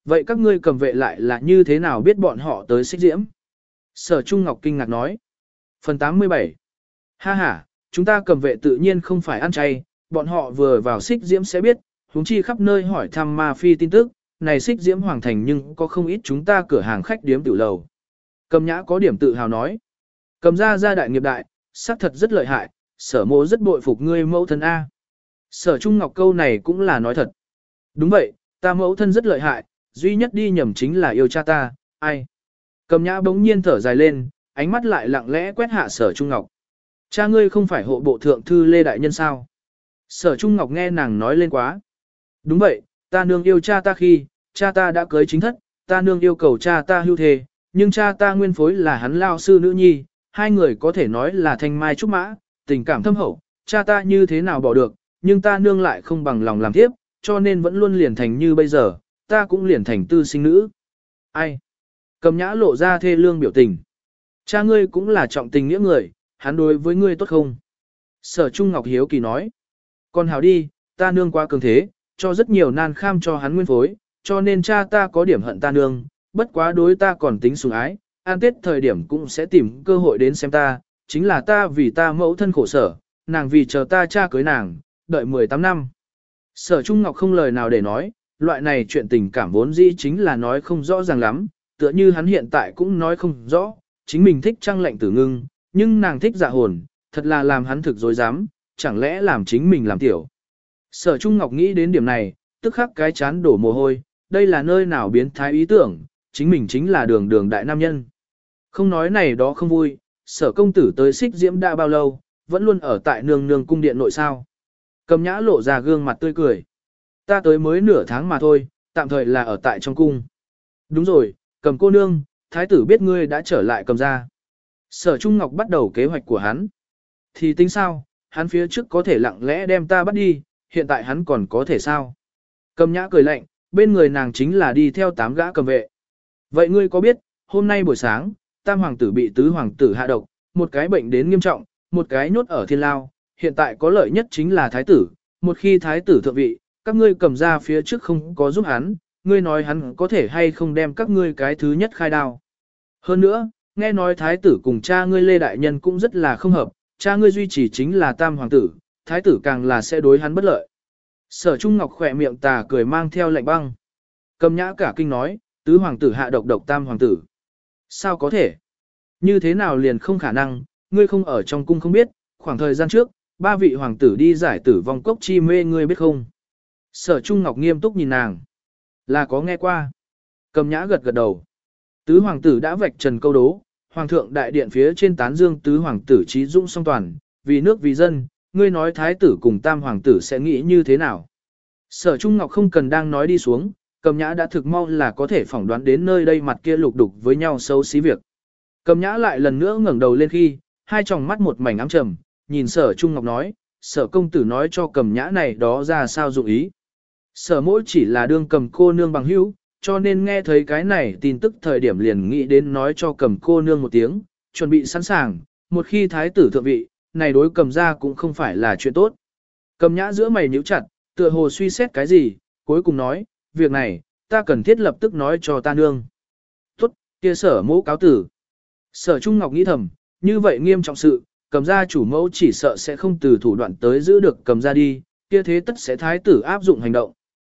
Vậy các ngươi cầm vệ lại là như thế nào biết bọn họ tới Xích Diễm? Sở Trung Ngọc kinh ngạc nói. Phần 87. Ha ha, chúng ta cầm vệ tự nhiên không phải ăn chay, bọn họ vừa vào Xích Diễm sẽ biết, huống chi khắp nơi hỏi thăm Ma Phi tin tức, này Xích Diễm Hoàng Thành nhưng có không ít chúng ta cửa hàng khách điếm tiểu lầu. Cầm Nhã có điểm tự hào nói. Cầm gia đại nghiệp đại, xác thật rất lợi hại, Sở Mộ rất bội phục ngươi mẫu thân A. Sở Trung Ngọc câu này cũng là nói thật. Đúng vậy, ta mẫu thân rất lợi hại, duy nhất đi nhầm chính là yêu cha ta, ai. Cầm Nhã bỗng nhiên thở dài lên, ánh mắt lại lặng lẽ quét hạ Sở Trung Ngọc. Cha ngươi không phải hộ bộ thượng thư Lê Đại Nhân sao? Sở Trung Ngọc nghe nàng nói lên quá. Đúng vậy, ta nương yêu cha ta khi, cha ta đã cưới chính thất, ta nương yêu cầu cha ta hưu thề, nhưng cha ta nguyên phối là hắn lao sư nữ nhi, hai người có thể nói là thanh mai trúc mã, tình cảm thâm hậu, cha ta như thế nào bỏ được, nhưng ta nương lại không bằng lòng làm tiếp, cho nên vẫn luôn liền thành như bây giờ, ta cũng liền thành tư sinh nữ. Ai? Cầm Nhã lộ ra thê lương biểu tình. Cha ngươi cũng là trọng tình nghĩa người, hắn đối với ngươi tốt không? Sở Trung Ngọc hiếu kỳ nói. Còn hảo đi, ta nương quá cường thế, cho rất nhiều nan kham cho hắn nguyên phối, cho nên cha ta có điểm hận ta nương, bất quá đối ta còn tính sủng ái, an tết thời điểm cũng sẽ tìm cơ hội đến xem ta, chính là ta vì ta mẫu thân khổ sở, nàng vì chờ ta cha cưới nàng, đợi 18 năm. Sở Trung Ngọc không lời nào để nói, loại này chuyện tình cảm vốn dĩ chính là nói không rõ ràng lắm, tựa như hắn hiện tại cũng nói không rõ, chính mình thích Trăng Lệnh Tử Ngưng, nhưng nàng thích Dạ Hồn, thật là làm hắn thực dối dám, chẳng lẽ làm chính mình làm tiểu. Sở Trung Ngọc nghĩ đến điểm này, tức khắc cái chán đổ mồ hôi, đây là nơi nào biến thái ý tưởng, chính mình chính là đường đường đại nam nhân. Không nói này đó không vui, Sở công tử tới Xích Diễm đã bao lâu, vẫn luôn ở tại nương nương cung điện nội sao. Cầm Nhã lộ ra gương mặt tươi cười. Ta tới mới nửa tháng mà thôi, tạm thời là ở tại trong cung. Đúng rồi, Cầm cô nương, thái tử biết ngươi đã trở lại Cầm gia. Sở Trung Ngọc bắt đầu kế hoạch của hắn. Thì tính sao, hắn phía trước có thể lặng lẽ đem ta bắt đi, hiện tại hắn còn có thể sao? Cầm Nhã cười lạnh, bên người nàng chính là đi theo 8 gã cầm vệ. Vậy ngươi có biết, hôm nay buổi sáng, tam hoàng tử bị tứ hoàng tử hạ độc, một cái bệnh đến nghiêm trọng, một cái nhốt ở thiên lao, hiện tại có lợi nhất chính là thái tử, một khi thái tử thượng vị, các ngươi cầm ra phía trước không có giúp hắn, ngươi nói hắn có thể hay không đem các ngươi cái thứ nhất khai đao. Hơn nữa, nghe nói thái tử cùng cha ngươi Lê Đại Nhân cũng rất là không hợp, cha ngươi duy trì chính là tam hoàng tử, thái tử càng là sẽ đối hắn bất lợi. Sở Trung Ngọc khỏe miệng tà cười mang theo lạnh băng. Cầm Nhã cả kinh nói, tứ hoàng tử hạ độc tam hoàng tử. Sao có thể? Như thế nào liền không khả năng, ngươi không ở trong cung không biết, khoảng thời gian trước, 3 vị hoàng tử đi giải tử vong cốc chi mê ngươi biết không? Sở Trung Ngọc nghiêm túc nhìn nàng. Là có nghe qua. Cầm Nhã gật gật đầu. Tứ hoàng tử đã vạch trần câu đố, hoàng thượng đại điện phía trên tán dương tứ hoàng tử trí dũng song toàn, vì nước vì dân, ngươi nói thái tử cùng tam hoàng tử sẽ nghĩ như thế nào? Sở Trung Ngọc không cần đang nói đi xuống, Cầm Nhã đã thực mau là có thể phỏng đoán đến nơi đây mặt kia lục đục với nhau xấu xí việc. Cầm Nhã lại lần nữa ngẩng đầu lên khi, hai tròng mắt một mảnh ám trầm, nhìn Sở Trung Ngọc nói, Sở công tử nói cho Cầm Nhã này đó ra sao dụng ý. Sở mỗi chỉ là đương Cầm cô nương bằng hữu, cho nên nghe thấy cái này tin tức thời điểm liền nghĩ đến nói cho Cầm cô nương một tiếng, chuẩn bị sẵn sàng, một khi thái tử thượng vị, này đối Cầm ra cũng không phải là chuyện tốt. Cầm Nhã giữa mày nhíu chặt, tựa hồ suy xét cái gì, cuối cùng nói, việc này, ta cần thiết lập tức nói cho ta nương. Tốt, kia Sở mẫu cáo tử. Sở Trung Ngọc nghĩ thầm, như vậy nghiêm trọng sự, Cầm gia chủ mẫu chỉ sợ sẽ không từ thủ đoạn tới giữ được Cầm gia đi, kia thế tất sẽ thái tử áp dụng hành động.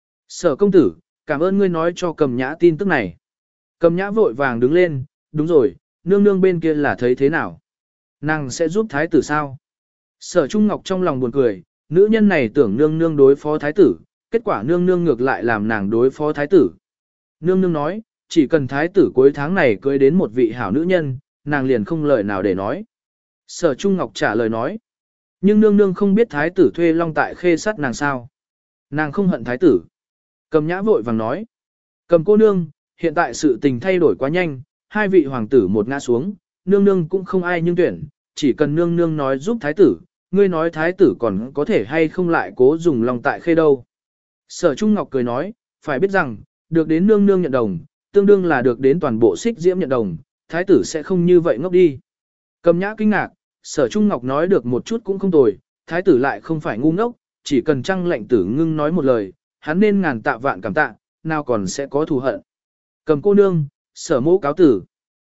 Sở công tử, cảm ơn ngươi nói cho Cầm Nhã tin tức này. Cầm Nhã vội vàng đứng lên, đúng rồi, nương nương bên kia là thấy thế nào? Nàng sẽ giúp thái tử sao? Sở Trung Ngọc trong lòng buồn cười, nữ nhân này tưởng nương nương đối phó thái tử, kết quả nương nương ngược lại làm nàng đối phó thái tử. Nương nương nói, chỉ cần thái tử cuối tháng này cưới đến một vị hảo nữ nhân, nàng liền không lời nào để nói. Sở Trung Ngọc trả lời nói, nhưng nương nương không biết thái tử thuê long tại khê sát nàng sao. Nàng không hận thái tử. Cầm Nhã vội vàng nói, Cầm cô nương, hiện tại sự tình thay đổi quá nhanh, hai vị hoàng tử một ngã xuống, nương nương cũng không ai nhưng tuyển, chỉ cần nương nương nói giúp thái tử, ngươi nói thái tử còn có thể hay không lại cố dùng lòng tại khê đâu. Sở Trung Ngọc cười nói, phải biết rằng, được đến nương nương nhận đồng, tương đương là được đến toàn bộ Xích Diễm nhận đồng, thái tử sẽ không như vậy ngốc đi. Cầm Nhã kinh ngạc, Sở Trung Ngọc nói được một chút cũng không tồi, thái tử lại không phải ngu ngốc, chỉ cần Trăng Lệnh Tử Ngưng nói một lời, hắn nên ngàn tạ vạn cảm tạ, nào còn sẽ có thù hận. Cầm cô nương, Sở mẫu cáo tử.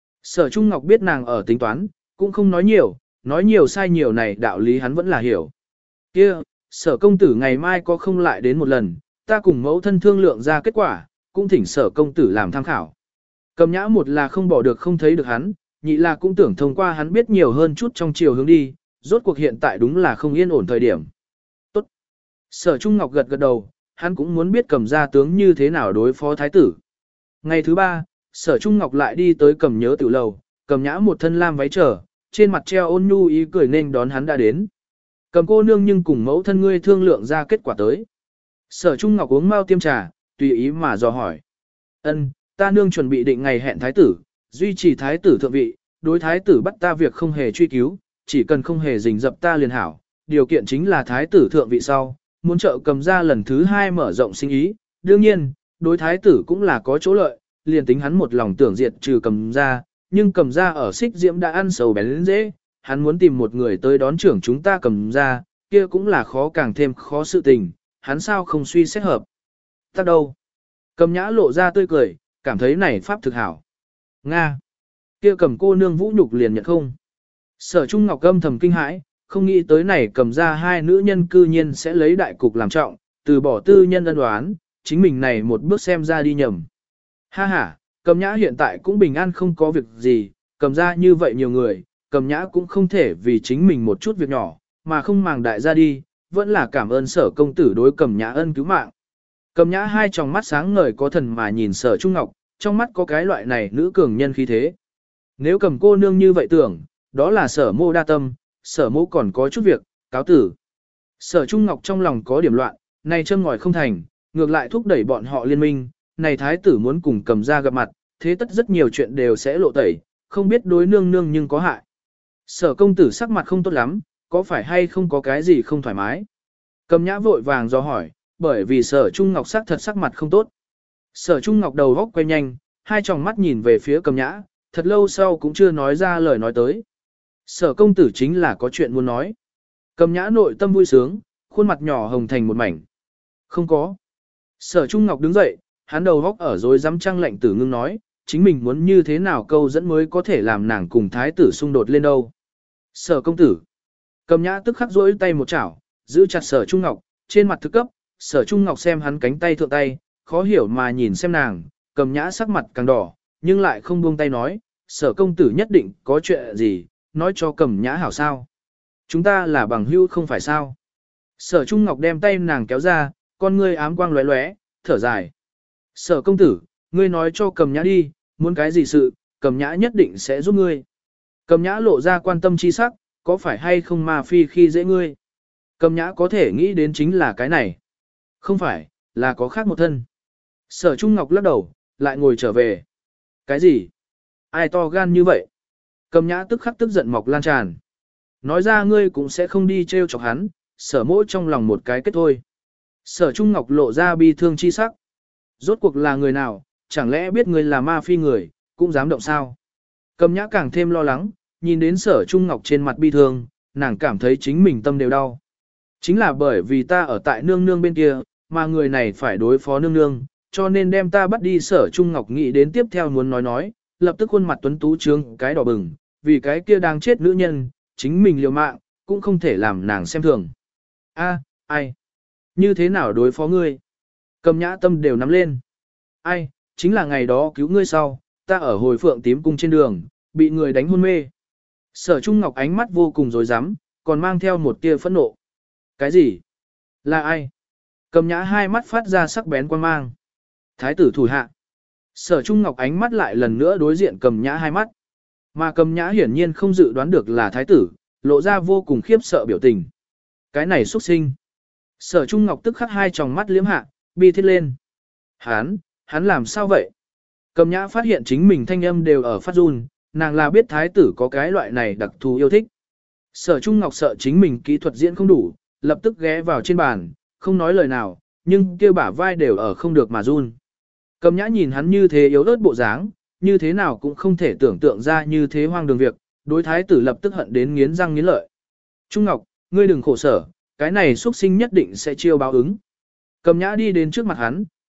Sở Trung Ngọc biết nàng ở tính toán, cũng không nói nhiều sai nhiều này đạo lý hắn vẫn là hiểu. Kia, Sở công tử ngày mai có không lại đến một lần, ta cùng mẫu thân thương lượng ra kết quả, cũng thỉnh Sở công tử làm tham khảo. Cầm Nhã một là không bỏ được không thấy được hắn, nhị là cũng tưởng thông qua hắn biết nhiều hơn chút trong chiều hướng đi, rốt cuộc hiện tại đúng là không yên ổn thời điểm. Tốt. Sở Trung Ngọc gật gật đầu, hắn cũng muốn biết Cầm gia tướng như thế nào đối phó thái tử. Ngày thứ ba, Sở Trung Ngọc lại đi tới Cầm Nhớ Tiểu lầu, Cầm Nhã một thân lam váy trở, trên mặt treo ôn nhu ý cười nên đón hắn đã đến. Cầm cô nương nhưng cùng mẫu thân ngươi thương lượng ra kết quả tới. Sở Trung Ngọc uống mau tiêm trà, tùy ý mà dò hỏi. Ân, ta nương chuẩn bị định ngày hẹn thái tử, duy trì thái tử thượng vị, đối thái tử bắt ta việc không hề truy cứu, chỉ cần không hề rình dập ta liền hảo. Điều kiện chính là thái tử thượng vị sau, muốn trợ Cầm gia lần thứ hai mở rộng sinh ý. Đương nhiên, đối thái tử cũng là có chỗ lợi, liền tính hắn một lòng tưởng diệt trừ Cầm gia, nhưng Cầm gia ở Xích Diễm đã ăn sầu bén dễ, hắn muốn tìm một người tới đón trưởng chúng ta Cầm gia, kia cũng là khó càng thêm khó sự tình, hắn sao không suy xét hợp. Tác đâu? Cầm Nhã lộ ra tươi cười, cảm thấy này pháp thực hảo. Nga! Kia Cầm cô nương vũ nhục liền nhận không? Sở Trung Ngọc âm thầm kinh hãi, không nghĩ tới này Cầm gia hai nữ nhân cư nhiên sẽ lấy đại cục làm trọng, từ bỏ tư nhân ân đoán, chính mình này một bước xem ra đi nhầm. Ha ha, Cầm Nhã hiện tại cũng bình an không có việc gì, Cầm gia như vậy nhiều người, Cầm Nhã cũng không thể vì chính mình một chút việc nhỏ, mà không màng đại gia đi, vẫn là cảm ơn Sở công tử đối Cầm Nhã ân cứu mạng. Cầm Nhã hai tròng mắt sáng ngời có thần mà nhìn Sở Trung Ngọc, trong mắt có cái loại này nữ cường nhân khí thế. Nếu Cầm cô nương như vậy tưởng, đó là Sở mô đa tâm, Sở mô còn có chút việc, cáo tử. Sở Trung Ngọc trong lòng có điểm loạn, này châm ngòi không thành, ngược lại thúc đẩy bọn họ liên minh, này thái tử muốn cùng Cầm gia gặp mặt, thế tất rất nhiều chuyện đều sẽ lộ tẩy, không biết đối nương nương nhưng có hại. Sở công tử sắc mặt không tốt lắm, có phải hay không có cái gì không thoải mái? Cầm Nhã vội vàng do hỏi, bởi vì Sở Trung Ngọc sắc thật sắc mặt không tốt. Sở Trung Ngọc đầu góc quay nhanh, hai tròng mắt nhìn về phía Cầm Nhã, thật lâu sau cũng chưa nói ra lời nói tới. Sở công tử chính là có chuyện muốn nói. Cầm Nhã nội tâm vui sướng, khuôn mặt nhỏ hồng thành một mảnh. Không có. Sở Trung Ngọc đứng dậy, hắn đầu góc ở rồi dám trăng lạnh tử ngưng nói, chính mình muốn như thế nào câu dẫn mới có thể làm nàng cùng thái tử xung đột lên đâu. Sở công tử. Cầm Nhã tức khắc rỗi tay một chảo, giữ chặt Sở Trung Ngọc, trên mặt thực cấp, Sở Trung Ngọc xem hắn cánh tay thượng tay, khó hiểu mà nhìn xem nàng, Cầm Nhã sắc mặt càng đỏ, nhưng lại không buông tay nói, Sở công tử nhất định có chuyện gì, nói cho Cầm Nhã hảo sao. Chúng ta là bằng hữu không phải sao. Sở Trung Ngọc đem tay nàng kéo ra, con ngươi ám quang lóe lóe, thở dài. Sở công tử, ngươi nói cho Cầm Nhã đi, muốn cái gì sự, Cầm Nhã nhất định sẽ giúp ngươi. Cầm Nhã lộ ra quan tâm chi sắc, có phải hay không mà phi khi dễ ngươi. Cầm Nhã có thể nghĩ đến chính là cái này. Không phải, là có khác một thân. Sở Trung Ngọc lắc đầu, lại ngồi trở về. Cái gì? Ai to gan như vậy? Cầm Nhã tức khắc tức giận mọc lan tràn. Nói ra ngươi cũng sẽ không đi trêu chọc hắn, Sở mỗi trong lòng một cái kết thôi. Sở Trung Ngọc lộ ra bi thương chi sắc. Rốt cuộc là người nào, chẳng lẽ biết ngươi là ma phi người, cũng dám động sao? Cầm Nhã càng thêm lo lắng, nhìn đến Sở Trung Ngọc trên mặt bi thương, nàng cảm thấy chính mình tâm đều đau. Chính là bởi vì ta ở tại nương nương bên kia, mà người này phải đối phó nương nương, cho nên đem ta bắt đi. Sở Trung Ngọc nghĩ đến tiếp theo muốn nói, lập tức khuôn mặt tuấn tú trương cái đỏ bừng, vì cái kia đang chết nữ nhân, chính mình liều mạng, cũng không thể làm nàng xem thường. A, ai? Như thế nào đối phó ngươi? Cầm Nhã tâm đều nắm lên. Ai, chính là ngày đó cứu ngươi sau, ta ở hồi phượng tím cung trên đường, bị người đánh hôn mê. Sở Trung Ngọc ánh mắt vô cùng rối rắm, còn mang theo một tia phẫn nộ. Cái gì? Là ai? Cầm Nhã hai mắt phát ra sắc bén quan mang. Thái tử thủ hạ. Sở Trung Ngọc ánh mắt lại lần nữa đối diện Cầm Nhã hai mắt. Mà Cầm Nhã hiển nhiên không dự đoán được là thái tử, lộ ra vô cùng khiếp sợ biểu tình. Cái này xuất sinh. Sở Trung Ngọc tức khắc hai tròng mắt liếm hạ, bi thiết lên. Hắn làm sao vậy? Cầm Nhã phát hiện chính mình thanh âm đều ở phát run, nàng là biết thái tử có cái loại này đặc thù yêu thích. Sở Trung Ngọc sợ chính mình kỹ thuật diễn không đủ, lập tức ghé vào trên bàn, không nói lời nào, nhưng kêu bả vai đều ở không được mà run. Cầm Nhã nhìn hắn như thế yếu ớt bộ dáng, như thế nào cũng không thể tưởng tượng ra như thế hoang đường việc, đối thái tử lập tức hận đến nghiến răng nghiến lợi. Trung Ngọc, ngươi đừng khổ sở, cái này xuất sinh nhất định sẽ chiêu báo ứng. Cầm Nhã đi đến trước mặt hắn,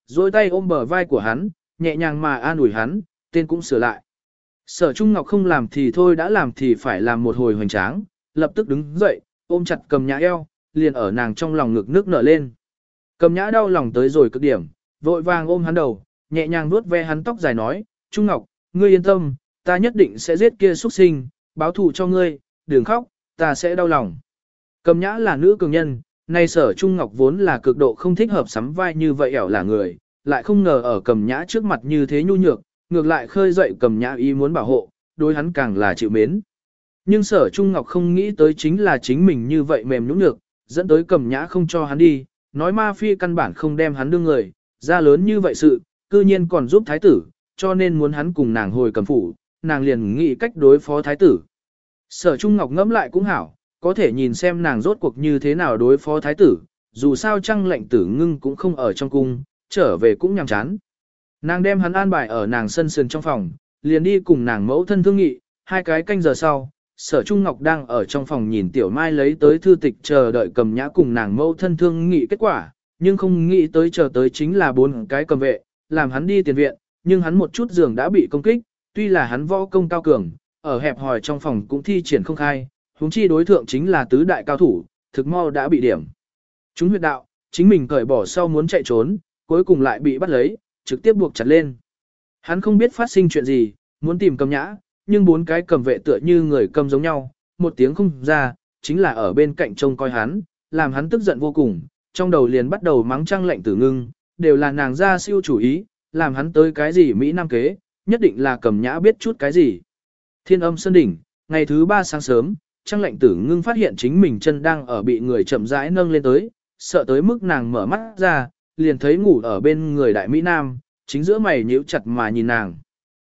Rồi tay ôm bờ vai của hắn, nhẹ nhàng mà an ủi hắn, tên cũng sửa lại. Sở Trung Ngọc không làm thì thôi đã làm thì phải làm một hồi hoành tráng, lập tức đứng dậy, ôm chặt Cầm Nhã eo, liền ở nàng trong lòng ngực nước nở lên. Cầm Nhã đau lòng tới rồi cực điểm, vội vàng ôm hắn đầu, nhẹ nhàng vuốt ve hắn tóc dài nói, Trung Ngọc, ngươi yên tâm, ta nhất định sẽ giết kia xuất sinh, báo thù cho ngươi, đừng khóc, ta sẽ đau lòng. Cầm Nhã là nữ cường nhân, nay Sở Trung Ngọc vốn là cực độ không thích hợp sắm vai như vậy ẻo là người, lại không ngờ ở Cầm Nhã trước mặt như thế nhu nhược, ngược lại khơi dậy Cầm Nhã ý muốn bảo hộ, đối hắn càng là chịu mến. Nhưng Sở Trung Ngọc không nghĩ tới chính là chính mình như vậy mềm nhũn nhược, dẫn tới Cầm Nhã không cho hắn đi, nói Ma Phi căn bản không đem hắn đương người, ra lớn như vậy sự, cư nhiên còn giúp thái tử, cho nên muốn hắn cùng nàng hồi Cầm phủ, nàng liền nghĩ cách đối phó thái tử. Sở Trung Ngọc ngẫm lại cũng hảo, có thể nhìn xem nàng rốt cuộc như thế nào đối phó thái tử, dù sao Trăng Lệnh Tử Ngưng cũng không ở trong cung, trở về cũng nhàm chán. Nàng đem hắn an bài ở nàng sân sườn trong phòng, liền đi cùng nàng mẫu thân thương nghị, 2 cái canh giờ sau, Sở Trung Ngọc đang ở trong phòng nhìn Tiểu Mai lấy tới thư tịch chờ đợi Cầm Nhã cùng nàng mẫu thân thương nghị kết quả, nhưng không nghĩ tới chờ tới chính là 4 cái cầm vệ, làm hắn đi tiền viện, nhưng hắn một chút giường đã bị công kích, tuy là hắn võ công cao cường, ở hẹp hòi trong phòng cũng thi triển không khai, huống chi đối thượng chính là tứ đại cao thủ, thực mau đã bị điểm. Chúng huyệt đạo, chính mình cởi bỏ sau muốn chạy trốn, cuối cùng lại bị bắt lấy, trực tiếp buộc chặt lên. Hắn không biết phát sinh chuyện gì, muốn tìm Cầm Nhã, nhưng 4 cái cầm vệ tựa như người cầm giống nhau, một tiếng không ra, chính là ở bên cạnh trông coi hắn, làm hắn tức giận vô cùng, trong đầu liền bắt đầu mắng Trăng Lệnh Tử Ngưng, đều là nàng ra siêu chủ ý, làm hắn tới cái gì Mỹ Nam kế, nhất định là Cầm Nhã biết chút cái gì. Thiên Âm Sơn Đỉnh, ngày thứ 3 sáng sớm, Trăng Lệnh Tử Ngưng phát hiện chính mình chân đang ở bị người chậm rãi nâng lên tới, sợ tới mức nàng mở mắt ra, liền thấy ngủ ở bên người đại Mỹ Nam, chính giữa mày nhíu chặt mà nhìn nàng.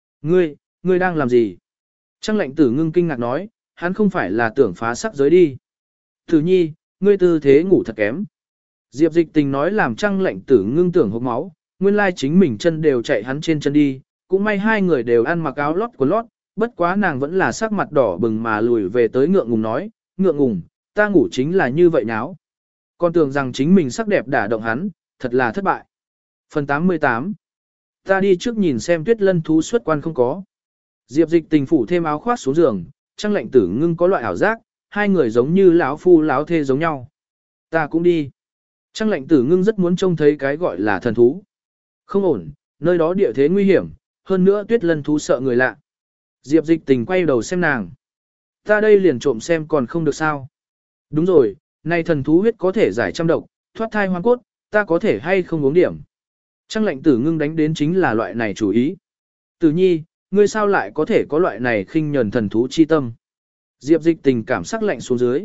Ngươi đang làm gì? Trăng Lệnh Tử Ngưng kinh ngạc nói, hắn không phải là tưởng phá sắc giới đi. Tử Nhi, ngươi tư thế ngủ thật kém. Diệp Dịch Tình nói làm Trăng Lệnh Tử Ngưng tưởng hộc máu, nguyên lai chính mình chân đều chạy hắn trên chân đi, cũng may 2 người đều ăn mặc áo lót quần lót, bất quá nàng vẫn là sắc mặt đỏ bừng mà lùi về tới ngượng ngùng nói, ngượng ngùng, ta ngủ chính là như vậy náo. Còn tưởng rằng chính mình sắc đẹp đả động hắn, thật là thất bại. Phần 88. Ta đi trước nhìn xem Tuyết Lân thú xuất quan không có. Diệp Dịch Tình phủ thêm áo khoác xuống giường, Trăng Lệnh Tử Ngưng có loại ảo giác, 2 người giống như lão phu lão thê giống nhau. Ta cũng đi. Trăng Lệnh Tử Ngưng rất muốn trông thấy cái gọi là thần thú. Không ổn, nơi đó địa thế nguy hiểm, hơn nữa Tuyết Lân thú sợ người lạ. Diệp Dịch Tình quay đầu xem nàng. Ta đây liền trộm xem còn không được sao. Đúng rồi, nay thần thú huyết có thể giải trăm độc, thoát thai hoang cốt, ta có thể hay không uống điểm. Trăng Lệnh Tử Ngưng đánh đến chính là loại này chủ ý. Tử Nhi, ngươi sao lại có thể có loại này khinh nhẫn thần thú chi tâm. Diệp Dịch Tình cảm sắc lạnh xuống dưới.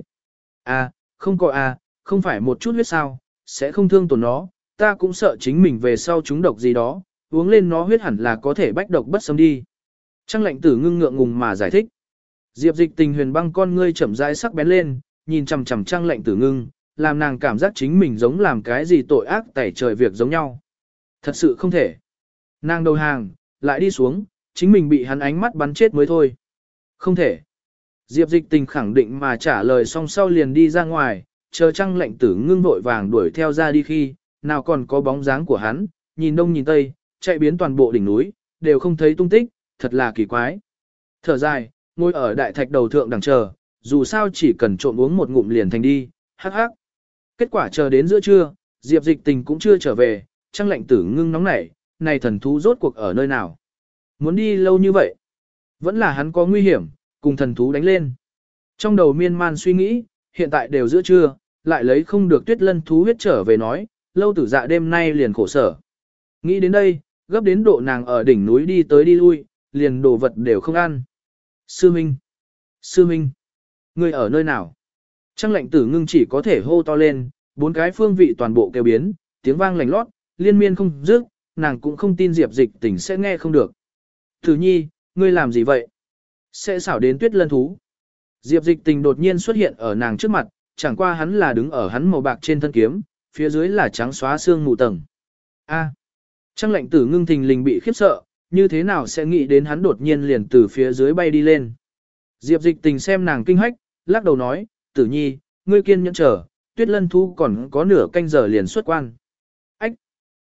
Không có không phải một chút huyết sao, sẽ không thương tổn nó, ta cũng sợ chính mình về sau chúng độc gì đó, uống lên nó huyết hẳn là có thể bách độc bất xâm đi. Trăng Lệnh Tử Ngưng ngượng ngùng mà giải thích. Diệp Dịch Tình huyền băng con ngươi chậm rãi sắc bén lên, nhìn chằm chằm Trăng Lệnh Tử Ngưng, làm nàng cảm giác chính mình giống làm cái gì tội ác tẩy trời việc giống nhau. Thật sự không thể. Nàng đầu hàng, lại đi xuống, chính mình bị hắn ánh mắt bắn chết mới thôi. Không thể. Diệp Dịch Tình khẳng định mà trả lời xong sau liền đi ra ngoài, chờ Trăng Lệnh Tử Ngưng vội vàng đuổi theo ra đi khi, nào còn có bóng dáng của hắn, nhìn đông nhìn tây, chạy biến toàn bộ đỉnh núi, đều không thấy tung tích, thật là kỳ quái. Thở dài, ngồi ở đại thạch đầu thượng đằng chờ, dù sao chỉ cần trộm uống một ngụm liền thành đi, hắc hắc. Kết quả chờ đến giữa trưa, Diệp Dịch Tình cũng chưa trở về, Trăng Lệnh Tử Ngưng nóng nảy, này thần thú rốt cuộc ở nơi nào? Muốn đi lâu như vậy? Vẫn là hắn có nguy hiểm, cùng thần thú đánh lên. Trong đầu miên man suy nghĩ, hiện tại đều giữa trưa, lại lấy không được Tuyết Lân thú huyết trở về nói, Lâu Tử Dạ đêm nay liền khổ sở. Nghĩ đến đây, gấp đến độ nàng ở đỉnh núi đi tới đi lui, liền đồ vật đều không ăn. Sư Minh! Sư Minh! Ngươi ở nơi nào? Trăng Lệnh Tử Ngưng chỉ có thể hô to lên, 4 cái phương vị toàn bộ kêu biến, tiếng vang lành lót, liên miên không dứt, nàng cũng không tin Diệp Dịch Tình sẽ nghe không được. Tử Nhi, ngươi làm gì vậy? Sẽ xảo đến Tuyết Lân thú. Diệp Dịch Tình đột nhiên xuất hiện ở nàng trước mặt, chẳng qua hắn là đứng ở hắn màu bạc trên thân kiếm, phía dưới là trắng xóa xương mù tầng. Trăng Lệnh Tử Ngưng thình lình bị khiếp sợ, như thế nào sẽ nghĩ đến hắn đột nhiên liền từ phía dưới bay đi lên. Diệp Dịch Tình xem nàng kinh hách, lắc đầu nói, Tử Nhi, ngươi kiên nhẫn chờ, Tuyết Lân thú còn có nửa canh giờ liền xuất quan. Ách!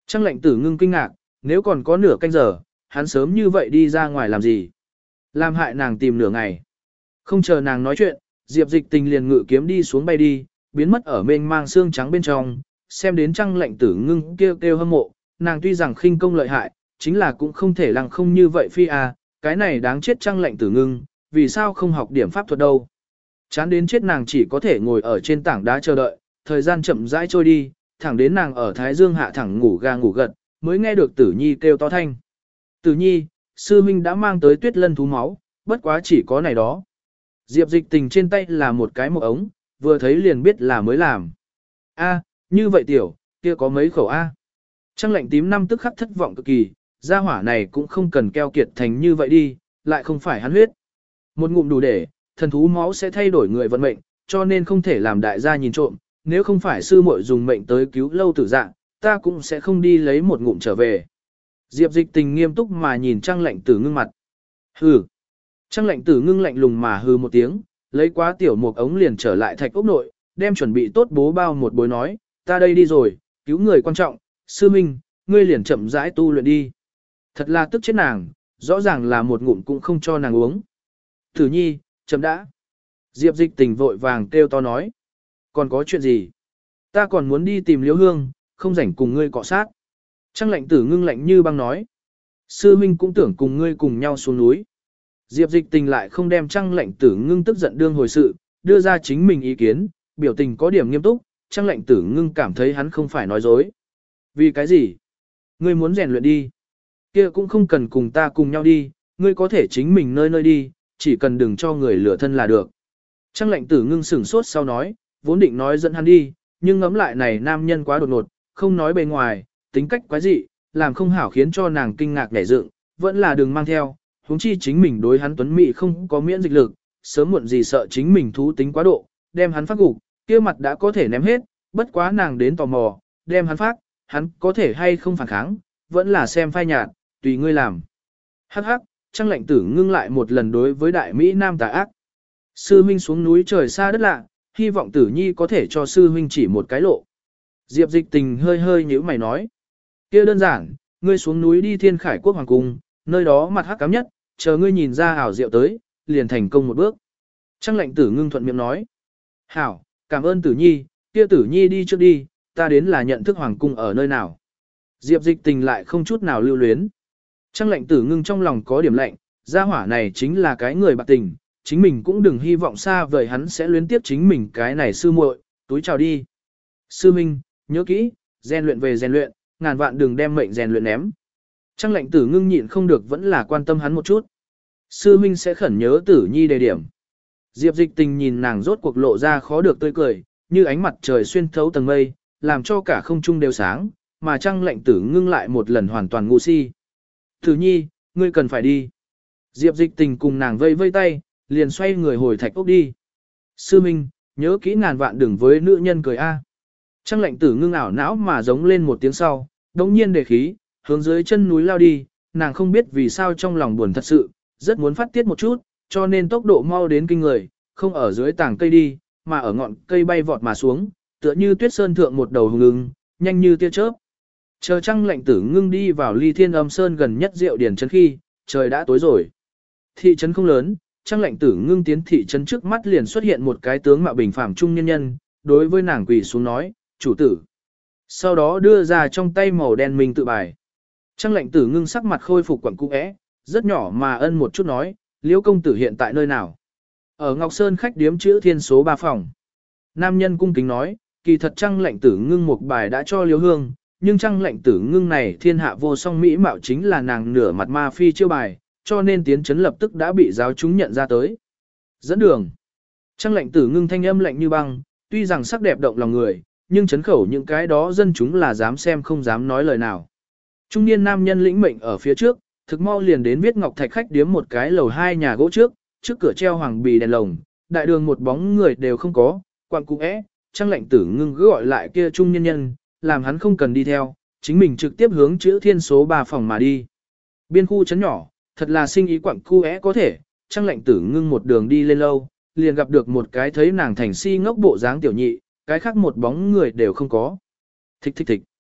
Trang lệnh tử ngưng kinh ngạc, nếu còn có nửa canh giờ, hắn sớm như vậy đi ra ngoài làm gì? Làm hại nàng tìm nửa ngày. Không chờ nàng nói chuyện, Diệp Dịch Tình liền ngự kiếm đi xuống bay đi, biến mất ở mênh mang xương trắng bên trong, xem đến Trang lệnh tử ngưng kêu kêu hâm mộ, nàng tuy rằng khinh công lợi hại, chính là cũng không thể lăng không như vậy phi à, cái này đáng chết Trang lệnh tử ngưng, vì sao không học điểm pháp thuật đâu. Chán đến chết nàng chỉ có thể ngồi ở trên tảng đá chờ đợi, thời gian chậm rãi trôi đi, thẳng đến nàng ở Thái Dương hạ thẳng ngủ ga ngủ gật, mới nghe được Tử Nhi kêu to thanh. Tử Nhi, sư minh đã mang tới tuyết lân thú máu, bất quá chỉ có này đó. Diệp Dịch Tình trên tay là một cái một ống, vừa thấy liền biết là mới làm. A, như vậy tiểu, kia có mấy khẩu A. Trang lệnh tím năm tức khắc thất vọng cực kỳ, gia hỏa này cũng không cần keo kiệt thành như vậy đi, lại không phải hắn huyết. Một ngụm đủ để, thần thú máu sẽ thay đổi người vận mệnh, cho nên không thể làm đại gia nhìn trộm, nếu không phải sư muội dùng mệnh tới cứu lâu tử dạng, ta cũng sẽ không đi lấy một ngụm trở về. Diệp Dịch Tình nghiêm túc mà nhìn Trang lệnh tử ngưng mặt. Hừ. Trang lệnh tử ngưng lạnh lùng mà hừ một tiếng, lấy quá tiểu một ống liền trở lại thạch ốc nội, đem chuẩn bị tốt bố bao một bối nói, ta đây đi rồi, cứu người quan trọng, sư minh, ngươi liền chậm rãi tu luyện đi. Thật là tức chết nàng, rõ ràng là một ngụm cũng không cho nàng uống. Tử Nhi, chậm đã. Diệp Dịch Tình vội vàng kêu to nói. Còn có chuyện gì? Ta còn muốn đi tìm Liễu Hương, không rảnh cùng ngươi cọ sát. Trang lệnh tử ngưng lạnh như băng nói. Sư minh cũng tưởng cùng ngươi cùng nhau xuống núi. Diệp Dịch Tình lại không đem Trang lệnh tử ngưng tức giận đương hồi sự, đưa ra chính mình ý kiến, biểu tình có điểm nghiêm túc, Trang lệnh tử ngưng cảm thấy hắn không phải nói dối. Vì cái gì? Ngươi muốn rèn luyện đi. Kia cũng không cần cùng ta cùng nhau đi, ngươi có thể chính mình nơi nơi đi, chỉ cần đừng cho người lửa thân là được. Trang lệnh tử ngưng sửng sốt sau nói, vốn định nói dẫn hắn đi, nhưng ngẫm lại này nam nhân quá đột ngột, không nói bề ngoài, tính cách quái dị, làm không hảo khiến cho nàng kinh ngạc nhảy dựng, vẫn là đừng mang theo, huống chi chính mình đối hắn tuấn mỹ không có miễn dịch lực, sớm muộn gì sợ chính mình thú tính quá độ, đem hắn phát gục, kia mặt đã có thể ném hết, bất quá nàng đến tò mò, đem hắn phát, hắn có thể hay không phản kháng, vẫn là xem phai nhạt, tùy ngươi làm. Hắc hắc, Trang lệnh tử ngưng lại một lần đối với đại Mỹ Nam tà ác. Sư huynh xuống núi trời xa đất lạ, hy vọng Tử Nhi có thể cho sư huynh chỉ một cái lộ. Diệp Dịch Tình hơi hơi nhíu mày nói. Kia đơn giản, ngươi xuống núi đi Thiên Khải Quốc Hoàng Cung, nơi đó mặt hắc cám nhất, chờ ngươi nhìn ra ảo diệu tới, liền thành công một bước. Trang lệnh tử ngưng thuận miệng nói. Hảo, cảm ơn Tử Nhi, kia Tử Nhi đi trước đi, ta đến là nhận thức Hoàng Cung ở nơi nào. Diệp Dịch Tình lại không chút nào lưu luyến. Trang lệnh tử ngưng trong lòng có điểm lạnh, gia hỏa này chính là cái người bạc tình, chính mình cũng đừng hy vọng xa vời hắn sẽ luyến tiếp chính mình cái này sư muội, túi chào đi. Sư Minh, nhớ kỹ, rèn luyện về rèn luyện, ngàn vạn đừng đem mệnh rèn luyện ném. Trang lệnh tử ngưng nhịn không được vẫn là quan tâm hắn một chút. Sư Minh sẽ khẩn nhớ Tử Nhi đề điểm. Diệp Dịch Tình nhìn nàng rốt cuộc lộ ra khó được tươi cười, như ánh mặt trời xuyên thấu tầng mây, làm cho cả không trung đều sáng, mà Trang lệnh tử ngưng lại một lần hoàn toàn ngu si. Tử Nhi, ngươi cần phải đi. Diệp Dịch Tình cùng nàng vây vây tay, liền xoay người hồi thạch ốc đi. Sư Minh, nhớ kỹ ngàn vạn đừng với nữ nhân cười a. Trang lệnh tử ngưng ảo não mà giống lên một tiếng sau, đống nhiên đề khí, hướng dưới chân núi lao đi, nàng không biết vì sao trong lòng buồn thật sự, rất muốn phát tiết một chút, cho nên tốc độ mau đến kinh người, không ở dưới tảng cây đi, mà ở ngọn cây bay vọt mà xuống, tựa như tuyết sơn thượng một đầu hùng ưng, nhanh như tia chớp. Chờ Trang lệnh tử ngưng đi vào Ly Thiên Âm Sơn gần nhất Diệu Điển trấn khi, trời đã tối rồi. Thị trấn không lớn, Trang lệnh tử ngưng tiến thị trấn trước mắt liền xuất hiện một cái tướng mạo bình phàm trung nhân nhân, đối với nàng quỳ xuống nói, chủ tử. Sau đó đưa ra trong tay màu đen mình tự bài. Trang lệnh tử ngưng sắc mặt khôi phục quẩn cung ẽ, rất nhỏ mà ân một chút nói, Liễu công tử hiện tại nơi nào? Ở Ngọc Sơn khách điếm chữ thiên số 3 phòng. Nam nhân cung kính nói, kỳ thật Trang lệnh tử ngưng một bài đã cho Liễu Hương, nhưng Trang lệnh tử ngưng này thiên hạ vô song mỹ mạo chính là nàng nửa mặt ma phi chiêu bài, cho nên tiến chấn lập tức đã bị giáo chúng nhận ra tới. Dẫn đường. Trang lệnh tử ngưng thanh âm lạnh như băng, tuy rằng sắc đẹp động lòng người, nhưng chấn khẩu những cái đó dân chúng là dám xem không dám nói lời nào. Trung niên nam nhân lĩnh mệnh ở phía trước, thực mau liền đến viết ngọc thạch khách điếm một cái lầu 2 nhà gỗ trước cửa treo hoàng bì đèn lồng, đại đường một bóng người đều không có, quặng cung ẽ, Trang lệnh tử ngưng cứ gọi lại kia trung niên nhân, làm hắn không cần đi theo, chính mình trực tiếp hướng chữ thiên số 3 phòng mà đi. Biên khu chấn nhỏ, thật là sinh ý quặng khu é có thể, Trang lệnh tử ngưng một đường đi lên lâu, liền gặp được một cái thấy nàng thành si ngốc bộ dáng tiểu nhị, cái khác một bóng người đều không có. Thích thích thích.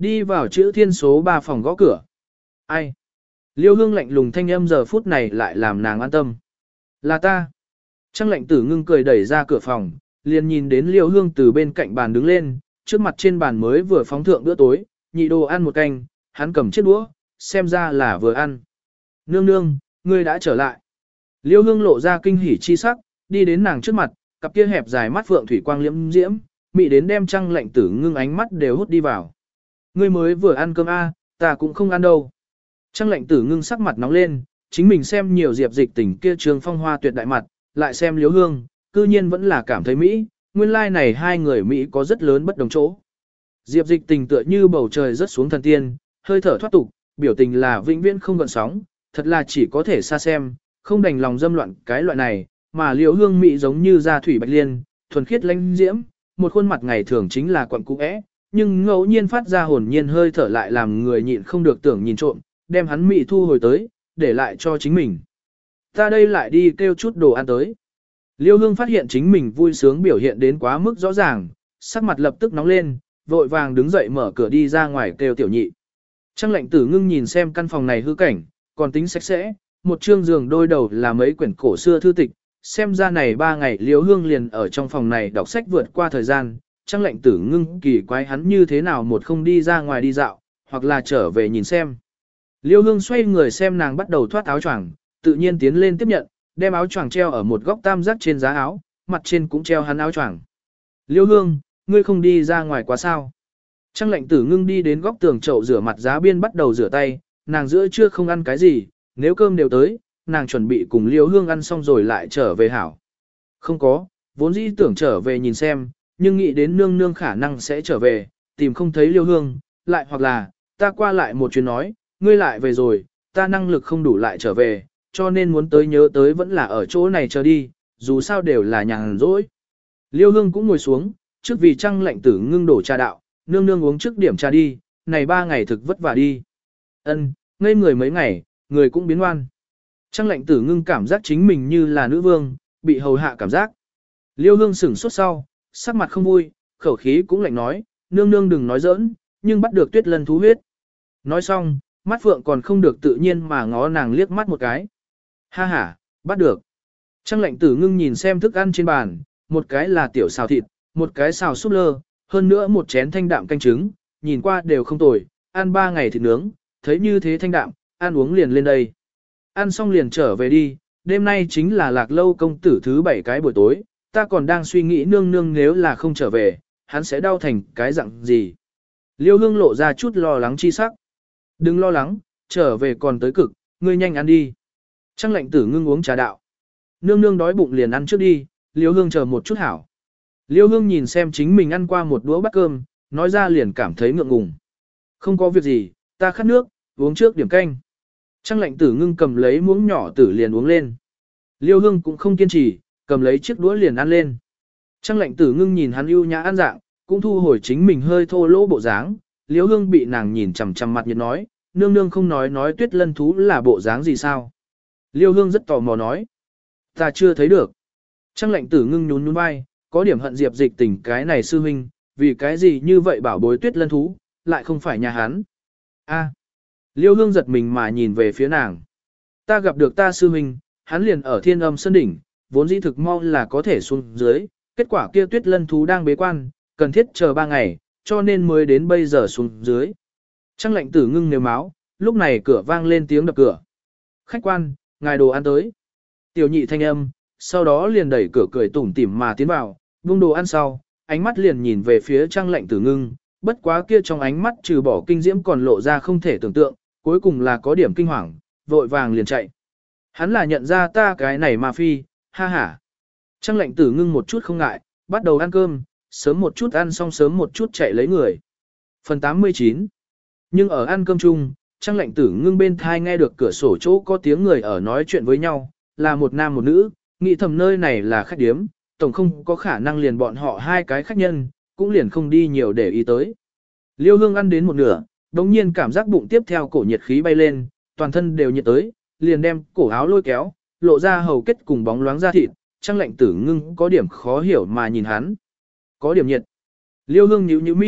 Đi vào chữ thiên số 3 phòng gõ cửa. Ai? Liêu hương lạnh lùng thanh âm giờ phút này lại làm nàng an tâm. Là ta. Trang lệnh tử ngưng cười đẩy ra cửa phòng, liền nhìn đến liêu hương từ bên cạnh bàn đứng lên, trước mặt trên bàn mới vừa phóng thượng bữa tối, nhị đồ ăn một canh, hắn cầm chiếc đũa, xem ra là vừa ăn. Nương nương, ngươi đã trở lại. Liêu hương lộ ra kinh hỉ chi sắc, đi đến nàng trước mặt, cặp kia hẹp dài mắt phượng thủy quang liễm diễm, mị đến đem Trang lệnh tử ngưng ánh mắt đều hút đi vào. Ngươi mới vừa ăn cơm ta cũng không ăn đâu. Trang lệnh tử ngưng sắc mặt nóng lên, chính mình xem nhiều Diệp Dịch Tình kia trường phong hoa tuyệt đại mặt, lại xem Liêu hương, cư nhiên vẫn là cảm thấy Mỹ, nguyên lai like này hai người Mỹ có rất lớn bất đồng chỗ. Diệp Dịch Tình tựa như bầu trời rớt xuống thần tiên, hơi thở thoát tục, biểu tình là vĩnh viễn không gợn sóng, thật là chỉ có thể xa xem, không đành lòng dâm loạn cái loại này, mà Liêu hương Mỹ giống như da thủy bạch liên, thuần khiết lãnh diễm, một khuôn mặt ngày thường chính là quặng cũ é, nhưng ngẫu nhiên phát ra hồn nhiên hơi thở lại làm người nhịn không được tưởng nhìn trộm, đem hắn Mỹ thu hồi tới, để lại cho chính mình. Ta đây lại đi kêu chút đồ ăn tới. Liêu hương phát hiện chính mình vui sướng biểu hiện đến quá mức rõ ràng, sắc mặt lập tức nóng lên, vội vàng đứng dậy mở cửa đi ra ngoài kêu tiểu nhị. Trang lệnh tử ngưng nhìn xem căn phòng này hư cảnh, còn tính sạch sẽ, một chương giường đôi đầu là mấy quyển cổ xưa thư tịch, xem ra này 3 ngày Liêu hương liền ở trong phòng này đọc sách vượt qua thời gian, Trang lệnh tử ngưng kỳ quái hắn như thế nào một không đi ra ngoài đi dạo, hoặc là trở về nhìn xem. Liêu hương xoay người xem nàng bắt đầu thoát áo choàng, tự nhiên tiến lên tiếp nhận, đem áo choàng treo ở một góc tam giác trên giá áo, mặt trên cũng treo hắn áo choàng. Liêu hương, ngươi không đi ra ngoài quá sao? Trang lệnh tử ngưng đi đến góc tường chậu rửa mặt giá biên bắt đầu rửa tay, nàng giữa trưa không ăn cái gì, nếu cơm đều tới, nàng chuẩn bị cùng Liêu hương ăn xong rồi lại trở về hảo. Không có, vốn dĩ tưởng trở về nhìn xem, nhưng nghĩ đến nương nương khả năng sẽ trở về, tìm không thấy Liêu hương, lại hoặc là, ta qua lại một chuyến nói, ngươi lại về rồi, ta năng lực không đủ lại trở về, cho nên muốn tới nhớ tới vẫn là ở chỗ này chờ đi, dù sao đều là nhàn rỗi. Liêu hương cũng ngồi xuống, trước vì Trang lệnh tử ngưng đổ trà đạo, nương nương uống trước điểm trà đi, này 3 ngày thực vất vả đi. Ân, ngây người mấy ngày, người cũng biến ngoan. Trang lệnh tử ngưng cảm giác chính mình như là nữ vương, bị hầu hạ cảm giác. Liêu hương sửng sốt sau, sắc mặt không vui, khẩu khí cũng lạnh nói, nương nương đừng nói giỡn, nhưng bắt được Tuyết Lân thú huyết. Nói xong, mắt phượng còn không được tự nhiên mà ngó nàng liếc mắt một cái. Ha ha, bắt được. Trang lệnh tử ngưng nhìn xem thức ăn trên bàn, một cái là tiểu xào thịt, một cái xào súp lơ, hơn nữa một chén thanh đạm canh trứng, nhìn qua đều không tồi, ăn 3 ngày thịt nướng, thấy như thế thanh đạm, ăn uống liền lên đây. Ăn xong liền trở về đi, đêm nay chính là Lạc Lâu công tử thứ 7 cái buổi tối, ta còn đang suy nghĩ nương nương nếu là không trở về, hắn sẽ đau thành cái dạng gì. Liêu hương lộ ra chút lo lắng chi sắc. Đừng lo lắng, trở về còn tới cực, ngươi nhanh ăn đi. Trang lệnh tử ngưng uống trà đạo. Nương nương đói bụng liền ăn trước đi, Liêu hương chờ một chút hảo. Liêu hương nhìn xem chính mình ăn qua một đũa bát cơm, nói ra liền cảm thấy ngượng ngùng. Không có việc gì, ta khát nước, uống trước điểm canh. Trang lệnh tử ngưng cầm lấy muỗng nhỏ tử liền uống lên. Liêu hương cũng không kiên trì, cầm lấy chiếc đũa liền ăn lên. Trang lệnh tử ngưng nhìn hắn ưu nhã ăn dạng, cũng thu hồi chính mình hơi thô lỗ bộ dáng. Liêu hương bị nàng nhìn chằm chằm mặt nhiệt nói, nương nương không nói Tuyết Lân thú là bộ dáng gì sao. Liêu hương rất tò mò nói. Ta chưa thấy được. Trang lệnh tử ngưng nhún nhún vai, có điểm hận Diệp Dịch Tình cái này sư huynh, vì cái gì như vậy bảo bối Tuyết Lân thú, lại không phải nhà hắn. A. Liêu hương giật mình mà nhìn về phía nàng. Ta gặp được ta sư huynh, hắn liền ở Thiên Âm Sơn đỉnh, vốn dĩ thực mau là có thể xuống dưới, kết quả kia Tuyết Lân thú đang bế quan, cần thiết chờ 3 ngày, cho nên mới đến bây giờ xuống dưới. Trang lệnh tử ngưng nếu máu, lúc này cửa vang lên tiếng đập cửa. Khách quan, ngài đồ ăn tới. Tiểu nhị thanh âm, sau đó liền đẩy cửa cười tủm tỉm mà tiến vào, buông đồ ăn sau, ánh mắt liền nhìn về phía Trang lệnh tử ngưng, bất quá kia trong ánh mắt trừ bỏ kinh diễm còn lộ ra không thể tưởng tượng, cuối cùng là có điểm kinh hoàng, vội vàng liền chạy. Hắn là nhận ra ta cái này mà phi, ha ha. Trang lệnh tử ngưng một chút không ngại, bắt đầu ăn cơm, sớm một chút ăn xong sớm một chút chạy lấy người. Phần 89. Nhưng ở ăn cơm chung, Trang lệnh tử ngưng bên thai nghe được cửa sổ chỗ có tiếng người ở nói chuyện với nhau, là một nam một nữ, nghĩ thầm nơi này là khách điếm, tổng không có khả năng liền bọn họ 2 cái khách nhân, cũng liền không đi nhiều để ý tới. Liêu hương ăn đến một nửa, đồng nhiên cảm giác bụng tiếp theo cổ nhiệt khí bay lên, toàn thân đều nhiệt tới, liền đem cổ áo lôi kéo, lộ ra hầu kết cùng bóng loáng da thịt, Trang lệnh tử ngưng có điểm khó hiểu mà nhìn hắn. Có điểm nhiệt. Liêu hương nhíu nhíu mi,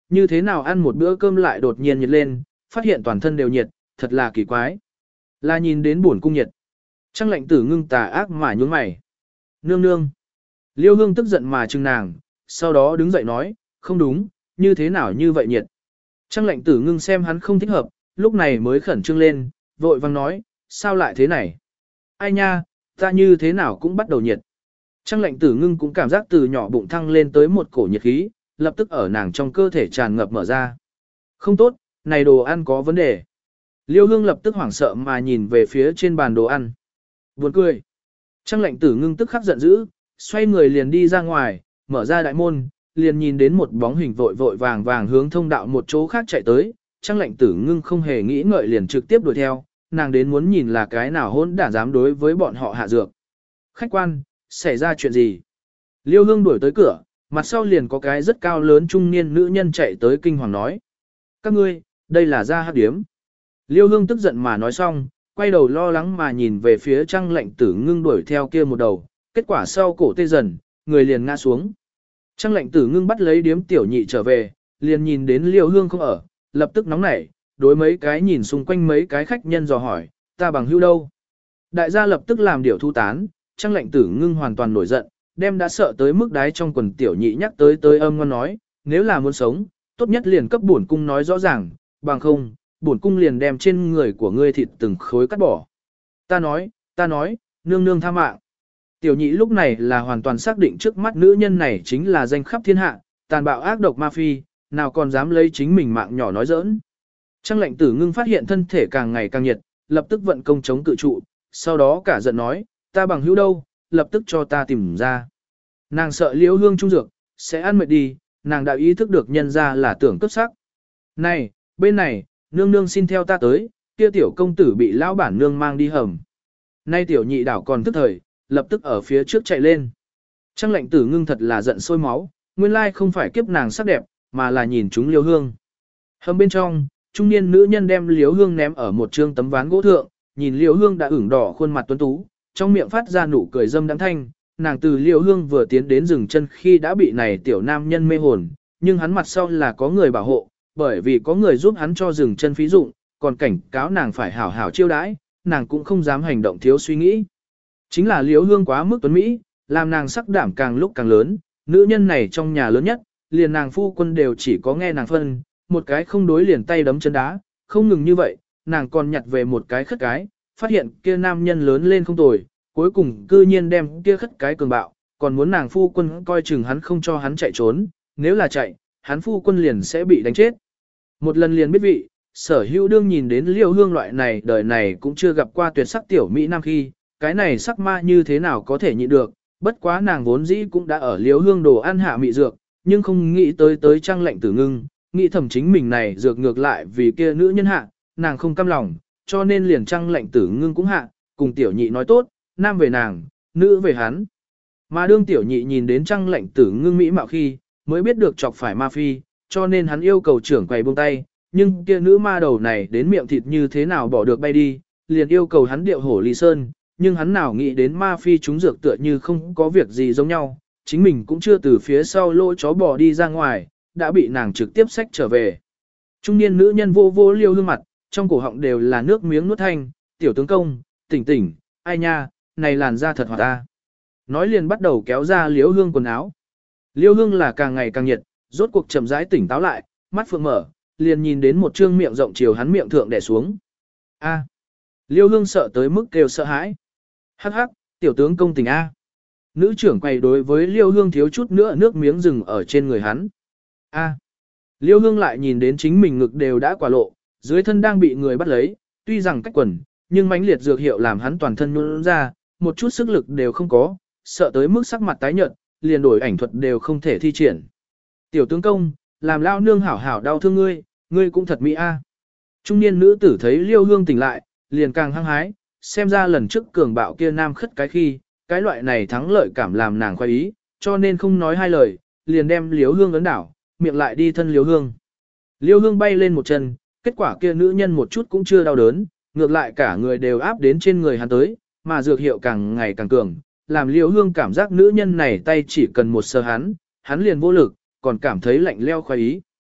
như thế nào ăn một bữa cơm lại đột nhiên nhiệt lên, phát hiện toàn thân đều nhiệt, thật là kỳ quái. Là nhìn đến buồn cung nhiệt. Trang lệnh tử ngưng tà ác mà nhún mày. Nương nương. Liêu hương tức giận mà trừng nàng, sau đó đứng dậy nói, không đúng, như thế nào như vậy nhiệt. Trang lệnh tử ngưng xem hắn không thích hợp, lúc này mới khẩn trương lên, vội vang nói, sao lại thế này? Ai nha, ta như thế nào cũng bắt đầu nhiệt. Trang lệnh tử ngưng cũng cảm giác từ nhỏ bụng thăng lên tới một cổ nhiệt khí, lập tức ở nàng trong cơ thể tràn ngập mở ra. Không tốt, này đồ ăn có vấn đề. Liêu hương lập tức hoảng sợ mà nhìn về phía trên bàn đồ ăn. Buồn cười. Trang lệnh tử ngưng tức khắc giận dữ, xoay người liền đi ra ngoài, mở ra đại môn, liền nhìn đến một bóng hình vội vội vàng vàng hướng thông đạo một chỗ khác chạy tới. Trang lệnh tử ngưng không hề nghĩ ngợi liền trực tiếp đuổi theo, nàng đến muốn nhìn là cái nào hỗn đản dám đối với bọn họ hạ dược. Khách quan, xảy ra chuyện gì? Liêu hương đuổi tới cửa, mặt sau liền có cái rất cao lớn trung niên nữ nhân chạy tới kinh hoàng nói. Các ngươi, đây là gia hắc điếm. Liêu hương tức giận mà nói xong, quay đầu lo lắng mà nhìn về phía Trang lệnh tử ngưng đuổi theo kia một đầu, kết quả sau cổ tê dần, người liền ngã xuống. Trang lệnh tử ngưng bắt lấy điếm tiểu nhị trở về, liền nhìn đến Liêu hương không ở, lập tức nóng nảy, đối mấy cái nhìn xung quanh mấy cái khách nhân dò hỏi, ta bằng hữu đâu? Đại gia lập tức làm điều thu tán, Trang lệnh tử ngưng hoàn toàn nổi giận, đem đã sợ tới mức đáy trong quần tiểu nhị nhắc tới âm ngon nói, nếu là muốn sống, tốt nhất liền cấp bổn cung nói rõ ràng, bằng không, bổn cung liền đem trên người của ngươi thịt từng khối cắt bỏ. Ta nói, nương nương tha mạng. Tiểu nhị lúc này là hoàn toàn xác định trước mắt nữ nhân này chính là danh khắp thiên hạ, tàn bạo ác độc ma phi, nào còn dám lấy chính mình mạng nhỏ nói giỡn. Trang lệnh tử ngưng phát hiện thân thể càng ngày càng nhiệt, lập tức vận công chống cự trụ, sau đó cả giận nói, ta bằng hữu đâu, lập tức cho ta tìm ra. Nàng sợ Liễu hương trung dược, sẽ ăn mệt đi, nàng đã ý thức được nhân ra là tưởng cấp sắc. Này, bên này, nương nương xin theo ta tới, kia tiểu công tử bị lão bản nương mang đi hầm. Nay tiểu nhị đảo còn tức thời, lập tức ở phía trước chạy lên. Trang lệnh tử ngưng thật là giận sôi máu, nguyên lai không phải kiếp nàng sắc đẹp, mà là nhìn chúng Liễu hương. Hầm bên trong, trung niên nữ nhân đem Liễu hương ném ở một trương tấm ván gỗ thượng, nhìn Liễu hương đã ửng đỏ khuôn mặt tuấn tú, trong miệng phát ra nụ cười dâm đãng thanh. Nàng từ Liễu hương vừa tiến đến dừng chân khi đã bị này tiểu nam nhân mê hồn, nhưng hắn mặt sau là có người bảo hộ, bởi vì có người giúp hắn cho dừng chân phí dụng, còn cảnh cáo nàng phải hảo hảo chiêu đãi, nàng cũng không dám hành động thiếu suy nghĩ. Chính là Liễu hương quá mức tuấn Mỹ, làm nàng sắc đảm càng lúc càng lớn, nữ nhân này trong nhà lớn nhất, liền nàng phu quân đều chỉ có nghe nàng phân, một cái không đối liền tay đấm chân đá, không ngừng như vậy, nàng còn nhặt về một cái khất cái, phát hiện kia nam nhân lớn lên không tồi, cuối cùng cư nhiên đem kia khất cái cường bạo, còn muốn nàng phu quân coi chừng hắn không cho hắn chạy trốn, nếu là chạy, hắn phu quân liền sẽ bị đánh chết. Một lần liền biết vị, Sở Hữu đương nhìn đến Liễu hương loại này đời này cũng chưa gặp qua tuyệt sắc tiểu mỹ nam khi, cái này sắc ma như thế nào có thể nhịn được, bất quá nàng vốn dĩ cũng đã ở Liễu hương đồ ăn hạ mị dược, nhưng không nghĩ tới Trang lệnh tử ngưng, nghĩ thầm chính mình này dược ngược lại vì kia nữ nhân hạ, nàng không cam lòng, cho nên liền Trang lệnh tử ngưng cũng hạ, cùng tiểu nhị nói tốt, nam về nàng, nữ về hắn. Mà đương tiểu nhị nhìn đến Trang lệnh tử ngưng mỹ mạo khi, mới biết được chọc phải ma phi, cho nên hắn yêu cầu trưởng quầy buông tay, nhưng kia nữ ma đầu này đến miệng thịt như thế nào bỏ được bay đi, liền yêu cầu hắn điệu hổ ly sơn, nhưng hắn nào nghĩ đến ma phi chúng dược tựa như không có việc gì giống nhau, chính mình cũng chưa từ phía sau lỗ chó bò đi ra ngoài, đã bị nàng trực tiếp xách trở về. Trung niên nữ nhân vô vô Liêu hương mặt, trong cổ họng đều là nước miếng nuốt thanh, tiểu tướng công, tỉnh, ai nha, này làn da thật hoạt ta. Nói liền bắt đầu kéo ra Liễu hương quần áo. Liễu hương là càng ngày càng nhiệt, rốt cuộc chậm rãi tỉnh táo lại, mắt phượng mở, liền nhìn đến một trương miệng rộng chiều hắn miệng thượng đè xuống. A. Liễu hương sợ tới mức kêu sợ hãi. Hắc hắc, tiểu tướng công tỉnh A. Nữ trưởng quay đối với Liễu hương thiếu chút nữa nước miếng rừng ở trên người hắn. A. Liễu hương lại nhìn đến chính mình ngực đều đã quả lộ, dưới thân đang bị người bắt lấy, tuy rằng cách quần, nhưng mãnh liệt dược hiệu làm hắn toàn thân nhũn ra, một chút sức lực đều không có, sợ tới mức sắc mặt tái nhợt, liền đổi ảnh thuật đều không thể thi triển. Tiểu tướng công, làm lao nương hảo hảo đau thương ngươi, ngươi cũng thật mỹ a. Trung niên nữ tử thấy Liêu hương tỉnh lại, liền càng hăng hái, xem ra lần trước cường bạo kia nam khất cái khi, cái loại này thắng lợi cảm làm nàng khoái ý, cho nên không nói hai lời, liền đem Liêu hương ấn đảo, miệng lại đi thân Liêu hương. Liêu hương bay lên một chân, kết quả kia nữ nhân một chút cũng chưa đau đớn, ngược lại cả người đều áp đến trên người hắn tới, mà dược hiệu càng ngày càng cường, làm Liêu hương cảm giác nữ nhân này tay chỉ cần một sờ hắn liền vô lực, còn cảm thấy lạnh leo khoái ý.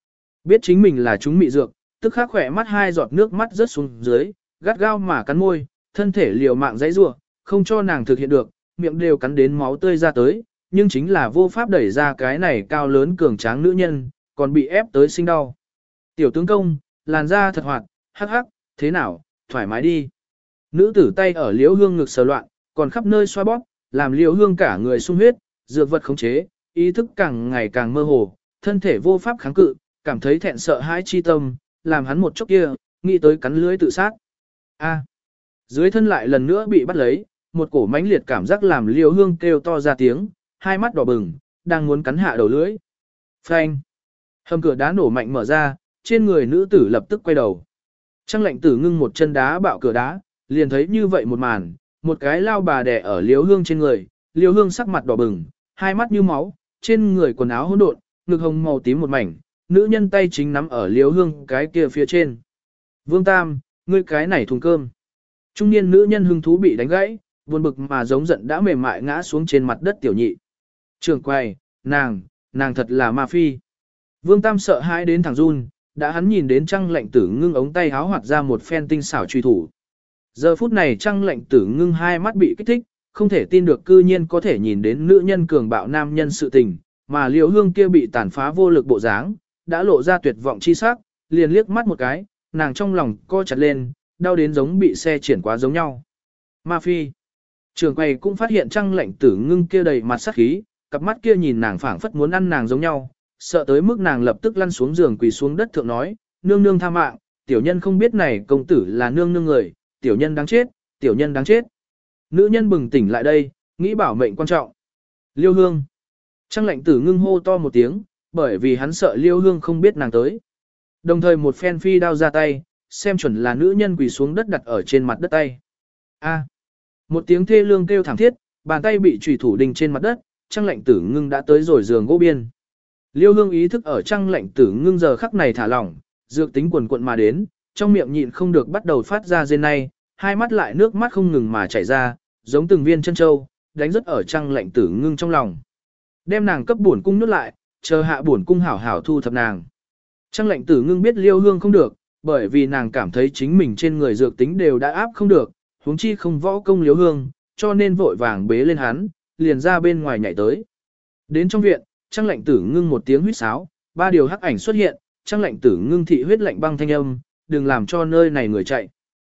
Biết chính mình là chúng mị dược, tức khắc khỏe mắt hai giọt nước mắt rớt xuống dưới, gắt gao mà cắn môi, thân thể liều mạng dãy rủa, không cho nàng thực hiện được, miệng đều cắn đến máu tươi ra tới, nhưng chính là vô pháp đẩy ra cái này cao lớn cường tráng nữ nhân, còn bị ép tới sinh đau. Tiểu tướng công, làn da thật hoạt, hắc hắc, thế nào, thoải mái đi. Nữ tử tay ở Liễu Hương ngực sờ loạn, còn khắp nơi xoa bóp, làm Liễu Hương cả người sung huyết, dược vật khống chế, ý thức càng ngày càng mơ hồ, thân thể vô pháp kháng cự, cảm thấy thẹn sợ hãi chi tâm, làm hắn một chốc kia, nghĩ tới cắn lưới tự sát. A. Dưới thân lại lần nữa bị bắt lấy, một cổ mãnh liệt cảm giác làm Liễu Hương kêu to ra tiếng, hai mắt đỏ bừng, đang muốn cắn hạ đầu lưỡi. Phanh. Hầm cửa đá nổ mạnh mở ra, trên người nữ tử lập tức quay đầu. Trang lệnh tử ngưng một chân đá bạo cửa đá, liền thấy như vậy một màn, một cái lao bà đè ở Liễu Hương trên người, Liễu Hương sắc mặt đỏ bừng, hai mắt như máu, trên người quần áo hỗn độn, ngực hồng màu tím một mảnh, nữ nhân tay chính nắm ở Liễu Hương cái kia phía trên. Vương Tam, ngươi cái này thùng cơm. Trung niên nữ nhân hưng thú bị đánh gãy, buồn bực mà giống giận đã mềm mại ngã xuống trên mặt đất tiểu nhị. Trường quay, nàng thật là ma phi. Vương Tam sợ hãi đến thằng run, đã hắn nhìn đến Trăng Lệnh Tử Ngưng ống tay háo hoạt ra một phen tinh xảo truy thủ. Giờ phút này Trăng Lệnh Tử Ngưng hai mắt bị kích thích, không thể tin được cư nhiên có thể nhìn đến nữ nhân cường bạo nam nhân sự tình, mà Liễu Hương kia bị tàn phá vô lực bộ dáng, đã lộ ra tuyệt vọng chi sắc, liền liếc mắt một cái, nàng trong lòng co chặt lên, đau đến giống bị xe triển quá giống nhau. Ma phi. Trường quầy cũng phát hiện Trăng Lệnh Tử Ngưng kia đầy mặt sắc khí, cặp mắt kia nhìn nàng phảng phất muốn ăn nàng giống nhau, sợ tới mức nàng lập tức lăn xuống giường quỳ xuống đất thượng nói, nương nương tha mạng, tiểu nhân không biết này công tử là nương nương người, tiểu nhân đáng chết, tiểu nhân đáng chết. Nữ nhân bừng tỉnh lại đây, nghĩ bảo mệnh quan trọng. Liêu Hương. Trăng Lệnh Tử Ngưng hô to một tiếng, bởi vì hắn sợ Liêu Hương không biết nàng tới. Đồng thời một phen phi đao ra tay, xem chuẩn là nữ nhân quỳ xuống đất đặt ở trên mặt đất tay. A. Một tiếng thê lương kêu thảm thiết, bàn tay bị chủy thủ đinh trên mặt đất, Trăng Lệnh Tử Ngưng đã tới rồi giường gỗ biên. Liêu Hương ý thức ở Trăng Lệnh Tử Ngưng giờ khắc này thả lỏng, dược tính quần quận mà đến, trong miệng nhịn không được bắt đầu phát ra rên này, hai mắt lại nước mắt không ngừng mà chảy ra, giống từng viên chân châu, đánh rất ở Trăng Lệnh Tử Ngưng trong lòng. Đem nàng cấp bổn cung nuốt lại, chờ hạ bổn cung hảo hảo thu thập nàng. Trăng Lệnh Tử Ngưng biết Liêu Hương không được, bởi vì nàng cảm thấy chính mình trên người dược tính đều đã áp không được, huống chi không võ công Liêu Hương, cho nên vội vàng bế lên hắn, liền ra bên ngoài nhảy tới. Đến trong viện, Trăng Lệnh Tử Ngưng một tiếng huýt sáo, ba điều hắc ảnh xuất hiện, Trăng Lệnh Tử Ngưng thị huyết lạnh băng thanh âm, đừng làm cho nơi này người chạy.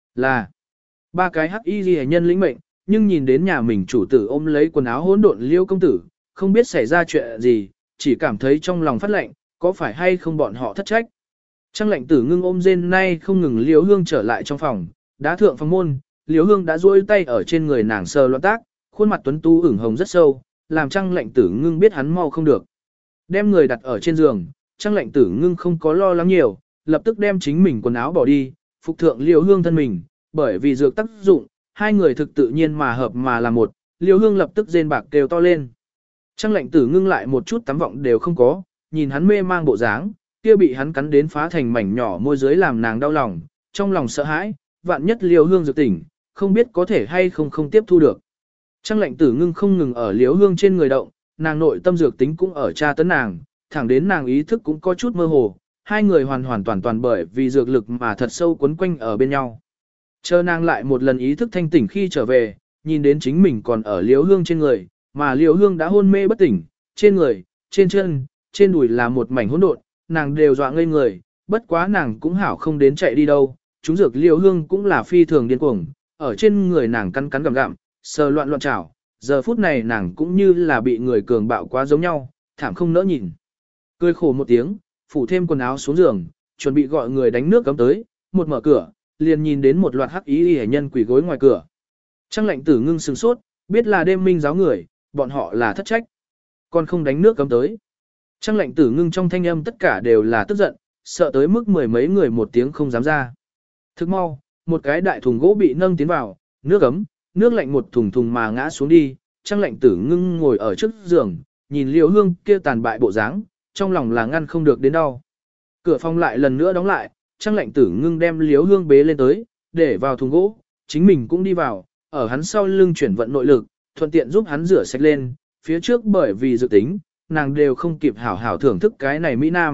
Là ba cái hắc y liễu nhân lĩnh mệnh, nhưng nhìn đến nhà mình chủ tử ôm lấy quần áo hỗn độn Liêu công tử, không biết xảy ra chuyện gì, chỉ cảm thấy trong lòng phát lạnh, có phải hay không bọn họ thất trách. Trăng Lệnh Tử Ngưng ôm rên nay không ngừng Liêu Hương trở lại trong phòng, đá thượng phòng môn, Liêu Hương đã duỗi tay ở trên người nàng sờ loạn tác, khuôn mặt tuấn tú ửng hồng rất sâu, làm Trăng Lệnh Tử Ngưng biết hắn mau không được. Đem người đặt ở trên giường, Trăng Lệnh Tử Ngưng không có lo lắng nhiều, lập tức đem chính mình quần áo bỏ đi, phục thượng Liêu Hương thân mình, bởi vì dược tác dụng, hai người thực tự nhiên mà hợp mà là một, Liêu Hương lập tức rên bạc kêu to lên. Trăng Lệnh Tử Ngưng lại một chút tắm vọng đều không có, nhìn hắn mê mang bộ dáng, kia bị hắn cắn đến phá thành mảnh nhỏ môi dưới làm nàng đau lòng, trong lòng sợ hãi, vạn nhất Liêu Hương dược tỉnh, không biết có thể hay không tiếp thu được. Trăng Lệnh Tử Ngưng không ngừng ở Liêu Hương trên người động, nàng nội tâm dược tính cũng ở tra tấn nàng, thẳng đến nàng ý thức cũng có chút mơ hồ, hai người hoàn hoàn toàn toàn bởi vì dược lực mà thật sâu quấn quanh ở bên nhau. Chờ nàng lại một lần ý thức thanh tỉnh khi trở về, nhìn đến chính mình còn ở Liêu Hương trên người, mà Liêu Hương đã hôn mê bất tỉnh, trên người, trên chân, trên đùi là một mảnh hỗn độn, nàng đều dọa ngây người, bất quá nàng cũng hảo không đến chạy đi đâu, chúng dược Liêu Hương cũng là phi thường điên cuồng, ở trên người nàng cắn cắn gặm gặm, sờ loạn loạn chảo, giờ phút này nàng cũng như là bị người cường bạo quá giống nhau, thảm không nỡ nhìn. Cười khổ một tiếng, phủ thêm quần áo xuống giường, chuẩn bị gọi người đánh nước cấm tới, một mở cửa, liền nhìn đến một loạt hắc ý hệ nhân quỳ gối ngoài cửa. Trăng Lệnh Tử Ngưng sửng sốt, biết là đêm minh giáo người, bọn họ là thất trách. Còn không đánh nước cấm tới. Trăng Lệnh Tử Ngưng trong thanh âm tất cả đều là tức giận, sợ tới mức mười mấy người một tiếng không dám ra. Thức mau, một cái đại thùng gỗ bị nâng tiến vào, nước ấm, nước lạnh một thùng thùng mà ngã xuống đi. Trăng Lệnh Tử Ngưng ngồi ở trước giường, nhìn Liêu Hương kia tàn bại bộ dáng, trong lòng là ngăn không được đến đau. Cửa phòng lại lần nữa đóng lại, Trăng Lệnh Tử Ngưng đem Liêu Hương bế lên tới, để vào thùng gỗ, chính mình cũng đi vào, ở hắn sau lưng chuyển vận nội lực, thuận tiện giúp hắn rửa sạch lên, phía trước bởi vì dự tính, nàng đều không kịp hảo hảo thưởng thức cái này Mỹ Nam,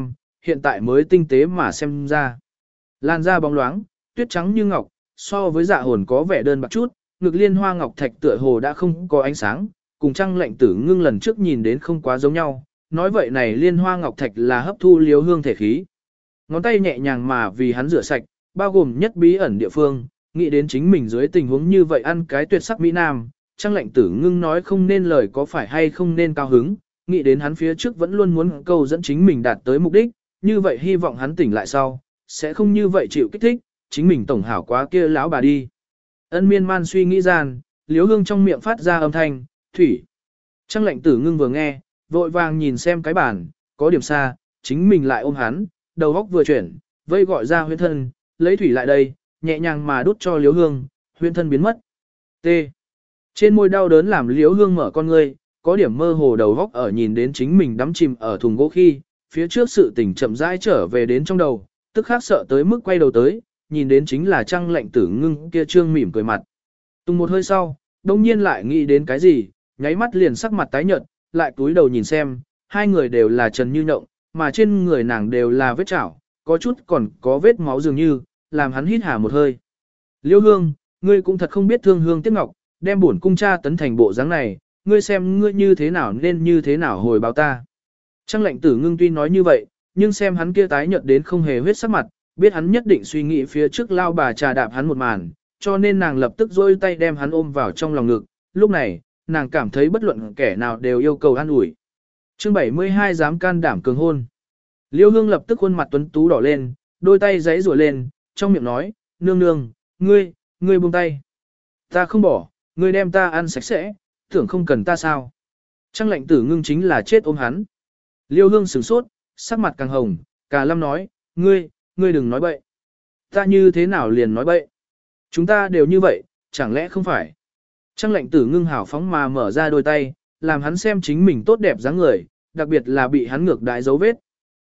hiện tại mới tinh tế mà xem ra. Làn da bóng loáng, tuyết trắng như ngọc, so với dạ hồn có vẻ đơn bạc chút, ngực liên hoa ngọc thạch tựa hồ đã không có ánh sáng, cùng Trăng Lệnh Tử Ngưng lần trước nhìn đến không quá giống nhau. Nói vậy này liên hoa ngọc thạch là hấp thu Liễu Hương thể khí. Ngón tay nhẹ nhàng mà vì hắn rửa sạch, bao gồm nhất bí ẩn địa phương, nghĩ đến chính mình dưới tình huống như vậy ăn cái tuyệt sắc mỹ nam, Trăng Lệnh Tử Ngưng nói không nên lời có phải hay không nên cao hứng, nghĩ đến hắn phía trước vẫn luôn muốn câu dẫn chính mình đạt tới mục đích, như vậy hy vọng hắn tỉnh lại sau, sẽ không như vậy chịu kích thích, chính mình tổng hảo quá kia lão bà đi. Ân miên man suy nghĩ gian, Liễu Hương trong miệng phát ra âm thanh, thủy. Trăng Lệnh Tử Ngưng vừa nghe, vội vàng nhìn xem cái bàn, có điểm xa, chính mình lại ôm hắn, đầu óc vừa chuyển, vây gọi ra huyễn thân, lấy thủy lại đây, nhẹ nhàng mà đút cho Liễu Hương, huyễn thân biến mất. T. Trên môi đau đớn làm Liễu Hương mở con ngươi, có điểm mơ hồ đầu óc ở nhìn đến chính mình đắm chìm ở thùng gỗ khi, phía trước sự tình chậm rãi trở về đến trong đầu, tức khắc sợ tới mức quay đầu tới, nhìn đến chính là Trăng Lệnh Tử Ngưng kia trương mỉm cười mặt. Tùng một hơi sau, đông nhiên lại nghĩ đến cái gì, nháy mắt liền sắc mặt tái nhợt, lại cúi đầu nhìn xem, hai người đều là trần như nhộng, mà trên người nàng đều là vết chảo, có chút còn có vết máu dường như, làm hắn hít hà một hơi. Liễu Hương, ngươi cũng thật không biết thương hương tiếc ngọc, đem bổn cung cha tấn thành bộ dáng này, ngươi xem ngươi như thế nào nên như thế nào hồi báo ta. Trăng Lệnh Tử Ngưng tuy nói như vậy, nhưng xem hắn kia tái nhợt đến không hề huyết sắc mặt, biết hắn nhất định suy nghĩ phía trước lao bà trà đạp hắn một màn, cho nên nàng lập tức dôi tay đem hắn ôm vào trong lòng ngực. Lúc này, nàng cảm thấy bất luận kẻ nào đều yêu cầu an ủi. Chương 72 dám can đảm cường hôn. Liễu Hương lập tức khuôn mặt tuấn tú đỏ lên, đôi tay giãy giụa lên, trong miệng nói, nương nương, ngươi buông tay. Ta không bỏ, ngươi đem ta ăn sạch sẽ, tưởng không cần ta sao. Trăng Lệnh Tử Ngưng chính là chết ôm hắn. Liễu Hương sửng sốt, sắc mặt càng hồng, Cà Lâm nói, ngươi đừng nói bậy. Ta như thế nào liền nói bậy? Chúng ta đều như vậy, chẳng lẽ không phải? Trăng Lệnh Tử Ngưng hào phóng mà mở ra đôi tay, làm hắn xem chính mình tốt đẹp dáng người, đặc biệt là bị hắn ngược đại dấu vết.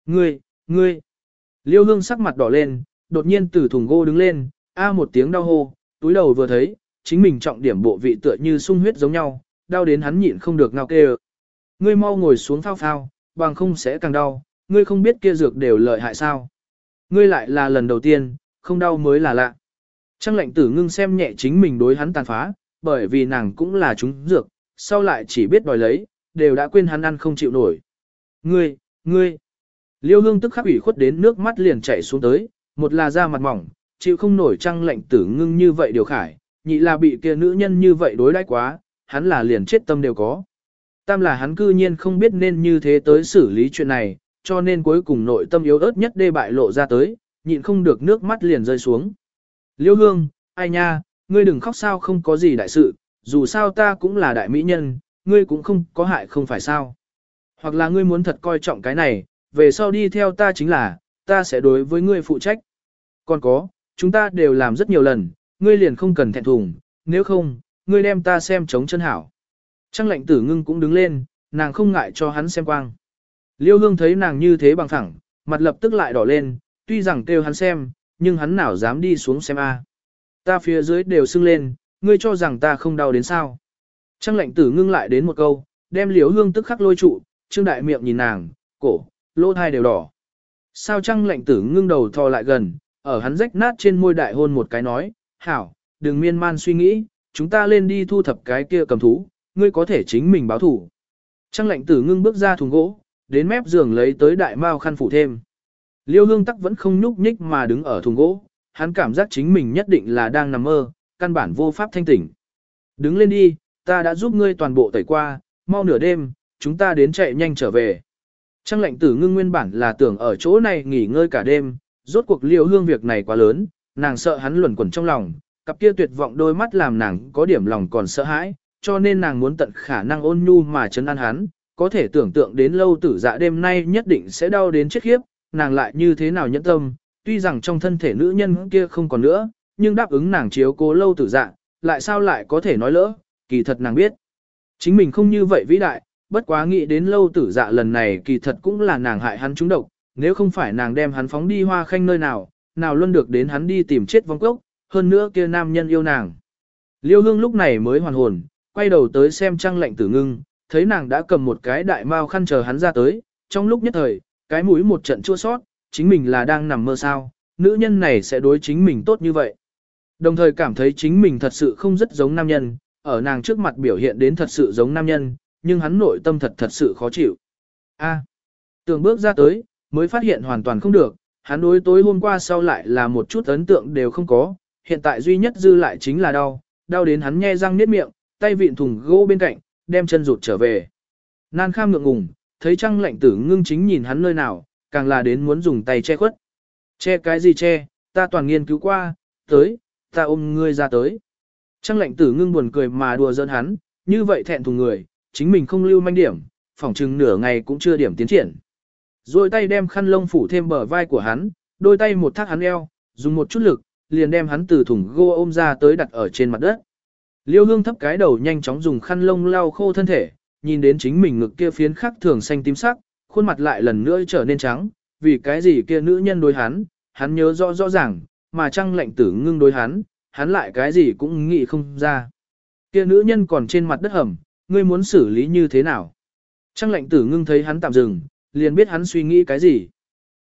Ngươi. Liễu Hương sắc mặt đỏ lên, đột nhiên từ thùng gỗ đứng lên, một tiếng đau hô, túi đầu vừa thấy, chính mình trọng điểm bộ vị tựa như sung huyết giống nhau, đau đến hắn nhịn không được ngao kêu. Ngươi mau ngồi xuống phao phao, bằng không sẽ càng đau, ngươi không biết kia dược đều lợi hại sao. Ngươi lại là lần đầu tiên, không đau mới là lạ. Trăng Lệnh Tử Ngưng xem nhẹ chính mình đối hắn tàn phá, bởi vì nàng cũng là trúng dược, sau lại chỉ biết đòi lấy, đều đã quên hắn ăn không chịu nổi. Ngươi. Liễu Hương tức khắc ủy khuất đến nước mắt liền chảy xuống tới, một là da mặt mỏng, chịu không nổi Trăng Lệnh Tử Ngưng như vậy điều khải, nhị là bị kia nữ nhân như vậy đối đãi quá, hắn là liền chết tâm đều có. Tam là hắn cư nhiên không biết nên như thế tới xử lý chuyện này, cho nên cuối cùng nội tâm yếu ớt nhất đê bại lộ ra tới, nhịn không được nước mắt liền rơi xuống. Liễu Hương, ai nha, ngươi đừng khóc sao không có gì đại sự, dù sao ta cũng là đại mỹ nhân, ngươi cũng không có hại không phải sao. Hoặc là ngươi muốn thật coi trọng cái này, về sau đi theo ta chính là, ta sẽ đối với ngươi phụ trách. Còn có, chúng ta đều làm rất nhiều lần, ngươi liền không cần thẹn thùng, nếu không, ngươi đem ta xem chống chân hảo. Trăng Lệnh Tử Ngưng cũng đứng lên, nàng không ngại cho hắn xem quang. Liễu Hương thấy nàng như thế bằng phẳng, mặt lập tức lại đỏ lên, tuy rằng kêu hắn xem, nhưng hắn nào dám đi xuống xem a. Ta phía dưới đều sưng lên, ngươi cho rằng ta không đau đến sao. Trăng Lệnh Tử Ngưng lại đến một câu, đem Liễu Hương tức khắc lôi trụ, trương đại miệng nhìn nàng, cổ, lỗ thai đều đỏ. Sao Trăng Lệnh Tử Ngưng đầu thò lại gần, ở hắn rách nát trên môi đại hôn một cái nói, hảo, đừng miên man suy nghĩ, chúng ta lên đi thu thập cái kia cầm thú, ngươi có thể chính mình báo thủ. Trăng Lệnh Tử Ngưng bước ra thùng gỗ, đến mép giường lấy tới đại mao khăn phủ thêm. Liễu Hương tắc vẫn không nhúc nhích mà đứng ở thùng gỗ, hắn cảm giác chính mình nhất định là đang nằm mơ, căn bản vô pháp thanh tỉnh. Đứng lên đi, ta đã giúp ngươi toàn bộ tẩy qua, mau nửa đêm, chúng ta đến chạy nhanh trở về. Trăng Lệnh Tử Ngưng nguyên bản là tưởng ở chỗ này nghỉ ngơi cả đêm, rốt cuộc Liễu Hương việc này quá lớn, nàng sợ hắn luẩn quẩn trong lòng, cặp kia tuyệt vọng đôi mắt làm nàng có điểm lòng còn sợ hãi, cho nên nàng muốn tận khả năng ôn nhu mà trấn an hắn, có thể tưởng tượng đến Lâu Tử Dạ đêm nay nhất định sẽ đau đến chết khiếp, nàng lại như thế nào nhẫn tâm, tuy rằng trong thân thể nữ nhân kia không còn nữa, nhưng đáp ứng nàng chiếu cố Lâu Tử Dạ, lại sao lại có thể nói lỡ, kỳ thật nàng biết. Chính mình không như vậy vĩ đại, bất quá nghĩ đến Lâu Tử Dạ lần này kỳ thật cũng là nàng hại hắn trúng độc, nếu không phải nàng đem hắn phóng đi Hoa Khanh nơi nào, nào luôn được đến hắn đi tìm chết vong cốc, hơn nữa kia nam nhân yêu nàng. Liễu Hương lúc này mới hoàn hồn, quay đầu tới xem Trăng Lệnh Tử Ngưng, thấy nàng đã cầm một cái đại mao khăn chờ hắn ra tới, trong lúc nhất thời, cái mũi một trận chua sót, chính mình là đang nằm mơ sao, nữ nhân này sẽ đối chính mình tốt như vậy. Đồng thời cảm thấy chính mình thật sự không rất giống nam nhân, ở nàng trước mặt biểu hiện đến thật sự giống nam nhân, nhưng hắn nội tâm thật sự khó chịu. Tưởng bước ra tới, mới phát hiện hoàn toàn không được, hắn đối tối hôm qua sau lại là một chút ấn tượng đều không có, hiện tại duy nhất dư lại chính là đau đến hắn nhe răng niết miệng, tay vịn thùng gỗ bên cạnh, đem chân rụt trở về. Nan kham ngượng ngùng, thấy Trăng Lệnh Tử Ngưng chính nhìn hắn nơi nào, càng là đến muốn dùng tay che khuất. Che cái gì che, ta toàn nghiên cứu qua, tới, ta ôm ngươi ra tới. Trăng Lệnh Tử Ngưng buồn cười mà đùa giỡn hắn, như vậy thẹn thùng người, chính mình không lưu manh điểm, phỏng chừng nửa ngày cũng chưa điểm tiến triển. Rồi tay đem khăn lông phủ thêm bờ vai của hắn, đôi tay một thác hắn eo, dùng một chút lực, liền đem hắn từ thùng gỗ ôm ra tới đặt ở trên mặt đất. Liêu Hương thấp cái đầu nhanh chóng dùng khăn lông lau khô thân thể, nhìn đến chính mình ngực kia phiến khắc thường xanh tím sắc, khuôn mặt lại lần nữa trở nên trắng, vì cái gì kia nữ nhân đối hắn nhớ rõ ràng, mà Trăng Lệnh Tử Ngưng đối hắn lại cái gì cũng nghĩ không ra. Kia nữ nhân còn trên mặt đất hầm, ngươi muốn xử lý như thế nào? Trăng Lệnh Tử Ngưng thấy hắn tạm dừng, liền biết hắn suy nghĩ cái gì.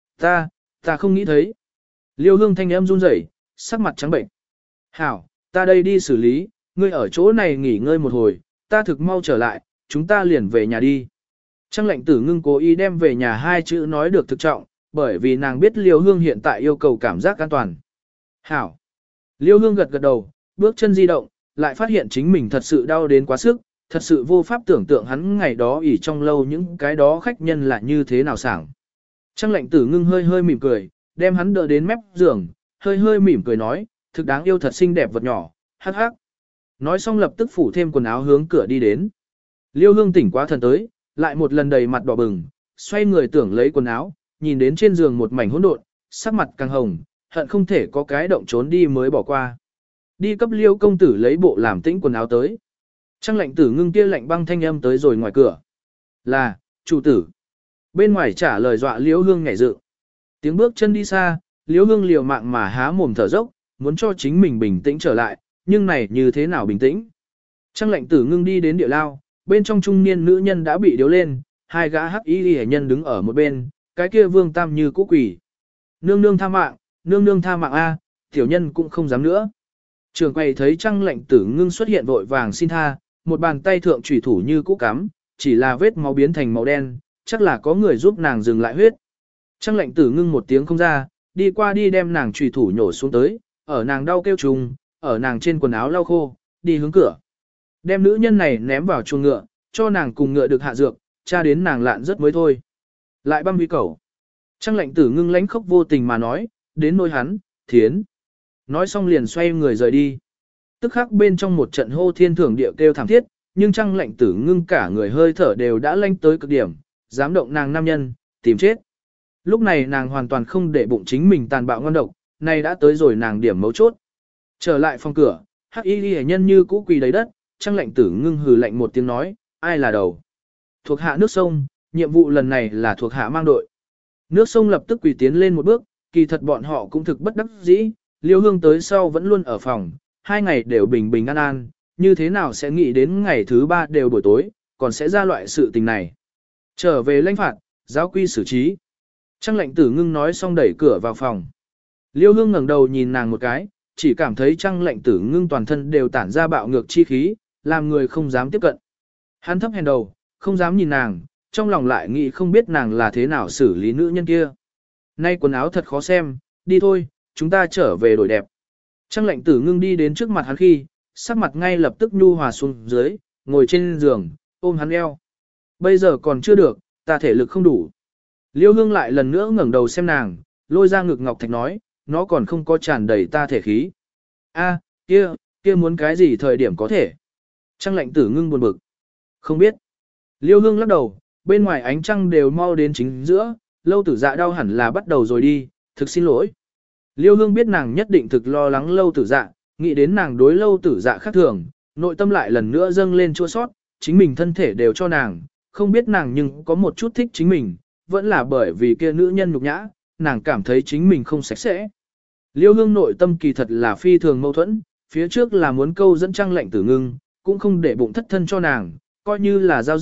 Ta không nghĩ thấy. Liêu Hương thanh âm run rẩy, sắc mặt trắng bệnh. Hảo, ta đây đi xử lý, ngươi ở chỗ này nghỉ ngơi một hồi, ta thực mau trở lại, chúng ta liền về nhà đi. Trăng Lệnh Tử Ngưng cố ý đem về nhà hai chữ nói được thực trọng, bởi vì nàng biết Liêu Hương hiện tại yêu cầu cảm giác an toàn. Hảo. Liêu Hương gật đầu, bước chân di động, lại phát hiện chính mình thật sự đau đến quá sức, thật sự vô pháp tưởng tượng hắn ngày đó ỉ trong lâu những cái đó khách nhân là như thế nào sảng. Trăng Lệnh Tử Ngưng hơi mỉm cười, đem hắn đỡ đến mép giường, hơi mỉm cười nói, thực đáng yêu thật xinh đẹp vật nhỏ, hắc hắc. Nói xong lập tức phủ thêm quần áo hướng cửa đi đến. Liêu Hương tỉnh quá thần tới, lại một lần đầy mặt đỏ bừng, xoay người tưởng lấy quần áo, nhìn đến trên giường một mảnh hỗn độn, sắc mặt càng hồng, hận không thể có cái động trốn đi mới bỏ qua. Đi cấp Liêu công tử lấy bộ làm tĩnh quần áo tới. Trăng Lệnh Tử Ngưng kia lạnh băng thanh âm tới rồi ngoài cửa. Là, chủ tử. Bên ngoài trả lời dọa Liêu Hương nhảy dựng. Tiếng bước chân đi xa, Liêu Hương liều mạng mà há mồm thở dốc, muốn cho chính mình bình tĩnh trở lại, nhưng này như thế nào bình tĩnh. Trăng Lệnh Tử Ngưng đi đến địa lao, bên trong trung niên nữ nhân đã bị điếu lên, hai gã hắc y hệ nhân đứng ở một bên, cái kia Vương Tam như cũ quỷ. Nương nương tha mạng a, tiểu nhân cũng không dám nữa. Trường quầy thấy Trăng Lệnh Tử Ngưng xuất hiện vội vàng xin tha, một bàn tay thượng chủy thủ như cũ cắm, chỉ là vết máu biến thành màu đen, chắc là có người giúp nàng dừng lại huyết. Trăng Lệnh Tử Ngưng một tiếng không ra, đi qua đi đem nàng chủy thủ nhổ xuống tới, ở nàng đau kêu trùng, ở nàng trên quần áo lau khô, đi hướng cửa. Đem nữ nhân này ném vào chuồng ngựa, cho nàng cùng ngựa được hạ dược, tra đến nàng lạn rất mới thôi. Lại băm huy cẩu. Trăng Lệnh Tử Ngưng lánh khóc vô tình mà nói, đến nôi hắn, thiến. Nói xong liền xoay người rời đi. Tức khắc bên trong một trận hô thiên thưởng địa kêu thảm thiết, nhưng Trăng Lệnh Tử Ngưng cả người hơi thở đều đã lanh tới cực điểm, dám động nàng nam nhân, tìm chết. Lúc này nàng hoàn toàn không để bụng chính mình tàn bạo ngon độc, nay đã tới rồi nàng điểm mấu chốt. Trở lại phòng cửa, hắc y ghi nhân như cũ quỳ đầy đất, Trăng Lệnh Tử Ngưng hừ lạnh một tiếng nói, ai là đầu. Thuộc hạ nước sông, nhiệm vụ lần này là thuộc hạ mang đội. Nước sông lập tức quỳ tiến lên một bước, kỳ thật bọn họ cũng thực bất đắc dĩ, Liêu Hương tới sau vẫn luôn ở phòng, 2 ngày đều bình bình an an, như thế nào sẽ nghĩ đến ngày thứ 3 đều buổi tối, còn sẽ ra loại sự tình này. Trở về lãnh phạt, giáo quy xử trí. Trăng Lệnh Tử Ngưng nói xong đẩy cửa vào phòng. Liêu Hương ngẩng đầu nhìn nàng một cái, chỉ cảm thấy Trăng Lệnh Tử Ngưng toàn thân đều tản ra bạo ngược chi khí, làm người không dám tiếp cận. Hắn thấp hèn đầu, không dám nhìn nàng, trong lòng lại nghĩ không biết nàng là thế nào xử lý nữ nhân kia. Nay quần áo thật khó xem, đi thôi, chúng ta trở về đổi đẹp. Trăng Lệnh Tử Ngưng đi đến trước mặt hắn khi, sắc mặt ngay lập tức nhu hòa xuống dưới, ngồi trên giường, ôm hắn eo. Bây giờ còn chưa được, ta thể lực không đủ. Liêu Hương lại lần nữa ngẩng đầu xem nàng, lôi ra ngực ngọc thạch nói, nó còn không có tràn đầy ta thể khí. A, kia muốn cái gì thời điểm có thể. Trăng Lệnh Tử Ngưng buồn bực. Không biết. Liêu Hương lắc đầu, bên ngoài ánh trăng đều mau đến chính giữa, Lâu Tử Dạ đau hẳn là bắt đầu rồi đi, thực xin lỗi. Liêu Hương biết nàng nhất định thực lo lắng Lâu Tử Dạ, nghĩ đến nàng đối Lâu Tử Dạ khác thường, nội tâm lại lần nữa dâng lên chua sót, chính mình thân thể đều cho nàng, không biết nàng nhưng có một chút thích chính mình, vẫn là bởi vì kia nữ nhân nhục nhã, nàng cảm thấy chính mình không sạch sẽ. Liêu Hương nội tâm kỳ thật là phi thường mâu thuẫn, phía trước là muốn câu dẫn Trăng Lệnh Tử Ngưng, cũng không để bụng thất thân cho nàng, coi như là giao dịch,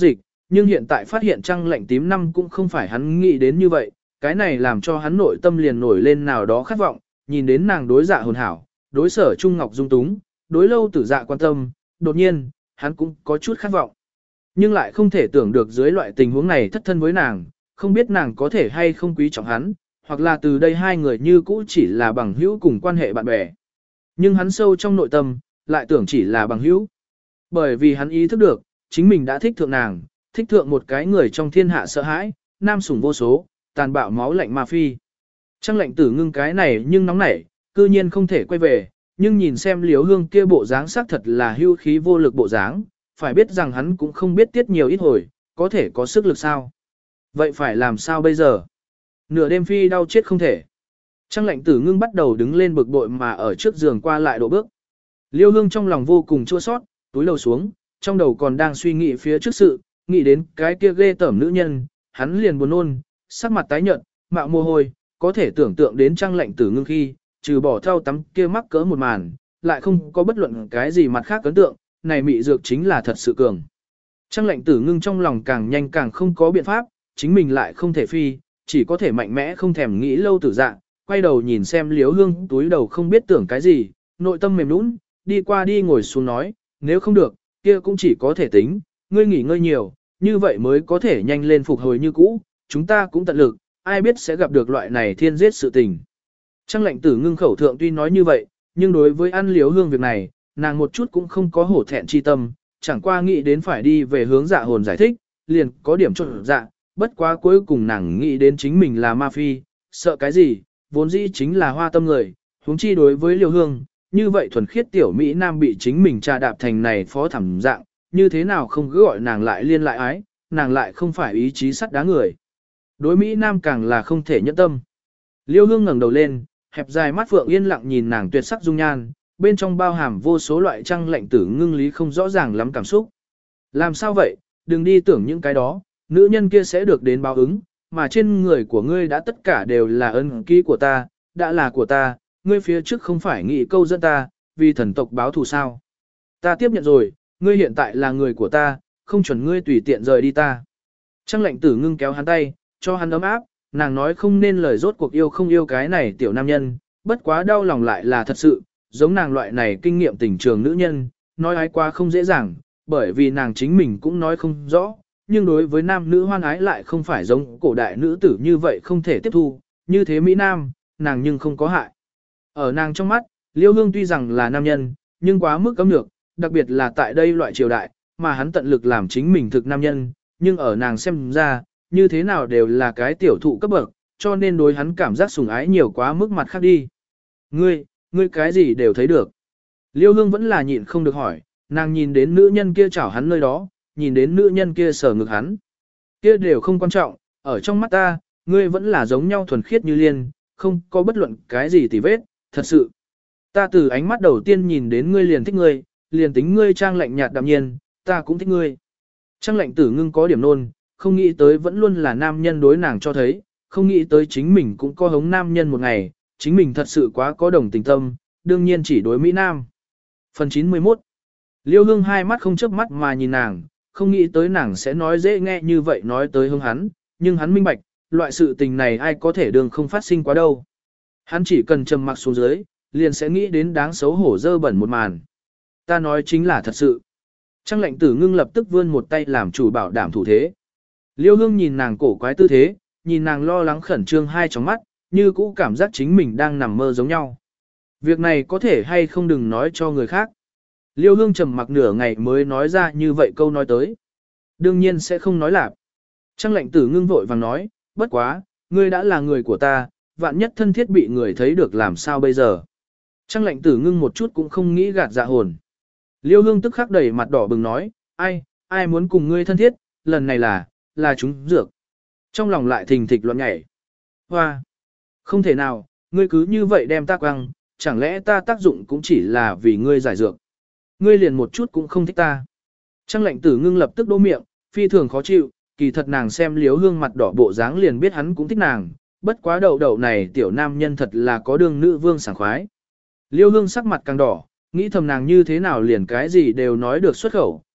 nhưng hiện tại phát hiện trăng lạnh tím năm cũng không phải hắn nghĩ đến như vậy, cái này làm cho hắn nội tâm liền nổi lên nào đó khát vọng, nhìn đến nàng đối dạ hồn hảo, đối Sở Trung Ngọc dung túng, đối Lâu Tử Dạ quan tâm, đột nhiên, hắn cũng có chút khát vọng. Nhưng lại không thể tưởng được dưới loại tình huống này thất thân với nàng, không biết nàng có thể hay không quý trọng hắn, hoặc là từ đây hai người như cũ chỉ là bằng hữu cùng quan hệ bạn bè. Nhưng hắn sâu trong nội tâm, lại tưởng chỉ là bằng hữu. Bởi vì hắn ý thức được, chính mình đã thích thượng nàng, thích thượng một cái người trong thiên hạ sợ hãi, nam sủng vô số, tàn bạo máu lạnh ma phi. Trăng lạnh tử ngưng cái này nhưng nóng nảy, cư nhiên không thể quay về, nhưng nhìn xem Liễu Hương kia bộ dáng xác thật là hưu khí vô lực bộ dáng, phải biết rằng hắn cũng không biết tiết nhiều ít hồi, có thể có sức lực sao. Vậy phải làm sao bây giờ? Nửa đêm phi đau chết không thể. Trăng lạnh tử ngưng bắt đầu đứng lên bực bội mà ở trước giường qua lại độ bước. Liêu Hương trong lòng vô cùng chua sót, túi lầu xuống, trong đầu còn đang suy nghĩ phía trước sự, nghĩ đến cái kia ghê tởm nữ nhân, hắn liền buồn nôn, sắc mặt tái nhợt, mạo mồ hôi, có thể tưởng tượng đến trăng lạnh tử ngưng khi, trừ bỏ thau tắm kia mắc cỡ một màn, lại không có bất luận cái gì mặt khác ấn tượng, này mị dược chính là thật sự cường. Trăng lạnh tử ngưng trong lòng càng nhanh càng không có biện pháp, chính mình lại không thể phi, chỉ có thể mạnh mẽ không thèm nghĩ Lâu Tử Dạ, quay đầu nhìn xem Liễu Hương túi đầu không biết tưởng cái gì, nội tâm mềm nũng, đi qua đi ngồi xuống nói, nếu không được, kia cũng chỉ có thể tính, ngươi nghỉ ngơi nhiều, như vậy mới có thể nhanh lên phục hồi như cũ, chúng ta cũng tận lực, ai biết sẽ gặp được loại này thiên giết sự tình. Trăng lạnh tử ngưng khẩu thượng tuy nói như vậy, nhưng đối với ăn Liễu Hương việc này, nàng một chút cũng không có hổ thẹn chi tâm, chẳng qua nghĩ đến phải đi về hướng dạ hồn giải thích, liền có điểm trộn dạ, bất quá cuối cùng nàng nghĩ đến chính mình là ma phi, sợ cái gì, vốn dĩ chính là hoa tâm người, huống chi đối với Liễu Hương, như vậy thuần khiết tiểu Mỹ Nam bị chính mình trà đạp thành này phó thẩm dạng, như thế nào không cứ gọi nàng lại liên lại ái, nàng lại không phải ý chí sắt đá người. Đối Mỹ Nam càng là không thể nhẫn tâm. Liễu Hương ngẩng đầu lên, hẹp dài mắt phượng yên lặng nhìn nàng tuyệt sắc dung nhan, bên trong bao hàm vô số loại trăng lạnh tử ngưng lý không rõ ràng lắm cảm xúc. Làm sao vậy, đừng đi tưởng những cái đó, nữ nhân kia sẽ được đến báo ứng, mà trên người của ngươi đã tất cả đều là ân ký của ta, đã là của ta, ngươi phía trước không phải nghĩ câu dẫn ta, vì thần tộc báo thù sao. Ta tiếp nhận rồi, ngươi hiện tại là người của ta, không chuẩn ngươi tùy tiện rời đi ta. Trăng lạnh tử ngưng kéo hắn tay, cho hắn ấm áp, nàng nói không nên lời rốt cuộc yêu không yêu cái này tiểu nam nhân, bất quá đau lòng lại là thật sự, giống nàng loại này kinh nghiệm tình trường nữ nhân, nói ái quá không dễ dàng, bởi vì nàng chính mình cũng nói không rõ, nhưng đối với nam nữ hoan ái lại không phải giống cổ đại nữ tử như vậy không thể tiếp thu, như thế Mỹ Nam, nàng nhưng không có hại. Ở nàng trong mắt, Liễu Hương tuy rằng là nam nhân, nhưng quá mức cấm nhược, đặc biệt là tại đây loại triều đại, mà hắn tận lực làm chính mình thực nam nhân, nhưng ở nàng xem ra, như thế nào đều là cái tiểu thụ cấp bậc, cho nên đối hắn cảm giác sủng ái nhiều quá mức mặt khác đi. Ngươi cái gì đều thấy được. Liễu Hương vẫn là nhịn không được hỏi, nàng nhìn đến nữ nhân kia chảo hắn nơi đó, nhìn đến nữ nhân kia sờ ngực hắn. Kia đều không quan trọng, ở trong mắt ta, ngươi vẫn là giống nhau thuần khiết như liên, không có bất luận cái gì tì vết, thật sự. Ta từ ánh mắt đầu tiên nhìn đến ngươi liền thích ngươi, liền tính ngươi trang lạnh nhạt đạm nhiên, ta cũng thích ngươi. Trang lạnh tử ngưng có điểm nôn, không nghĩ tới vẫn luôn là nam nhân đối nàng cho thấy, không nghĩ tới chính mình cũng có hống nam nhân một ngày, chính mình thật sự quá có đồng tình tâm, đương nhiên chỉ đối Mỹ Nam. Phần 91 Liễu Hương hai mắt không chớp mắt mà nhìn nàng, không nghĩ tới nàng sẽ nói dễ nghe như vậy nói tới hướng hắn, nhưng hắn minh bạch, loại sự tình này ai có thể đường không phát sinh quá đâu. Hắn chỉ cần trầm mặc xuống dưới, liền sẽ nghĩ đến đáng xấu hổ dơ bẩn một màn. Ta nói chính là thật sự. Trăng lạnh tử ngưng lập tức vươn một tay làm chủ bảo đảm thủ thế. Liễu Hương nhìn nàng cổ quái tư thế, nhìn nàng lo lắng khẩn trương hai tròng mắt, như cũ cảm giác chính mình đang nằm mơ giống nhau. Việc này có thể hay không đừng nói cho người khác. Liễu Hương trầm mặc nửa ngày mới nói ra như vậy câu nói tới. Đương nhiên sẽ không nói lạp. Trăng lạnh tử ngưng vội vàng nói, bất quá, ngươi đã là người của ta, vạn nhất thân thiết bị người thấy được làm sao bây giờ. Trăng lạnh tử ngưng một chút cũng không nghĩ gạt dạ hồn. Liễu Hương tức khắc đầy mặt đỏ bừng nói, ai muốn cùng ngươi thân thiết, lần này là chúng dược. Trong lòng lại thình thịch loạn nhảy. Hoa! Không thể nào, ngươi cứ như vậy đem ta quăng, chẳng lẽ ta tác dụng cũng chỉ là vì ngươi giải dược. Ngươi liền một chút cũng không thích ta. Trăng lạnh tử ngưng lập tức đô miệng, phi thường khó chịu, kỳ thật nàng xem Liễu Hương mặt đỏ bộ dáng liền biết hắn cũng thích nàng, bất quá đậu này tiểu nam nhân thật là có đường nữ vương sảng khoái. Liễu Hương sắc mặt càng đỏ, nghĩ thầm nàng như thế nào liền cái gì đều nói được xuất khẩu,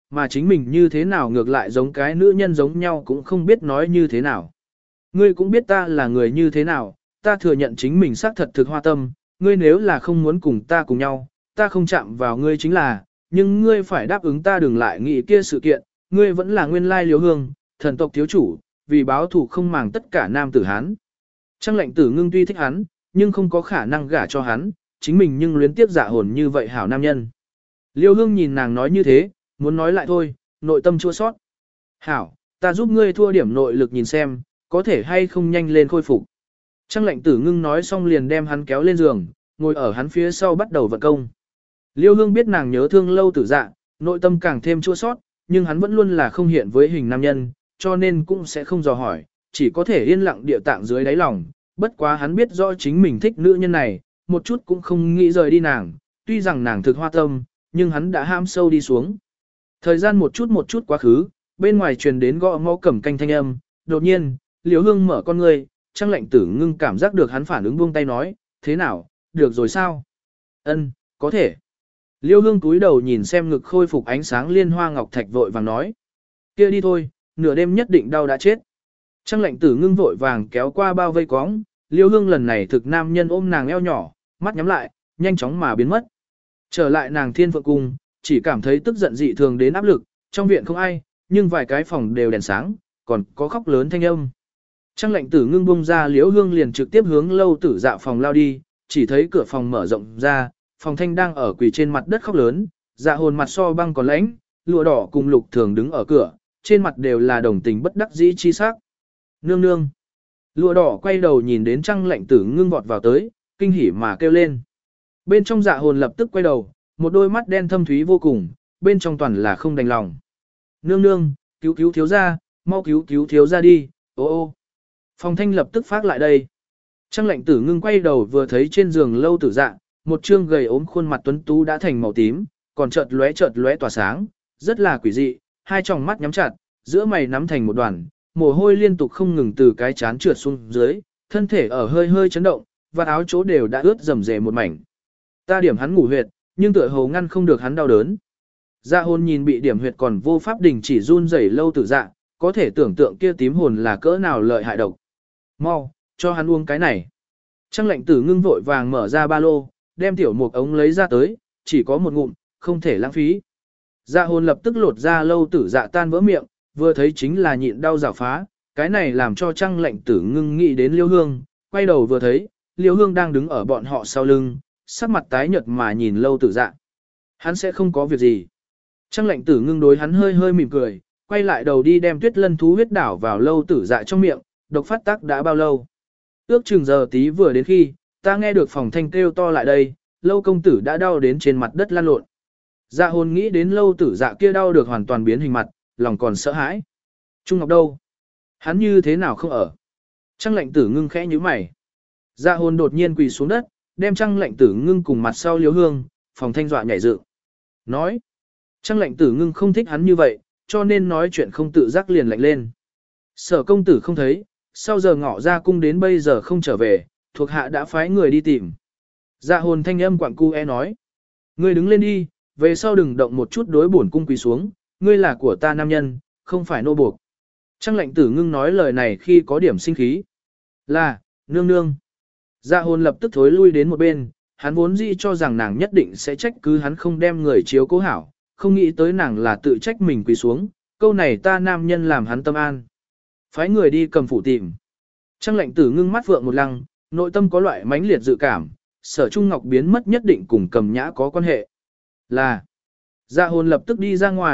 mà chính mình như thế nào ngược lại giống cái nữ nhân giống nhau cũng không biết nói như thế nào. Ngươi cũng biết ta là người như thế nào, ta thừa nhận chính mình xác thật thực hoa tâm, ngươi nếu là không muốn cùng ta cùng nhau, ta không chạm vào ngươi chính là, nhưng ngươi phải đáp ứng ta đừng lại nghĩ kia sự kiện, ngươi vẫn là nguyên lai Liêu Hương, thần tộc thiếu chủ, vì báo thù không màng tất cả nam tử Hán. Trang lệnh tử ngưng tuy thích hắn, nhưng không có khả năng gả cho hắn, chính mình nhưng luyến tiếp dạ hồn như vậy hảo nam nhân. Liêu Hương nhìn nàng nói như thế, muốn nói lại thôi, nội tâm chua sót. Hảo, ta giúp ngươi thua điểm nội lực nhìn xem, có thể hay không nhanh lên khôi phục. Trang lệnh tử ngưng nói xong liền đem hắn kéo lên giường, ngồi ở hắn phía sau bắt đầu vận công. Liêu Hương biết nàng nhớ thương lâu tử dạ, nội tâm càng thêm chua sót, nhưng hắn vẫn luôn là không hiện với hình nam nhân, cho nên cũng sẽ không dò hỏi, chỉ có thể yên lặng địa tạng dưới đáy lòng. Bất quá hắn biết rõ chính mình thích nữ nhân này, một chút cũng không nghĩ rời đi nàng, tuy rằng nàng thực hoa tâm, nhưng hắn đã ham sâu đi xuống. Thời gian một chút quá khứ, bên ngoài truyền đến gõ ngõ cầm canh thanh âm, đột nhiên, Liêu Hương mở con ngươi, Trang lệnh tử ngưng cảm giác được hắn phản ứng buông tay nói, thế nào, được rồi sao? Ân, có thể. Liêu Hương túi đầu nhìn xem ngực khôi phục ánh sáng liên hoa ngọc thạch vội vàng nói. Kia đi thôi, nửa đêm nhất định đau đã chết. Trang lệnh tử ngưng vội vàng kéo qua bao vây cóng, Liêu Hương lần này thực nam nhân ôm nàng eo nhỏ, mắt nhắm lại, nhanh chóng mà biến mất. Trở lại nàng thiên phượng cung, chỉ cảm thấy tức giận dị thường đến áp lực, trong viện không ai, nhưng vài cái phòng đều đèn sáng, còn có khóc lớn thanh âm. Trang lệnh tử ngưng bung ra Liễu Hương liền trực tiếp hướng lâu tử dạ phòng lao đi, chỉ thấy cửa phòng mở rộng ra, phòng thanh đang ở quỳ trên mặt đất khóc lớn, dạ hồn mặt so băng còn lãnh, lụa đỏ cùng lục thường đứng ở cửa, trên mặt đều là đồng tình bất đắc dĩ chi sắc. Nương nương. Lụa đỏ quay đầu nhìn đến Trang lệnh tử ngưng vọt vào tới, kinh hỉ mà kêu lên. Bên trong dạ hồn lập tức quay đầu, một đôi mắt đen thâm thúy vô cùng, bên trong toàn là không đành lòng. Nương nương, cứu cứu thiếu gia, mau cứu cứu thiếu gia đi, ô ô. Phòng thanh lập tức phát lại đây. Trang lệnh tử ngưng quay đầu vừa thấy trên giường lâu tử dạ, một trương gầy ốm khuôn mặt tuấn tú đã thành màu tím, còn chợt lóe tỏa sáng, rất là quỷ dị, hai tròng mắt nhắm chặt, giữa mày nắm thành một đoàn, mồ hôi liên tục không ngừng từ cái chán trượt xuống dưới, thân thể ở hơi hơi chấn động, và áo chỗ đều đã ướt rầm rề một mảnh. Ta điểm hắn ngủ huyệt, nhưng tựa hồ ngăn không được hắn đau đớn. Dạ hồn nhìn bị điểm huyệt còn vô pháp đình chỉ run rẩy lâu tử dạ, có thể tưởng tượng kia tím hồn là cỡ nào lợi hại độc. Mau, cho hắn uống cái này. Trang lệnh tử ngưng vội vàng mở ra ba lô, đem tiểu mục ống lấy ra tới, chỉ có một ngụm, không thể lãng phí. Dạ hồn lập tức lột ra lâu tử dạ tan vỡ miệng, vừa thấy chính là nhịn đau rào phá, cái này làm cho Trang lệnh tử ngưng nghĩ đến Liêu Hương, quay đầu vừa thấy, Liêu Hương đang đứng ở bọn họ sau lưng, sắc mặt tái nhợt mà nhìn lâu tử dạ. Hắn sẽ không có việc gì. Trang lệnh tử ngưng đối hắn hơi hơi mỉm cười, quay lại đầu đi đem tuyết lân thú huyết đảo vào lâu tử dạ trong miệng, độc phát tác đã bao lâu. Ước chừng giờ tí vừa đến khi, ta nghe được phòng thanh kêu to lại đây, lâu công tử đã đau đến trên mặt đất lăn lộn. Dạ hồn nghĩ đến lâu tử dạ kia đau được hoàn toàn biến hình mặt, lòng còn sợ hãi. Trung Ngọc đâu? Hắn như thế nào không ở? Trang lệnh tử ngưng khẽ nhíu mày. Dạ hồn đột nhiên quỳ xuống đất, đem Trang lệnh tử ngưng cùng mặt sau Liêu Hương, phòng thanh dọa nhảy dựng. Nói. Trang lệnh tử ngưng không thích hắn như vậy, cho nên nói chuyện không tự giác liền lạnh lên. Sở công tử không thấy, sau giờ ngọ ra cung đến bây giờ không trở về, thuộc hạ đã phái người đi tìm. Dạ hồn thanh âm quặng cu nói. Ngươi đứng lên đi, về sau đừng động một chút đối bổn cung quỳ xuống, ngươi là của ta nam nhân, không phải nô buộc. Trang lệnh tử ngưng nói lời này khi có điểm sinh khí. Là, nương nương. Dạ hồn lập tức thối lui đến một bên, hắn vốn dĩ cho rằng nàng nhất định sẽ trách cứ hắn không đem người chiếu cố hảo, không nghĩ tới nàng là tự trách mình quỳ xuống, câu này ta nam nhân làm hắn tâm an. Phái người đi cầm phủ tìm. Trang lệnh tử ngưng mắt vượng một lăng, nội tâm có loại mãnh liệt dự cảm, Sở Trung Ngọc biến mất nhất định cùng Cầm Nhã có quan hệ. Là, Dạ hồn lập tức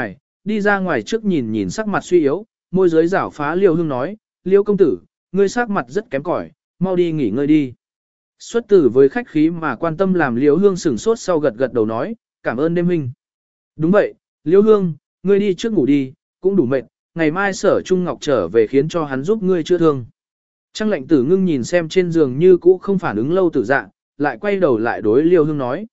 đi ra ngoài trước nhìn nhìn sắc mặt suy yếu, môi giới rảo phá Liêu Hương nói, Liêu công tử, ngươi sắc mặt rất kém cỏi, mau đi nghỉ ngơi đi. Xuất tử với khách khí mà quan tâm làm Liêu Hương sửng sốt sau gật gật đầu nói, cảm ơn đêm huynh. Đúng vậy, Liêu Hương, ngươi đi trước ngủ đi, cũng đủ mệt, ngày mai Sở Trung Ngọc trở về khiến cho hắn giúp ngươi chữa thương. Trang lệnh tử ngưng nhìn xem trên giường như cũ không phản ứng lâu tử dạ, lại quay đầu lại đối Liêu Hương nói.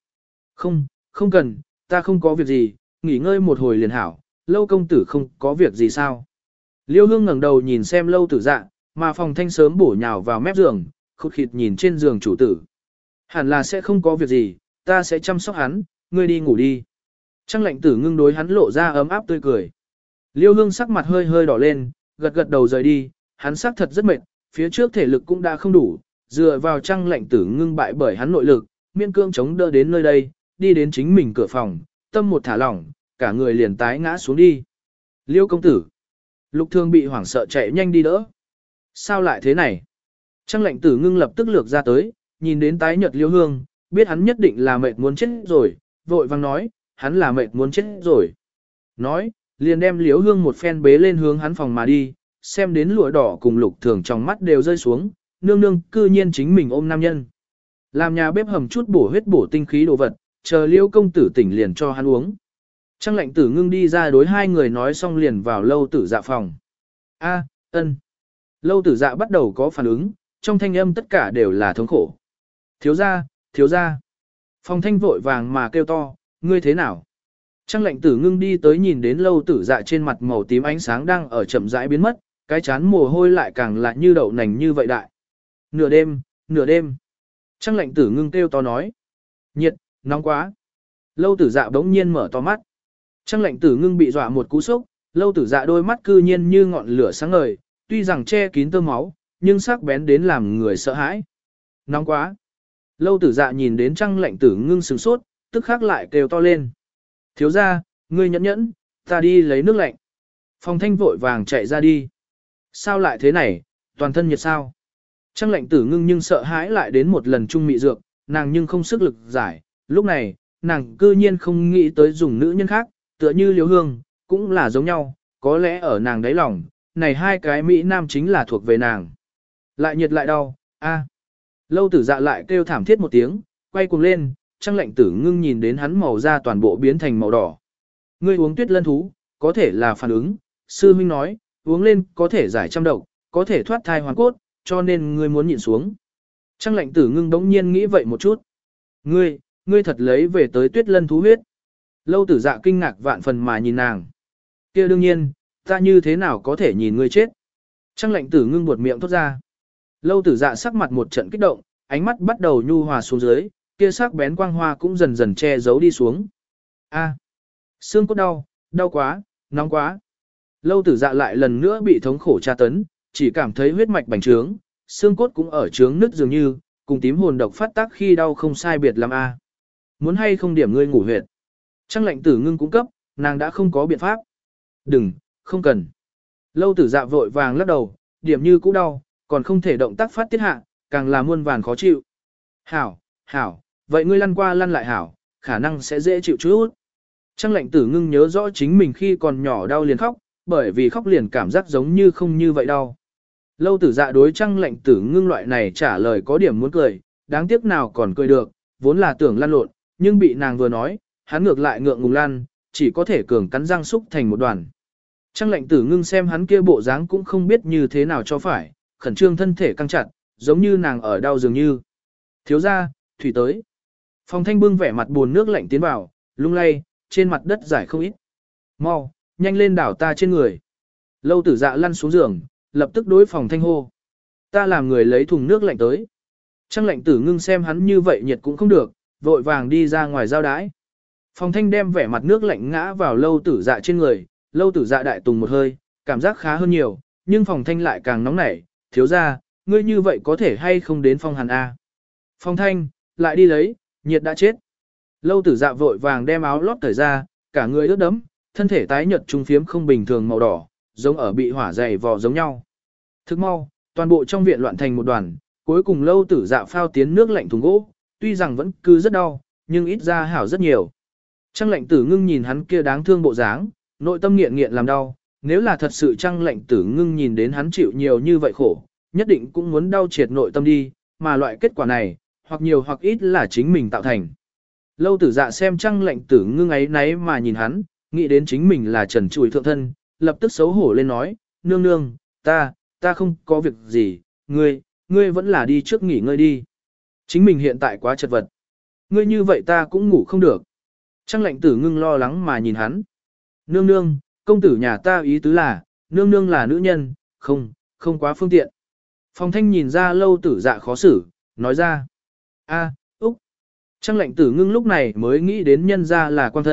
Không cần, ta không có việc gì, nghỉ ngơi một hồi liền hảo, lâu công tử không có việc gì sao. Liêu Hương ngẩng đầu nhìn xem lâu tử dạ, mà phòng thanh sớm bổ nhào vào mép giường, khụt khịt nhìn trên giường chủ tử. Hẳn là sẽ không có việc gì, ta sẽ chăm sóc hắn, ngươi đi ngủ đi. Trang lệnh tử ngưng đối hắn lộ ra ấm áp tươi cười. Liêu hương sắc mặt hơi hơi đỏ lên, gật gật đầu rời đi, hắn sắc thật rất mệt, phía trước thể lực cũng đã không đủ, dựa vào trang lệnh tử ngưng bại bởi hắn nội lực, miễn cương chống đỡ đến nơi đây, đi đến chính mình cửa phòng, tâm một thả lỏng, cả người liền tái ngã xuống đi. Liêu công tử. Lục Thương bị hoảng sợ chạy nhanh đi đỡ. Sao lại thế này? Trang lệnh tử ngưng lập tức lược ra tới, nhìn đến tái nhợt Liêu Hương, biết hắn nhất định là mệt muốn chết rồi, vội vang nói, hắn là mệt muốn chết rồi. Nói, liền đem Liêu Hương một phen bế lên hướng hắn phòng mà đi, xem đến lụa đỏ cùng Lục Thường trong mắt đều rơi xuống, nương nương cư nhiên chính mình ôm nam nhân. Làm nhà bếp hầm chút bổ huyết bổ tinh khí đồ vật, chờ Liêu công tử tỉnh liền cho hắn uống. Trang lệnh tử ngưng đi ra đối hai người nói xong liền vào lâu tử dạ phòng. A, ân. Lâu tử dạ bắt đầu có phản ứng, trong thanh âm tất cả đều là thống khổ. Thiếu gia, thiếu gia. Phòng thanh vội vàng mà kêu to, ngươi thế nào? Trang lệnh tử ngưng đi tới nhìn đến lâu tử dạ trên mặt màu tím ánh sáng đang ở chậm rãi biến mất, cái chán mồ hôi lại càng lại như đậu nành như vậy đại. Nửa đêm, nửa đêm. Trang lệnh tử ngưng kêu to nói. Nhiệt, nóng quá. Lâu tử dạ bỗng nhiên mở to mắt. Trang lệnh tử ngưng bị dọa một cú sốc, lâu tử dạ đôi mắt cư nhiên như ngọn lửa sáng ngời, tuy rằng che kín tơ máu, nhưng sắc bén đến làm người sợ hãi. Nóng quá. Lâu tử dạ nhìn đến trang lệnh tử ngưng sửng sốt, tức khắc lại kêu to lên. Thiếu gia, ngươi nhẫn nhẫn, ta đi lấy nước lạnh. Phòng thanh vội vàng chạy ra đi. Sao lại thế này, toàn thân nhiệt sao? Trang lệnh tử ngưng nhưng sợ hãi lại đến một lần chung mị dược, nàng nhưng không sức lực giải. Lúc này, nàng cư nhiên không nghĩ tới dùng nữ nhân khác, tựa như Liêu Hương, cũng là giống nhau, có lẽ ở nàng đáy lòng, này hai cái Mỹ Nam chính là thuộc về nàng. Lại nhiệt lại đau, a. Lâu tử dạ lại kêu thảm thiết một tiếng, quay cuồng lên, trang lệnh tử ngưng nhìn đến hắn màu da toàn bộ biến thành màu đỏ. Ngươi uống tuyết lân thú, có thể là phản ứng, sư huynh nói, uống lên có thể giải trăm độc, có thể thoát thai hoàn cốt, cho nên ngươi muốn nhịn xuống. Trang lệnh tử ngưng đống nhiên nghĩ vậy một chút. Ngươi thật lấy về tới tuyết lân thú huyết. Lâu tử dạ kinh ngạc vạn phần mà nhìn nàng. Kia đương nhiên, ta như thế nào có thể nhìn ngươi chết. Trang lệnh tử ngưng buột miệng thốt ra. Lâu tử dạ sắc mặt một trận kích động, ánh mắt bắt đầu nhu hòa xuống dưới, kia sắc bén quang hoa cũng dần dần che giấu đi xuống. A, xương cốt đau, đau quá, nóng quá. Lâu tử dạ lại lần nữa bị thống khổ tra tấn, chỉ cảm thấy huyết mạch bành trướng, xương cốt cũng ở trướng nứt dường như, cùng tím hồn độc phát tác khi đau không sai biệt lắm a. Muốn hay không điểm ngươi ngủ huyệt. Trang lệnh tử ngưng cũng cấp, nàng đã không có biện pháp. Đừng, không cần. Lâu tử dạ vội vàng lắc đầu, điểm như cũ đau, còn không thể động tác phát tiết hạ, càng là muôn vàn khó chịu. Hảo, vậy ngươi lăn qua lăn lại hảo, khả năng sẽ dễ chịu chút. Trang lệnh tử ngưng nhớ rõ chính mình khi còn nhỏ đau liền khóc, bởi vì khóc liền cảm giác giống như không như vậy đau. Lâu tử dạ đối trang lệnh tử ngưng loại này trả lời có điểm muốn cười, đáng tiếc nào còn cười được, vốn là tưởng lăn lộn, nhưng bị nàng vừa nói, hắn ngược lại ngượng ngùng lăn, chỉ có thể cường cắn răng xúc thành một đoàn. Trang lệnh tử ngưng xem hắn kia bộ dáng cũng không biết như thế nào cho phải, khẩn trương thân thể căng chặt, giống như nàng ở đau dường như. Thiếu gia, thủy tới. Phòng thanh bưng vẻ mặt buồn nước lạnh tiến vào, lung lay, trên mặt đất giải không ít. Mau, nhanh lên đảo ta trên người. Lâu tử dạ lăn xuống giường, lập tức đối phòng thanh hô. Ta làm người lấy thùng nước lạnh tới. Trang lệnh tử ngưng xem hắn như vậy nhiệt cũng không được, vội vàng đi ra ngoài giao đái. Phòng thanh đem vẻ mặt nước lạnh ngã vào lâu tử dạ trên người, lâu tử dạ đại tùng một hơi, cảm giác khá hơn nhiều, nhưng phòng thanh lại càng nóng nảy, thiếu ra, ngươi như vậy có thể hay không đến phong hàn A. Phòng thanh, lại đi lấy, nhiệt đã chết. Lâu tử dạ vội vàng đem áo lót cởi ra, cả người ướt đẫm, thân thể tái nhợt trung phiếm không bình thường màu đỏ, giống ở bị hỏa dày vò giống nhau. Thức mau, toàn bộ trong viện loạn thành một đoàn, cuối cùng lâu tử dạ phao tiến nước lạnh thùng gỗ, tuy rằng vẫn cứ rất đau, nhưng ít ra hảo rất nhiều. Trang lệnh tử ngưng nhìn hắn kia đáng thương bộ dáng, nội tâm nghiện nghiện làm đau, nếu là thật sự trang lệnh tử ngưng nhìn đến hắn chịu nhiều như vậy khổ, nhất định cũng muốn đau triệt nội tâm đi, mà loại kết quả này, hoặc nhiều hoặc ít là chính mình tạo thành. Lâu tử dạ xem trang lệnh tử ngưng ấy náy mà nhìn hắn, nghĩ đến chính mình là trần trụi thượng thân, lập tức xấu hổ lên nói, nương nương, ta không có việc gì, ngươi vẫn là đi trước nghỉ ngơi đi. Chính mình hiện tại quá chật vật. Ngươi như vậy ta cũng ngủ không được. Trang lệnh tử ngưng lo lắng mà nhìn hắn. Nương nương, công tử nhà ta ý tứ là, nương nương là nữ nhân, không quá phương tiện. Phòng thanh nhìn ra lâu tử dạ khó xử, nói ra. Úc. Trang lệnh tử ngưng lúc này mới nghĩ đến nhân ra là quan thân,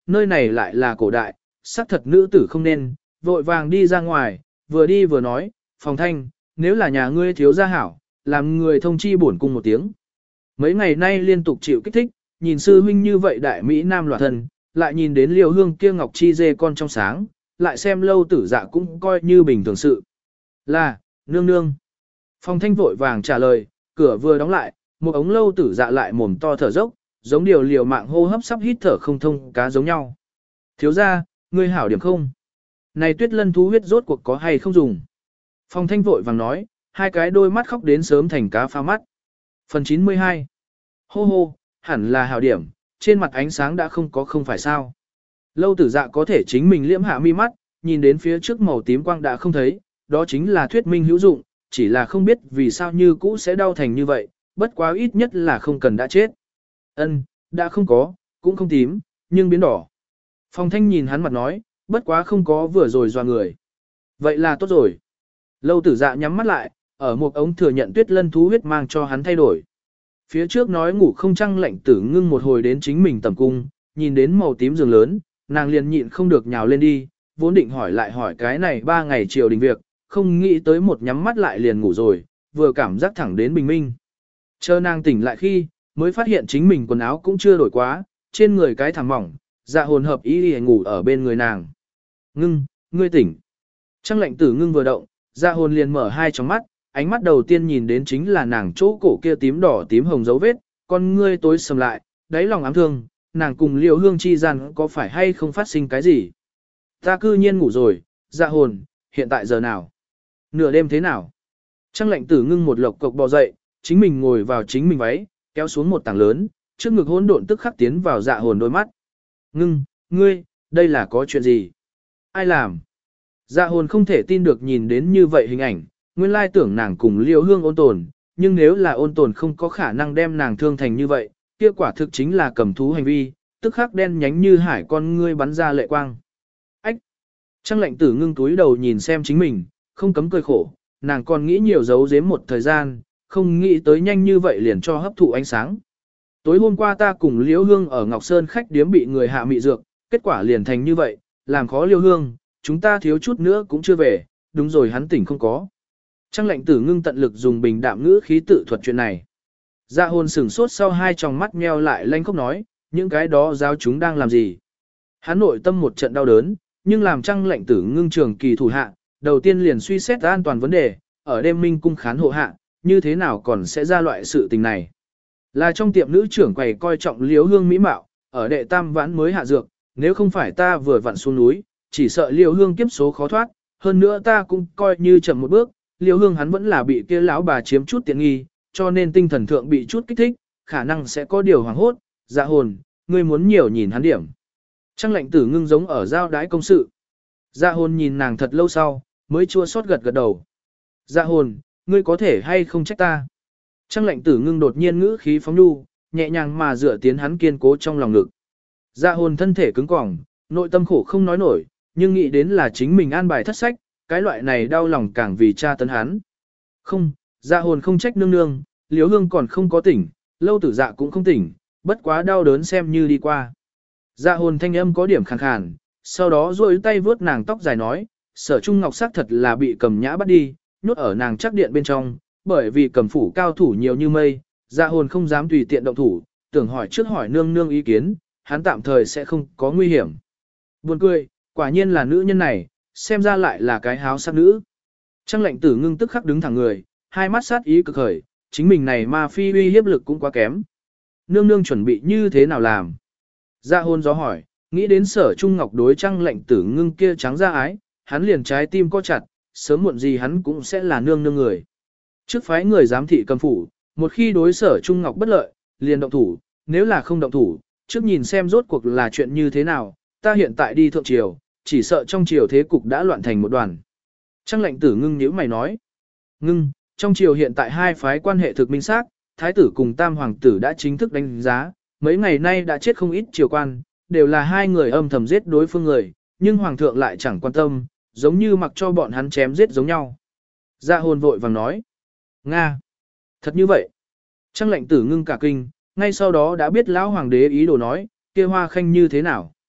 nơi này lại là cổ đại, xác thật nữ tử không nên, vội vàng đi ra ngoài, vừa đi vừa nói, Phòng Thanh, nếu là nhà ngươi thiếu gia hảo, làm người thông chi bổn cung một tiếng. Mấy ngày nay liên tục chịu kích thích, nhìn sư huynh như vậy đại Mỹ Nam loạt thần, lại nhìn đến Liêu Hương kia ngọc chi dê con trong sáng, lại xem Lâu Tử Dạ cũng coi như bình thường sự. Là, nương nương. Phòng Thanh vội vàng trả lời, cửa vừa đóng lại, một ống Lâu Tử Dạ lại mồm to thở dốc, giống điều liều mạng hô hấp sắp hít thở không thông cá giống nhau. Thiếu gia, ngươi hảo điểm không? Này Tuyết Lân thú huyết rốt cuộc có hay không dùng? Phòng Thanh vội vàng nói, hai cái đôi mắt khóc đến sớm thành cá pha mắt. Phần 92. Hô hô, hẳn là hảo điểm, trên mặt ánh sáng đã không phải sao. Lâu Tử Dạ có thể chính mình liễm hạ mi mắt, nhìn đến phía trước màu tím quang đã không thấy, đó chính là thuyết minh hữu dụng, chỉ là không biết vì sao như cũ sẽ đau thành như vậy, bất quá ít nhất là không cần đã chết. Ân, đã không có, cũng không tím, nhưng biến đỏ. Phòng Thanh nhìn hắn mặt nói, bất quá không có vừa rồi dọa người. Vậy là tốt rồi. Lâu Tử Dạ nhắm mắt lại, ở một ống thừa nhận Tuyết Lân thú huyết mang cho hắn thay đổi. Phía trước nói ngủ không trăng lạnh Tử Ngưng một hồi đến chính mình tầm cung, nhìn đến màu tím giường lớn, nàng liền nhịn không được nhào lên đi, vốn định hỏi cái này 3 ngày chiều đình việc, không nghĩ tới một nhắm mắt lại liền ngủ rồi, vừa cảm giác thẳng đến bình minh. Chờ nàng tỉnh lại khi, mới phát hiện chính mình quần áo cũng chưa đổi quá, trên người cái thảm mỏng, Dạ Hồn hợp ý để ngủ ở bên người nàng. Ngưng, ngươi tỉnh. Trăng lạnh Tử Ngưng vừa động, Dạ Hồn liền mở hai tròng mắt, ánh mắt đầu tiên nhìn đến chính là nàng chỗ cổ kia tím đỏ tím hồng dấu vết, con ngươi tối sầm lại, đáy lòng ám thương, nàng cùng Liêu Hương chi gian có phải hay không phát sinh cái gì. Ta cư nhiên ngủ rồi, Dạ Hồn, hiện tại giờ nào? Nửa đêm thế nào? Trăng lạnh Tử Ngưng một lộc cộc bò dậy, chính mình ngồi vào chính mình váy, kéo xuống một tảng lớn, trước ngực hỗn độn tức khắc tiến vào Dạ Hồn đôi mắt. Ngưng, ngươi, đây là có chuyện gì? Ai làm? Dạ Hồn không thể tin được nhìn đến như vậy hình ảnh, nguyên lai tưởng nàng cùng Liêu Hương ôn tồn, nhưng nếu là ôn tồn không có khả năng đem nàng thương thành như vậy, kia quả thực chính là cầm thú hành vi, tức khắc đen nhánh như hải con ngươi bắn ra lệ quang. Ách! Trăng lạnh Tử Ngưng túi đầu nhìn xem chính mình, không cấm cười khổ, nàng còn nghĩ nhiều giấu giếm một thời gian, không nghĩ tới nhanh như vậy liền cho hấp thụ ánh sáng. Tối hôm qua ta cùng Liễu Hương ở Ngọc Sơn khách điếm bị người hạ mị dược, kết quả liền thành như vậy, làm khó Liễu Hương, chúng ta thiếu chút nữa cũng chưa về, đúng rồi hắn tỉnh không có. Trăng lạnh Tử Ngưng tận lực dùng bình đạm ngữ khí tự thuật chuyện này. Dạ Hồn sửng sốt sau hai tròng mắt nheo lại lanh khóc nói, những cái đó giáo chúng đang làm gì. Hắn nội tâm một trận đau đớn, nhưng làm Trăng lạnh Tử Ngưng trường kỳ thủ hạ, đầu tiên liền suy xét an toàn vấn đề, ở đêm minh cung khán hộ hạ, như thế nào còn sẽ ra loại sự tình này. Là trong tiệm nữ trưởng quầy coi trọng Liễu Hương mỹ mạo, ở đệ tam vãn mới hạ dược, nếu không phải ta vừa vặn xuống núi, chỉ sợ Liễu Hương kiếp số khó thoát, hơn nữa ta cũng coi như chậm một bước, Liễu Hương hắn vẫn là bị kia lão bà chiếm chút tiện nghi, cho nên tinh thần thượng bị chút kích thích, khả năng sẽ có điều hoảng hốt, Dạ Hồn, ngươi muốn nhiều nhìn hắn điểm. Trăng lạnh Tử Ngưng giống ở giao đái công sự. Dạ Hồn nhìn nàng thật lâu sau, mới chua xót gật gật đầu. Dạ Hồn, ngươi có thể hay không trách ta. Trăng lạnh Tử Ngưng đột nhiên ngữ khí phóng nhu, nhẹ nhàng mà dựa tiến hắn kiên cố trong lòng ngực. Dạ Hồn thân thể cứng cỏng, nội tâm khổ không nói nổi, nhưng nghĩ đến là chính mình an bài thất sách, cái loại này đau lòng càng vì cha tấn hắn. Không, Dạ Hồn không trách nương nương, Liễu Hương còn không có tỉnh, Lâu Tử Dạ cũng không tỉnh, bất quá đau đớn xem như đi qua. Dạ Hồn thanh âm có điểm khàn khàn, sau đó duỗi tay vướt nàng tóc dài nói, Sở Trung Ngọc xác thật là bị Cầm Nhã bắt đi, nhốt ở nàng chắc điện bên trong, bởi vì Cầm phủ cao thủ nhiều như mây, Dạ Hồn không dám tùy tiện động thủ, tưởng hỏi trước hỏi nương nương ý kiến, hắn tạm thời sẽ không có nguy hiểm. Buồn cười, quả nhiên là nữ nhân này, xem ra lại là cái háo sắc nữ. Trăng lạnh Tử Ngưng tức khắc đứng thẳng người, hai mắt sát ý cực khởi, chính mình này ma phi uy hiếp lực cũng quá kém. Nương nương chuẩn bị như thế nào làm? Dạ Hồn gió hỏi, nghĩ đến Sở Trung Ngọc đối Trăng lạnh Tử Ngưng kia trắng ra ái, hắn liền trái tim co chặt, sớm muộn gì hắn cũng sẽ là nương nương người. Trước phái người giám thị Cầm phủ, một khi đối Sở Trung Ngọc bất lợi, liền động thủ, nếu là không động thủ, trước nhìn xem rốt cuộc là chuyện như thế nào, ta hiện tại đi thượng triều, chỉ sợ trong triều thế cục đã loạn thành một đoàn. Trăng lạnh Tử Ngưng nhíu mày nói, Ngưng, trong triều hiện tại hai phái quan hệ thực minh xác, thái tử cùng tam hoàng tử đã chính thức đánh giá, mấy ngày nay đã chết không ít triều quan, đều là hai người âm thầm giết đối phương người, nhưng hoàng thượng lại chẳng quan tâm, giống như mặc cho bọn hắn chém giết giống nhau. Dạ Hồn vội vàng nói, Nga, thật như vậy. Trăng lạnh Tử Ngưng cả kinh, ngay sau đó đã biết lão hoàng đế ý đồ nói, kia Hoa Khanh như thế nào.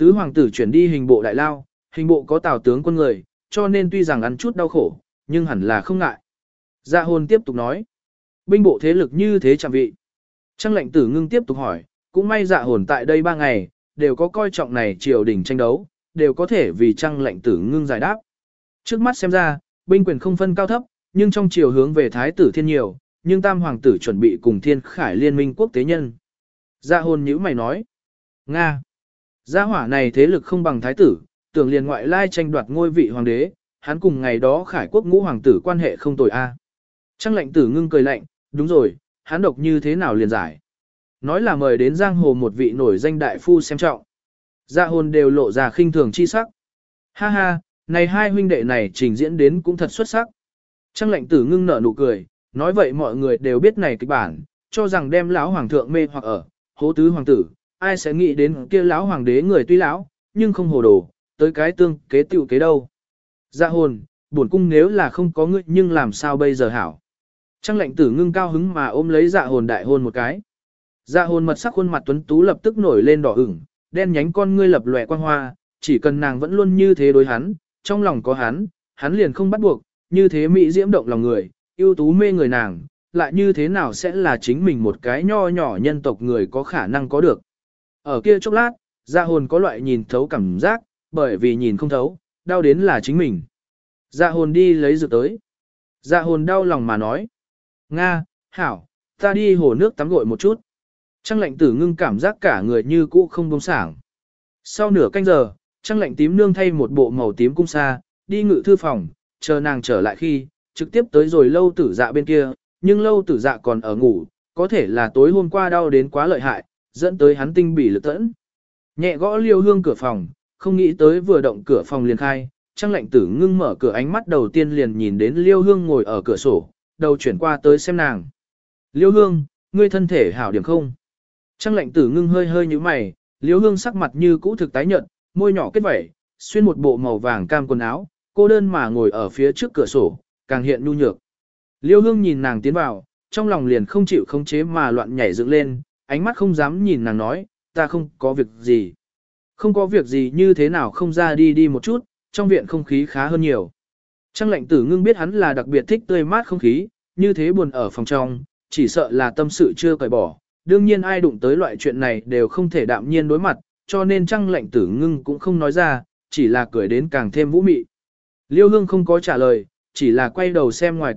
Tứ hoàng tử chuyển đi hình bộ đại lao, hình bộ có tào tướng quân người, cho nên tuy rằng ăn chút đau khổ, nhưng hẳn là không ngại. Dạ hồn tiếp tục nói. Binh bộ thế lực như thế chẳng vị. Trang lệnh tử ngưng tiếp tục hỏi, cũng may dạ hồn tại đây 3 ngày, đều có coi trọng này triều đình tranh đấu, đều có thể vì trang lệnh tử ngưng giải đáp. Trước mắt xem ra, binh quyền không phân cao thấp, nhưng trong chiều hướng về thái tử thiên nhiều, nhưng tam hoàng tử chuẩn bị cùng thiên khải liên minh quốc tế nhân. Dạ hồn nhữ mày nói. Nga. Gia hỏa này thế lực không bằng thái tử, tưởng liền ngoại lai tranh đoạt ngôi vị hoàng đế, hắn cùng ngày đó khải quốc ngũ hoàng tử quan hệ không tồi a. Trang lệnh tử ngưng cười lạnh, đúng rồi, hắn độc như thế nào liền giải. Nói là mời đến giang hồ một vị nổi danh đại phu xem trọng. Dạ hồn đều lộ ra khinh thường chi sắc. Ha ha, này hai huynh đệ này trình diễn đến cũng thật xuất sắc. Trang lệnh tử ngưng nở nụ cười, nói vậy mọi người đều biết này kịch bản, cho rằng đem lão hoàng thượng mê hoặc ở, hố tứ hoàng tử, ai sẽ nghĩ đến kia lão hoàng đế người tuy lão, nhưng không hồ đồ, tới cái tương kế tiểu kế đâu. Dạ hồn, bổn cung nếu là không có ngươi nhưng làm sao bây giờ hảo. Trang lệnh tử ngưng cao hứng mà ôm lấy dạ hồn đại hôn một cái. Dạ hồn mật sắc khuôn mặt tuấn tú lập tức nổi lên đỏ ửng, đen nhánh con ngươi lập lòe quang hoa, chỉ cần nàng vẫn luôn như thế đối hắn, trong lòng có hắn liền không bắt buộc, như thế mỹ diễm động lòng người, ưu tú mê người nàng, lại như thế nào sẽ là chính mình một cái nho nhỏ nhân tộc người có khả năng có được. Ở kia chốc lát, dạ hồn có loại nhìn thấu cảm giác, bởi vì nhìn không thấu, đau đến là chính mình. Dạ hồn đi lấy dược tới. Dạ hồn đau lòng mà nói. Nga, hảo, ta đi hồ nước tắm gội một chút. Trang lệnh tử ngưng cảm giác cả người như cũ không bông sảng. Sau nửa canh giờ, trang lệnh tím nương thay một bộ màu tím cung sa, đi ngự thư phòng, chờ nàng trở lại khi, trực tiếp tới rồi lâu tử dạ bên kia, nhưng lâu tử dạ còn ở ngủ, có thể là tối hôm qua đau đến quá lợi hại, dẫn tới hắn tinh bỉ lực tẫn. Nhẹ gõ Liêu Hương cửa phòng, không nghĩ tới vừa động cửa phòng liền khai, trang lệnh tử ngưng mở cửa ánh mắt đầu tiên liền nhìn đến Liêu Hương ngồi ở cửa sổ, đầu chuyển qua tới xem nàng. Liêu Hương, ngươi thân thể hảo điểm không? Trang lệnh tử ngưng hơi hơi như mày, Liêu Hương sắc mặt như cũ thực tái nhợt, môi nhỏ kết vẩy, xuyên một bộ màu vàng cam quần áo, cô đơn mà ngồi ở phía trước cửa sổ, càng hiện nhu nhược. Liêu Hương nhìn nàng tiến vào, trong lòng liền không chịu khống chế mà loạn nhảy dựng lên, ánh mắt không dám nhìn nàng nói, ta không có việc gì. Không có việc gì như thế nào không ra đi một chút, trong viện không khí khá hơn nhiều. Trang lệnh tử ngưng biết hắn là đặc biệt thích tươi mát không khí, như thế buồn ở phòng trong, chỉ sợ là tâm sự chưa cởi bỏ. Đương nhiên ai đụng tới loại chuyện này đều không thể đạm nhiên đối mặt, cho nên trang lệnh tử ngưng cũng không nói ra, chỉ là cười đến càng thêm vũ mị. Liêu Hương không có trả lời, chỉ là quay đầu xem ngoài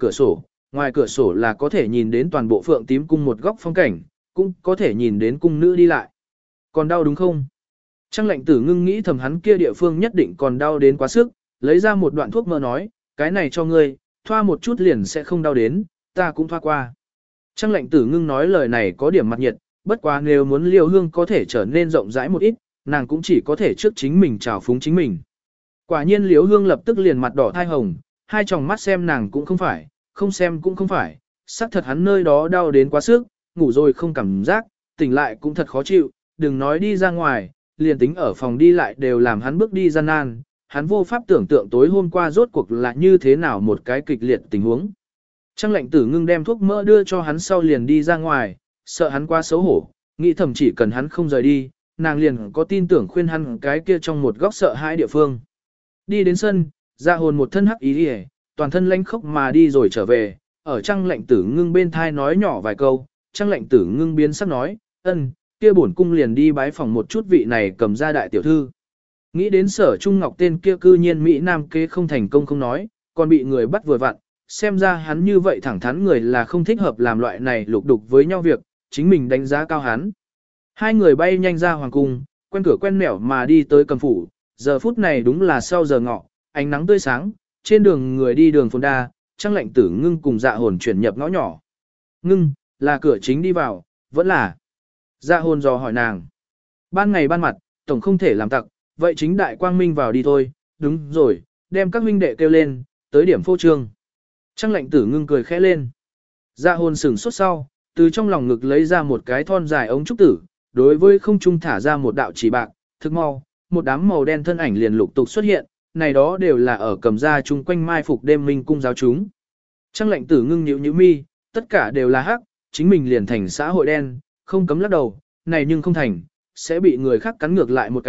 cửa sổ là có thể nhìn đến toàn bộ Phượng Tím cung một góc phong cảnh, cũng có thể nhìn đến cung nữ đi lại. Còn đau đúng không? Trang lệnh tử ngưng nghĩ thầm hắn kia địa phương nhất định còn đau đến quá sức, lấy ra một đoạn thuốc mỡ nói, cái này cho ngươi, thoa một chút liền sẽ không đau đến, ta cũng thoa qua. Trang lệnh tử ngưng nói lời này có điểm mặt nhiệt, bất quá nếu muốn Liêu Hương có thể trở nên rộng rãi một ít, nàng cũng chỉ có thể trước chính mình trào phúng chính mình. Quả nhiên Liêu Hương lập tức liền mặt đỏ thai hồng, hai tròng mắt xem nàng cũng không phải, không xem cũng không phải, xác thật hắn nơi đó đau đến quá sức, ngủ rồi không cảm giác, tỉnh lại cũng thật khó chịu, đừng nói đi ra ngoài, liền tính ở phòng đi lại đều làm hắn bước đi gian nan, hắn vô pháp tưởng tượng tối hôm qua rốt cuộc là như thế nào một cái kịch liệt tình huống. Trang lệnh tử ngưng đem thuốc mỡ đưa cho hắn sau liền đi ra ngoài, sợ hắn quá xấu hổ, nghĩ thầm chỉ cần hắn không rời đi, nàng liền có tin tưởng khuyên hắn cái kia trong một góc sợ hãi địa phương. Đi đến sân, dạ hồn một thân hắc ý đi toàn thân lanh khốc mà đi rồi trở về, ở trang lệnh tử ngưng bên thai nói nhỏ vài câu, trang lệnh tử ngưng biến sắc nói, kia bổn cung liền đi bái phòng một chút vị này cầm ra đại tiểu thư. Nghĩ đến Sở Trung Ngọc tên kia cư nhiên Mỹ Nam kế không thành công không nói, còn bị người bắt vừa vặn, xem ra hắn như vậy thẳng thắn người là không thích hợp làm loại này lục đục với nhau việc, chính mình đánh giá cao hắn. Hai người bay nhanh ra hoàng cung, quen cửa quen nẻo mà đi tới Cầm phủ, giờ phút này đúng là sau giờ ngọ, ánh nắng tươi sáng, trên đường người đi đường phồn đa, trang lệnh tử ngưng cùng dạ hồn chuyển nhập ngõ nhỏ. Ngưng, là cửa chính đi vào, vẫn là. Dạ hồn dò hỏi nàng. Ban ngày ban mặt, tổng không thể làm tặc, vậy chính đại quang minh vào đi thôi, đúng rồi, đem các huynh đệ kêu lên, tới điểm phô trương. Trang lệnh tử ngưng cười khẽ lên. Dạ hồn sửng sốt sau, từ trong lòng ngực lấy ra một cái thon dài ống trúc tử, đối với không trung thả ra một đạo chỉ bạc, thực mau, một đám màu đen thân ảnh liền lục tục xuất hiện, này đó đều là ở cầm gia chung quanh mai phục đêm minh cung giáo chúng. Trang lệnh tử ngưng nhíu mi, tất cả đều là hắc, chính mình liền thành xã hội đen, không cấm lắc đầu, này nhưng không thành, sẽ bị người khác cắn ngược lại một cái,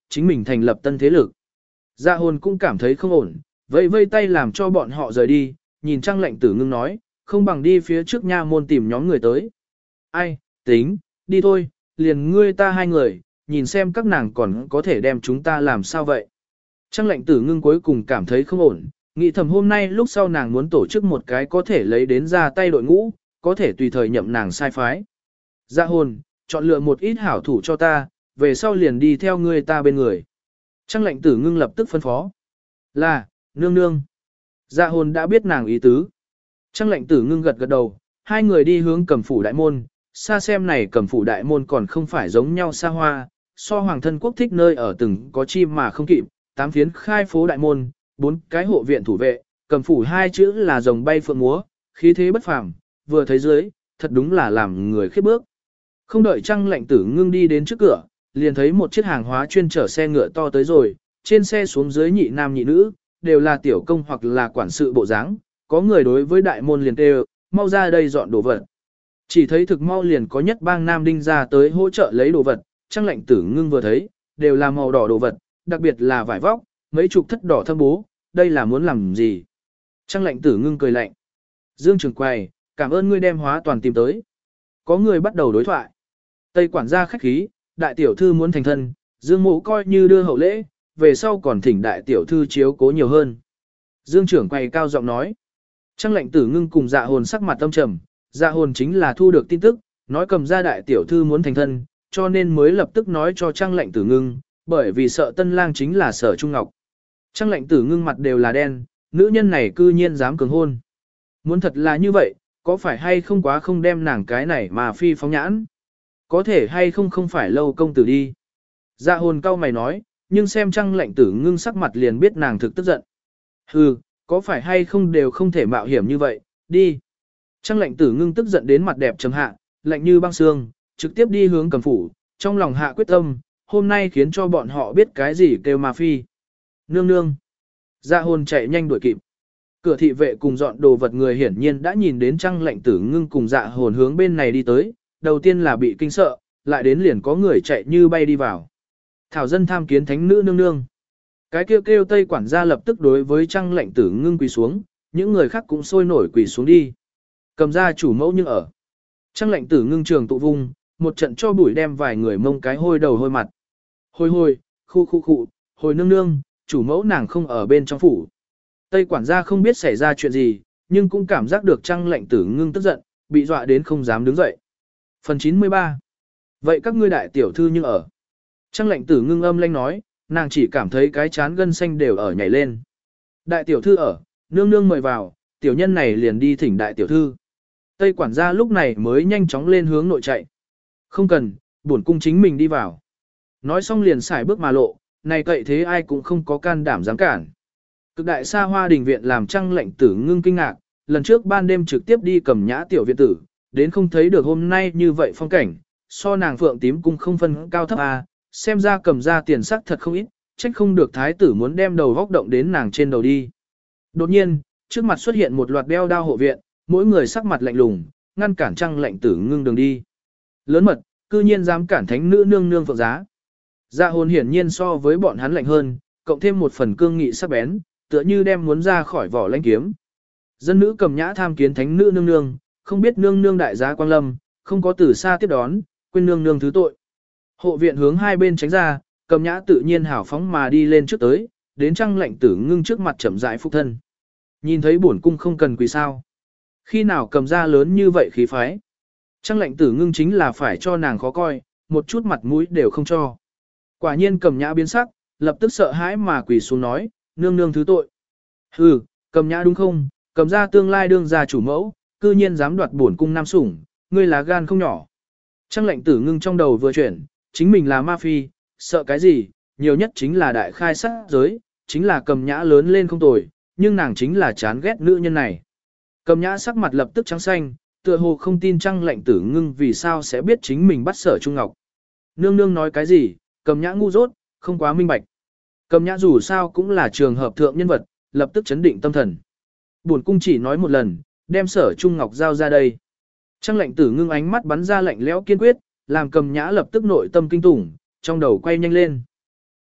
chính mình thành lập tân thế lực. Dạ hồn cũng cảm thấy không ổn, vẫy vây tay làm cho bọn họ rời đi, nhìn Trang Lệnh Tử Ngưng nói, không bằng đi phía trước nha môn tìm nhóm người tới. Ai, tính, đi thôi, liền ngươi ta hai người, nhìn xem các nàng còn có thể đem chúng ta làm sao vậy. Trang Lệnh Tử Ngưng cuối cùng cảm thấy không ổn, nghĩ thầm hôm nay lúc sau nàng muốn tổ chức một cái có thể lấy đến ra tay đội ngũ, có thể tùy thời nhậm nàng sai phái. Dạ hồn, chọn lựa một ít hảo thủ cho ta, về sau liền đi theo ngươi ta bên người. Trang Lệnh Tử Ngưng lập tức phân phó. Là, nương nương. Dạ hồn đã biết nàng ý tứ. Trang Lệnh Tử Ngưng gật gật đầu, hai người đi hướng Cẩm phủ đại môn, xa xem này Cẩm phủ đại môn còn không phải giống nhau xa hoa, so hoàng thân quốc thích nơi ở từng có chim mà không kịp, 8 phiến khai phố đại môn, 4 cái hộ viện thủ vệ, Cẩm phủ hai chữ là rồng bay phượng múa, khí thế bất phàm, vừa thấy dưới, thật đúng là làm người khiếp bước. Không đợi Trang Lệnh Tử Ngưng đi đến trước cửa, liền thấy một chiếc hàng hóa chuyên chở xe ngựa to tới rồi, trên xe xuống dưới nhị nam nhị nữ, đều là tiểu công hoặc là quản sự bộ dáng, có người đối với đại môn liền kêu, mau ra đây dọn đồ vật. Chỉ thấy thực mau liền có nhất bang nam đinh ra tới hỗ trợ lấy đồ vật, Trang Lệnh Tử Ngưng vừa thấy, đều là màu đỏ đồ vật, đặc biệt là vải vóc, mấy chục thất đỏ thâm bố, đây là muốn làm gì? Trang Lệnh Tử Ngưng cười lạnh. Dương trưởng quầy, cảm ơn ngươi đem hóa toàn tìm tới. Có người bắt đầu đối thoại. Tây quản gia khách khí, đại tiểu thư muốn thành thân, Dương mộ coi như đưa hậu lễ, về sau còn thỉnh đại tiểu thư chiếu cố nhiều hơn. Dương trưởng quầy cao giọng nói. Trang Lệnh Tử Ngưng cùng Dạ hồn sắc mặt tâm trầm, Dạ hồn chính là thu được tin tức, nói cầm ra đại tiểu thư muốn thành thân, cho nên mới lập tức nói cho Trang Lệnh Tử Ngưng, bởi vì sợ tân lang chính là Sở Trung Ngọc. Trang Lệnh Tử Ngưng mặt đều là đen, nữ nhân này cư nhiên dám cường hôn. Muốn thật là như vậy, có phải hay không quá không đem nàng cái này mà phi phóng nhãn? Có thể hay không không phải lâu công tử đi. Dạ hồn cau mày nói, nhưng xem Trang Lệnh Tử Ngưng sắc mặt liền biết nàng thực tức giận. Hừ, có phải hay không đều không thể mạo hiểm như vậy, đi. Trang Lệnh Tử Ngưng tức giận đến mặt đẹp trầm hạ, lạnh như băng xương, trực tiếp đi hướng Cẩm phủ, trong lòng hạ quyết tâm, hôm nay khiến cho bọn họ biết cái gì kêu ma phi. Nương nương. Dạ hồn chạy nhanh đuổi kịp. Cửa thị vệ cùng dọn đồ vật người hiển nhiên đã nhìn đến Trang Lệnh Tử Ngưng cùng Dạ hồn hướng bên này đi tới, đầu tiên là bị kinh sợ, lại đến liền có người chạy như bay đi vào. Thảo dân tham kiến thánh nữ nương nương. Cái kêu kêu Tây quản gia lập tức đối với Trang Lệnh Tử Ngưng quỳ xuống, những người khác cũng sôi nổi quỳ xuống đi. Cầm ra chủ mẫu nhưng ở. Trang Lệnh Tử Ngưng trường tụ vung, một trận cho bụi đem vài người mông cái hôi đầu hôi mặt. Hôi, khu, hồi nương nương, chủ mẫu nàng không ở bên trong phủ. Tây quản gia không biết xảy ra chuyện gì, nhưng cũng cảm giác được Trang Lệnh Tử Ngưng tức giận, bị dọa đến không dám đứng dậy. Phần 93. Vậy các ngươi đại tiểu thư nhưng ở. Trang Lệnh Tử Ngưng âm lanh nói, nàng chỉ cảm thấy cái chán gân xanh đều ở nhảy lên. Đại tiểu thư ở, nương nương mời vào, tiểu nhân này liền đi thỉnh đại tiểu thư. Tây quản gia lúc này mới nhanh chóng lên hướng nội chạy. Không cần, bổn cung chính mình đi vào. Nói xong liền xài bước mà lộ, này cậy thế ai cũng không có can đảm dám cản. Cực đại xa hoa đình viện làm Trang Lệnh Tử Ngưng kinh ngạc, lần trước ban đêm trực tiếp đi cầm nhã tiểu viện tử, đến không thấy được hôm nay như vậy phong cảnh, so nàng phượng tím cung không phân cao thấp à, xem ra cầm ra tiền sắc thật không ít, trách không được thái tử muốn đem đầu góc động đến nàng trên đầu đi. Đột nhiên, trước mặt xuất hiện một loạt đeo đao hộ viện, mỗi người sắc mặt lạnh lùng, ngăn cản Trang Lệnh Tử Ngưng đường đi. Lớn mật, cư nhiên dám cản thánh nữ nương nương phượng giá. Dạ hồn hiển nhiên so với bọn hắn lạnh hơn, cộng thêm một phần cương nghị sắc bén, tựa như đem muốn ra khỏi vỏ lãnh kiếm. Dân nữ cầm nhã tham kiến thánh nữ nương nương, không biết nương nương đại giá quang lâm, không có từ xa tiếp đón, quên nương nương thứ tội. Hộ viện hướng hai bên tránh ra, cầm nhã tự nhiên hào phóng mà đi lên trước tới, đến Trang Lệnh Tử Ngưng trước mặt chậm rãi phục thân. Nhìn thấy bổn cung không cần quỳ sao. Khi nào cầm ra lớn như vậy khí phái. Trang Lệnh Tử Ngưng chính là phải cho nàng khó coi, một chút mặt mũi đều không cho. Quả nhiên cầm nhã biến sắc, lập tức sợ hãi mà quỳ xuống nói, nương nương thứ tội. Hừ, cầm nhã đúng không, cầm ra tương lai đương gia chủ mẫu, cư nhiên dám đoạt bổn cung nam sủng, ngươi là gan không nhỏ. Trang Lệnh Tử Ngưng trong đầu vừa chuyển, chính mình là ma phi, sợ cái gì, nhiều nhất chính là đại khai sát giới, chính là cầm nhã lớn lên không tồi, nhưng nàng chính là chán ghét nữ nhân này. Cầm nhã sắc mặt lập tức trắng xanh, tựa hồ không tin Trang Lệnh Tử Ngưng vì sao sẽ biết chính mình bắt Sở Trung Ngọc. Nương nương nói cái gì, cầm nhã ngu dốt, không quá minh bạch. Cầm nhã dù sao cũng là trường hợp thượng nhân vật, lập tức chấn định tâm thần. Bổn cung chỉ nói một lần, đem Sở Trung Ngọc giao ra đây. Trang Lệnh Tử Ngưng ánh mắt bắn ra lạnh lẽo kiên quyết, làm cầm nhã lập tức nội tâm kinh tủng, trong đầu quay nhanh lên.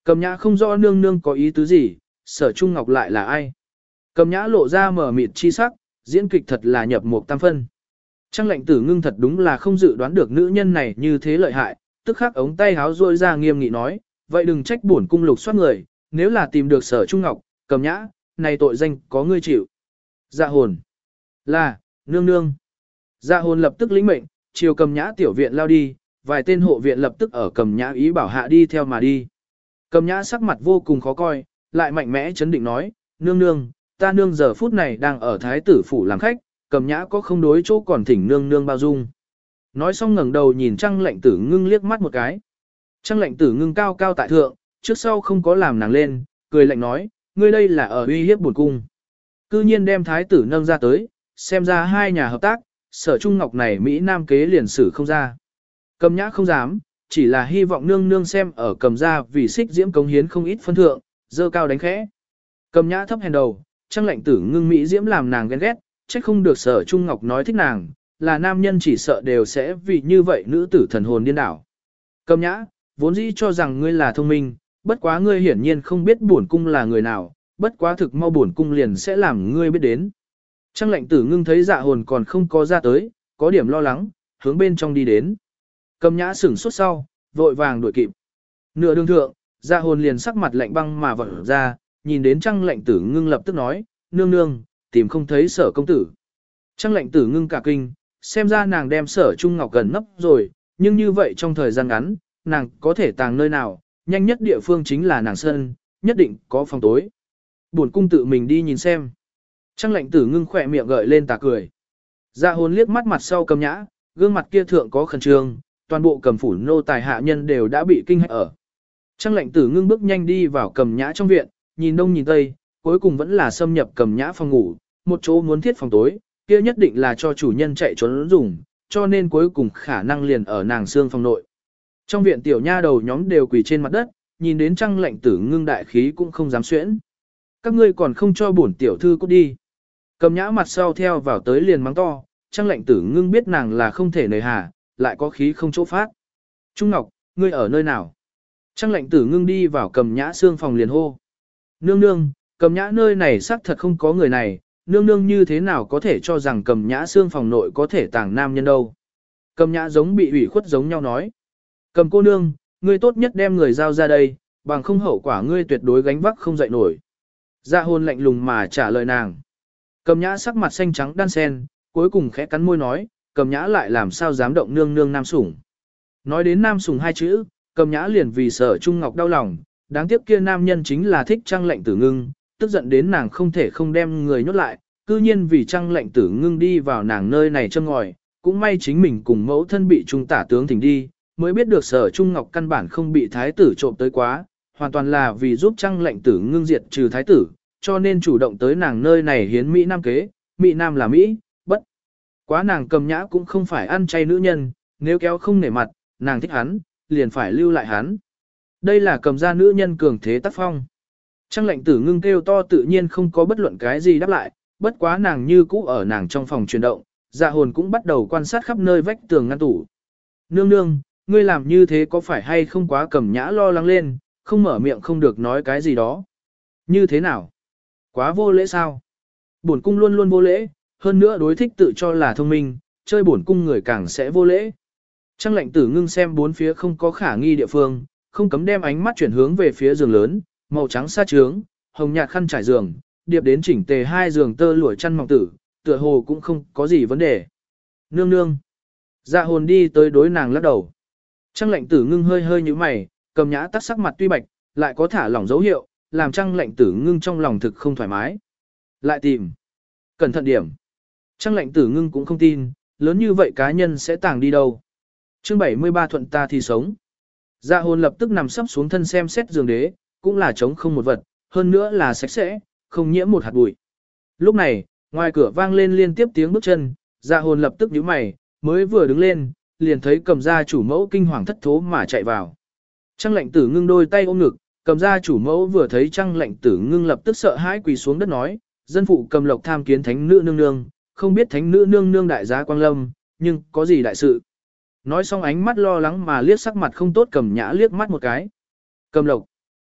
Cầm nhã không rõ nương nương có ý tứ gì, Sở Trung Ngọc lại là ai. Cầm nhã lộ ra mở mịt chi sắc, diễn kịch thật là nhập một tam phân. Trang lệnh tử ngưng thật đúng là không dự đoán được nữ nhân này như thế lợi hại, tức khắc ống tay háo rôi ra nghiêm nghị nói, vậy đừng trách bổn cung lục soát người, nếu là tìm được Sở Trung Ngọc, Cầm nhã, này tội danh có ngươi chịu. Dạ hồn. Là, nương nương. Dạ hồn lập tức lĩnh mệnh, chiều Cầm nhã tiểu viện lao đi, vài tên hộ viện lập tức ở Cầm nhã ý bảo hạ đi theo mà đi. Cầm nhã sắc mặt vô cùng khó coi, lại mạnh mẽ chấn định nói, nương nương, ta nương giờ phút này đang ở thái tử phủ làm khách, Cầm nhã có không đối chỗ còn thỉnh nương nương bao dung. Nói xong ngẩng đầu nhìn Trang lệnh tử ngưng liếc mắt một cái. Trang lệnh tử ngưng cao cao tại thượng, trước sau không có làm nàng lên, cười lạnh nói, ngươi đây là ở uy hiếp bổn cung. Cư nhiên đem thái tử nâng ra tới, xem ra hai nhà hợp tác, Sở Trung Ngọc này Mỹ Nam kế liền xử không ra. Cầm nhã không dám, chỉ là hy vọng nương nương xem ở Cầm ra vì xích diễm cống hiến không ít phân thượng, dơ cao đánh khẽ. Cầm nhã thấp hèn đầu, Trang lệnh tử ngưng Mỹ diễm làm nàng ghen ghét, trách không được Sở Trung Ngọc nói thích nàng, là nam nhân chỉ sợ đều sẽ vì như vậy nữ tử thần hồn điên đảo. Cầm nhã, vốn dĩ cho rằng ngươi là thông minh, bất quá ngươi hiển nhiên không biết bổn cung là người nào, bất quá thực mau bổn cung liền sẽ làm ngươi biết đến. Trang lệnh tử ngưng thấy dạ hồn còn không có ra tới, có điểm lo lắng, hướng bên trong đi đến. Cầm nhã sửng sốt sau, vội vàng đuổi kịp. Nửa đường thượng, dạ hồn liền sắc mặt lạnh băng mà vỡ ra, nhìn đến Trang lệnh tử ngưng lập tức nói, nương nương, tìm không thấy Sở công tử. Trang lệnh tử ngưng cả kinh, xem ra nàng đem Sở Trung Ngọc gần nấp rồi, nhưng như vậy trong thời gian ngắn, nàng có thể tàng nơi nào, nhanh nhất địa phương chính là nàng sân, nhất định có phòng tối. Buồn cung tự mình đi nhìn xem. Trang lệnh tử ngưng khỏe miệng gợi lên tà cười. Dạ hồn liếc mắt mặt sau Cầm nhã, gương mặt kia thượng có khẩn trương, toàn bộ Cầm phủ nô tài hạ nhân đều đã bị kinh hãi ở. Trang lệnh tử ngưng bước nhanh đi vào Cầm nhã trong viện, nhìn đông nhìn tây, cuối cùng vẫn là xâm nhập Cầm nhã phòng ngủ, một chỗ muốn thiết phòng tối, kia nhất định là cho chủ nhân chạy trốn dùng, cho nên cuối cùng khả năng liền ở nàng xương phòng nội. Trong viện tiểu nha đầu nhóm đều quỳ trên mặt đất, nhìn đến Trang lệnh tử ngưng đại khí cũng không dám xuyễn. Các ngươi còn không cho bổn tiểu thư cút đi. Cầm nhã mặt sau theo vào tới liền mắng to, Trang lệnh tử ngưng biết nàng là không thể nề hà, lại có khí không chỗ phát. Trung Ngọc, ngươi ở nơi nào? Trang lệnh tử ngưng đi vào Cầm nhã xương phòng liền hô. Nương nương, Cầm nhã nơi này xác thật không có người này, nương nương như thế nào có thể cho rằng Cầm nhã xương phòng nội có thể tàng nam nhân đâu. Cầm nhã giống bị ủy khuất giống nhau nói. Cầm cô nương, ngươi tốt nhất đem người giao ra đây, bằng không hậu quả ngươi tuyệt đối gánh vác không dậy nổi. Dạ hồn lạnh lùng mà trả lời nàng. Cầm nhã sắc mặt xanh trắng đan sen, cuối cùng khẽ cắn môi nói, Cầm nhã lại làm sao dám động nương nương nam sủng. Nói đến nam sủng hai chữ, Cầm nhã liền vì Sở Trung Ngọc đau lòng, đáng tiếc kia nam nhân chính là thích Trang lệnh tử ngưng, tức giận đến nàng không thể không đem người nhốt lại, cư nhiên vì Trang lệnh tử ngưng đi vào nàng nơi này châm ngòi, cũng may chính mình cùng mẫu thân bị trung tả tướng thỉnh đi, mới biết được Sở Trung Ngọc căn bản không bị thái tử trộm tới quá, hoàn toàn là vì giúp Trang lệnh tử ngưng diệt trừ thái tử, cho nên chủ động tới nàng nơi này hiến Mỹ Nam kế, Mỹ Nam là Mỹ, bất. Quá nàng Cầm nhã cũng không phải ăn chay nữ nhân, nếu kéo không nể mặt, nàng thích hắn, liền phải lưu lại hắn. Đây là Cầm gia nữ nhân cường thế tác phong. Trang lệnh tử ngưng kêu to tự nhiên không có bất luận cái gì đáp lại, bất quá nàng như cũ ở nàng trong phòng chuyển động, dạ hồn cũng bắt đầu quan sát khắp nơi vách tường ngăn tủ. Nương nương, ngươi làm như thế có phải hay không quá Cầm nhã lo lắng lên, không mở miệng không được nói cái gì đó. Như thế nào? Quá vô lễ sao? Bổn cung luôn luôn vô lễ, hơn nữa đối thích tự cho là thông minh, chơi bổn cung người càng sẽ vô lễ. Trang lệnh tử ngưng xem bốn phía không có khả nghi địa phương, không cấm đem ánh mắt chuyển hướng về phía giường lớn, màu trắng sa trướng, hồng nhạt khăn trải giường, điệp đến chỉnh tề hai giường tơ lụa chăn mỏng tử, tựa hồ cũng không có gì vấn đề. Nương nương. Dạ hồn đi tới đối nàng lắc đầu. Trang lệnh tử ngưng hơi hơi như mày, Cầm nhã tắt sắc mặt tuy bạch, lại có thả lỏng dấu hiệu, làm Trang lệnh tử ngưng trong lòng thực không thoải mái. Lại tìm. Cẩn thận điểm. Trang lệnh tử ngưng cũng không tin, lớn như vậy cá nhân sẽ tàng đi đâu. Chương 73 thuận ta thì sống. Dạ hồn lập tức nằm sấp xuống thân xem xét giường đế, cũng là trống không một vật, hơn nữa là sạch sẽ, không nhiễm một hạt bụi. Lúc này, ngoài cửa vang lên liên tiếp tiếng bước chân, dạ hồn lập tức nhíu mày, mới vừa đứng lên, liền thấy Cầm gia chủ mẫu kinh hoàng thất thố mà chạy vào. Trang lệnh tử ngưng đôi tay ôm ngực, Cầm gia chủ mẫu vừa thấy Trang lệnh tử ngưng lập tức sợ hãi quỳ xuống đất nói, dân phụ Cầm Lộc tham kiến thánh nữ nương nương, không biết thánh nữ nương nương đại giá quang lâm, nhưng có gì đại sự. Nói xong ánh mắt lo lắng mà liếc sắc mặt không tốt Cầm nhã liếc mắt một cái. Cầm Lộc.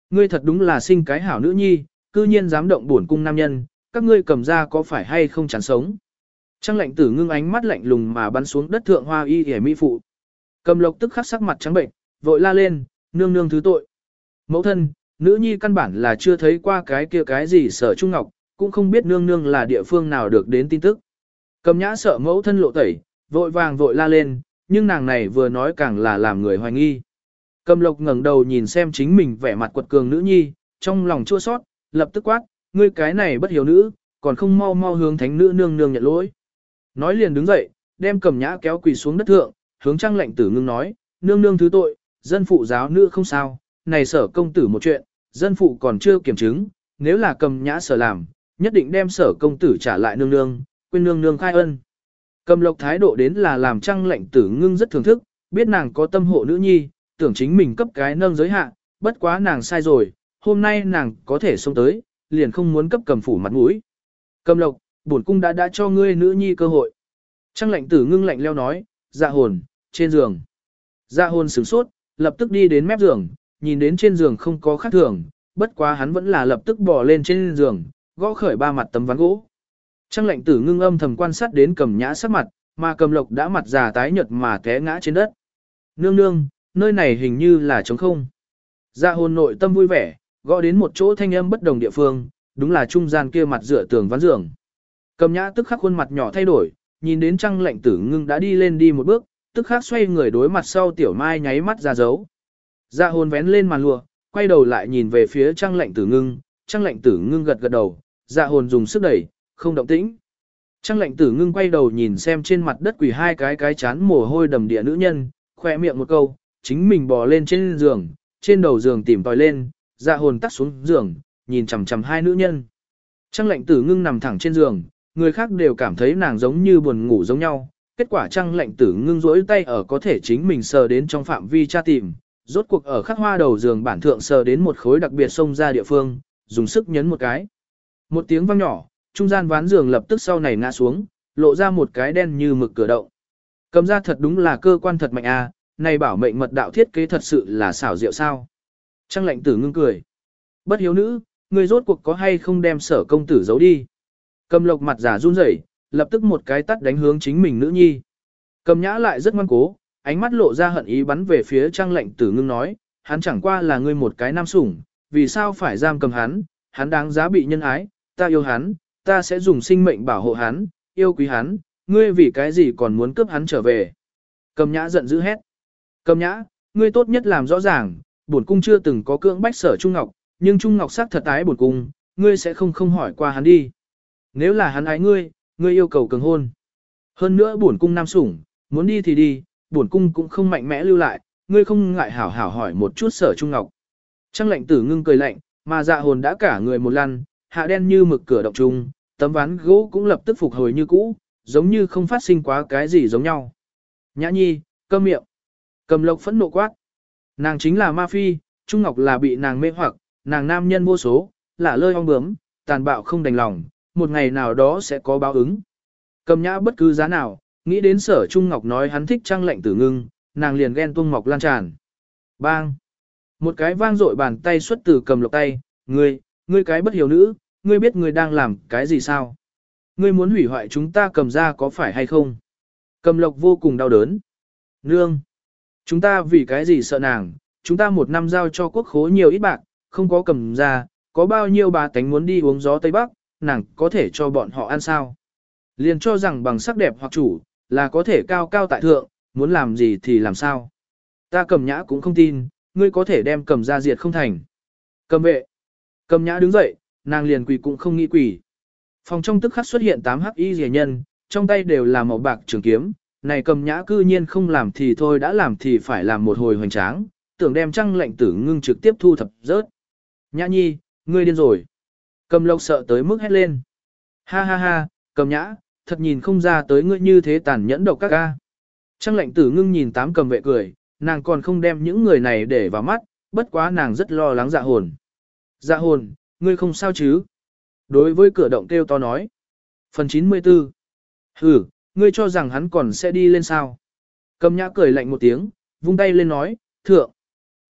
Ngươi thật đúng là sinh cái hảo nữ nhi, cư nhiên dám động bổn cung nam nhân, các ngươi cầm ra có phải hay không chán sống. Trang lệnh tử ngưng ánh mắt lạnh lùng mà bắn xuống đất thượng hoa y hề mỹ phụ. Cầm lộc tức khắc sắc mặt trắng bệnh, vội la lên, nương nương thứ tội. Mẫu thân, nữ nhi căn bản là chưa thấy qua cái kia cái gì Sở Trung Ngọc, cũng không biết nương nương là địa phương nào được đến tin tức. Cầm nhã sợ mẫu thân lộ tẩy, vội vàng vội la lên, nhưng nàng này vừa nói càng là làm người hoài nghi. Cầm lộc ngẩng đầu nhìn xem chính mình vẻ mặt quật cường nữ nhi, trong lòng chua sót, lập tức quát, ngươi cái này bất hiếu nữ, còn không mau mau hướng thánh nữ nương nương nhận lỗi. Nói liền đứng dậy, đem cầm nhã kéo quỳ xuống đất thượng, hướng Trang lệnh tử ngưng nói, nương nương thứ tội, dân phụ giáo nữ không sao, này Sở công tử một chuyện, dân phụ còn chưa kiểm chứng, nếu là cầm nhã Sở làm, nhất định đem Sở công tử trả lại nương nương, quên nương nương khai ân. Cầm lộc thái độ đến là làm Trang lệnh tử ngưng rất thưởng thức, biết nàng có tâm hộ nữ nhi, tưởng chính mình cấp cái nâng giới hạ, bất quá nàng sai rồi, hôm nay nàng có thể xông tới, liền không muốn cấp cầm phủ mặt mũi. Cầm lộc, bổn cung đã cho ngươi nữ nhi cơ hội. Trang lệnh tử ngưng lạnh leo nói, dạ hồn, trên giường. Dạ hồn sửng sốt, lập tức đi đến mép giường, nhìn đến trên giường không có khác thường, bất quá hắn vẫn là lập tức bò lên trên giường, gõ khởi ba mặt tấm ván gỗ. Trang lệnh tử ngưng âm thầm quan sát đến cầm nhã sắc mặt, mà cầm lộc đã mặt già tái nhợt mà té ngã trên đất. Nương nương, nơi này hình như là trống không. Dạ hồn nội tâm vui vẻ, gõ đến một chỗ thanh âm bất đồng địa phương, đúng là trung gian kia mặt dựa tường ván giường. Cầm nhã tức khắc khuôn mặt nhỏ thay đổi, nhìn đến Trang lệnh tử ngưng đã đi lên đi một bước, tức khắc xoay người đối mặt sau tiểu mai nháy mắt ra dấu. Dạ hồn vén lên màn lụa, quay đầu lại nhìn về phía Trang lệnh tử ngưng, Trang lệnh tử ngưng gật gật đầu, dạ hồn dùng sức đẩy, không động tĩnh. Trang lệnh tử ngưng quay đầu nhìn xem trên mặt đất quỳ hai cái chán mồ hôi đầm địa nữ nhân, khoe miệng một câu, chính mình bò lên trên giường, trên đầu giường tìm tòi lên, dạ hồn tắt xuống giường, nhìn chằm chằm hai nữ nhân. Trang lệnh tử ngưng nằm thẳng trên giường, người khác đều cảm thấy nàng giống như buồn ngủ giống nhau. Kết quả Trang lệnh tử ngưng rỗi tay ở có thể chính mình sờ đến trong phạm vi tra tìm, rốt cuộc ở khắc hoa đầu giường bản thượng sờ đến một khối đặc biệt xông ra địa phương, dùng sức nhấn một cái. Một tiếng vang nhỏ, trung gian ván giường lập tức sau này ngã xuống, lộ ra một cái đen như mực cửa động. Cầm ra thật đúng là cơ quan thật mạnh a, này bảo mệnh mật đạo thiết kế thật sự là xảo diệu sao. Trang lệnh tử ngưng cười. Bất hiếu nữ, người rốt cuộc có hay không đem Sở công tử giấu đi. Cầm lộc mặt giả run rẩy, lập tức một cái tắt đánh hướng chính mình nữ nhi. Cầm nhã lại rất ngoan cố, ánh mắt lộ ra hận ý bắn về phía Trang lệnh tử ngưng nói, hắn chẳng qua là ngươi một cái nam sủng, vì sao phải giam cầm hắn, hắn đáng giá bị nhân ái, ta yêu hắn, ta sẽ dùng sinh mệnh bảo hộ hắn, yêu quý hắn, ngươi vì cái gì còn muốn cướp hắn trở về. Cầm nhã giận dữ hét. Cầm nhã, ngươi tốt nhất làm rõ ràng, bổn cung chưa từng có cưỡng bách Sở Trung Ngọc, nhưng Trung Ngọc xác thật ái bổn cung, ngươi sẽ không hỏi qua hắn đi. Nếu là hắn ái ngươi, ngươi yêu cầu cường hôn. Hơn nữa bổn cung nam sủng, muốn đi thì đi, bổn cung cũng không mạnh mẽ lưu lại, ngươi không ngại hảo hảo hỏi một chút Sở Trung Ngọc. Trang lệnh tử ngưng cười lạnh, mà dạ hồn đã cả người một lăn, hạ đen như mực cửa động trung, tấm ván gỗ cũng lập tức phục hồi như cũ, giống như không phát sinh quá cái gì giống nhau. Nhã nhi, câm miệng. Cầm lộc phẫn nộ quát. Nàng chính là ma phi, Trung Ngọc là bị nàng mê hoặc, nàng nam nhân vô số, lả lơi ong bướm, tàn bạo không đành lòng, một ngày nào đó sẽ có báo ứng. Cầm nhã bất cứ giá nào, nghĩ đến Sở Trung Ngọc nói hắn thích Trang lệnh tử ngưng, nàng liền ghen tuông mọc lan tràn. Bang! Một cái vang dội bàn tay xuất từ cầm lộc tay, ngươi cái bất hiếu nữ, ngươi biết ngươi đang làm cái gì sao? Ngươi muốn hủy hoại chúng ta cầm ra có phải hay không? Cầm lộc vô cùng đau đớn. Nương! Chúng ta vì cái gì sợ nàng, chúng ta một năm giao cho quốc khố nhiều ít bạc, không có cầm ra, có bao nhiêu bà tánh muốn đi uống gió Tây Bắc, nàng có thể cho bọn họ ăn sao? Liền cho rằng bằng sắc đẹp hoặc chủ, là có thể cao cao tại thượng, muốn làm gì thì làm sao? Ta cầm nhã cũng không tin, ngươi có thể đem cầm ra diệt không thành. Cầm vệ. Cầm nhã đứng dậy, nàng liền quỳ cũng không nghĩ quỳ. Phòng trong tức khắc xuất hiện 8 hắc y rẻ nhân, trong tay đều là màu bạc trường kiếm. Này cầm nhã cư nhiên không làm thì thôi đã làm thì phải làm một hồi hoành tráng, tưởng đem Trang lệnh tử ngưng trực tiếp thu thập rớt. Nhã nhi, ngươi điên rồi. Cầm lộc sợ tới mức hét lên. Ha ha ha, cầm nhã, thật nhìn không ra tới ngươi như thế tàn nhẫn độc các ca. Trang lệnh tử ngưng nhìn 8 cầm vệ cười, nàng còn không đem những người này để vào mắt, bất quá nàng rất lo lắng dạ hồn. Dạ hồn, ngươi không sao chứ? Đối với cửa động kêu to nói. Phần 94. Hử, ngươi cho rằng hắn còn sẽ đi lên sao? Cầm nhã cười lạnh một tiếng, vung tay lên nói, thượng.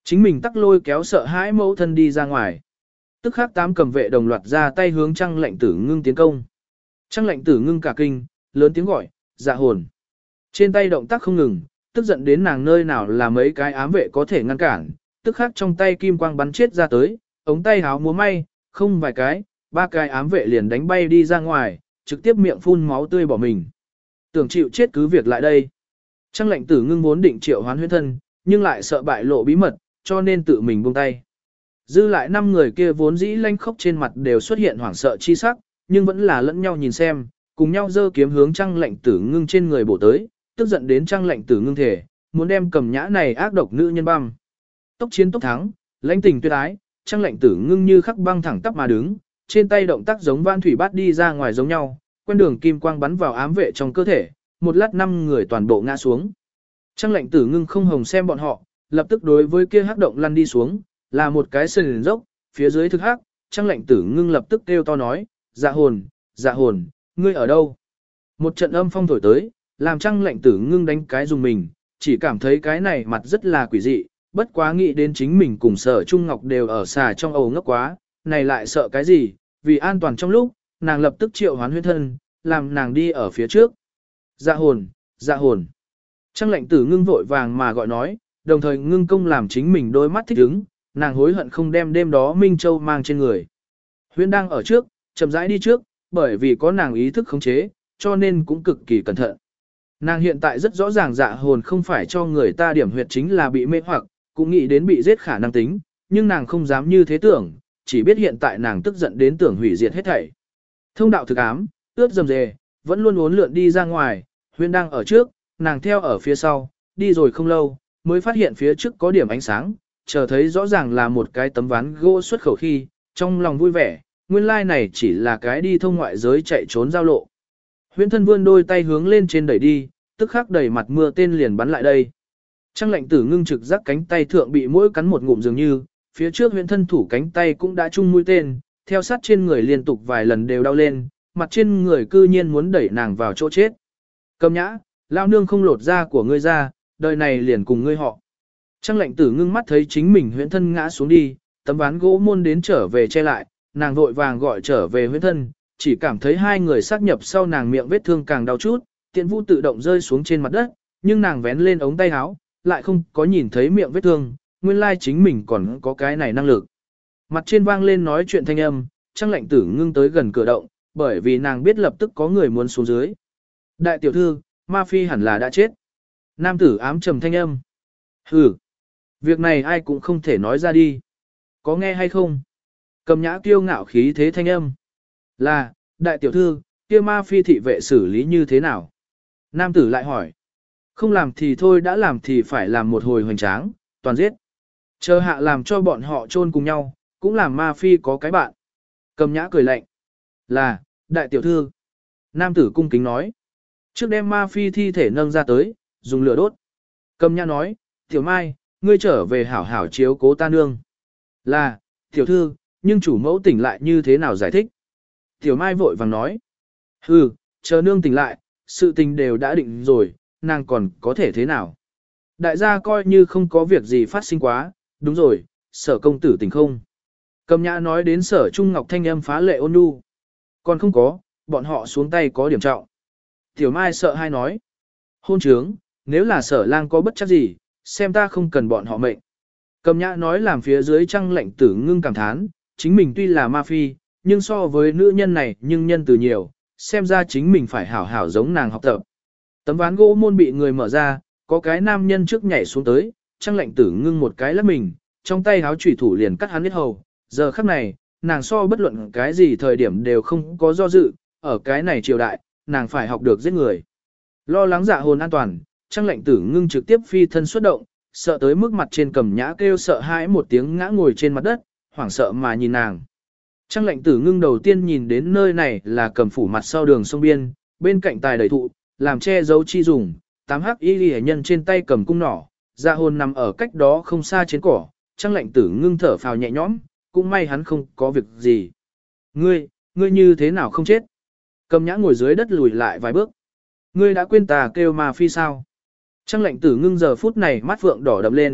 Chính mình tắc lôi kéo sợ hãi mẫu thân đi ra ngoài. Tức khắc 8 cầm vệ đồng loạt ra tay hướng Trăng Lệnh Tử Ngưng tiến công. Trăng Lệnh Tử Ngưng cả kinh, lớn tiếng gọi, dạ hồn. Trên tay động tác không ngừng, tức giận đến nàng nơi nào là mấy cái ám vệ có thể ngăn cản, tức khắc trong tay kim quang bắn chết ra tới, ống tay háo múa may, không vài cái, 3 cái ám vệ liền đánh bay đi ra ngoài, trực tiếp miệng phun máu tươi bỏ mình. Tưởng chịu chết cứ việc lại đây. Trăng Lệnh Tử Ngưng vốn định triệu hoán huyễn thân, nhưng lại sợ bại lộ bí mật, cho nên tự mình buông tay. Dư lại 5 người kia vốn dĩ lanh khốc trên mặt đều xuất hiện hoảng sợ chi sắc, nhưng vẫn là lẫn nhau nhìn xem, cùng nhau giơ kiếm hướng Trăng Lệnh Tử Ngưng trên người bổ tới, tức giận đến Trăng Lệnh Tử Ngưng thể, muốn đem Cầm Nhã này ác độc nữ nhân băm. Tốc chiến tốc thắng, lãnh tình tuyệt ái, Trăng Lệnh Tử Ngưng như khắc băng thẳng tắp mà đứng, trên tay động tác giống van thủy bát đi ra ngoài giống nhau, quen đường kim quang bắn vào ám vệ trong cơ thể, một lát 5 người toàn bộ ngã xuống. Trăng Lệnh Tử Ngưng không hồng xem bọn họ, lập tức đối với kia hắc động lăn đi xuống, là một cái sườn dốc, phía dưới thực hắc, Trăng Lệnh Tử Ngưng lập tức kêu to nói, dạ hồn, ngươi ở đâu? Một trận âm phong thổi tới, làm Trăng Lệnh Tử Ngưng đánh cái dùng mình, chỉ cảm thấy cái này mặt rất là quỷ dị, bất quá nghĩ đến chính mình cùng Sở Trung Ngọc đều ở xà trong ầu ngốc quá, này lại sợ cái gì, vì an toàn trong lúc, nàng lập tức triệu hoán huyết thân, làm nàng đi ở phía trước. Dạ hồn. Trăng Lệnh Tử Ngưng vội vàng mà gọi nói, đồng thời ngưng công làm chính mình đôi mắt thích ứng, nàng hối hận không đem đêm đó Minh Châu mang trên người. Huyễn đang ở trước, chậm rãi đi trước, bởi vì có nàng ý thức khống chế, cho nên cũng cực kỳ cẩn thận. Nàng hiện tại rất rõ ràng dạ hồn không phải cho người ta điểm huyệt chính là bị mê hoặc, cũng nghĩ đến bị giết khả năng tính, nhưng nàng không dám như thế tưởng, chỉ biết hiện tại nàng tức giận đến tưởng hủy diệt hết thảy. Thông đạo thực ám, ướt dầm dề, vẫn luôn uốn lượn đi ra ngoài, Huyễn đang ở trước, nàng theo ở phía sau, đi rồi không lâu, mới phát hiện phía trước có điểm ánh sáng, chờ thấy rõ ràng là một cái tấm ván gỗ xuất khẩu khi, trong lòng vui vẻ, nguyên lai này chỉ là cái đi thông ngoại giới chạy trốn giao lộ. Huyễn thân vươn đôi tay hướng lên trên đẩy đi, tức khắc đẩy mặt mưa tên liền bắn lại đây. Trăng Lệnh Tử Ngưng trực giác cánh tay thượng bị mũi cắn một ngụm dường như, phía trước huyễn thân thủ cánh tay cũng đã chung mũi tên, theo sát trên người liên tục vài lần đều đau lên, mặt trên người cư nhiên muốn đẩy nàng vào chỗ chết. Cầm Nhã, lao nương không lột da của ngươi ra, đời này liền cùng ngươi họ. Trăng Lệnh Tử Ngưng mắt thấy chính mình huyễn thân ngã xuống đi, tấm ván gỗ môn đến trở về che lại, nàng vội vàng gọi trở về huyễn thân, chỉ cảm thấy hai người xác nhập sau nàng miệng vết thương càng đau chút, tiện vũ tự động rơi xuống trên mặt đất, nhưng nàng vén lên ống tay áo, lại không có nhìn thấy miệng vết thương, nguyên lai chính mình còn có cái này năng lực. Mặt trên vang lên nói chuyện thanh âm, Trăng Lệnh Tử Ngưng tới gần cửa động, bởi vì nàng biết lập tức có người muốn xuống dưới. Đại tiểu thư, Ma Phi hẳn là đã chết. Nam tử ám trầm thanh âm. Hừ, việc này ai cũng không thể nói ra đi. Có nghe hay không? Cầm Nhã kiêu ngạo khí thế thanh âm. Là, đại tiểu thư, kia Ma Phi thị vệ xử lý như thế nào? Nam tử lại hỏi. Không làm thì thôi, đã làm thì phải làm một hồi hoành tráng, toàn giết. Chờ hạ làm cho bọn họ chôn cùng nhau, cũng làm Ma Phi có cái bạn. Cầm Nhã cười lạnh. Là, đại tiểu thư. Nam tử cung kính nói. Trước đem Ma Phi thi thể nâng ra tới, dùng lửa đốt. Cầm Nhã nói, tiểu Mai, ngươi trở về hảo hảo chiếu cố ta nương. Là, tiểu thư, nhưng chủ mẫu tỉnh lại như thế nào giải thích? Tiểu Mai vội vàng nói. Hừ, chờ nương tỉnh lại, sự tình đều đã định rồi, nàng còn có thể thế nào? Đại gia coi như không có việc gì phát sinh quá, đúng rồi, Sở công tử tỉnh không? Cầm Nhã nói đến Sở Trung Ngọc thanh âm phá lệ ôn nhu. Còn không có, bọn họ xuống tay có điểm trọng. Tiểu Mai sợ hai nói. Hôn trướng, nếu là Sở lang có bất chắc gì, xem ta không cần bọn họ mệnh. Cầm Nhã nói làm phía dưới Trăng Lệnh Tử Ngưng cảm thán, chính mình tuy là ma phi, nhưng so với nữ nhân này nhưng nhân từ nhiều, xem ra chính mình phải hảo hảo giống nàng học tập. Tấm ván gỗ môn bị người mở ra, có cái nam nhân trước nhảy xuống tới, Trăng Lệnh Tử Ngưng một cái lắc mình, trong tay háo chủy thủ liền cắt hắn huyết hầu. Giờ khắc này, nàng so bất luận cái gì thời điểm đều không có do dự, ở cái này triều đại, nàng phải học được giết người. Lo lắng dạ hồn an toàn, Trăng Lệnh Tử Ngưng trực tiếp phi thân xuất động, sợ tới mức mặt trên Cầm Nhã kêu sợ hãi một tiếng ngã ngồi trên mặt đất, hoảng sợ mà nhìn nàng. Trăng Lệnh Tử Ngưng đầu tiên nhìn đến nơi này là Cầm phủ mặt sau đường sông biên, bên cạnh tài đầy thụ, làm che giấu chi dùng, 8 hắc y liễu nhân trên tay cầm cung nỏ, dạ hồn nằm ở cách đó không xa trên cỏ, Trăng Lệnh Tử Ngưng thở phào nhẹ nhõm, cũng may hắn không có việc gì. Ngươi như thế nào không chết? Cầm Nhã ngồi dưới đất lùi lại vài bước. Ngươi đã quên ta kêu Ma Phi sao? Trăng Lệnh Tử Ngưng giờ phút này mắt vượng đỏ đậm lên,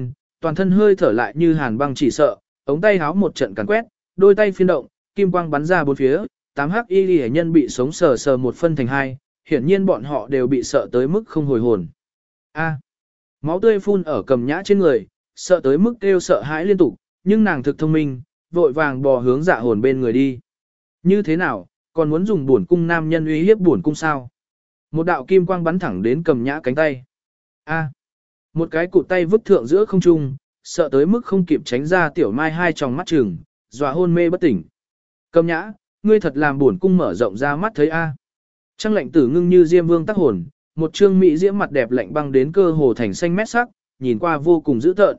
toàn thân hơi thở lại như hàn băng chỉ sợ, ống tay háo một trận càn quét, đôi tay phiên động, kim quang bắn ra bốn phía, 8 hắc y liễu nhân bị sống sờ sờ một phân thành hai, hiển nhiên bọn họ đều bị sợ tới mức không hồi hồn. A, máu tươi phun ở Cầm Nhã trên người, sợ tới mức kêu sợ hãi liên tục, nhưng nàng thực thông minh, vội vàng bò hướng Dạ Hồn bên người đi. Như thế nào, còn muốn dùng bổn cung nam nhân uy hiếp bổn cung sao? Một đạo kim quang bắn thẳng đến Cầm Nhã cánh tay. A, một cái cụt tay vứt thượng giữa không trung, sợ tới mức không kịp tránh ra Tiểu Mai hai tròng mắt trừng, dọa hôn mê bất tỉnh. Cầm Nhã, ngươi thật làm bổn cung mở rộng ra mắt thấy a. Trăng lạnh tử ngưng như diêm vương tác hồn, một trương mỹ diễm mặt đẹp lạnh băng đến cơ hồ thành xanh mét sắc, nhìn qua vô cùng dữ tợn.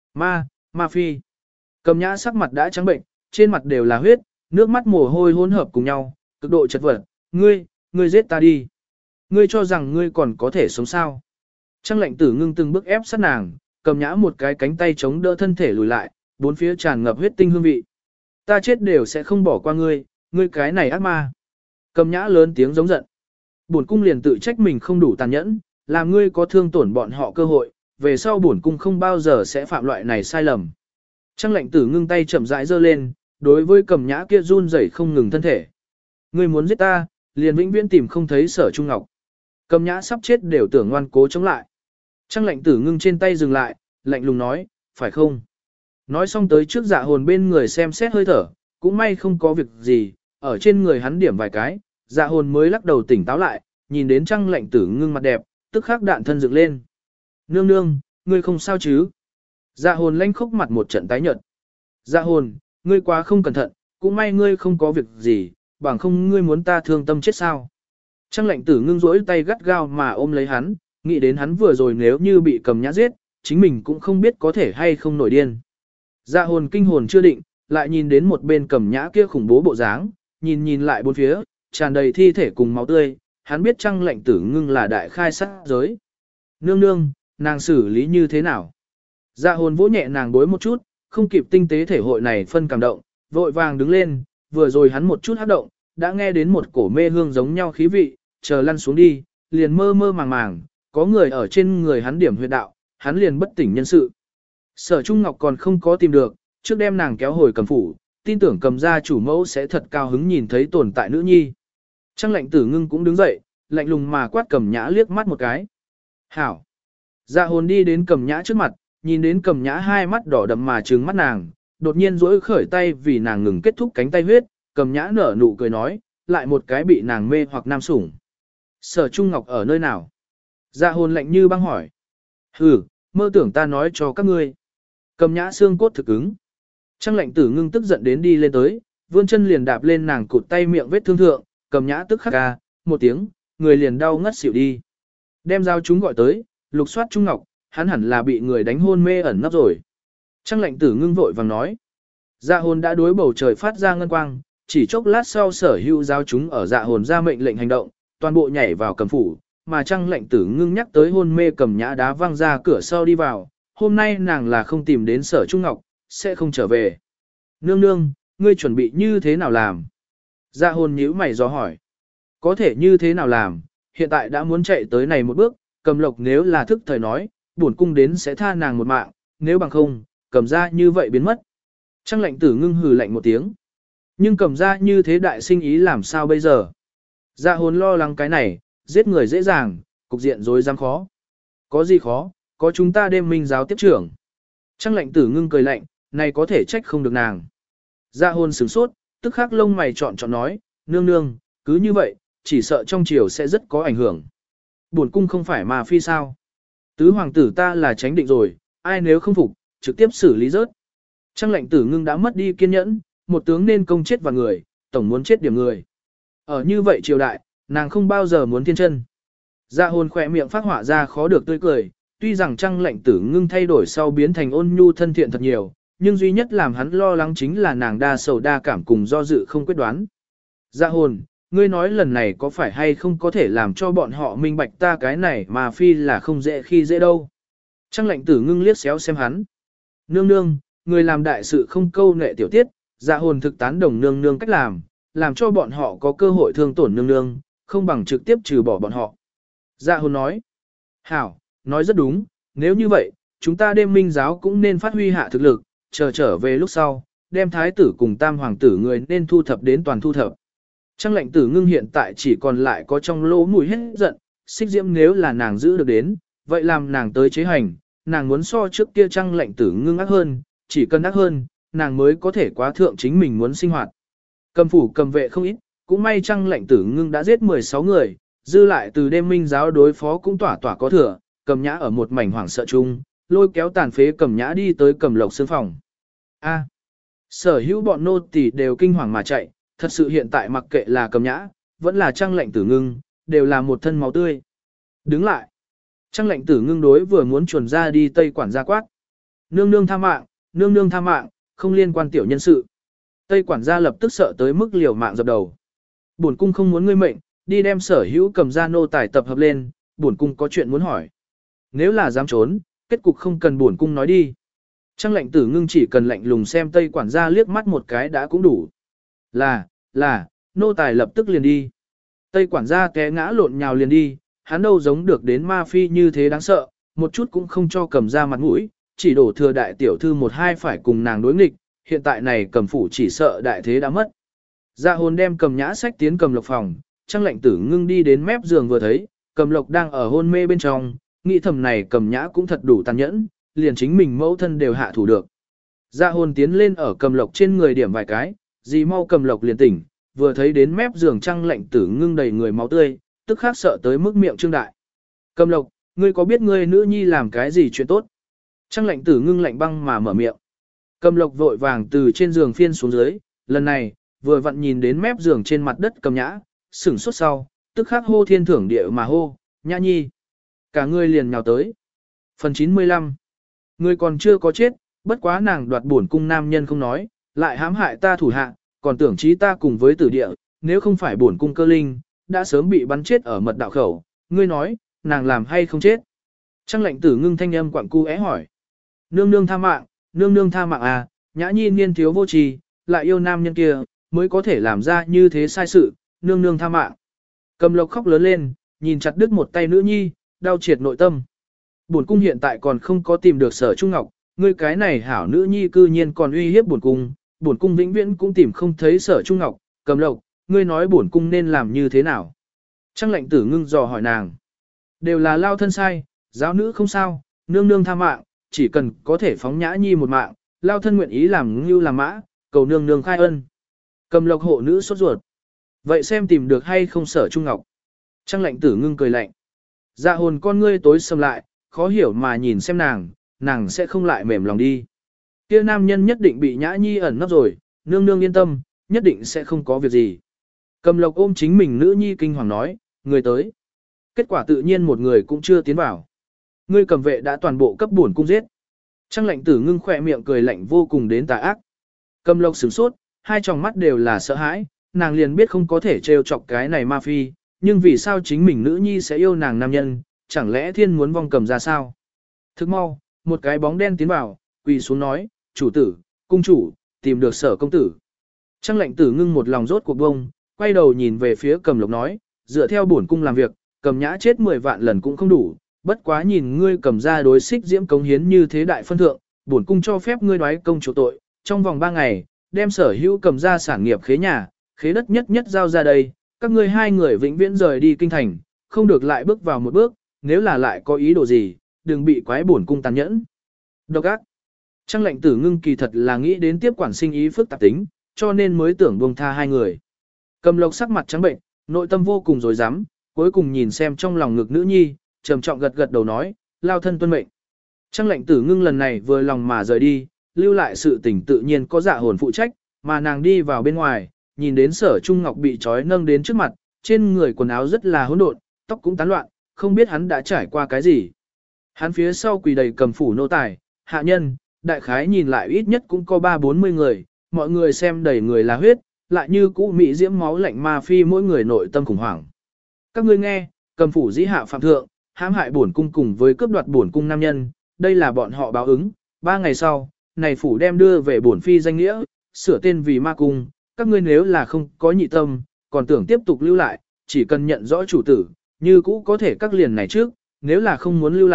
Ma phi. Cầm Nhã sắc mặt đã trắng bệnh, trên mặt đều là huyết, nước mắt mồ hôi hỗn hợp cùng nhau, cực độ chật vật. Ngươi giết ta đi. Ngươi cho rằng ngươi còn có thể sống sao? Trăng lạnh tử ngưng từng bước ép sát nàng, Cầm Nhã một cái cánh tay chống đỡ thân thể lùi lại, bốn phía tràn ngập huyết tinh hương vị. Ta chết đều sẽ không bỏ qua ngươi, ngươi cái này ác ma. Cầm Nhã lớn tiếng giống giận. Bổn cung liền tự trách mình không đủ tàn nhẫn, làm ngươi có thương tổn bọn họ cơ hội, về sau bổn cung không bao giờ sẽ phạm loại này sai lầm. Trăng lạnh tử ngưng tay chậm rãi giơ lên, đối với Cầm Nhã kia run rẩy không ngừng thân thể. Ngươi muốn giết ta, liền vĩnh viễn tìm không thấy Sở Trung Ngọc. Cầm Nhã sắp chết đều tưởng ngoan cố chống lại. Trăng lạnh tử ngưng trên tay dừng lại, lạnh lùng nói, phải không? Nói xong tới trước Dạ Hồn bên người xem xét hơi thở, cũng may không có việc gì, ở trên người hắn điểm vài cái, Dạ Hồn mới lắc đầu tỉnh táo lại, nhìn đến trăng lạnh tử ngưng mặt đẹp, tức khắc đạn thân dựng lên. Nương nương, ngươi không sao chứ? Dạ Hồn lanh khốc mặt một trận tái nhợt. Dạ Hồn, ngươi quá không cẩn thận, cũng may ngươi không có việc gì, bằng không ngươi muốn ta thương tâm chết sao? Trăng lạnh tử ngưng rỗi tay gắt gao mà ôm lấy hắn, nghĩ đến hắn vừa rồi nếu như bị Cầm Nhã giết, chính mình cũng không biết có thể hay không nổi điên. Dạ Hồn kinh hồn chưa định, lại nhìn đến một bên Cầm Nhã kia khủng bố bộ dáng, nhìn lại bốn phía, tràn đầy thi thể cùng máu tươi, hắn biết trăng lạnh tử ngưng là đại khai sát giới. Nương nương, nàng xử lý như thế nào? Dạ Hồn vỗ nhẹ nàng bối một chút, không kịp tinh tế thể hội này phân cảm động, vội vàng đứng lên, vừa rồi hắn một chút hấp động, đã nghe đến một cổ mê hương giống nhau khí vị, chờ lăn xuống đi, liền mơ mơ màng màng, có người ở trên người hắn điểm huyệt đạo, hắn liền bất tỉnh nhân sự. Sở Trung Ngọc còn không có tìm được, trước đem nàng kéo hồi Cầm phủ, tin tưởng Cầm gia chủ mẫu sẽ thật cao hứng nhìn thấy tồn tại nữ nhi. Trăng lạnh tử ngưng cũng đứng dậy, lạnh lùng mà quát Cầm Nhã liếc mắt một cái. Hảo! Dạ Hồn đi đến Cầm Nhã trước mặt, nhìn đến Cầm Nhã hai mắt đỏ đậm mà trừng mắt nàng, đột nhiên duỗi khởi tay vì nàng ngừng kết thúc cánh tay huyết, Cầm Nhã nở nụ cười nói, lại một cái bị nàng mê hoặc nam sủng. Sở Trung Ngọc ở nơi nào? Dạ Hồn lạnh như băng hỏi. Hừ, mơ tưởng ta nói cho các ngươi. Cầm Nhã xương cốt thực ứng. Trăng lạnh tử ngưng tức giận đến đi lên tới, vươn chân liền đạp lên nàng cụt tay miệng vết thương thượng, Cầm Nhã tức khắc ca, một tiếng, người liền đau ngất xỉu đi. Đem dao chúng gọi tới, lục soát Trung Ngọc, hắn hẳn là bị người đánh hôn mê ẩn nấp rồi. Trăng lạnh tử ngưng vội vàng nói. Dạ Hồn đã đối bầu trời phát ra ngân quang, chỉ chốc lát sau sở hữu dao chúng ở Dạ Hồn ra mệnh lệnh hành động, toàn bộ nhảy vào Cầm phủ, mà trăng lạnh tử ngưng nhắc tới hôn mê Cầm Nhã đá văng ra cửa sau đi vào. Hôm nay nàng là không tìm đến Sở Trung Ngọc, sẽ không trở về. Nương nương, ngươi chuẩn bị như thế nào làm? Dạ Hồn nhíu mày dò hỏi. Có thể như thế nào làm, hiện tại đã muốn chạy tới này một bước, Cầm Lộc nếu là thức thời nói, bổn cung đến sẽ tha nàng một mạng, nếu bằng không, Cầm ra như vậy biến mất. Trăng lạnh tử ngưng hừ lạnh một tiếng. Nhưng Cầm ra như thế đại sinh ý làm sao bây giờ? Dạ Hồn lo lắng cái này, giết người dễ dàng, cục diện rối rắm khó. Có gì khó, có chúng ta đêm minh giáo tiếp trưởng. Trăng lạnh tử ngưng cười lạnh, này có thể trách không được nàng. Dạ Hồn sửng sốt, tức khắc lông mày chọn nói, nương nương, cứ như vậy, chỉ sợ trong triều sẽ rất có ảnh hưởng. Bổn cung không phải mà phi sao. Tứ hoàng tử ta là tránh định rồi, ai nếu không phục, trực tiếp xử lý rớt. Trăng lạnh tử ngưng đã mất đi kiên nhẫn, một tướng nên công chết vào người, tổng muốn chết điểm người. Ở như vậy triều đại, nàng không bao giờ muốn thiên chân. Dạ Hồn khỏe miệng phát họa ra khó được tươi cười, tuy rằng trăng lạnh tử ngưng thay đổi sau biến thành ôn nhu thân thiện thật nhiều, nhưng duy nhất làm hắn lo lắng chính là nàng đa sầu đa cảm cùng do dự không quyết đoán. Dạ Hồn, ngươi nói lần này có phải hay không có thể làm cho bọn họ minh bạch ta cái này mà phi là không dễ khi dễ đâu. Trăng lạnh tử ngưng liếc xéo xem hắn. Nương nương, người làm đại sự không câu nệ tiểu tiết, Dạ Hồn thực tán đồng nương nương cách làm cho bọn họ có cơ hội thương tổn nương nương, không bằng trực tiếp trừ bỏ bọn họ. Dạ Hồn nói. Hảo, nói rất đúng, nếu như vậy, chúng ta đêm minh giáo cũng nên phát huy hạ thực lực, trở về lúc sau, đem thái tử cùng tam hoàng tử người nên thu thập đến toàn thu thập. Trang lệnh tử ngưng hiện tại chỉ còn lại có trong lỗ mũi hết giận, xích diễm nếu là nàng giữ được đến, vậy làm nàng tới chế hành, nàng muốn so trước kia trang lệnh tử ngưng ác hơn, chỉ cần ác hơn, nàng mới có thể quá thượng chính mình muốn sinh hoạt. Cầm phủ cầm vệ không ít, cũng may trang lệnh tử ngưng đã giết 16 người, dư lại từ đêm minh giáo đối phó cũng tỏa có thừa, cầm nhã ở một mảnh hoảng sợ chung, lôi kéo tàn phế cầm nhã đi tới cầm lộc xương phòng. A. Sở hữu bọn nô tỳ đều kinh hoàng mà chạy, thật sự hiện tại mặc kệ là cầm nhã, vẫn là trang lệnh tử ngưng, đều là một thân máu tươi. Đứng lại. Trang lệnh tử ngưng đối vừa muốn chuồn ra đi tây quản gia quát. Nương nương tha mạng, không liên quan tiểu nhân sự. Tây quản gia lập tức sợ tới mức liều mạng dập đầu. Bổn cung không muốn ngươi mệnh, đi đem sở hữu cầm gia nô tài tập hợp lên, bổn cung có chuyện muốn hỏi. Nếu là dám trốn, kết cục không cần bổn cung nói đi. Trang lệnh tử ngưng chỉ cần lạnh lùng xem Tây quản gia liếc mắt một cái đã cũng đủ. Là, nô tài lập tức liền đi. Tây quản gia té ngã lộn nhào liền đi, hắn đâu giống được đến ma phi như thế đáng sợ, một chút cũng không cho cầm ra mặt mũi, chỉ đổ thừa đại tiểu thư một hai phải cùng nàng đối nghịch, hiện tại này cầm phủ chỉ sợ đại thế đã mất. Dạ hồn đem cầm nhã sách tiến cầm lộc phòng, trang lệnh tử ngưng đi đến mép giường vừa thấy, cầm lộc đang ở hôn mê bên trong, nghĩ thầm này cầm nhã cũng thật đủ tàn nhẫn, liền chính mình mẫu thân đều hạ thủ được. Dạ hồn tiến lên ở cầm lộc trên người điểm vài cái, dì mau cầm lộc liền tỉnh, vừa thấy đến mép giường trang lệnh tử ngưng đầy người máu tươi, tức khắc sợ tới mức miệng trương đại. Cầm lộc, ngươi có biết ngươi nữ nhi làm cái gì chuyện tốt? Trang lệnh tử ngưng lạnh băng mà mở miệng. Cầm lộc vội vàng từ trên giường phiên xuống dưới, lần này, vừa vặn nhìn đến mép giường trên mặt đất cầm nhã, sửng sốt sau, tức khắc hô thiên thưởng địa mà hô, nhã nhi. Cả người liền nhào tới. Phần 95. Ngươi còn chưa có chết, bất quá nàng đoạt bổn cung nam nhân không nói, lại hãm hại ta thủ hạ, còn tưởng chí ta cùng với tử địa, nếu không phải bổn cung cơ linh, đã sớm bị bắn chết ở mật đạo khẩu, ngươi nói, nàng làm hay không chết? Trang lệnh tử ngưng thanh âm quặng cu é hỏi. Nương nương tha mạng à, nhã nhi niên thiếu vô trì, lại yêu nam nhân kia, mới có thể làm ra như thế sai sự, nương nương tha mạng. Cầm lộc khóc lớn lên, nhìn chặt đứt một tay nữ nhi, đau triệt nội tâm. Bổn cung hiện tại còn không có tìm được Sở Trung Ngọc, ngươi cái này hảo nữ nhi cư nhiên còn uy hiếp bổn cung vĩnh viễn cũng tìm không thấy Sở Trung Ngọc, Cầm lộc, ngươi nói bổn cung nên làm như thế nào? Trang lệnh tử ngưng dò hỏi nàng. Đều là lao thân sai, giáo nữ không sao, nương nương tha mạng, chỉ cần có thể phóng nhã nhi một mạng, lao thân nguyện ý làm ngưu làm mã, cầu nương nương khai ân. Cầm lộc hộ nữ sốt ruột. Vậy xem tìm được hay không Sở Trung Ngọc? Trang lệnh tử ngưng cười lạnh. Dạ hồn con ngươi tối sầm lại, khó hiểu mà nhìn xem nàng sẽ không lại mềm lòng đi. Kia nam nhân nhất định bị nhã nhi ẩn nấp rồi, nương nương yên tâm, nhất định sẽ không có việc gì. Cầm lộc ôm chính mình nữ nhi kinh hoàng nói, người tới. Kết quả tự nhiên một người cũng chưa tiến vào. Ngươi cầm vệ đã toàn bộ cấp bổn cung giết. Trang lệnh tử ngưng khỏe miệng cười lạnh vô cùng đến tà ác. Cầm lộc sửng sốt, hai tròng mắt đều là sợ hãi, nàng liền biết không có thể trêu chọc cái này ma phi, nhưng vì sao chính mình nữ nhi sẽ yêu nàng nam nhân, chẳng lẽ thiên muốn vong cầm ra sao? Thức mau, một cái bóng đen tiến vào, quỳ xuống nói, chủ tử, cung chủ, tìm được Sở công tử. Trang lệnh tử ngưng một lòng rốt cuộc bông, quay đầu nhìn về phía cầm lộc nói, dựa theo bổn cung làm việc, cầm nhã chết 10 vạn lần cũng không đủ, bất quá nhìn ngươi cầm ra đối xích diễm cống hiến như thế đại phân thượng, bổn cung cho phép ngươi đoái công chủ tội, trong vòng 3 ngày, đem sở hữu cầm ra sản nghiệp khế nhà, khế đất nhất giao ra đây, các ngươi hai người vĩnh viễn rời đi kinh thành, không được lại bước vào một bước, nếu là lại có ý đồ gì, đừng bị quái bổn cung tàn nhẫn. Độc ác. Trang lệnh tử ngưng kỳ thật là nghĩ đến tiếp quản sinh ý phức tạp tính, cho nên mới tưởng buông tha hai người. Cầm lộc sắc mặt trắng bệnh, nội tâm vô cùng rối rắm, cuối cùng nhìn xem trong lòng ngực nữ nhi, trầm trọng gật gật đầu nói, lao thân tuân mệnh. Trang lệnh tử ngưng lần này vừa lòng mà rời đi, lưu lại sự tình tự nhiên có dạ hồn phụ trách, mà nàng đi vào bên ngoài, nhìn đến Sở Trung Ngọc bị trói nâng đến trước mặt, trên người quần áo rất là hỗn độn, tóc cũng tán loạn, không biết hắn đã trải qua cái gì. Hắn phía sau quỳ đầy cầm phủ nô tài, hạ nhân, đại khái nhìn lại ít nhất cũng có 30-40 người, mọi người xem đầy người là huyết, lại như cũ mỹ diễm máu lạnh ma phi mỗi người nội tâm khủng hoảng. Các ngươi nghe, cầm phủ dĩ hạ phạm thượng, hãm hại bổn cung cùng với cướp đoạt bổn cung nam nhân, đây là bọn họ báo ứng, 3 ngày sau, này phủ đem đưa về bổn phi danh nghĩa, sửa tên vì ma cung, các ngươi nếu là không có nhị tâm, còn tưởng tiếp tục lưu lại, chỉ cần nhận rõ chủ tử, như cũ có thể các liền này trước, nếu là không muốn lưu lại,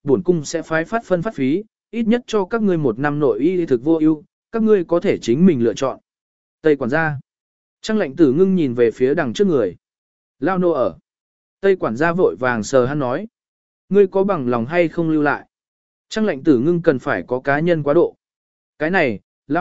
bổn cung sẽ phái phát phân phát phí, ít nhất cho các ngươi 1 năm nội y thực vô ưu, các ngươi có thể chính mình lựa chọn. Tây quản gia. Trang lệnh tử ngưng nhìn về phía đằng trước người. Lao nô ở. Tây quản gia vội vàng sờ hắn nói. Ngươi có bằng lòng hay không lưu lại? Trang lệnh tử ngưng cần phải có cá nhân quá độ. Cái này,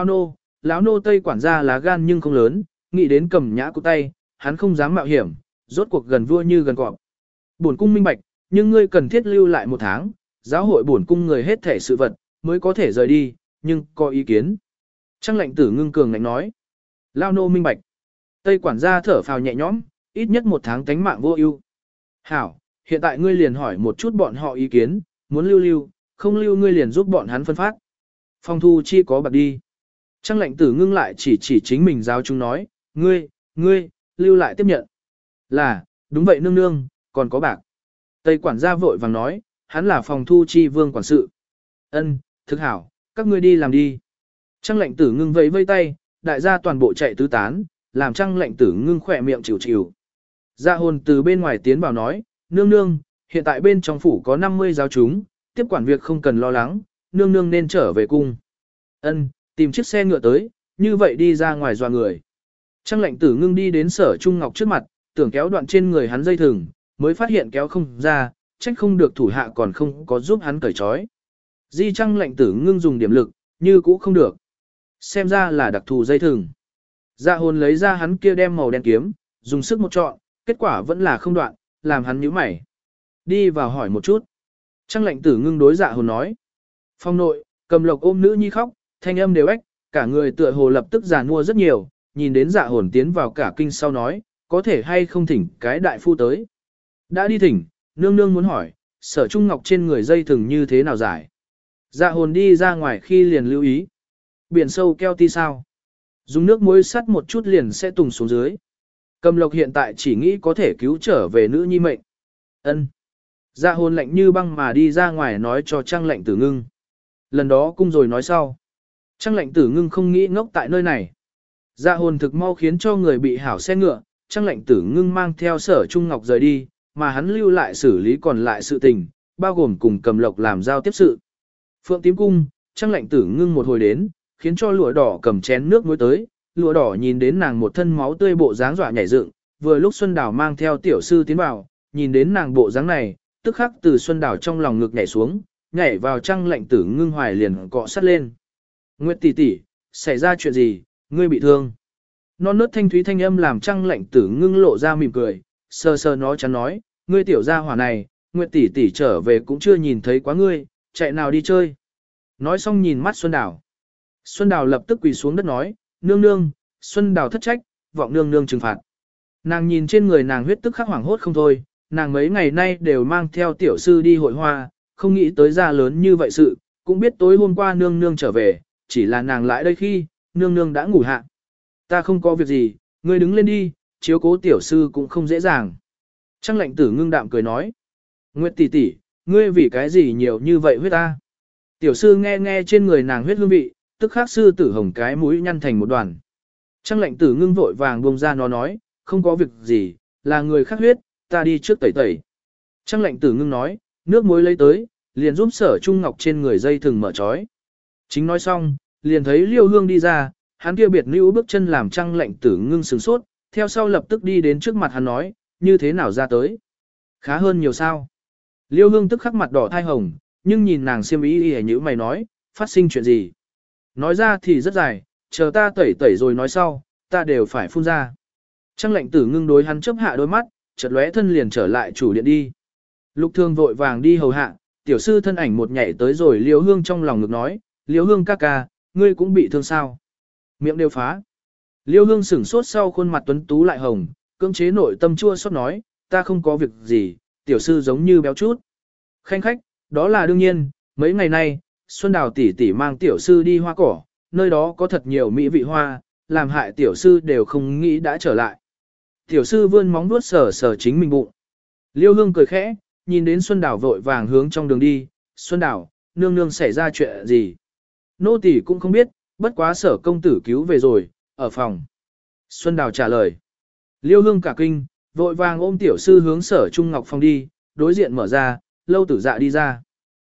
lão nô Tây quản gia lá gan nhưng không lớn, nghĩ đến cầm nhã của tay, hắn không dám mạo hiểm, rốt cuộc gần vua như gần cọp. Bổn cung minh bạch, nhưng ngươi cần thiết lưu lại 1 tháng, giáo hội bổn cung người hết thể sự vật, mới có thể rời đi, nhưng có ý kiến. Trang lệnh tử ngưng cường ngạnh nói. Lao nô minh bạch. Tây quản gia thở phào nhẹ nhõm, ít nhất 1 tháng tánh mạng vô ưu. Hảo, hiện tại ngươi liền hỏi một chút bọn họ ý kiến, muốn lưu, không lưu ngươi liền giúp bọn hắn phân phát. Phong thu chi có bạc đi. Trang lệnh tử ngưng lại chỉ chính mình giáo chúng nói, ngươi, lưu lại tiếp nhận. Là, đúng vậy nương nương, còn có bạc. Tây quản gia vội vàng nói, hắn là phòng thu chi vương quản sự. Ân, thực hảo, các ngươi đi làm đi. Trang lệnh tử ngưng vẫy vây tay, đại gia toàn bộ chạy tứ tán, làm trang lệnh tử ngưng khỏe miệng chịu chịu. Dạ hồn từ bên ngoài tiến vào nói, nương nương, hiện tại bên trong phủ có 50 giáo chúng, tiếp quản việc không cần lo lắng, nương nương nên trở về cung. Ân, tìm chiếc xe ngựa tới, như vậy đi ra ngoài dọa người. Trang lệnh tử ngưng đi đến Sở Trung Ngọc trước mặt, tưởng kéo đoạn trên người hắn dây thừng, mới phát hiện kéo không ra, trách không được thủ hạ còn không có giúp hắn cởi trói. Di Trang lệnh tử ngưng dùng điểm lực, như cũ không được. Xem ra là đặc thù dây thừng. Dạ hồn lấy ra hắn kia đem màu đen kiếm, dùng sức một trọn, kết quả vẫn là không đoạn, làm hắn nhíu mày. Đi vào hỏi một chút. Trang lệnh tử ngưng đối dạ hồn nói. Phong nội, Cầm Lộc ôm nữ nhi khóc, thanh âm đều ếch, cả người tựa hồ lập tức già nua rất nhiều, nhìn đến dạ hồn tiến vào cả kinh sau nói, có thể hay không thỉnh cái đại phu tới. Đã đi thỉnh, nương nương muốn hỏi, Sở Trung Ngọc trên người dây thừng như thế nào giải. Dạ hồn đi ra ngoài khi liền lưu ý. Biển sâu keo ti sao. Dùng nước muối sắt một chút liền sẽ tùng xuống dưới. Cầm Lộc hiện tại chỉ nghĩ có thể cứu trở về nữ nhi mệnh. Ân. Dạ hồn lạnh như băng mà đi ra ngoài nói cho Trang lệnh tử ngưng. Lần đó cung rồi nói sau. Trang lệnh tử ngưng không nghĩ ngốc tại nơi này. Dạ hồn thực mau khiến cho người bị hảo xe ngựa, Trang lệnh tử ngưng mang theo Sở Trung Ngọc rời đi, mà hắn lưu lại xử lý còn lại sự tình, bao gồm cùng Cầm Lộc làm giao tiếp sự. Phượng tím cung, Trang lệnh tử ngưng một hồi đến, khiến cho lụa đỏ cầm chén nước muối tới, lụa đỏ nhìn đến nàng một thân máu tươi bộ dáng dọa nhảy dựng, vừa lúc Xuân Đào mang theo tiểu sư tiến vào, nhìn đến nàng bộ dáng này, tức khắc từ Xuân Đào trong lòng ngực nhảy xuống, nhảy vào Trang lệnh tử ngưng hoài liền cọ sát lên. Nguyệt tỷ tỷ, xảy ra chuyện gì, ngươi bị thương? Non nớt thanh thúy thanh âm làm Trang lệnh tử ngưng lộ ra mỉm cười, sờ sờ nó chắn nói, ngươi tiểu gia hỏa này, Nguyệt tỷ tỷ trở về cũng chưa nhìn thấy quá ngươi, chạy nào đi chơi. Nói xong nhìn mắt Xuân Đào. Xuân Đào lập tức quỳ xuống đất nói, nương nương, Xuân Đào thất trách, vọng nương nương trừng phạt. Nàng nhìn trên người nàng huyết tức khắc hoảng hốt không thôi, nàng mấy ngày nay đều mang theo tiểu sư đi hội hoa, không nghĩ tới ra lớn như vậy sự, cũng biết tối hôm qua nương nương trở về, chỉ là nàng lại đây khi, nương nương đã ngủ hạ. Ta không có việc gì, ngươi đứng lên đi, chiếu cố tiểu sư cũng không dễ dàng. Trang lệnh tử ngưng đạm cười nói, Nguyệt tỷ tỷ, ngươi vì cái gì nhiều như vậy huyết ta? Tiểu sư nghe trên người nàng huyết hương vị, tức khắc sư tử hồng cái mũi nhăn thành một đoàn. Trang lệnh tử ngưng vội vàng buông ra nó nói, không có việc gì, là người khác huyết, ta đi trước tẩy tẩy. Trang lệnh tử ngưng nói, nước muối lấy tới, liền giúp Sở Trung Ngọc trên người dây thừng mở trói. Chính nói xong, liền thấy Liêu Hương đi ra, hắn kia biệt lưu bước chân làm Trang lệnh tử ngưng sửng sốt, theo sau lập tức đi đến trước mặt hắn nói, như thế nào ra tới. Khá hơn nhiều sao. Liêu Hương tức khắc mặt đỏ thai hồng, nhưng nhìn nàng xiêm y như mày nói, phát sinh chuyện gì. Nói ra thì rất dài, chờ ta tẩy tẩy rồi nói sau, ta đều phải phun ra. Trang lệnh tử ngưng đối hắn chớp hạ đôi mắt, chợt lóe thân liền trở lại chủ điện đi. Lục Thương vội vàng đi hầu hạ, tiểu sư thân ảnh một nhảy tới rồi Liêu Hương trong lòng ngực nói, Liêu Hương ca ca, ngươi cũng bị thương sao? Miệng đều phá. Liêu Hương sửng sốt sau khuôn mặt tuấn tú lại hồng, cưỡng chế nội tâm chua xót nói, ta không có việc gì, tiểu sư giống như béo chút. Khanh khách, đó là đương nhiên, mấy ngày nay, Xuân Đào tỷ tỷ mang tiểu sư đi hoa cỏ, nơi đó có thật nhiều mỹ vị hoa, làm hại tiểu sư đều không nghĩ đã trở lại. Tiểu sư vươn móng vuốt sờ sờ chính mình bụng. Liêu Hương cười khẽ, nhìn đến Xuân Đào vội vàng hướng trong đường đi, Xuân Đào, nương nương xảy ra chuyện gì? Nô tỷ cũng không biết, bất quá Sở công tử cứu về rồi, ở phòng. Xuân Đào trả lời. Liêu Hương cả kinh, vội vàng ôm tiểu sư hướng Sở Trung Ngọc phòng đi, đối diện mở ra, Lâu Tử Dạ đi ra.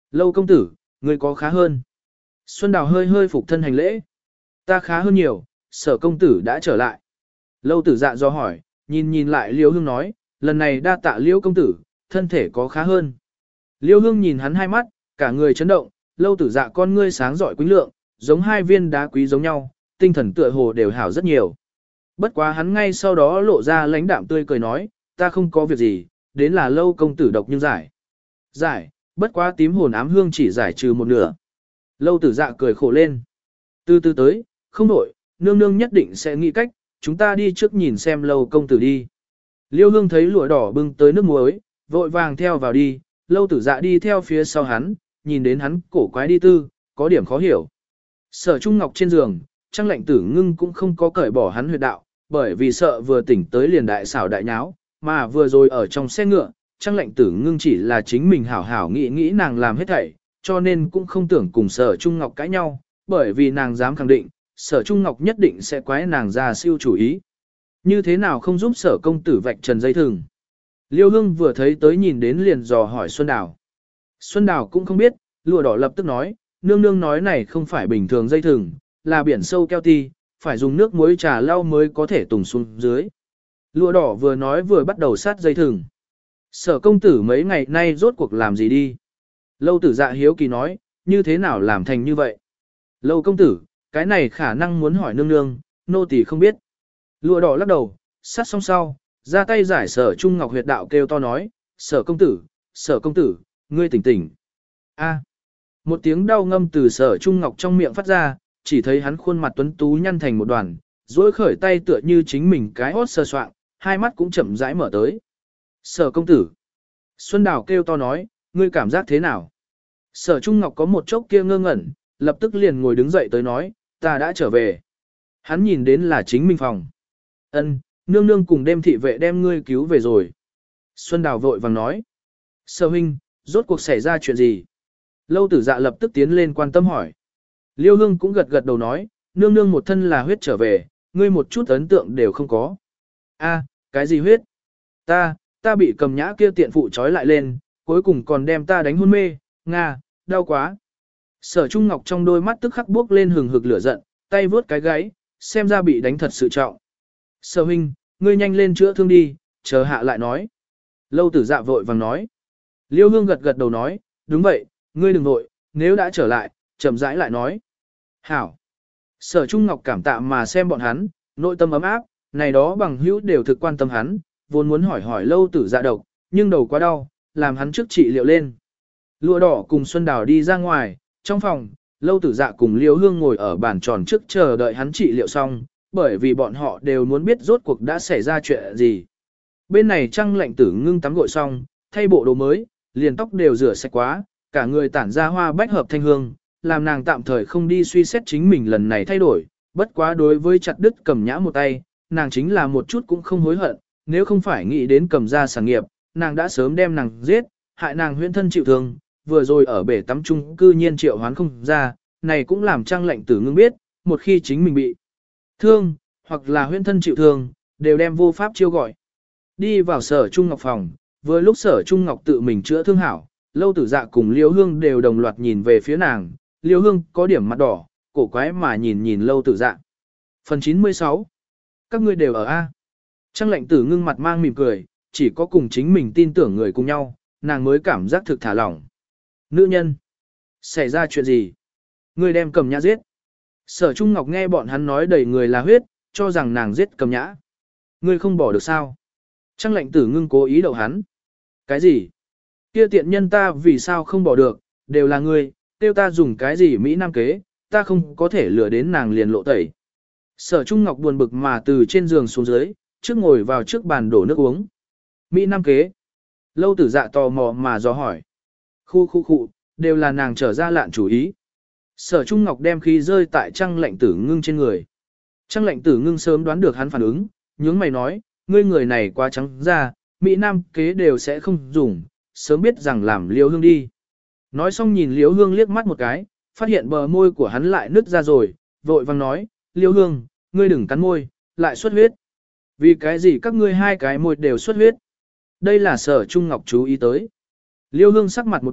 Lâu công tử, ngươi có khá hơn. Xuân Đào hơi hơi phục thân hành lễ. Ta khá hơn nhiều, Sở công tử đã trở lại. Lâu tử dạ do hỏi, nhìn lại Liêu Hương nói, lần này đa tạ Liêu công tử, thân thể có khá hơn. Liêu Hương nhìn hắn hai mắt, cả người chấn động, lâu tử dạ con ngươi sáng giỏi quýnh lượng, giống hai viên đá quý giống nhau, tinh thần tựa hồ đều hảo rất nhiều. Bất quá hắn ngay sau đó lộ ra lãnh đạm tươi cười nói, ta không có việc gì, đến là lâu công tử độc nhưng giải. Giải, bất quá tím hồn ám hương chỉ giải trừ một nửa. Lâu tử dạ cười khổ lên. Từ từ tới, không nổi, nương nương nhất định sẽ nghĩ cách, chúng ta đi trước nhìn xem lâu công tử đi. Liêu Hương thấy lụa đỏ bưng tới nước muối, vội vàng theo vào đi, lâu tử dạ đi theo phía sau hắn, nhìn đến hắn cổ quái đi tư, có điểm khó hiểu. Sở Trung Ngọc trên giường, Trang Lệnh Tử Ngưng cũng không có cởi bỏ hắn huyệt đạo, bởi vì sợ vừa tỉnh tới liền đại xảo đại nháo, mà vừa rồi ở trong xe ngựa, Trang Lệnh Tử Ngưng chỉ là chính mình hảo hảo nghĩ nàng làm hết thảy, cho nên cũng không tưởng cùng Sở Trung Ngọc cãi nhau, bởi vì nàng dám khẳng định, Sở Trung Ngọc nhất định sẽ quái nàng ra siêu chủ ý. Như thế nào không giúp Sở công tử vạch trần dây thừng? Liêu Hương vừa thấy tới nhìn đến liền dò hỏi Xuân Đào. Xuân Đào cũng không biết, lụa đỏ lập tức nói, nương nương nói này không phải bình thường dây thừng, là biển sâu keo ti, phải dùng nước muối trà lau mới có thể tùng xuống dưới. Lụa đỏ vừa nói vừa bắt đầu sát dây thừng. Sở công tử mấy ngày nay rốt cuộc làm gì đi? Lâu tử dạ hiếu kỳ nói, như thế nào làm thành như vậy? Lâu công tử, cái này khả năng muốn hỏi nương nương, nô tỳ không biết. Lụa đỏ lắc đầu, sát xong sau, ra tay giải Sở Trung Ngọc huyệt đạo kêu to nói, Sở công tử, ngươi tỉnh tỉnh. A. Một tiếng đau ngâm từ Sở Trung Ngọc trong miệng phát ra, chỉ thấy hắn khuôn mặt tuấn tú nhăn thành một đoàn, duỗi khởi tay tựa như chính mình cái hốt sờ soạng, hai mắt cũng chậm rãi mở tới. Sở công tử. Xuân Đào kêu to nói, ngươi cảm giác thế nào? Sở Trung Ngọc có một chốc kia ngơ ngẩn, lập tức liền ngồi đứng dậy tới nói, ta đã trở về. Hắn nhìn đến là chính mình phòng. Ân, nương nương cùng đêm thị vệ đem ngươi cứu về rồi. Xuân Đào vội vàng nói. Sở huynh, rốt cuộc xảy ra chuyện gì? Lâu tử dạ lập tức tiến lên quan tâm hỏi. Liêu Hương cũng gật gật đầu nói, nương nương một thân là huyết trở về, ngươi một chút ấn tượng đều không có. A, cái gì huyết? Ta bị cầm nhã kia tiện phụ trói lại lên, cuối cùng còn đem ta đánh hôn mê, Nga, đau quá. Sở Trung Ngọc trong đôi mắt tức khắc bước lên hừng hực lửa giận, tay vướt cái gáy, xem ra bị đánh thật sự trọng. Sở huynh, ngươi nhanh lên chữa thương đi, chờ hạ lại nói. Lâu tử dạ vội vàng nói. Liêu Hương gật gật đầu nói, đúng vậy, ngươi đừng vội, nếu đã trở lại, chậm rãi lại nói. Hảo. Sở Trung Ngọc cảm tạ mà xem bọn hắn, nội tâm ấm áp, này đó bằng hữu đều thực quan tâm hắn, vốn muốn hỏi lâu tử dạ độc, nhưng đầu quá đau, làm hắn trước trị liệu lên. Lụa đỏ cùng Xuân Đào đi ra ngoài, trong phòng, lâu tử dạ cùng Liêu Hương ngồi ở bàn tròn trước chờ đợi hắn trị liệu xong, bởi vì bọn họ đều muốn biết rốt cuộc đã xảy ra chuyện gì. Bên này Trang Lệnh Tử Ngưng tắm gội xong, thay bộ đồ mới, liền tóc đều rửa sạch quá, cả người tản ra hoa bách hợp thanh hương, làm nàng tạm thời không đi suy xét chính mình lần này thay đổi, bất quá đối với chặt đứt cầm nhã một tay, nàng chính là một chút cũng không hối hận, nếu không phải nghĩ đến cầm ra sản nghiệp, nàng đã sớm đem nàng giết, hại nàng huyễn thân chịu thương, vừa rồi ở bể tắm chung cư nhiên triệu hoán không ra, này cũng làm Trang Lệnh Tử Ngưng biết, một khi chính mình bị thương, hoặc là huyễn thân chịu thương, đều đem vô pháp chiêu gọi. Đi vào Sở Trung Ngọc phòng, vừa lúc Sở Trung Ngọc tự mình chữa thương hảo, lâu tử dạ cùng Liêu Hương đều đồng loạt nhìn về phía nàng, Liêu Hương có điểm mặt đỏ, cổ quái mà nhìn lâu tử dạ. Phần 96. Các ngươi đều ở A. Trang Lệnh Tử Ngưng mặt mang mỉm cười, chỉ có cùng chính mình tin tưởng người cùng nhau, nàng mới cảm giác thực thả lỏng. Nữ nhân. Xảy ra chuyện gì? Ngươi đem cầm nhã giết. Sở Trung Ngọc nghe bọn hắn nói đầy người là huyết, cho rằng nàng giết cầm nhã. Ngươi không bỏ được sao? Trang Lệnh Tử Ngưng cố ý đậu hắn. Cái gì? Kia tiện nhân ta vì sao không bỏ được, đều là ngươi, tiêu ta dùng cái gì Mỹ Nam kế, ta không có thể lừa đến nàng liền lộ tẩy. Sở Trung Ngọc buồn bực mà từ trên giường xuống dưới, trước ngồi vào trước bàn đổ nước uống. Mỹ Nam kế. Lâu tử dạ tò mò mà dò hỏi. Khu, đều là nàng trở ra lạn chủ ý. Sở Trung Ngọc đem khí rơi tại Trang Lệnh Tử Ngưng trên người. Trang Lệnh Tử Ngưng sớm đoán được hắn phản ứng, nhướng mày nói, ngươi người này quá trắng ra, Mỹ Nam kế đều sẽ không dùng, sớm biết rằng làm Liêu Hương đi. Nói xong nhìn Liêu Hương liếc mắt một cái, phát hiện bờ môi của hắn lại nứt ra rồi, vội vang nói, Liêu Hương, ngươi đừng cắn môi, lại xuất huyết. Vì cái gì các ngươi hai cái môi đều xuất huyết? Đây là Sở Trung Ngọc chú ý tới. Liêu Hương sắc mặt một bạch,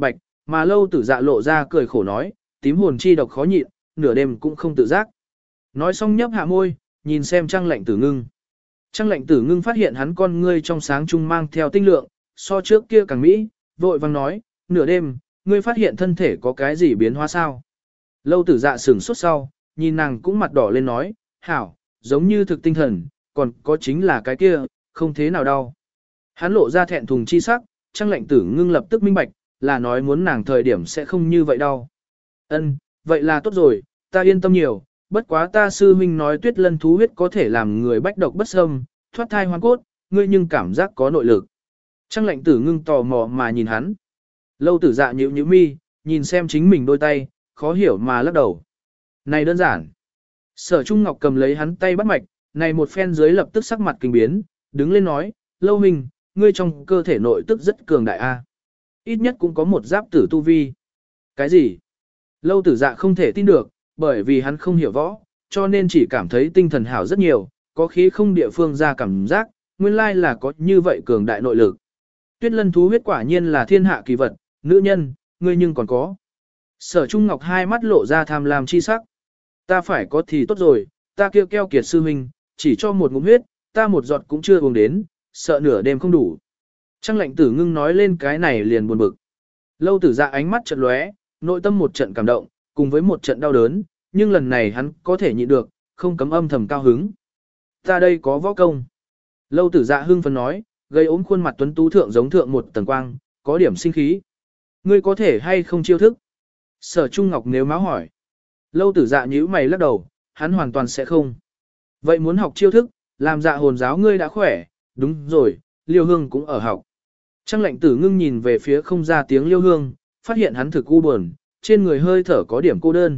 mà Lâu Tử Dạ lộ ra cười khổ nói, tím hồn chi độc khó nhịn, nửa đêm cũng không tự giác. Nói xong nhấp hạ môi, nhìn xem Trang Lệnh Tử Ngưng. Trang Lệnh Tử Ngưng phát hiện hắn con ngươi trong sáng trung mang theo tinh lượng, so trước kia càng mỹ, vội vang nói, nửa đêm, ngươi phát hiện thân thể có cái gì biến hóa sao? Lâu Tử Dạ sửng sốt sau, nhìn nàng cũng mặt đỏ lên nói, hảo, giống như thực tinh thần, còn có chính là cái kia, không thế nào đau. Hắn lộ ra thẹn thùng chi sắc, Trang Lệnh Tử Ngưng lập tức minh bạch, là nói muốn nàng thời điểm sẽ không như vậy đau. Ân, vậy là tốt rồi, ta yên tâm nhiều, bất quá ta sư huynh nói tuyết lân thú huyết có thể làm người bách độc bất xâm, thoát thai hoang cốt, ngươi nhưng cảm giác có nội lực. Trang Lệnh Tử Ngưng tò mò mà nhìn hắn. Lâu Tử Dạ nhíu nhíu mi, nhìn xem chính mình đôi tay, khó hiểu mà lắc đầu. Này đơn giản. Sở Trung Ngọc cầm lấy hắn tay bắt mạch, này một phen dưới lập tức sắc mặt kinh biến, đứng lên nói, Lâu huynh, ngươi trong cơ thể nội tức rất cường đại a. Ít nhất cũng có một giáp tử tu vi. Cái gì? Lâu Tử Dạ không thể tin được, bởi vì hắn không hiểu võ, cho nên chỉ cảm thấy tinh thần hảo rất nhiều, có khí không địa phương ra cảm giác, nguyên lai là có như vậy cường đại nội lực. Tuyết lân thú huyết quả nhiên là thiên hạ kỳ vật, nữ nhân, ngươi nhưng còn có. Sở Trung Ngọc hai mắt lộ ra tham lam chi sắc. Ta phải có thì tốt rồi, ta kêu keo kiệt sư huynh, chỉ cho một ngụm huyết, ta một giọt cũng chưa uống đến, sợ nửa đêm không đủ. Trang Lệnh Tử Ngưng nói lên cái này liền buồn bực. Lâu Tử Dạ ánh mắt chợt lóe, nội tâm một trận cảm động, cùng với một trận đau đớn, nhưng lần này hắn có thể nhịn được, không cấm âm thầm cao hứng. Ta đây có võ công. Lâu Tử Dạ hưng phấn nói, gây ốm khuôn mặt tuấn tú thượng giống thượng một tầng quang, có điểm sinh khí. Ngươi có thể hay không chiêu thức? Sở Trung Ngọc nếu máu hỏi. Lâu Tử Dạ nhíu mày lắc đầu, hắn hoàn toàn sẽ không. Vậy muốn học chiêu thức, làm Dạ hồn giáo ngươi đã khỏe, đúng rồi, Liêu Hương cũng ở học. Trang Lệnh Tử Ngưng nhìn về phía không ra tiếng Liêu Hương, phát hiện hắn thực u buồn, trên người hơi thở có điểm cô đơn.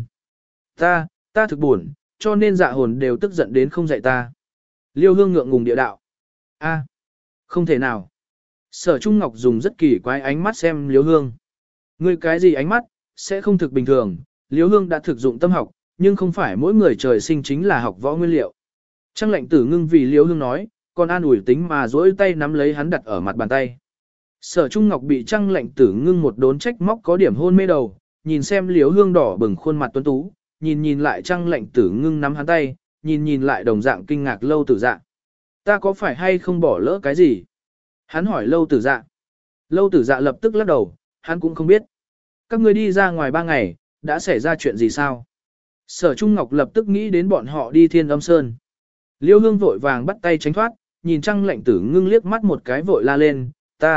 Ta thực buồn, cho nên Dạ hồn đều tức giận đến không dạy ta. Liêu Hương ngượng ngùng địa đạo. A, không thể nào. Sở Trung Ngọc dùng rất kỳ quái ánh mắt xem Liêu Hương. Ngươi cái gì ánh mắt, sẽ không thực bình thường, Liêu Hương đã thực dụng tâm học, nhưng không phải mỗi người trời sinh chính là học võ nguyên liệu. Trang Lệnh Tử Ngưng vì Liêu Hương nói, còn an ủi tính mà duỗi tay nắm lấy hắn đặt ở mặt bàn tay. Sở Trung Ngọc bị Trang Lệnh Tử Ngưng một đốn trách móc có điểm hôn mê đầu, nhìn xem Liêu Hương đỏ bừng khuôn mặt tuấn tú, nhìn lại Trang Lệnh Tử Ngưng nắm hắn tay, nhìn lại đồng dạng kinh ngạc Lâu Tử Dạ. Ta có phải hay không bỏ lỡ cái gì? Hắn hỏi Lâu Tử Dạ. Lâu Tử Dạ lập tức lắc đầu, hắn cũng không biết. Các ngươi đi ra ngoài 3 ngày, đã xảy ra chuyện gì sao? Sở Trung Ngọc lập tức nghĩ đến bọn họ đi Thiên Âm Sơn. Liêu Hương vội vàng bắt tay tránh thoát, nhìn Trang Lệnh Tử Ngưng liếc mắt một cái vội la lên,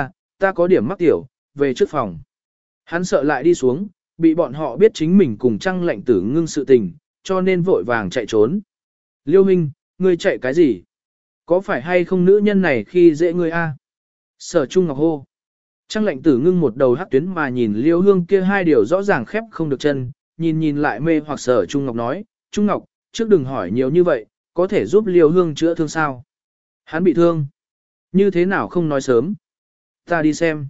ta có điểm mắc tiểu, về trước phòng. Hắn sợ lại đi xuống, bị bọn họ biết chính mình cùng Trang Lệnh Tử Ngưng sự tình, cho nên vội vàng chạy trốn. Liêu Minh, ngươi chạy cái gì? Có phải hay không nữ nhân này khi dễ ngươi a? Sở Trung Ngọc hô. Trang Lệnh Tử Ngưng một đầu hắc tuyến mà nhìn Liêu Hương kia hai điều rõ ràng khép không được chân, nhìn lại mê hoặc Sở Trung Ngọc nói, Trung Ngọc, trước đừng hỏi nhiều như vậy, có thể giúp Liêu Hương chữa thương sao? Hắn bị thương. Như thế nào không nói sớm? Ta đi xem.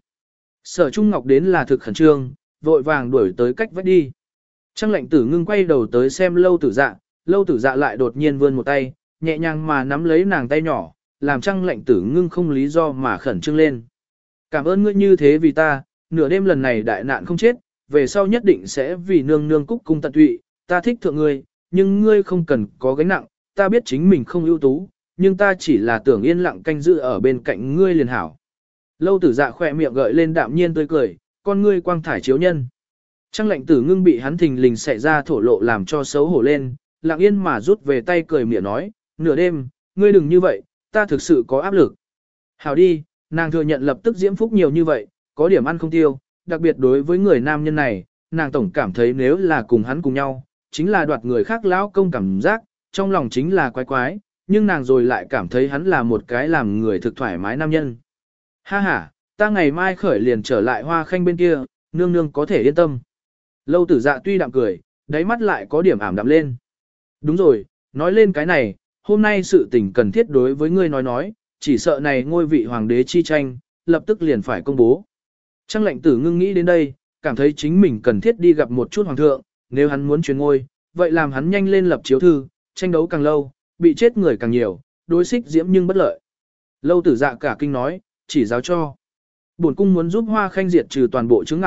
Sở Trung Ngọc đến là thực khẩn trương, vội vàng đuổi tới cách vách đi. Trang Lệnh Tử Ngưng quay đầu tới xem Lâu Tử Dạ, Lâu Tử Dạ lại đột nhiên vươn một tay, nhẹ nhàng mà nắm lấy nàng tay nhỏ, làm Trang Lệnh Tử Ngưng không lý do mà khẩn trương lên. Cảm ơn ngươi như thế vì ta, nửa đêm lần này đại nạn không chết, về sau nhất định sẽ vì nương nương cúc cung tận tụy, ta thích thượng ngươi, nhưng ngươi không cần có gánh nặng, ta biết chính mình không ưu tú, nhưng ta chỉ là tưởng yên lặng canh giữ ở bên cạnh ngươi liền hảo. Lâu Tử Dạ khỏe miệng gợi lên đạm nhiên tươi cười, con ngươi quang thải chiếu nhân. Trang Lệnh Tử Ngưng bị hắn thình lình xẻ ra thổ lộ làm cho xấu hổ lên, lặng yên mà rút về tay cười miệng nói, nửa đêm, ngươi đừng như vậy, ta thực sự có áp lực. Hảo đi, nàng thừa nhận lập tức diễm phúc nhiều như vậy, có điểm ăn không tiêu, đặc biệt đối với người nam nhân này, nàng tổng cảm thấy nếu là cùng hắn cùng nhau, chính là đoạt người khác lão công cảm giác, trong lòng chính là quái quái, nhưng nàng rồi lại cảm thấy hắn là một cái làm người thực thoải mái nam nhân. Ha ha, ta ngày mai khởi liền trở lại Hoa Khanh bên kia, nương nương có thể yên tâm. Lâu Tử Dạ tuy đạm cười, đáy mắt lại có điểm ảm đạm lên. Đúng rồi, nói lên cái này, hôm nay sự tình cần thiết đối với ngươi nói, chỉ sợ này ngôi vị hoàng đế chi tranh, lập tức liền phải công bố. Trang Lệnh Tử Ngưng nghĩ đến đây, cảm thấy chính mình cần thiết đi gặp một chút hoàng thượng, nếu hắn muốn truyền ngôi, vậy làm hắn nhanh lên lập chiếu thư, tranh đấu càng lâu, bị chết người càng nhiều, đối xích diễm nhưng bất lợi. Lâu Tử Dạ cả kinh nói, chỉ giáo cho. Bổn cung muốn giúp Hoa Khanh diệt trừ toàn bộ chướng ngại,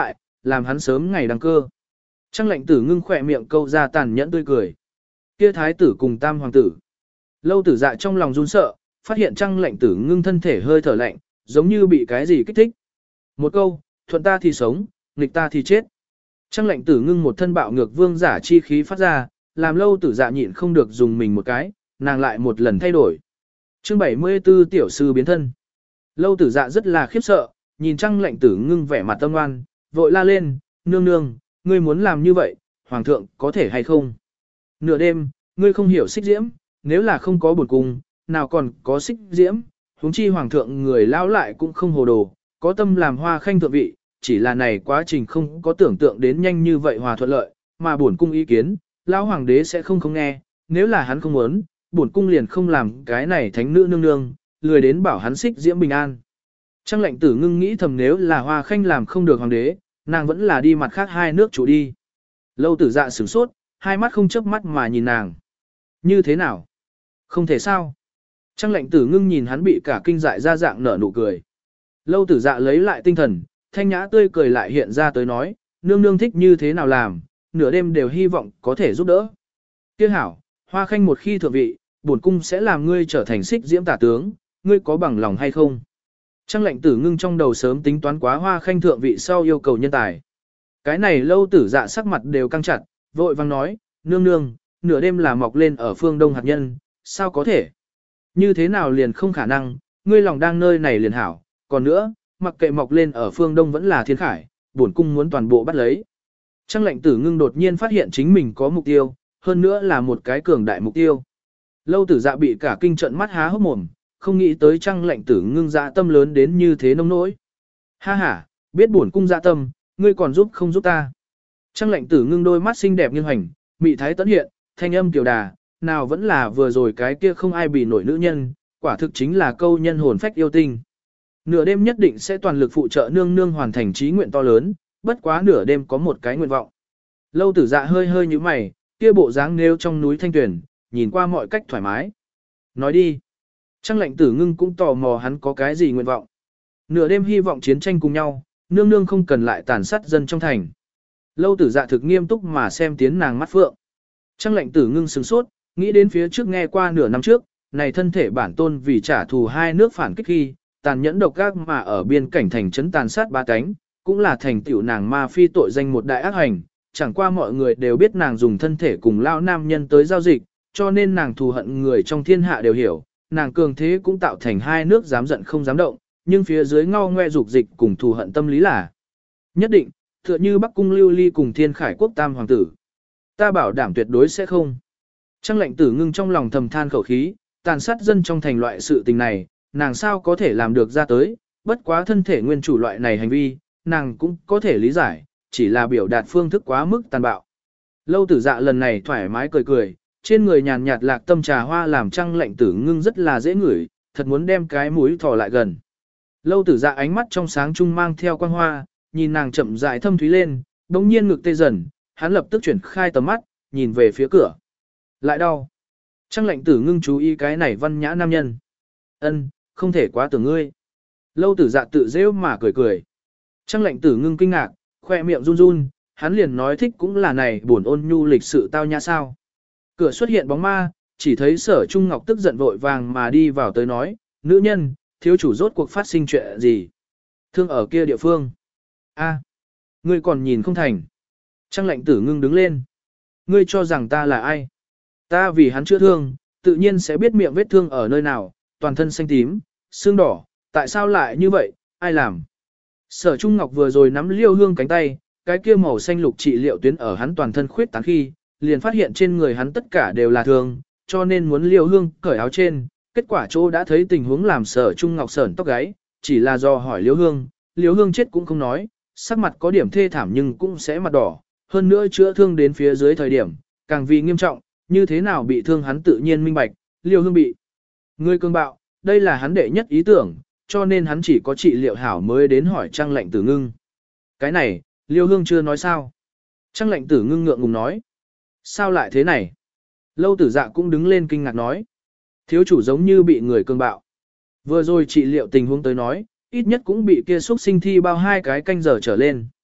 làm hắn sớm ngày đăng cơ. Trang lệnh tử ngưng khỏe miệng câu ra tàn nhẫn tươi cười. Kia thái tử cùng tam hoàng tử. Lâu tử dạ trong lòng run sợ, phát hiện trang lệnh tử ngưng thân thể hơi thở lạnh, giống như bị cái gì kích thích. Một câu, thuận ta thì sống, nghịch ta thì chết. Trang lệnh tử ngưng một thân bạo ngược vương giả chi khí phát ra, làm lâu tử dạ nhịn không được dùng mình một cái, nàng lại một lần thay đổi. Chương 74 tiểu sư biến thân. Lâu tử dạ rất là khiếp sợ, nhìn trang lệnh tử ngưng vẻ mặt tâm ngoan, vội la lên, nương nương, ngươi muốn làm như vậy, hoàng thượng có thể hay không? Nửa đêm, ngươi không hiểu xích diễm, nếu là không có bổn cung, nào còn có xích diễm, huống chi hoàng thượng người lão lại cũng không hồ đồ, có tâm làm hoa khanh thượng vị, chỉ là này quá trình không có tưởng tượng đến nhanh như vậy hòa thuận lợi, mà bổn cung ý kiến, lão hoàng đế sẽ không nghe, nếu là hắn không muốn, bổn cung liền không làm cái này thánh nữ nương nương, lười đến bảo hắn xích diễm bình an. Trang lệnh tử ngưng nghĩ thầm nếu là hoa khanh làm không được hoàng đế, nàng vẫn là đi mặt khác hai nước chủ đi. Lâu tử dạ sửng sốt, hai mắt không chớp mắt mà nhìn nàng. Như thế nào? Không thể sao? Trang lệnh tử ngưng nhìn hắn bị cả kinh dại ra dạng nở nụ cười. Lâu tử dạ lấy lại tinh thần, thanh nhã tươi cười lại hiện ra tới nói, nương nương thích như thế nào làm, nửa đêm đều hy vọng có thể giúp đỡ. Tiếc hảo, hoa khanh một khi thượng vị, bổn cung sẽ làm ngươi trở thành xích diễm tả tướng, ngươi có bằng lòng hay không? Trang lệnh tử ngưng trong đầu sớm tính toán quá hoa khanh thượng vị sau yêu cầu nhân tài. Cái này lâu tử dạ sắc mặt đều căng chặt, vội vang nói, nương nương, nửa đêm là mọc lên ở phương đông hạt nhân, sao có thể? Như thế nào liền không khả năng, ngươi lòng đang nơi này liền hảo, còn nữa, mặc kệ mọc lên ở phương đông vẫn là thiên khải, bổn cung muốn toàn bộ bắt lấy. Trang lệnh tử ngưng đột nhiên phát hiện chính mình có mục tiêu, hơn nữa là một cái cường đại mục tiêu. Lâu tử dạ bị cả kinh trận mắt há hốc mồm, không nghĩ tới trang lệnh tử ngưng dạ tâm lớn đến như thế nông nỗi. Ha ha, biết bổn cung dạ tâm, ngươi còn giúp không giúp ta. Trang lệnh tử ngưng đôi mắt xinh đẹp nghiêng hành, mị thái tấn hiện, thanh âm kiều đà, nào vẫn là vừa rồi cái kia không ai bị nổi nữ nhân, quả thực chính là câu nhân hồn phách yêu tinh. Nửa đêm nhất định sẽ toàn lực phụ trợ nương nương hoàn thành chí nguyện to lớn, bất quá nửa đêm có một cái nguyện vọng. Lâu tử dạ hơi hơi như mày, kia bộ dáng nêu trong núi thanh tuyển, nhìn qua mọi cách thoải mái. Nói đi. Trang lệnh tử ngưng cũng tò mò hắn có cái gì nguyện vọng. Nửa đêm hy vọng chiến tranh cùng nhau, nương nương không cần lại tàn sát dân trong thành. Lâu tử dạ thực nghiêm túc mà xem tiến nàng mắt phượng. Trang lệnh tử ngưng sửng sốt, nghĩ đến phía trước nghe qua nửa năm trước, này thân thể bản tôn vì trả thù hai nước phản kích khi, tàn nhẫn độc ác mà ở biên cảnh thành trấn tàn sát ba cánh, cũng là thành tựu nàng ma phi tội danh một đại ác hành, chẳng qua mọi người đều biết nàng dùng thân thể cùng lao nam nhân tới giao dịch, cho nên nàng thù hận người trong thiên hạ đều hiểu, nàng cường thế cũng tạo thành hai nước dám giận không dám động, nhưng phía dưới ngao ngoe dục dịch cùng thù hận tâm lý là nhất định, tựa như Bắc Cung Lưu Ly cùng Thiên Khải Quốc Tam Hoàng tử. Ta bảo đảm tuyệt đối sẽ không. Trang lệnh tử ngưng trong lòng thầm than khẩu khí, tàn sát dân trong thành loại sự tình này, nàng sao có thể làm được ra tới, bất quá thân thể nguyên chủ loại này hành vi, nàng cũng có thể lý giải, chỉ là biểu đạt phương thức quá mức tàn bạo. Lâu tử dạ lần này thoải mái cười cười, trên người nhàn nhạt lạc tâm trà hoa làm Trang lệnh tử ngưng rất là dễ ngửi, thật muốn đem cái mũi thò lại gần. Lâu tử dạ ánh mắt trong sáng trung mang theo quang hoa, nhìn nàng chậm rãi thâm thúy lên, đống nhiên ngực tê dần, hắn lập tức chuyển khai tầm mắt, nhìn về phía cửa. Lại đau. Trang lệnh tử ngưng chú ý cái này văn nhã nam nhân. Ân, không thể quá tưởng ngươi. Lâu tử dạ tự rêu mà cười cười. Trang lệnh tử ngưng kinh ngạc, khoe miệng run run, hắn liền nói thích cũng là này buồn ôn nhu lịch sự tao nhã sao. Cửa xuất hiện bóng ma, chỉ thấy Sở Trung Ngọc tức giận vội vàng mà đi vào tới nói, nữ nhân, thiếu chủ rốt cuộc phát sinh chuyện gì? Thương ở kia địa phương. A, ngươi còn nhìn không thành. Trang lệnh tử ngưng đứng lên. Ngươi cho rằng ta là ai? Ta vì hắn chữa thương, tự nhiên sẽ biết miệng vết thương ở nơi nào, toàn thân xanh tím, xương đỏ, tại sao lại như vậy, ai làm? Sở Trung Ngọc vừa rồi nắm Liêu Hương cánh tay, cái kia màu xanh lục trị liệu tuyến ở hắn toàn thân khuyết tán khi, liền phát hiện trên người hắn tất cả đều là thương, cho nên muốn Liêu Hương cởi áo trên, kết quả chỗ đã thấy tình huống làm Sở Trung Ngọc sởn tóc gáy, chỉ là do hỏi Liêu Hương chết cũng không nói, sắc mặt có điểm thê thảm nhưng cũng sẽ mặt đỏ, hơn nữa chữa thương đến phía dưới thời điểm, càng vì nghiêm trọng, như thế nào bị thương hắn tự nhiên minh bạch, Liêu Hương bị người cương bạo, đây là hắn đệ nhất ý tưởng, cho nên hắn chỉ có trị liệu hảo mới đến hỏi Trang lệnh tử ngưng. Cái này, Liêu Hương chưa nói sao. Trang lệnh tử ngưng ngượng ngùng nói. Sao lại thế này? Lâu tử dạ cũng đứng lên kinh ngạc nói. Thiếu chủ giống như bị người cương bạo. Vừa rồi trị liệu tình huống tới nói, ít nhất cũng bị kia xúc sinh thi bao 2 cái canh giờ trở lên.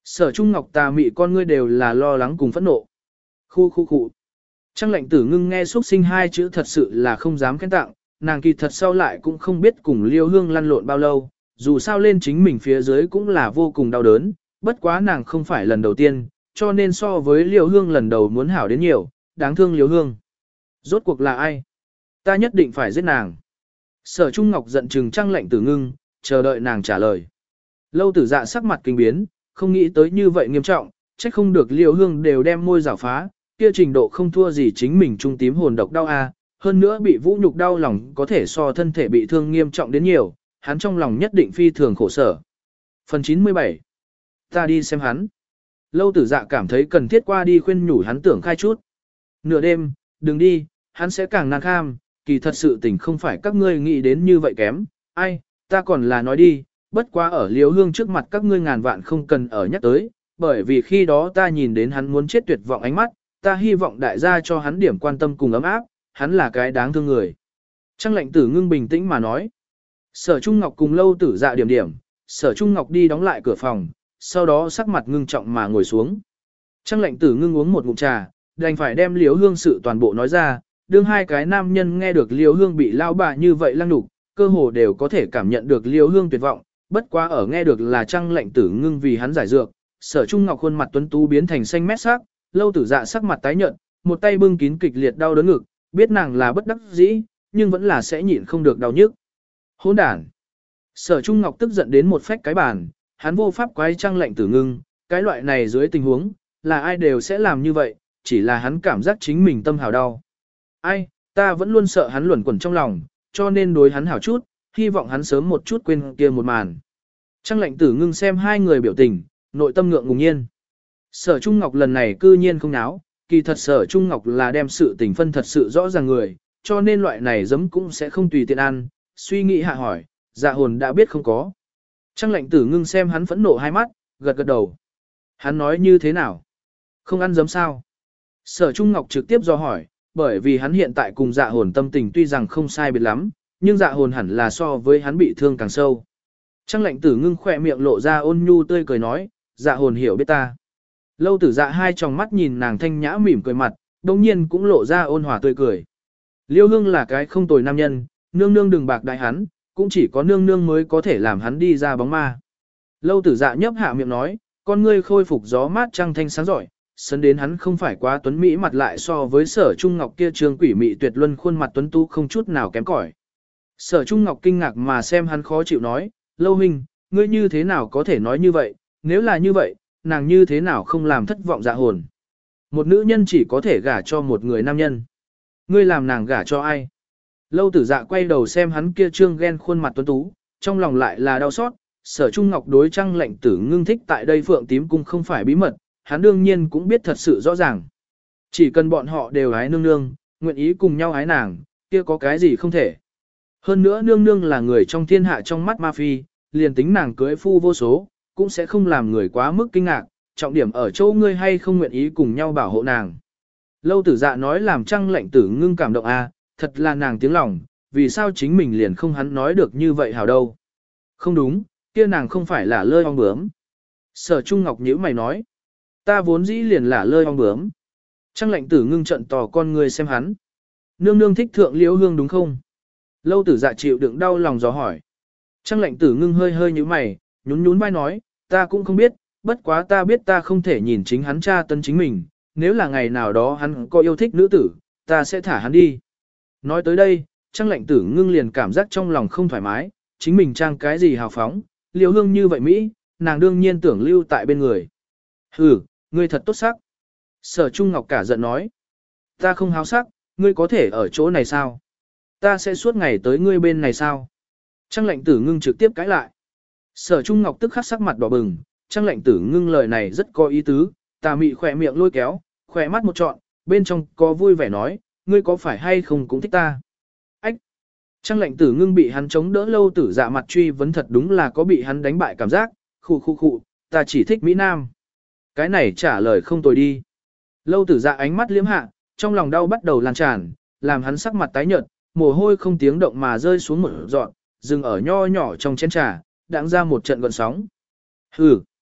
Sở Trung Ngọc tà mị con ngươi đều là lo lắng cùng phẫn nộ. Khu. Trang lệnh tử ngưng nghe xuất sinh hai chữ thật sự là không dám khen tặng, nàng kỳ thật sau lại cũng không biết cùng Liêu Hương lăn lộn bao lâu, dù sao lên chính mình phía dưới cũng là vô cùng đau đớn, bất quá nàng không phải lần đầu tiên, cho nên so với Liêu Hương lần đầu muốn hảo đến nhiều, đáng thương Liêu Hương. Rốt cuộc là ai? Ta nhất định phải giết nàng. Sở Trung Ngọc giận chừng Trang lệnh tử ngưng, chờ đợi nàng trả lời. Lâu Tử Dạ sắc mặt kinh biến, không nghĩ tới như vậy nghiêm trọng, trách không được Liêu Hương đều đem môi rảo phá, kia trình độ không thua gì chính mình trung tím hồn độc đau a, hơn nữa bị vũ nhục đau lòng có thể so thân thể bị thương nghiêm trọng đến nhiều, hắn trong lòng nhất định phi thường khổ sở. Phần 97. Ta đi xem hắn. Lâu Tử Dạ cảm thấy cần thiết qua đi khuyên nhủ hắn tưởng khai chút. Nửa đêm, đừng đi, hắn sẽ càng nan kham, kỳ thật sự tình không phải các ngươi nghĩ đến như vậy kém, ai, ta còn là nói đi, bất quá ở Liêu Hương trước mặt các ngươi ngàn vạn không cần ở nhắc tới, bởi vì khi đó ta nhìn đến hắn muốn chết tuyệt vọng ánh mắt, ta hy vọng đại gia cho hắn điểm quan tâm cùng ấm áp, hắn là cái đáng thương người. Trang lệnh tử ngưng bình tĩnh mà nói. Sở Trung Ngọc cùng Lâu Tử Dạ điểm, Sở Trung Ngọc đi đóng lại cửa phòng, sau đó sắc mặt ngưng trọng mà ngồi xuống. Trang lệnh tử ngưng uống một ngụm trà, đành phải đem Liêu Hương sự toàn bộ nói ra, đương hai cái nam nhân nghe được Liêu Hương bị lao bà như vậy lăng đục, cơ hồ đều có thể cảm nhận được Liêu Hương tuyệt vọng, bất quá ở nghe được là Trang lệnh tử ngưng vì hắn giải dược, Sở Trung Ngọc khuôn mặt tuấn tú biến thành xanh mét sắc, Lâu Tử Dạ sắc mặt tái nhợt, một tay bưng kín kịch liệt đau đớn ngực, biết nàng là bất đắc dĩ, nhưng vẫn là sẽ nhịn không được đau nhức. Hỗn đản. Sở Trung Ngọc tức giận đến một phách cái bàn, hắn vô pháp quái Trang lệnh tử ngưng, cái loại này dưới tình huống, là ai đều sẽ làm như vậy, chỉ là hắn cảm giác chính mình tâm hào đau. Ai, ta vẫn luôn sợ hắn luẩn quẩn trong lòng, cho nên đối hắn hảo chút, hy vọng hắn sớm một chút quên kia một màn. Trang lệnh tử ngưng xem hai người biểu tình, nội tâm ngượng ngùng nhiên. Sở Trung Ngọc lần này cư nhiên không náo, kỳ thật Sở Trung Ngọc là đem sự tình phân thật sự rõ ràng người, cho nên loại này giấm cũng sẽ không tùy tiện ăn, suy nghĩ hạ hỏi, dạ hồn đã biết không có. Trang lệnh tử ngưng xem hắn phẫn nộ hai mắt, gật gật đầu. Hắn nói như thế nào? Không ăn giấm sao? Sở Trung Ngọc trực tiếp do hỏi, bởi vì hắn hiện tại cùng dạ hồn tâm tình tuy rằng không sai biệt lắm, nhưng dạ hồn hẳn là so với hắn bị thương càng sâu. Trang lệnh tử ngưng khỏe miệng lộ ra ôn nhu tươi cười nói, dạ hồn hiểu biết ta. Lâu Tử Dạ hai tròng mắt nhìn nàng thanh nhã mỉm cười mặt, đồng nhiên cũng lộ ra ôn hòa tươi cười. Liêu Hương là cái không tồi nam nhân, nương nương đừng bạc đại hắn, cũng chỉ có nương nương mới có thể làm hắn đi ra bóng ma. Lâu Tử Dạ nhấp hạ miệng nói, con ngươi khôi phục gió mát trăng thanh sáng giỏi, sấn đến hắn không phải quá tuấn mỹ mặt lại so với Sở Trung Ngọc kia trường quỷ mị tuyệt luân khuôn mặt tuấn tú không chút nào kém cỏi. Sở Trung Ngọc kinh ngạc mà xem hắn khó chịu nói, Lâu huynh, ngươi như thế nào có thể nói như vậy, nếu là như vậy, nàng như thế nào không làm thất vọng dạ hồn. Một nữ nhân chỉ có thể gả cho một người nam nhân. Ngươi làm nàng gả cho ai? Lâu Tử Dạ quay đầu xem hắn kia trương ghen khuôn mặt tuấn tú, trong lòng lại là đau xót. Sở Trung Ngọc đối Trang lệnh tử ngưng thích tại đây Phượng Tím Cung không phải bí mật, hắn đương nhiên cũng biết thật sự rõ ràng. Chỉ cần bọn họ đều ái nương nương, nguyện ý cùng nhau ái nàng, kia có cái gì không thể. Hơn nữa nương nương là người trong thiên hạ trong mắt ma phi, liền tính nàng cưới phu vô số, cũng sẽ không làm người quá mức kinh ngạc, trọng điểm ở chỗ ngươi hay không nguyện ý cùng nhau bảo hộ nàng. Lâu Tử Dạ nói làm Trang lệnh tử ngưng cảm động a, thật là nàng tiếng lòng, vì sao chính mình liền không hắn nói được như vậy hảo đâu. Không đúng, kia nàng không phải là lơi ong bướm. Sở Trung Ngọc nhíu mày nói, ta vốn dĩ liền là lơi ong bướm. Trang lệnh tử ngưng trận tò con người xem hắn. Nương nương thích thượng Liễu Hương đúng không? Lâu Tử Dạ chịu đựng đau lòng dò hỏi. Trang lệnh tử ngưng hơi hơi nhíu mày, nhún nhún vai nói, ta cũng không biết, bất quá ta biết ta không thể nhìn chính hắn tra tấn chính mình, nếu là ngày nào đó hắn có yêu thích nữ tử, ta sẽ thả hắn đi. Nói tới đây, Trang lệnh tử ngưng liền cảm giác trong lòng không thoải mái, chính mình trang cái gì hào phóng, Liễu Hương như vậy Mỹ, nàng đương nhiên tưởng lưu tại bên người. Hừ, ngươi thật tốt sắc. Sở Trung Ngọc cả giận nói, ta không háo sắc, ngươi có thể ở chỗ này sao? Ta sẽ suốt ngày tới ngươi bên này sao? Trang lệnh tử ngưng trực tiếp cãi lại. Sở Trung Ngọc tức khắc sắc mặt đỏ bừng, Trang lệnh tử ngưng lời này rất có ý tứ, tà mị khỏe miệng lôi kéo, khỏe mắt một trọn, bên trong có vui vẻ nói, ngươi có phải hay không cũng thích ta? Ách! Trang lệnh tử ngưng bị hắn chống đỡ Lâu Tử Dạ mặt truy vấn thật đúng là có bị hắn đánh bại cảm giác, khụ, ta chỉ thích Mỹ Nam. Cái này trả lời không tồi đi. Lâu Tử Dạ ánh mắt liếm hạ, trong lòng đau bắt đầu lan tràn, làm hắn sắc mặt tái nhợt, mồ hôi không tiếng động mà rơi xuống một giọt, dừng ở nho nhỏ trong chén trà, đãng ra một trận gợn sóng. Hừ,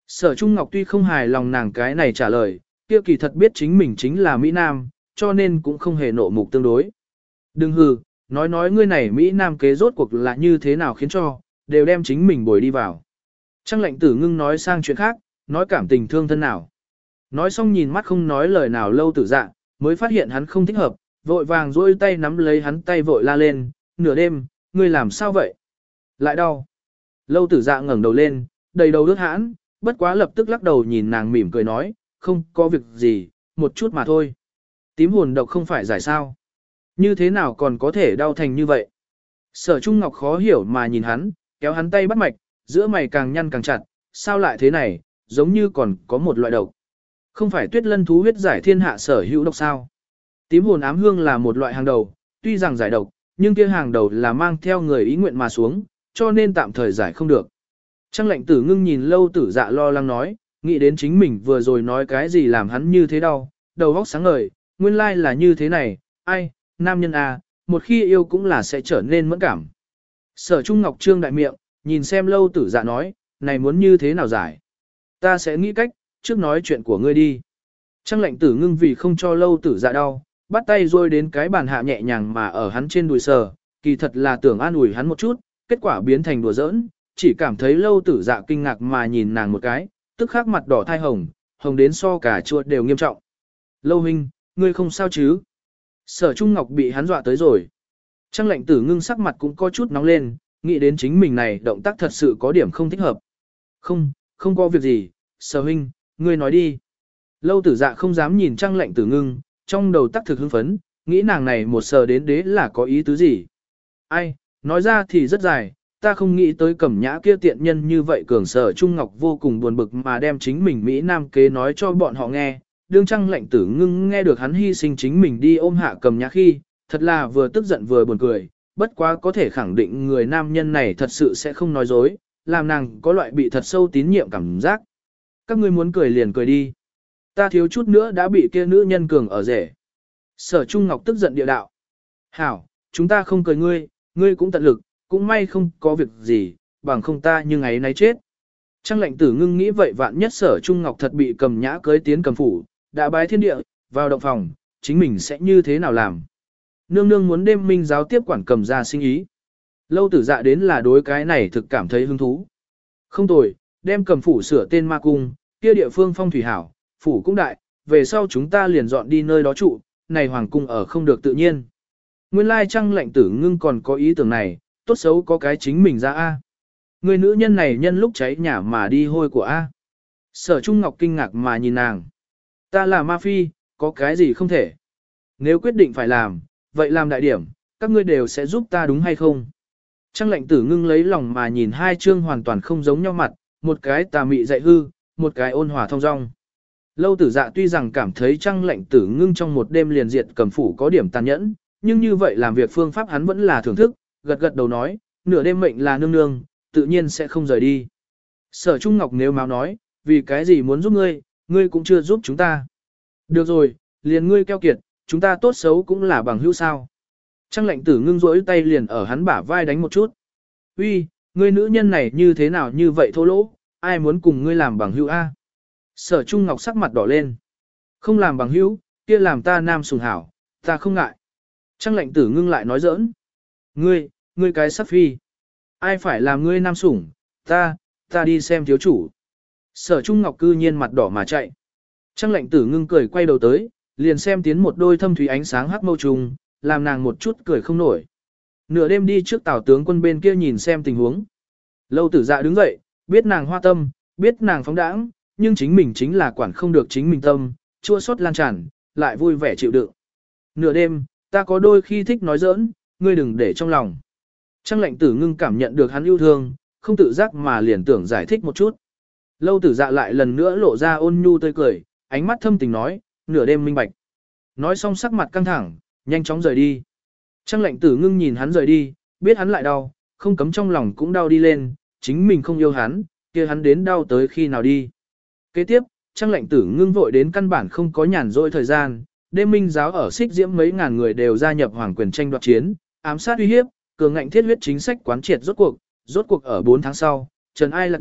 Sở Trung Ngọc tuy không hài lòng nàng cái này trả lời, kia kỳ thật biết chính mình chính là Mỹ Nam, cho nên cũng không hề nộ mục tương đối. Đừng hừ, nói ngươi này Mỹ Nam kế rốt cuộc là như thế nào khiến cho, đều đem chính mình bồi đi vào. Trang lệnh tử ngưng nói sang chuyện khác, nói cảm tình thương thân nào. Nói xong nhìn mắt không nói lời nào Lâu Tử Dạ, mới phát hiện hắn không thích hợp, vội vàng duỗi tay nắm lấy hắn tay vội la lên, nửa đêm, ngươi làm sao vậy? Lại đau. Lâu Tử Dạ ngẩng đầu lên, đầy đầu ướt hãn, bất quá lập tức lắc đầu nhìn nàng mỉm cười nói, không có việc gì, một chút mà thôi. Tím hồn độc không phải giải sao. Như thế nào còn có thể đau thành như vậy? Sở Trung Ngọc khó hiểu mà nhìn hắn, kéo hắn tay bắt mạch, giữa mày càng nhăn càng chặt, sao lại thế này, giống như còn có một loại độc. Không phải Tuyết Lân thú huyết giải thiên hạ sở hữu độc sao? Tím hồn ám hương là một loại hàng đầu, tuy rằng giải độc, nhưng kia hàng đầu là mang theo người ý nguyện mà xuống, cho nên tạm thời giải không được. Trang lệnh tử ngưng nhìn Lâu Tử Dạ lo lắng nói, nghĩ đến chính mình vừa rồi nói cái gì làm hắn như thế đau, đầu óc sáng ngời, nguyên lai là như thế này, ai, nam nhân à, một khi yêu cũng là sẽ trở nên mẫn cảm. Sở Trung Ngọc trương đại miệng, nhìn xem Lâu Tử Dạ nói, này muốn như thế nào giải? Ta sẽ nghĩ cách, trước nói chuyện của ngươi đi. Trang lệnh tử ngưng vì không cho Lâu Tử Dạ đau, bắt tay rôi đến cái bàn hạ nhẹ nhàng mà ở hắn trên đùi sờ, kỳ thật là tưởng an ủi hắn một chút, kết quả biến thành đùa giỡn, chỉ cảm thấy Lâu Tử Dạ kinh ngạc mà nhìn nàng một cái, tức khắc mặt đỏ thai hồng, hồng đến so cả chuột đều nghiêm trọng. Lâu huynh, ngươi không sao chứ? Sở Trung Ngọc bị hắn dọa tới rồi. Trang lệnh tử ngưng sắc mặt cũng có chút nóng lên, nghĩ đến chính mình này động tác thật sự có điểm không thích hợp. Không có việc gì, Sở huynh, ngươi nói đi. Lâu Tử Dạ không dám nhìn Trang lệnh tử ngưng, trong đầu tác thực hưng phấn, nghĩ nàng này một sờ đến đế là có ý tứ gì. Ai, nói ra thì rất dài, ta không nghĩ tới Cẩm Nhã kia tiện nhân như vậy. Cường Sở Trung Ngọc vô cùng buồn bực mà đem chính mình Mỹ Nam kế nói cho bọn họ nghe. Đương Trang lệnh tử ngưng nghe được hắn hy sinh chính mình đi ôm hạ Cẩm Nhã khi, thật là vừa tức giận vừa buồn cười, bất quá có thể khẳng định người nam nhân này thật sự sẽ không nói dối, làm nàng có loại bị thật sâu tín nhiệm cảm giác. Các ngươi muốn cười liền cười đi. Ta thiếu chút nữa đã bị kia nữ nhân cường ở rể. Sở Trung Ngọc tức giận địa đạo. Hảo, chúng ta không cười ngươi, ngươi cũng tận lực, cũng may không có việc gì, bằng không ta như ngày nay chết. Trang lệnh tử ngưng nghĩ vậy vạn nhất Sở Trung Ngọc thật bị Cầm Nhã cưới tiến cầm phủ, đã bái thiên địa, vào động phòng, chính mình sẽ như thế nào làm. Nương nương muốn đêm minh giáo tiếp quản Cầm gia sinh ý. Lâu Tử Dạ đến là đối cái này thực cảm thấy hứng thú. Không tồi, đem Cầm phủ sửa tên ma cung, kia địa phương phong thủy hảo, phủ cũng đại, về sau chúng ta liền dọn đi nơi đó trụ, này hoàng cung ở không được tự nhiên. Nguyên lai Trang lệnh tử ngưng còn có ý tưởng này, tốt xấu có cái chính mình ra A. Người nữ nhân này nhân lúc cháy nhà mà đi hôi của A. Sở Trung Ngọc kinh ngạc mà nhìn nàng. Ta là ma phi, có cái gì không thể. Nếu quyết định phải làm, vậy làm đại điểm, các ngươi đều sẽ giúp ta đúng hay không? Trang lệnh tử ngưng lấy lòng mà nhìn hai chương hoàn toàn không giống nhau mặt, một cái tà mị dạy hư, một cái ôn hòa thong dong. Lâu Tử Dạ tuy rằng cảm thấy Trang lệnh tử ngưng trong một đêm liền diệt Cầm phủ có điểm tàn nhẫn, nhưng như vậy làm việc phương pháp hắn vẫn là thưởng thức, gật gật đầu nói, nửa đêm mệnh là nương nương, tự nhiên sẽ không rời đi. Sở Trung Ngọc nếu máu nói, vì cái gì muốn giúp ngươi, ngươi cũng chưa giúp chúng ta. Được rồi, liền ngươi keo kiệt, chúng ta tốt xấu cũng là bằng hữu sao. Trang lệnh tử ngưng rỗi tay liền ở hắn bả vai đánh một chút. Uy, ngươi nữ nhân này như thế nào như vậy thô lỗ, ai muốn cùng ngươi làm bằng hữu A. Sở Trung Ngọc sắc mặt đỏ lên. Không làm bằng hữu, kia làm ta nam sùng hảo, ta không ngại. Trang lệnh tử ngưng lại nói giỡn. Ngươi cái sắc phi. Ai phải làm ngươi nam sủng, ta đi xem thiếu chủ. Sở Trung Ngọc cư nhiên mặt đỏ mà chạy. Trang lệnh tử ngưng cười quay đầu tới, liền xem tiến một đôi thâm thúy ánh sáng hắc mâu trùng, làm nàng một chút cười không nổi. Nửa đêm đi trước Tào tướng quân bên kia nhìn xem tình huống. Lâu Tử Dạ đứng dậy, biết nàng hoa tâm, biết nàng phóng đãng, nhưng chính mình chính là quản không được chính mình tâm, chua xót lan tràn, lại vui vẻ chịu đựng. Nửa đêm, ta có đôi khi thích nói giỡn, ngươi đừng để trong lòng. Trang lệnh tử ngưng cảm nhận được hắn yêu thương, không tự giác mà liền tưởng giải thích một chút. Lâu Tử Dạ lại lần nữa lộ ra ôn nhu tươi cười, ánh mắt thâm tình nói, nửa đêm minh bạch. Nói xong sắc mặt căng thẳng, nhanh chóng rời đi. Trang lệnh tử ngưng nhìn hắn rời đi, biết hắn lại đau, không cấm trong lòng cũng đau đi lên, chính mình không yêu hắn, kia hắn đến đau tới khi nào đi. Kế tiếp, Trang lệnh tử ngưng vội đến căn bản không có nhàn rỗi thời gian, đêm minh giáo ở Xích Diễm mấy ngàn người đều gia nhập hoàng quyền tranh đoạt chiến, ám sát uy hiếp, cường ngạnh thiết huyết chính sách quán triệt rốt cuộc ở 4 tháng sau, Trần Ai lạc định,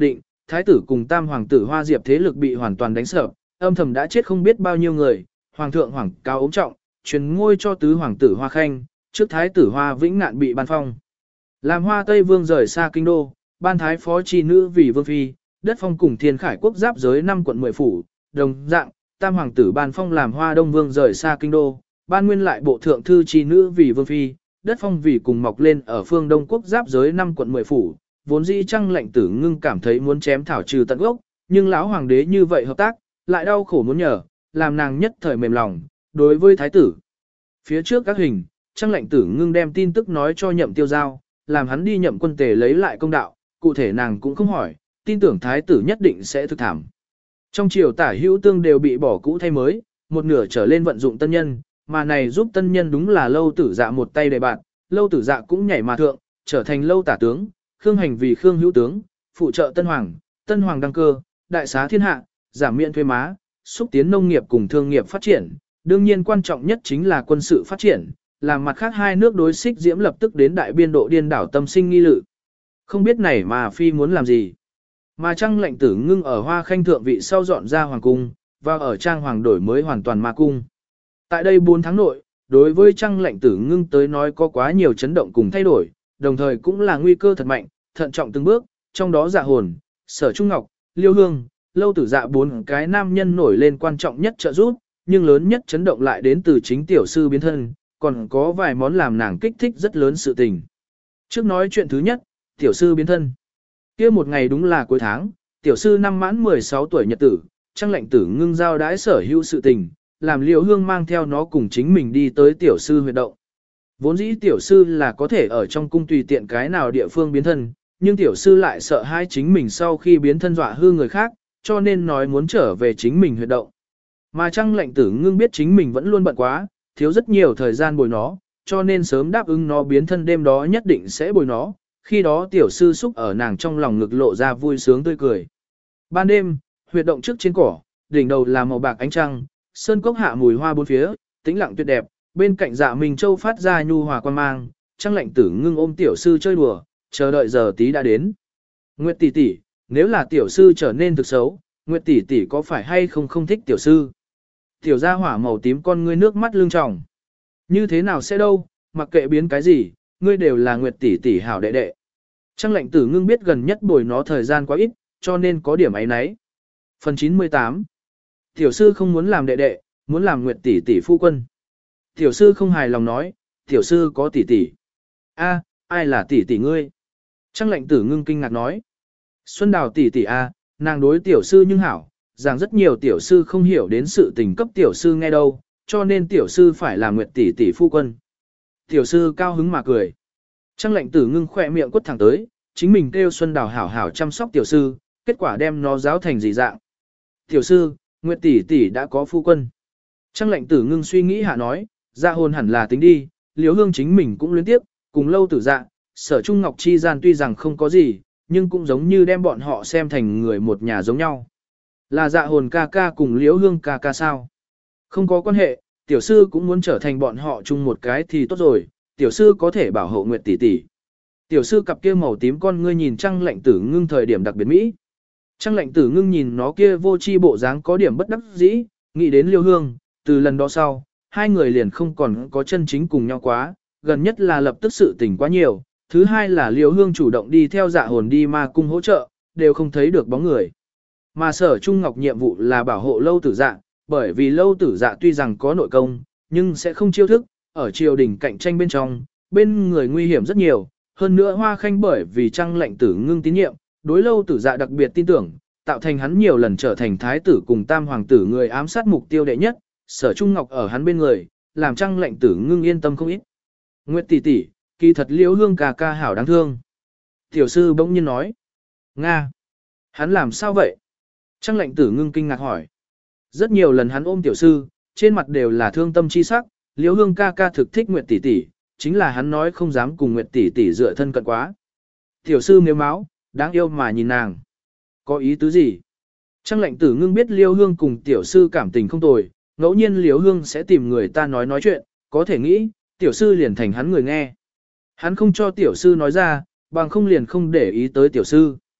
thái tử cùng tam hoàng tử Hoa Diệp thế lực bị hoàn toàn đánh sập, âm thầm đã chết không biết bao nhiêu người, hoàng thượng hoàng cao ốm trọng, truyền ngôi cho tứ hoàng tử Hoa Khanh, trước thái tử Hoa Vĩnh Ngạn bị ban phong. Làm Hoa Tây Vương rời xa kinh đô, ban thái phó chi nữ vì vương phi, đất phong cùng Thiên Khải quốc giáp giới 5 quận 10 phủ, đồng dạng, tam hoàng tử ban phong làm Hoa Đông Vương rời xa kinh đô, ban nguyên lại bộ thượng thư chi nữ vì vương phi, đất phong vì cùng mọc lên ở phương Đông quốc giáp giới 5 quận 10 phủ, vốn dĩ Trăng Lệnh Tử Ngưng cảm thấy muốn chém thảo trừ tận gốc, nhưng lão hoàng đế như vậy hợp tác, lại đau khổ muốn nhờ, làm nàng nhất thời mềm lòng, đối với thái tử. Phía trước các hình, Trăng Lệnh Tử Ngưng đem tin tức nói cho Nhậm Tiêu Giao, làm hắn đi Nhậm Quân Tề lấy lại công đạo, cụ thể nàng cũng không hỏi, tin tưởng thái tử nhất định sẽ thực thảm. Trong triều tả hữu tương đều bị bỏ cũ thay mới, một nửa trở lên vận dụng tân nhân, mà này giúp tân nhân đúng là Lâu Tử Dạ một tay đề bạt, Lâu Tử Dạ cũng nhảy mà thượng, trở thành Lâu tả tướng, Khương Hành vì Khương hữu tướng, phụ trợ Tân Hoàng đăng cơ, đại xá thiên hạ, giảm miễn thuế má, xúc tiến nông nghiệp cùng thương nghiệp phát triển, đương nhiên quan trọng nhất chính là quân sự phát triển, làm mặt khác hai nước đối xích diễm lập tức đến đại biên độ điên đảo tâm sinh nghi lự. Không biết này mà phi muốn làm gì. Mà Trăng Lệnh Tử Ngưng ở Hoa Khanh thượng vị sau dọn ra hoàng cung, và ở trang hoàng đổi mới hoàn toàn ma cung. Tại đây 4 tháng nội, đối với Trăng Lệnh Tử Ngưng tới nói có quá nhiều chấn động cùng thay đổi, đồng thời cũng là nguy cơ thật mạnh, thận trọng từng bước, trong đó Dạ Hồn, Sở Trung Ngọc, Liêu Hương, Lâu Tử Dạ 4 cái nam nhân nổi lên quan trọng nhất trợ giúp, nhưng lớn nhất chấn động lại đến từ chính tiểu sư biến thân, còn có vài món làm nàng kích thích rất lớn sự tình. Trước nói chuyện thứ nhất, tiểu sư biến thân. Kia một ngày đúng là cuối tháng, tiểu sư năm mãn 16 tuổi nhật tử, Trăng Lệnh Tử Ngưng giao đãi sở hữu sự tình, làm Liễu Hương mang theo nó cùng chính mình đi tới tiểu sư huyệt động. Vốn dĩ tiểu sư là có thể ở trong cung tùy tiện cái nào địa phương biến thân, nhưng tiểu sư lại sợ hai chính mình sau khi biến thân dọa hư người khác, cho nên nói muốn trở về chính mình huyệt động. Mà Trăng Lệnh Tử Ngưng biết chính mình vẫn luôn bận quá, thiếu rất nhiều thời gian bồi nó, cho nên sớm đáp ứng nó biến thân đêm đó nhất định sẽ bồi nó, khi đó tiểu sư xúc ở nàng trong lòng ngực lộ ra vui sướng tươi cười. Ban đêm, huyệt động trước trên cỏ, đỉnh đầu là màu bạc ánh trăng, sơn cốc hạ mùi hoa bốn phía, tĩnh lặng tuyệt đẹp, bên cạnh Dạ Minh Châu phát ra nhu hòa quan mang, Trăng Lệnh Tử Ngưng ôm tiểu sư chơi đùa, chờ đợi giờ tí đã đến. Nguyệt tỷ tỷ, nếu là tiểu sư trở nên thực xấu, Nguyệt tỷ tỷ có phải hay không thích tiểu sư? Tiểu gia hỏa màu tím con ngươi nước mắt lưng tròng. Như thế nào sẽ đâu, mặc kệ biến cái gì, ngươi đều là Nguyệt tỷ tỷ hảo đệ đệ. Trăng Lệnh Tử Ngưng biết gần nhất bồi nó thời gian quá ít, cho nên có điểm ấy nấy. Phần 98. Tiểu sư không muốn làm đệ đệ, muốn làm Nguyệt tỷ tỷ phu quân. Tiểu sư không hài lòng nói, tiểu sư có tỷ tỷ. A, ai là tỷ tỷ ngươi? Trăng Lệnh Tử Ngưng kinh ngạc nói. Xuân Đào tỷ tỷ a, nàng đối tiểu sư nhưng hảo, rằng rất nhiều tiểu sư không hiểu đến sự tình cấp tiểu sư nghe đâu, cho nên tiểu sư phải làm Nguyệt tỷ tỷ phu quân. Tiểu sư cao hứng mà cười. Trăng Lệnh Tử Ngưng khỏe miệng quất thẳng tới, chính mình kêu Xuân Đào hảo hảo chăm sóc tiểu sư, kết quả đem nó giáo thành gì dạng. Tiểu sư, Nguyệt tỷ tỷ đã có phu quân. Trăng Lệnh Tử Ngưng suy nghĩ hạ nói, Dạ Hồn hẳn là tính đi, Liễu Hương chính mình cũng luyến tiếp, cùng Lâu Tử Dạ, Sở Trung Ngọc chi gian tuy rằng không có gì, nhưng cũng giống như đem bọn họ xem thành người một nhà giống nhau. Là Dạ Hồn ca ca cùng Liễu Hương ca ca sao? Không có quan hệ, tiểu sư cũng muốn trở thành bọn họ chung một cái thì tốt rồi, tiểu sư có thể bảo hộ Nguyệt tỷ tỷ. Tiểu sư cặp kia màu tím con ngươi nhìn Trăng Lệnh Tử Ngưng thời điểm đặc biệt mỹ. Trăng Lệnh Tử Ngưng nhìn nó kia vô chi bộ dáng có điểm bất đắc dĩ, nghĩ đến Liêu Hương, từ lần đó sau, hai người liền không còn có chân chính cùng nhau quá, gần nhất là lập tức sự tình quá nhiều, thứ hai là Liêu Hương chủ động đi theo Dạ Hồn đi ma cung hỗ trợ, đều không thấy được bóng người. Mà Sở Trung Ngọc nhiệm vụ là bảo hộ Lâu Tử Dạ, bởi vì Lâu Tử Dạ tuy rằng có nội công, nhưng sẽ không chiêu thức, ở triều đình cạnh tranh bên trong, bên người nguy hiểm rất nhiều, hơn nữa Hoa Khanh bởi vì Trăng Lệnh Tử Ngưng tín nhiệm, đối Lâu Tử Dạ đặc biệt tin tưởng, tạo thành hắn nhiều lần trở thành thái tử cùng tam hoàng tử người ám sát mục tiêu đệ nhất, Sở Trung Ngọc ở hắn bên người, làm Trăng Lệnh Tử Ngưng yên tâm không ít. Nguyệt tỷ tỷ, kỳ thật Liễu Hương ca ca hảo đáng thương. Tiểu sư bỗng nhiên nói. Nga. Hắn làm sao vậy? Trăng Lệnh Tử Ngưng kinh ngạc hỏi. Rất nhiều lần hắn ôm tiểu sư, trên mặt đều là thương tâm chi sắc, Liễu Hương ca ca thực thích Nguyệt tỷ tỷ, chính là hắn nói không dám cùng Nguyệt tỷ tỷ dựa thân cận quá. Tiểu sư mếu máu, đáng yêu mà nhìn nàng. Có ý tứ gì? Trăng Lệnh Tử Ngưng biết Liễu Hương cùng tiểu sư cảm tình không tồi, ngẫu nhiên Liễu Hương sẽ tìm người ta nói chuyện, có thể nghĩ, tiểu sư liền thành hắn người nghe. Hắn không cho tiểu sư nói ra, bằng không liền không để ý tới tiểu sư.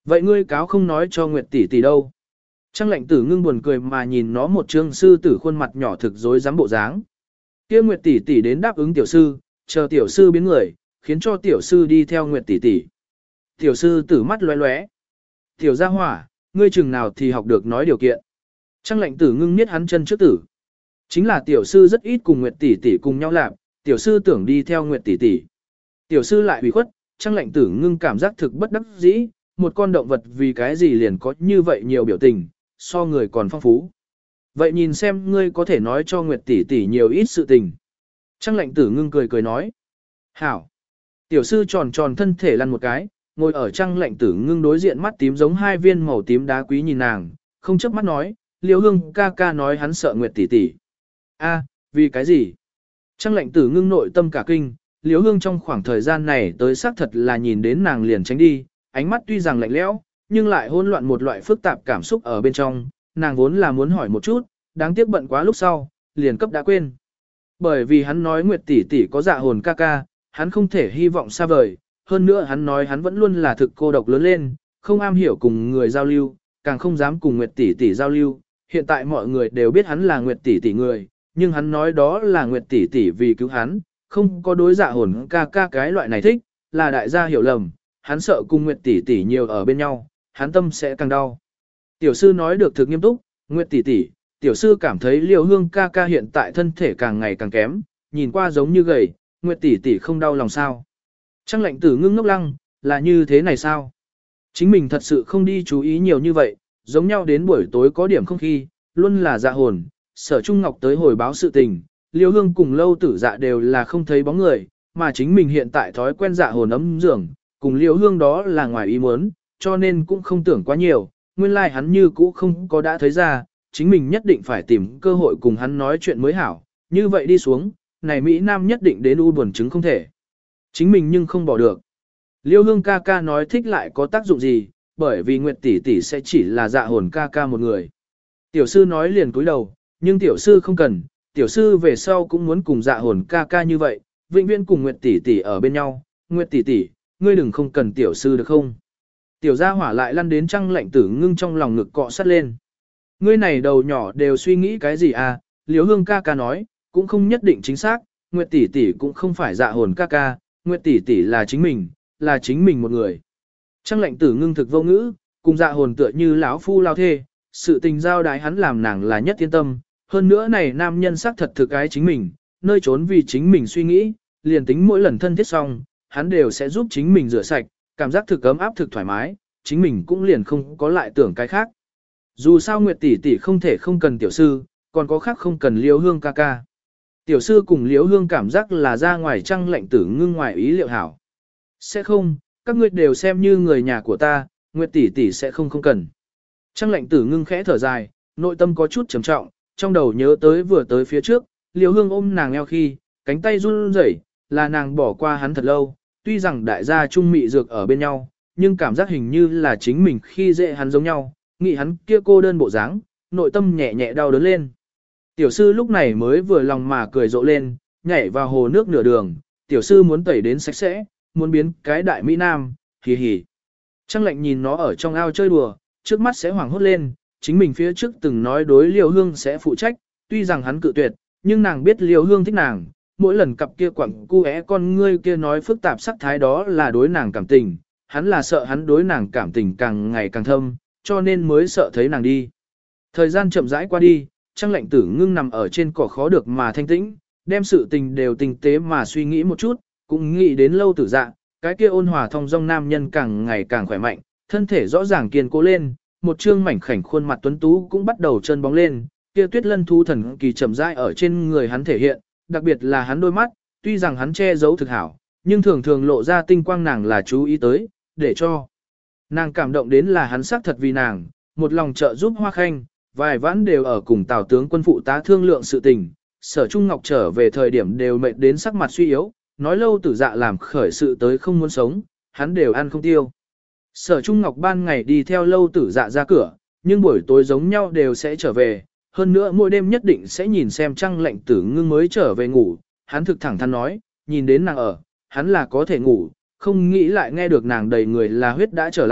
Vậy ngươi cáo không nói cho Nguyệt tỷ tỷ đâu? Trang lệnh tử ngưng buồn cười mà nhìn nó một trương sư tử khuôn mặt nhỏ thực dối dám bộ dáng. Kia Nguyệt tỷ tỷ đến đáp ứng tiểu sư, chờ tiểu sư biến người, khiến cho tiểu sư đi theo Nguyệt tỷ tỷ. Tiểu sư tử mắt lóe lóe. Tiểu gia hỏa, ngươi chừng nào thì học được nói điều kiện. Trang lệnh tử ngưng niết hắn chân trước tử. Chính là tiểu sư rất ít cùng Nguyệt tỷ tỷ cùng nhau làm, tiểu sư tưởng đi theo Nguyệt tỷ tỷ. Tiểu sư lại ủy khuất, Trang lệnh tử ngưng cảm giác thực bất đắc dĩ, một con động vật vì cái gì liền có như vậy nhiều biểu tình, so người còn phong phú. Vậy nhìn xem ngươi có thể nói cho Nguyệt tỷ tỷ nhiều ít sự tình. Trang lệnh tử ngưng cười cười nói. Hảo. Tiểu sư tròn tròn thân thể lăn một cái, ngồi ở trang lệnh tử ngưng đối diện mắt tím giống hai viên màu tím đá quý nhìn nàng, không chớp mắt nói, Liễu Hương ca ca nói hắn sợ Nguyệt tỷ tỷ. A, vì cái gì? Trang lệnh tử ngưng nội tâm cả kinh, Liễu Hương trong khoảng thời gian này tới xác thật là nhìn đến nàng liền tránh đi, ánh mắt tuy rằng lạnh lẽo, nhưng lại hỗn loạn một loại phức tạp cảm xúc ở bên trong, nàng vốn là muốn hỏi một chút, đáng tiếc bận quá lúc sau, liền cấp đã quên. Bởi vì hắn nói Nguyệt tỷ tỷ có dạ hồn ca ca, hắn không thể hy vọng xa vời, hơn nữa hắn nói hắn vẫn luôn là thực cô độc lớn lên, không am hiểu cùng người giao lưu, càng không dám cùng Nguyệt tỷ tỷ giao lưu. Hiện tại mọi người đều biết hắn là Nguyệt tỷ tỷ người, nhưng hắn nói đó là Nguyệt tỷ tỷ vì cứu hắn, không có đối dạ hồn ca ca cái loại này thích, là đại gia hiểu lầm, hắn sợ cùng Nguyệt tỷ tỷ nhiều ở bên nhau, hắn tâm sẽ càng đau. Tiểu sư nói được thực nghiêm túc, Nguyệt tỷ tỷ, tiểu sư cảm thấy Liễu Hương ca ca hiện tại thân thể càng ngày càng kém, nhìn qua giống như gầy, Nguyệt tỷ tỷ không đau lòng sao? Trang lệnh tử ngưng ngốc lăng, là như thế này sao? Chính mình thật sự không đi chú ý nhiều như vậy, giống nhau đến buổi tối có điểm không khí, luôn là dạ hồn, Sở Trung Ngọc tới hồi báo sự tình, Liễu Hương cùng Lâu Tử Dạ đều là không thấy bóng người, mà chính mình hiện tại thói quen dạ hồn ấm giường, cùng Liễu Hương đó là ngoài ý muốn, cho nên cũng không tưởng quá nhiều, nguyên lai like hắn như cũ không có đã thấy ra, chính mình nhất định phải tìm cơ hội cùng hắn nói chuyện mới hảo, như vậy đi xuống, này Mỹ Nam nhất định đến u buồn chứng không thể. Chính mình nhưng không bỏ được. Liễu Hương ca ca nói thích lại có tác dụng gì, bởi vì Nguyệt tỷ tỷ sẽ chỉ là dạ hồn ca ca một người. Tiểu sư nói liền cúi đầu, nhưng tiểu sư không cần, tiểu sư về sau cũng muốn cùng dạ hồn ca ca như vậy, vĩnh viễn cùng Nguyệt tỷ tỷ ở bên nhau. Nguyệt tỷ tỷ, ngươi đừng không cần tiểu sư được không? Tiểu gia hỏa lại lăn đến Trang lệnh tử ngưng trong lòng ngực cọ sát lên. Ngươi này đầu nhỏ đều suy nghĩ cái gì à? Liễu Hương ca ca nói, cũng không nhất định chính xác, Nguyệt tỷ tỷ cũng không phải dạ hồn ca ca, Nguyệt tỷ tỷ là chính mình một người. Trang lệnh tử ngưng thực vô ngữ, cùng dạ hồn tựa như lão phu lao thê, sự tình giao đái hắn làm nàng là nhất yên tâm, hơn nữa này nam nhân xác thật thực ái chính mình, nơi trốn vì chính mình suy nghĩ, liền tính mỗi lần thân thiết xong, hắn đều sẽ giúp chính mình rửa sạch, cảm giác thực ấm áp thực thoải mái, chính mình cũng liền không có lại tưởng cái khác. Dù sao Nguyệt tỷ tỷ không thể không cần tiểu sư, còn có khác không cần Liễu Hương ca ca. Tiểu sư cùng Liễu Hương cảm giác là ra ngoài Trang lệnh tử ngưng ngoài ý liệu hảo. Sẽ không, các ngươi đều xem như người nhà của ta, Nguyệt tỷ tỷ sẽ không cần. Trang lệnh tử ngưng khẽ thở dài, nội tâm có chút trầm trọng, trong đầu nhớ tới vừa tới phía trước, Liễu Hương ôm nàng eo khi, cánh tay run rẩy, là nàng bỏ qua hắn thật lâu, tuy rằng đại gia trung mị dược ở bên nhau, nhưng cảm giác hình như là chính mình khi dễ hắn giống nhau, nghĩ hắn kia cô đơn bộ dáng, nội tâm nhẹ nhẹ đau đớn lên. Tiểu sư lúc này mới vừa lòng mà cười rộ lên, nhảy vào hồ nước nửa đường, tiểu sư muốn tẩy đến sạch sẽ, muốn biến cái đại Mỹ Nam, hì hì. Trang lệnh nhìn nó ở trong ao chơi đùa, trước mắt sẽ hoảng hốt lên, chính mình phía trước từng nói đối Liễu Hương sẽ phụ trách, tuy rằng hắn cự tuyệt, nhưng nàng biết Liễu Hương thích nàng, mỗi lần cặp kia quặng cu é con ngươi kia nói phức tạp sắc thái đó là đối nàng cảm tình, hắn là sợ hắn đối nàng cảm tình càng ngày càng thâm, cho nên mới sợ thấy nàng đi. Thời gian chậm rãi qua đi, Trang lệnh tử ngưng nằm ở trên cỏ khó được mà thanh tĩnh, đem sự tình đều tinh tế mà suy nghĩ một chút, cũng nghĩ đến Lâu Tử Dạ, cái kia ôn hòa thông dong nam nhân càng ngày càng khỏe mạnh, thân thể rõ ràng kiên cố lên, một trương mảnh khảnh khuôn mặt tuấn tú cũng bắt đầu trơn bóng lên, kia tuyết lân thu thần kỳ chậm rãi ở trên người hắn thể hiện, đặc biệt là hắn đôi mắt, tuy rằng hắn che giấu thực hảo, nhưng thường thường lộ ra tinh quang nàng là chú ý tới, để cho nàng cảm động đến là hắn xác thật vì nàng, một lòng trợ giúp Hoa Khanh, vài vãn đều ở cùng Tào tướng quân phụ tá thương lượng sự tình, Sở Trung Ngọc trở về thời điểm đều mệt đến sắc mặt suy yếu, nói Lâu Tử Dạ làm khởi sự tới không muốn sống, hắn đều ăn không tiêu. Sở Trung Ngọc ban ngày đi theo Lâu Tử Dạ ra cửa, nhưng buổi tối giống nhau đều sẽ trở về, hơn nữa mỗi đêm nhất định sẽ nhìn xem Trang lệnh tử ngưng mới trở về ngủ, hắn thực thẳng thắn nói, nhìn đến nàng ở, hắn là có thể ngủ, không nghĩ lại nghe được nàng đầy người là huyết đã trở lại,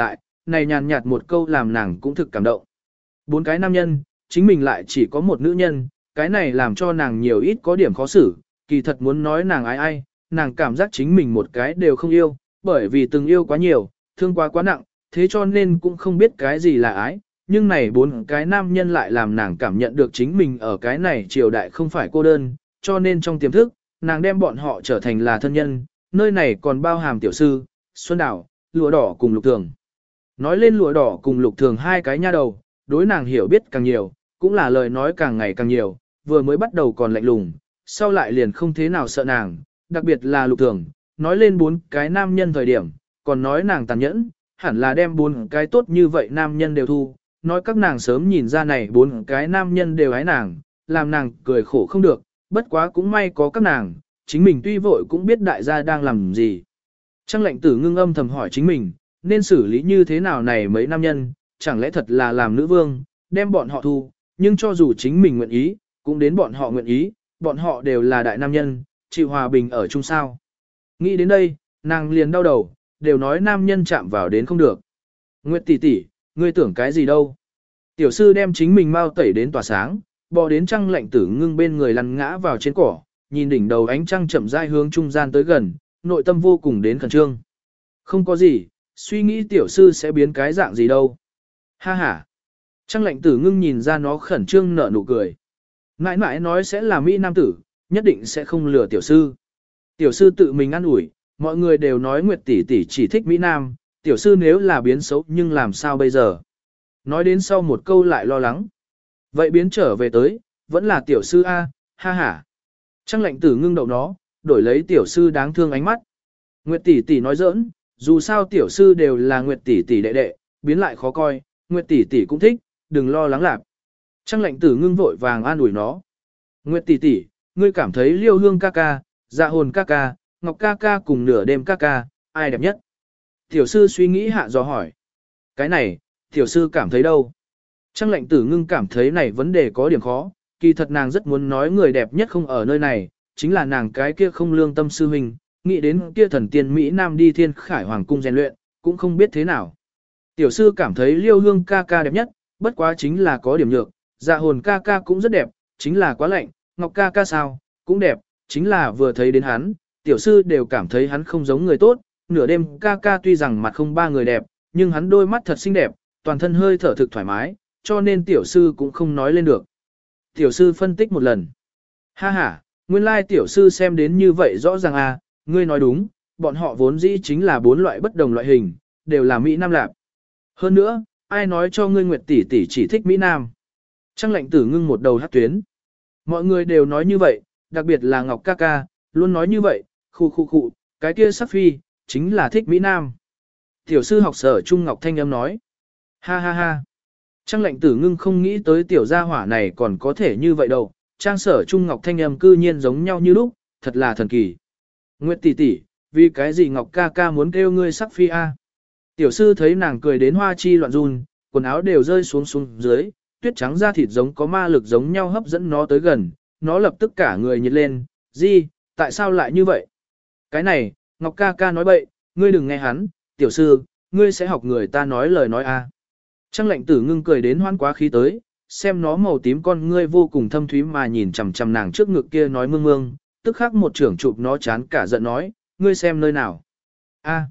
này nhàn nhạt một câu làm nàng cũng thực cảm động. 4 cái nam nhân, chính mình lại chỉ có một nữ nhân, cái này làm cho nàng nhiều ít có điểm khó xử, kỳ thật muốn nói nàng ai ai, nàng cảm giác chính mình một cái đều không yêu, bởi vì từng yêu quá nhiều, thương quá nặng, thế cho nên cũng không biết cái gì là ái, nhưng này 4 cái nam nhân lại làm nàng cảm nhận được chính mình ở cái này triều đại không phải cô đơn, cho nên trong tiềm thức, nàng đem bọn họ trở thành là thân nhân, nơi này còn bao hàm tiểu sư, Xuân Đào, Lụa Đỏ cùng Lục Thường. Nói lên Lụa Đỏ cùng Lục Thường hai cái nha đầu, đối nàng hiểu biết càng nhiều, cũng là lời nói càng ngày càng nhiều, vừa mới bắt đầu còn lạnh lùng, sau lại liền không thế nào sợ nàng, đặc biệt là Lục Thường, nói lên 4 cái nam nhân thời điểm, còn nói nàng tàn nhẫn, hẳn là đem 4 cái tốt như vậy nam nhân đều thu, nói các nàng sớm nhìn ra này 4 cái nam nhân đều ái nàng, làm nàng cười khổ không được, bất quá cũng may có các nàng, chính mình tuy vội cũng biết đại gia đang làm gì. Trang Lệnh Tử ngưng âm thầm hỏi chính mình, nên xử lý như thế nào này mấy nam nhân, chẳng lẽ thật là làm nữ vương, đem bọn họ thu, nhưng cho dù chính mình nguyện ý, cũng đến bọn họ nguyện ý, bọn họ đều là đại nam nhân, chịu hòa bình ở chung sao. Nghĩ đến đây, nàng liền đau đầu, đều nói nam nhân chạm vào đến không được. Nguyệt tỷ tỷ, ngươi tưởng cái gì đâu? Tiểu sư đem chính mình mau tẩy đến tỏa sáng, bò đến Trang Lệnh Tử ngưng bên người lăn ngã vào trên cỏ, nhìn đỉnh đầu ánh trăng chậm rãi hướng trung gian tới gần, nội tâm vô cùng đến khẩn trương. Không có gì, suy nghĩ tiểu sư sẽ biến cái dạng gì đâu. Ha ha. Trang Lệnh Tử ngưng nhìn ra nó khẩn trương nở nụ cười. Mãi mãi nói sẽ là mỹ nam tử, nhất định sẽ không lừa tiểu sư. Tiểu sư tự mình ăn ủi, mọi người đều nói Nguyệt tỷ tỷ chỉ thích mỹ nam, tiểu sư nếu là biến xấu nhưng làm sao bây giờ. Nói đến sau một câu lại lo lắng. Vậy biến trở về tới, vẫn là tiểu sư A, ha ha. Trang Lệnh Tử ngưng đầu nó, đổi lấy tiểu sư đáng thương ánh mắt. Nguyệt tỷ tỷ nói giỡn, dù sao tiểu sư đều là Nguyệt tỷ tỷ đệ đệ, biến lại khó coi, Nguyệt tỷ tỷ cũng thích, đừng lo lắng lạc. Trang Lệnh Tử ngưng vội vàng an ủi nó. Nguyệt tỷ tỷ, ngươi cảm thấy Liêu Hương ca ca, Dạ Hồn ca ca, Ngọc ca ca cùng Nửa Đêm ca ca, ai đẹp nhất? Tiểu sư suy nghĩ hạ dò hỏi. Cái này, tiểu sư cảm thấy đâu? Trang Lệnh Tử ngưng cảm thấy này vấn đề có điểm khó, kỳ thật nàng rất muốn nói người đẹp nhất không ở nơi này, chính là nàng cái kia không lương tâm sư huynh, nghĩ đến kia thần tiên Mỹ Nam đi Thiên Khải Hoàng cung rèn luyện, cũng không biết thế nào. Tiểu sư cảm thấy Liêu Hương ca ca đẹp nhất, bất quá chính là có điểm nhược, Dạ Hồn ca ca cũng rất đẹp, chính là quá lạnh, Ngọc ca ca sao, cũng đẹp, chính là vừa thấy đến hắn, tiểu sư đều cảm thấy hắn không giống người tốt, Nửa Đêm ca ca tuy rằng mặt không ba người đẹp, nhưng hắn đôi mắt thật xinh đẹp, toàn thân hơi thở thực thoải mái, cho nên tiểu sư cũng không nói lên được. Tiểu sư phân tích một lần. Ha ha, nguyên lai tiểu sư xem đến như vậy rõ ràng à, ngươi nói đúng, bọn họ vốn dĩ chính là 4 loại bất đồng loại hình, đều là Mỹ Nam Lạp. Hơn nữa, ai nói cho ngươi Nguyệt tỷ tỷ chỉ thích Mỹ Nam? Trang Lệnh Tử ngưng một đầu hát tuyến. Mọi người đều nói như vậy, đặc biệt là Ngọc ca ca, luôn nói như vậy, khu, cái kia sắc phi, chính là thích Mỹ Nam. Tiểu sư học sở Trung Ngọc Thanh âm nói. Ha ha ha. Trang Lệnh Tử ngưng không nghĩ tới tiểu gia hỏa này còn có thể như vậy đâu. Trang sở Trung Ngọc Thanh âm cư nhiên giống nhau như lúc, thật là thần kỳ. Nguyệt tỷ tỷ, vì cái gì Ngọc ca ca muốn kêu ngươi sắc phi a? Tiểu sư thấy nàng cười đến hoa chi loạn run, quần áo đều rơi xuống dưới, tuyết trắng da thịt giống có ma lực giống nhau hấp dẫn nó tới gần, nó lập tức cả người nhiệt lên, gì, tại sao lại như vậy? Cái này, Ngọc ca ca nói bậy, ngươi đừng nghe hắn, tiểu sư, ngươi sẽ học người ta nói lời nói a. Trang Lệnh Tử ngưng cười đến hoan quá khí tới, xem nó màu tím con ngươi vô cùng thâm thúy mà nhìn chằm chằm nàng trước ngực kia nói mương mương, tức khắc một trưởng chụp nó chán cả giận nói, ngươi xem nơi nào. A,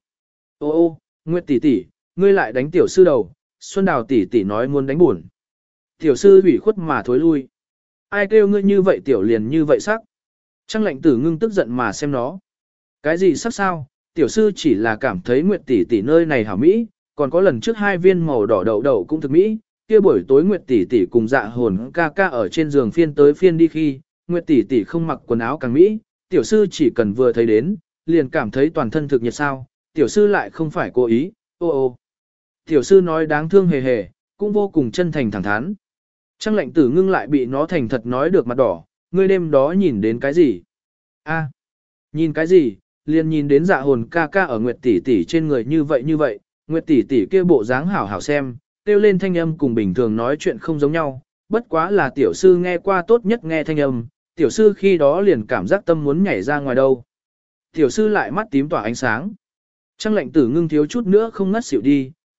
ô, Nguyệt tỷ tỷ, ngươi lại đánh tiểu sư đầu, Xuân Đào tỷ tỷ nói muốn đánh buồn. Tiểu sư ủy khuất mà thối lui. Ai kêu ngươi như vậy tiểu liền như vậy sắc. Trang Lệnh Tử ngưng tức giận mà xem nó. Cái gì sắc sao, tiểu sư chỉ là cảm thấy Nguyệt tỷ tỷ nơi này hảo mỹ, còn có lần trước 2 viên màu đỏ đậu đậu cũng thực mỹ, kia buổi tối Nguyệt tỷ tỷ cùng Dạ Hồn ca ca ở trên giường phiên tới phiên đi khi, Nguyệt tỷ tỷ không mặc quần áo càng mỹ, tiểu sư chỉ cần vừa thấy đến, liền cảm thấy toàn thân thực nhiệt sao, tiểu sư lại không phải cố ý, ô. Tiểu sư nói đáng thương hề hề, cũng vô cùng chân thành thẳng thắn. Trang Lệnh Tử ngưng lại bị nó thành thật nói được mặt đỏ, ngươi đêm đó nhìn đến cái gì? A, nhìn cái gì? Liền nhìn đến Dạ Hồn ca ca ở Nguyệt tỷ tỷ trên người như vậy, Nguyệt tỷ tỷ kia bộ dáng hảo hảo xem, kêu lên thanh âm cùng bình thường nói chuyện không giống nhau, bất quá là tiểu sư nghe qua tốt nhất nghe thanh âm, tiểu sư khi đó liền cảm giác tâm muốn nhảy ra ngoài đâu. Tiểu sư lại mắt tím tỏa ánh sáng. Trang Lệnh Tử ngưng thiếu chút nữa không ngất xỉu đi,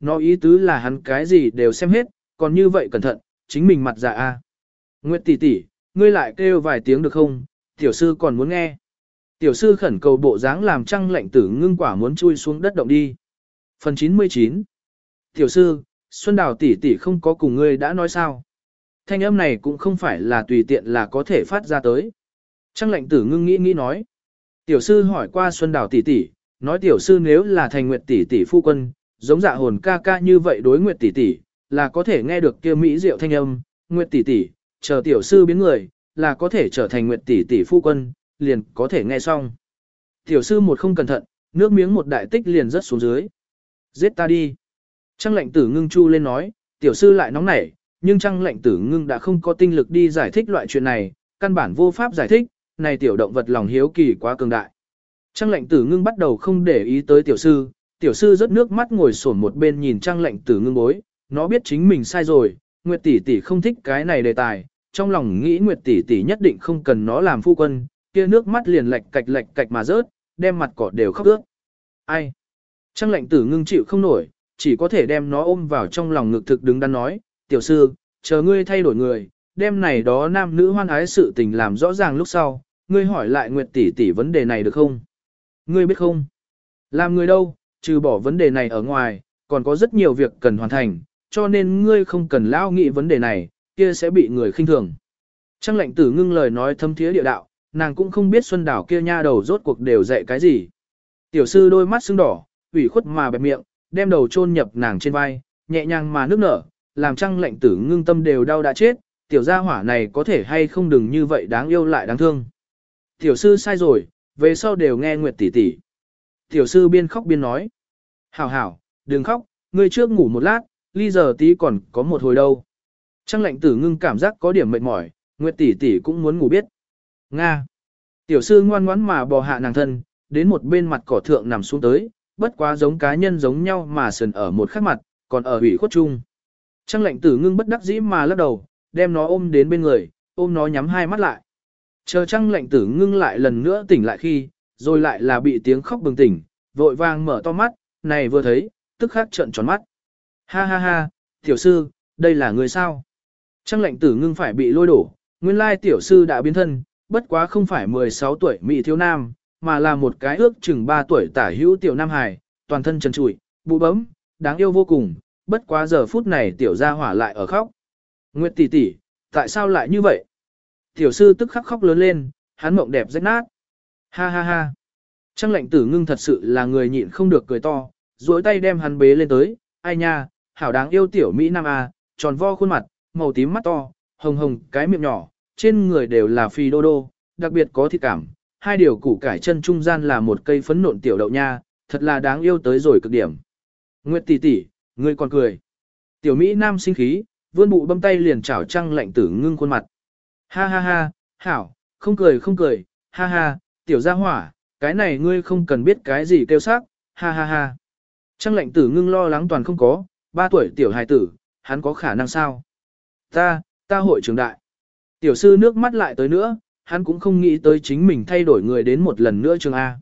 nó ý tứ là hắn cái gì đều xem hết, còn như vậy cẩn thận, chính mình mặt dạ a. Nguyệt tỷ tỷ, ngươi lại kêu vài tiếng được không, tiểu sư còn muốn nghe. Tiểu sư khẩn cầu bộ dáng làm Trăng Lệnh Tử Ngưng quả muốn chui xuống đất động đi. Phần 99. Tiểu sư, Xuân Đào tỷ tỷ không có cùng ngươi đã nói sao. Thanh âm này cũng không phải là tùy tiện là có thể phát ra tới. Trăng Lệnh Tử Ngưng nghĩ nói. Tiểu sư hỏi qua Xuân Đào tỷ tỷ, nói tiểu sư nếu là thành Nguyệt tỷ tỷ phu quân, giống dạ hồn ca ca như vậy đối Nguyệt tỷ tỷ, là có thể nghe được kia mỹ diệu thanh âm, Nguyệt tỷ tỷ, chờ tiểu sư biến người, là có thể trở thành Nguyệt tỷ tỷ phu quân, liền có thể nghe xong. Tiểu sư một không cẩn thận, nước miếng một đại tích liền rớt xuống dưới. Giết ta đi. Trăng Lệnh Tử Ngưng chu lên nói, tiểu sư lại nóng nảy, nhưng Trăng Lệnh Tử Ngưng đã không có tinh lực đi giải thích loại chuyện này, căn bản vô pháp giải thích, này tiểu động vật lòng hiếu kỳ quá cường đại. Trăng Lệnh Tử Ngưng bắt đầu không để ý tới tiểu sư rớt nước mắt ngồi xổm một bên nhìn Trăng Lệnh Tử Ngưng bối, nó biết chính mình sai rồi, Nguyệt tỷ tỷ không thích cái này đề tài, trong lòng nghĩ Nguyệt tỷ tỷ nhất định không cần nó làm phu quân, kia nước mắt liền lệch cạch mà rớt, đem mặt cỏ đều khóc ướt. Ai? Trăng Lệnh Tử Ngưng chịu không nổi, chỉ có thể đem nó ôm vào trong lòng ngực thực đứng đắn nói, tiểu sư, chờ ngươi thay đổi người, đem này đó nam nữ hoan ái sự tình làm rõ ràng lúc sau, ngươi hỏi lại Nguyệt tỷ tỷ vấn đề này được không? Ngươi biết không? Làm người đâu, trừ bỏ vấn đề này ở ngoài, còn có rất nhiều việc cần hoàn thành, cho nên ngươi không cần lao nghĩ vấn đề này, kia sẽ bị người khinh thường. Trăng Lệnh Tử Ngưng lời nói thâm thiế địa đạo, nàng cũng không biết Xuân Đảo kia nha đầu rốt cuộc đều dạy cái gì. Tiểu sư đôi mắt sưng đỏ, ủy khuất mà bẹp miệng, đem đầu chôn nhập nàng trên vai, nhẹ nhàng mà nước nở, làm Trăng Lệnh Tử Ngưng tâm đều đau đã chết, tiểu gia hỏa này có thể hay không đừng như vậy đáng yêu lại đáng thương. Tiểu sư sai rồi, về sau đều nghe Nguyệt tỷ tỷ. Tiểu sư biên khóc biên nói. Hảo hảo, đừng khóc, ngươi trước ngủ một lát, ly giờ tí còn có một hồi đâu. Trăng Lệnh Tử Ngưng cảm giác có điểm mệt mỏi, Nguyệt tỷ tỷ cũng muốn ngủ biết. Nga. Tiểu sư ngoan ngoãn mà bò hạ nàng thân, đến một bên mặt cỏ thượng nằm xuống tới, bất quá giống cá nhân giống nhau mà sườn ở một khắc mặt, còn ở ủy khuất chung. Trăng Lệnh Tử Ngưng bất đắc dĩ mà lắc đầu, đem nó ôm đến bên người, ôm nó nhắm hai mắt lại. Chờ Trăng Lệnh Tử Ngưng lại lần nữa tỉnh lại khi, rồi lại là bị tiếng khóc bừng tỉnh, vội vàng mở to mắt, này vừa thấy, tức khắc trợn tròn mắt. Ha ha ha, tiểu sư, đây là người sao? Trăng Lệnh Tử Ngưng phải bị lôi đổ, nguyên lai tiểu sư đã biến thân, bất quá không phải 16 tuổi mỹ thiếu nam, mà là một cái ước chừng 3 tuổi tả hữu tiểu nam hài, toàn thân trần trụi, bụ bấm, đáng yêu vô cùng, bất quá giờ phút này tiểu gia hỏa lại ở khóc. Nguyệt tỷ tỷ, tại sao lại như vậy? Tiểu sư tức khắc khóc lớn lên, hắn mộng đẹp rách nát. Ha ha ha. Trăng Lệnh Tử Ngưng thật sự là người nhịn không được cười to, duỗi tay đem hắn bế lên tới, ai nha, hảo đáng yêu tiểu Mỹ Nam à, tròn vo khuôn mặt, màu tím mắt to, hồng hồng cái miệng nhỏ, trên người đều là phi đô đô, đặc biệt có thịt cảm, hai điều củ cải chân trung gian là một cây phấn nộn tiểu đậu nha, thật là đáng yêu tới rồi cực điểm. Nguyệt tỷ tỷ, ngươi còn cười. Tiểu Mỹ Nam sinh khí, vươn bụ bấm tay liền chảo Trăng Lệnh Tử Ngưng khuôn mặt. Ha ha ha, hảo, không cười, ha ha, tiểu gia hỏa, cái này ngươi không cần biết cái gì kêu sắc, ha ha ha. Trăng Lệnh Tử Ngưng lo lắng toàn không có, 3 tuổi tiểu hài tử, hắn có khả năng sao? Ta hội trưởng đại. Tiểu sư nước mắt lại tới nữa, hắn cũng không nghĩ tới chính mình thay đổi người đến một lần nữa trường A.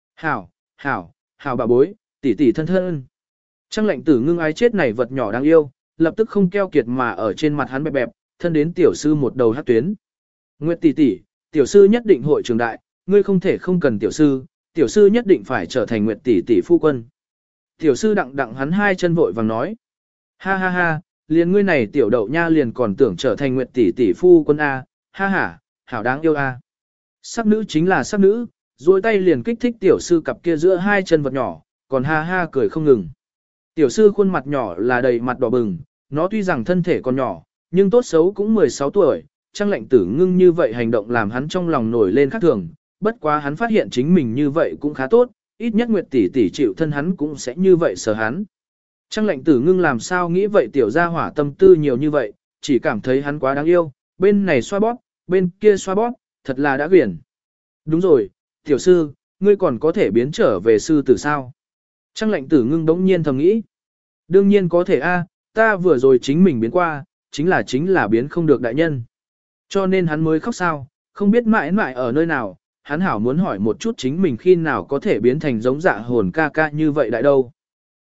Hảo bà bối, tỷ tỷ thân thân. Trăng Lệnh Tử Ngưng ái chết này vật nhỏ đáng yêu, lập tức không keo kiệt mà ở trên mặt hắn bẹp bẹp, thân đến tiểu sư một đầu hát tuyến. Nguyệt tỷ tỷ, tiểu sư nhất định hội trường đại, ngươi không thể không cần tiểu sư nhất định phải trở thành Nguyệt tỷ tỷ phu quân. Tiểu sư đặng hắn hai chân vội vàng nói. Ha ha ha, liền ngươi này tiểu đậu nha liền còn tưởng trở thành Nguyệt tỷ tỷ phu quân A, ha ha, hảo đáng yêu A. Sắc nữ chính là sắc nữ, duỗi tay liền kích thích tiểu sư cặp kia giữa hai chân vật nhỏ, còn ha ha cười không ngừng. Tiểu sư khuôn mặt nhỏ là đầy mặt đỏ bừng, nó tuy rằng thân thể còn nhỏ, nhưng tốt xấu cũng 16 tuổi, Trăng Lệnh Tử Ngưng như vậy hành động làm hắn trong lòng nổi lên khác thường, bất quá hắn phát hiện chính mình như vậy cũng khá tốt, ít nhất Nguyệt tỷ tỷ chịu thân hắn cũng sẽ như vậy sở hắn. Trăng Lệnh Tử Ngưng làm sao nghĩ vậy tiểu gia hỏa tâm tư nhiều như vậy, chỉ cảm thấy hắn quá đáng yêu, bên này xoa bóp, bên kia xoa bóp, thật là đã quyển. Đúng rồi, tiểu sư, ngươi còn có thể biến trở về sư tử sao? Trăng Lệnh Tử Ngưng đống nhiên thầm nghĩ. Đương nhiên có thể a, ta vừa rồi chính mình biến qua, chính là biến không được đại nhân. Cho nên hắn mới khóc sao, không biết mãi mãi ở nơi nào, hắn hảo muốn hỏi một chút chính mình khi nào có thể biến thành giống dạ hồn ca ca như vậy đại đâu.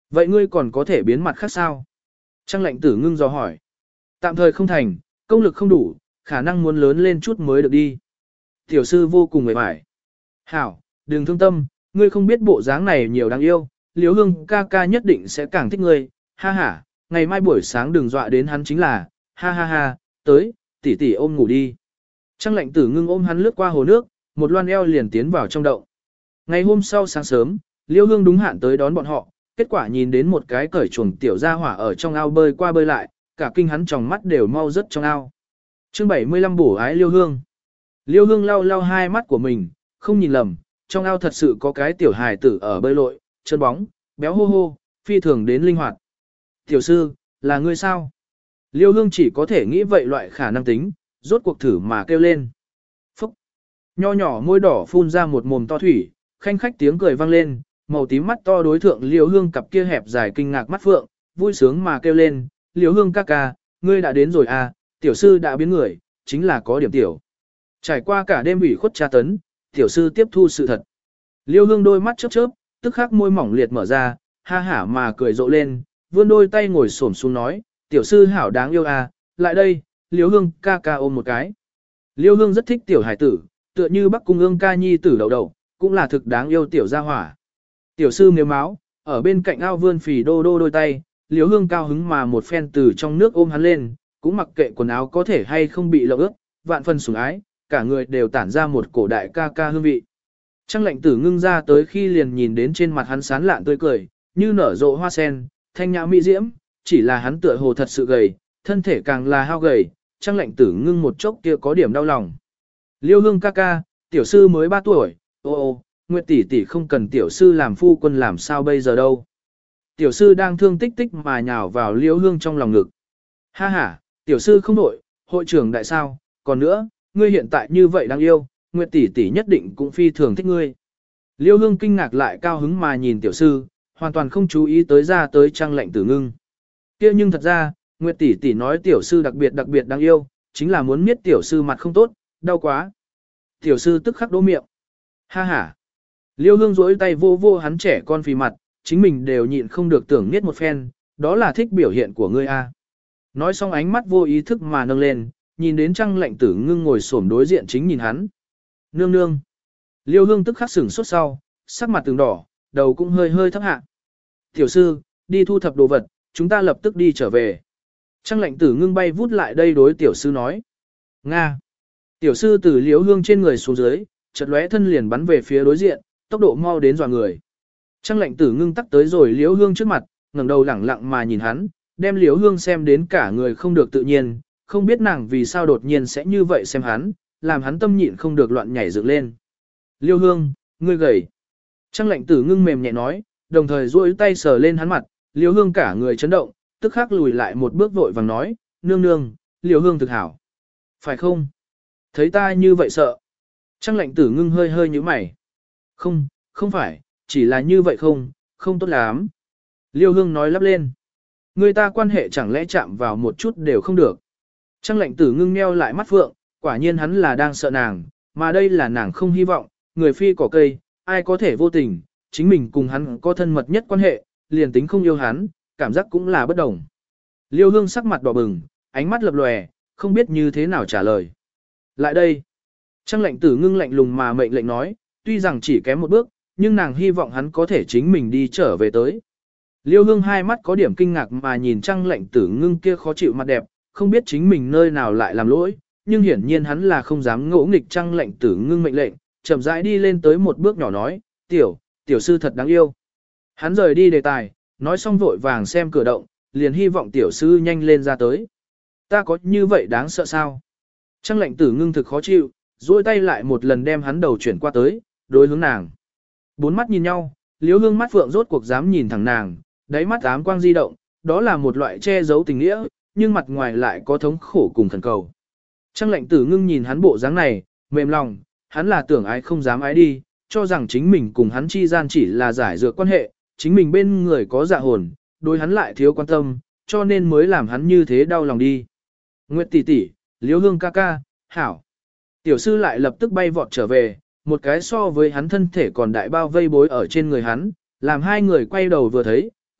Vậy ngươi còn có thể biến mặt khác sao? Trang lệnh tử ngưng dò hỏi. Tạm thời không thành, công lực không đủ, khả năng muốn lớn lên chút mới được đi. Tiểu sư vô cùng mệt mỏi. Hảo, đừng thương tâm, ngươi không biết bộ dáng này nhiều đáng yêu, Liễu Hương ca ca nhất định sẽ càng thích ngươi, ha ha, ngày mai buổi sáng đừng dọa đến hắn chính là, ha ha ha, tới, tỷ tỷ ôm ngủ đi. Trang lệnh tử ngưng ôm hắn lướt qua hồ nước, một loan eo liền tiến vào trong động. Ngày hôm sau sáng sớm, Liễu Hương đúng hạn tới đón bọn họ, kết quả nhìn đến một cái cởi chuồng tiểu gia hỏa ở trong ao bơi qua bơi lại, cả kinh hắn tròng mắt đều mau rớt trong ao. Chương 75 bổ ái Liễu Hương. Liễu Hương lau lau hai mắt của mình, không nhìn lầm, trong ao thật sự có cái tiểu hài tử ở bơi lội, chân bóng, béo hô hô, phi thường đến linh hoạt. Tiểu sư, là ngươi sao? Liễu Hương chỉ có thể nghĩ vậy loại khả năng tính, rốt cuộc thử mà kêu lên. Phúc! Nho nhỏ môi đỏ phun ra một mồm to thủy, khanh khách tiếng cười vang lên, màu tím mắt to đối thượng Liễu Hương cặp kia hẹp dài kinh ngạc mắt phượng, vui sướng mà kêu lên, Liễu Hương ca ca, ngươi đã đến rồi à, tiểu sư đã biến người, chính là có điểm tiểu. Trải qua cả đêm ủy khuất tra tấn, tiểu sư tiếp thu sự thật. Liễu Hương đôi mắt chớp chớp, tức khắc môi mỏng liệt mở ra, ha hả mà cười rộ lên, vươn đôi tay ngồi xổm xuống nói, tiểu sư hảo đáng yêu à, lại đây, Liễu Hương ca ca ôm một cái. Liễu Hương rất thích tiểu hải tử, tựa như Bắc Cung Ương ca nhi tử đầu đầu, cũng là thực đáng yêu tiểu gia hỏa. Tiểu sư nếu máu, ở bên cạnh ao vươn phì đô đô đôi tay, Liễu Hương cao hứng mà một phen từ trong nước ôm hắn lên, cũng mặc kệ quần áo có thể hay không bị lộng ướt, vạn phần sủng ái, cả người đều tản ra một cổ đại ca ca hương vị. Trang lệnh tử ngưng ra tới khi liền nhìn đến trên mặt hắn sán lạn tươi cười, như nở rộ hoa sen, thanh nhã mỹ diễm, chỉ là hắn tựa hồ thật sự gầy, thân thể càng là hao gầy, trang lệnh tử ngưng một chốc kia có điểm đau lòng. Liễu Hương ca ca, tiểu sư mới 3 tuổi, ô, Nguyệt tỷ tỷ không cần tiểu sư làm phu quân làm sao bây giờ đâu. Tiểu sư đang thương tích tích mà nhào vào Liễu Hương trong lòng ngực. Ha ha, tiểu sư không đổi, hội trưởng đại sao, còn nữa, ngươi hiện tại như vậy đáng yêu, Nguyệt tỷ tỷ nhất định cũng phi thường thích ngươi. Liễu Hương kinh ngạc lại cao hứng mà nhìn tiểu sư, hoàn toàn không chú ý tới ra tới trang lệnh tử ngưng. Kia nhưng thật ra, Nguyệt tỷ tỷ nói tiểu sư đặc biệt đáng yêu, chính là muốn miết tiểu sư mặt không tốt, đau quá. Tiểu sư tức khắc đố miệng. Ha ha. Liễu Hương duỗi tay vô vô hắn trẻ con phì mặt, chính mình đều nhịn không được tưởng niết một phen, đó là thích biểu hiện của ngươi a. Nói xong ánh mắt vô ý thức mà nâng lên, nhìn đến trang lệnh tử ngưng ngồi xổm đối diện chính nhìn hắn. Nương nương. Liễu Hương tức khắc sửng sốt sau, sắc mặt từng đỏ, đầu cũng hơi hơi thấp hạ. Tiểu sư, đi thu thập đồ vật, chúng ta lập tức đi trở về. Trang lệnh tử ngưng bay vút lại đây đối tiểu sư nói. Nga. Tiểu sư từ Liễu Hương trên người xuống dưới, chợt lóe thân liền bắn về phía đối diện, tốc độ mau đến dọa người. Trang lệnh tử ngưng tắc tới rồi Liễu Hương trước mặt, ngẩng đầu lẳng lặng mà nhìn hắn, đem Liễu Hương xem đến cả người không được tự nhiên, không biết nàng vì sao đột nhiên sẽ như vậy xem hắn, làm hắn tâm nhịn không được loạn nhảy dựng lên. Liễu Hương, ngươi gầy. Trang lệnh tử ngưng mềm nhẹ nói, đồng thời duỗi tay sờ lên hắn mặt, Liễu Hương cả người chấn động, tức khắc lùi lại một bước vội vàng nói, nương nương, Liễu Hương thực hảo. Phải không? Thấy ta như vậy sợ. Trang lệnh tử ngưng hơi hơi nhíu mày. Không, không phải, chỉ là như vậy không tốt lắm. Liễu Hương nói lắp lên. Người ta quan hệ chẳng lẽ chạm vào một chút đều không được. Trang lệnh tử ngưng nheo lại mắt phượng, quả nhiên hắn là đang sợ nàng, mà đây là nàng không hy vọng, người phi cỏ cây, ai có thể vô tình, chính mình cùng hắn có thân mật nhất quan hệ, liền tính không yêu hắn, cảm giác cũng là bất đồng. Liễu Hương sắc mặt đỏ bừng, ánh mắt lập lòe, không biết như thế nào trả lời. Lại đây. Trang lệnh tử ngưng lạnh lùng mà mệnh lệnh nói, tuy rằng chỉ kém một bước, nhưng nàng hy vọng hắn có thể chính mình đi trở về tới. Liễu Hương hai mắt có điểm kinh ngạc mà nhìn trang lệnh tử ngưng kia khó chịu mặt đẹp, không biết chính mình nơi nào lại làm lỗi, nhưng hiển nhiên hắn là không dám ngỗ nghịch trang lệnh tử ngưng mệnh lệnh, chậm rãi đi lên tới một bước nhỏ nói, tiểu sư thật đáng yêu. Hắn rời đi đề tài, nói xong vội vàng xem cửa động, liền hy vọng tiểu sư nhanh lên ra tới. Ta có như vậy đáng sợ sao? Trang lệnh tử ngưng thực khó chịu, duỗi tay lại một lần đem hắn đầu chuyển qua tới, đối hướng nàng. Bốn mắt nhìn nhau, Liễu Hương mắt phượng rốt cuộc dám nhìn thẳng nàng, đáy mắt ám quang di động, đó là một loại che giấu tình nghĩa, nhưng mặt ngoài lại có thống khổ cùng khẩn cầu. Trang lệnh tử ngưng nhìn hắn bộ dáng này, mềm lòng, hắn là tưởng ái không dám ái đi, cho rằng chính mình cùng hắn chi gian chỉ là giải dược quan hệ, chính mình bên người có dạ hồn, đối hắn lại thiếu quan tâm, cho nên mới làm hắn như thế đau lòng đi. Nguyệt tỷ tỷ, Liễu Hương ca ca, hảo. Tiểu sư lại lập tức bay vọt trở về, một cái so với hắn thân thể còn đại bao vây bối ở trên người hắn, làm hai người quay đầu vừa thấy,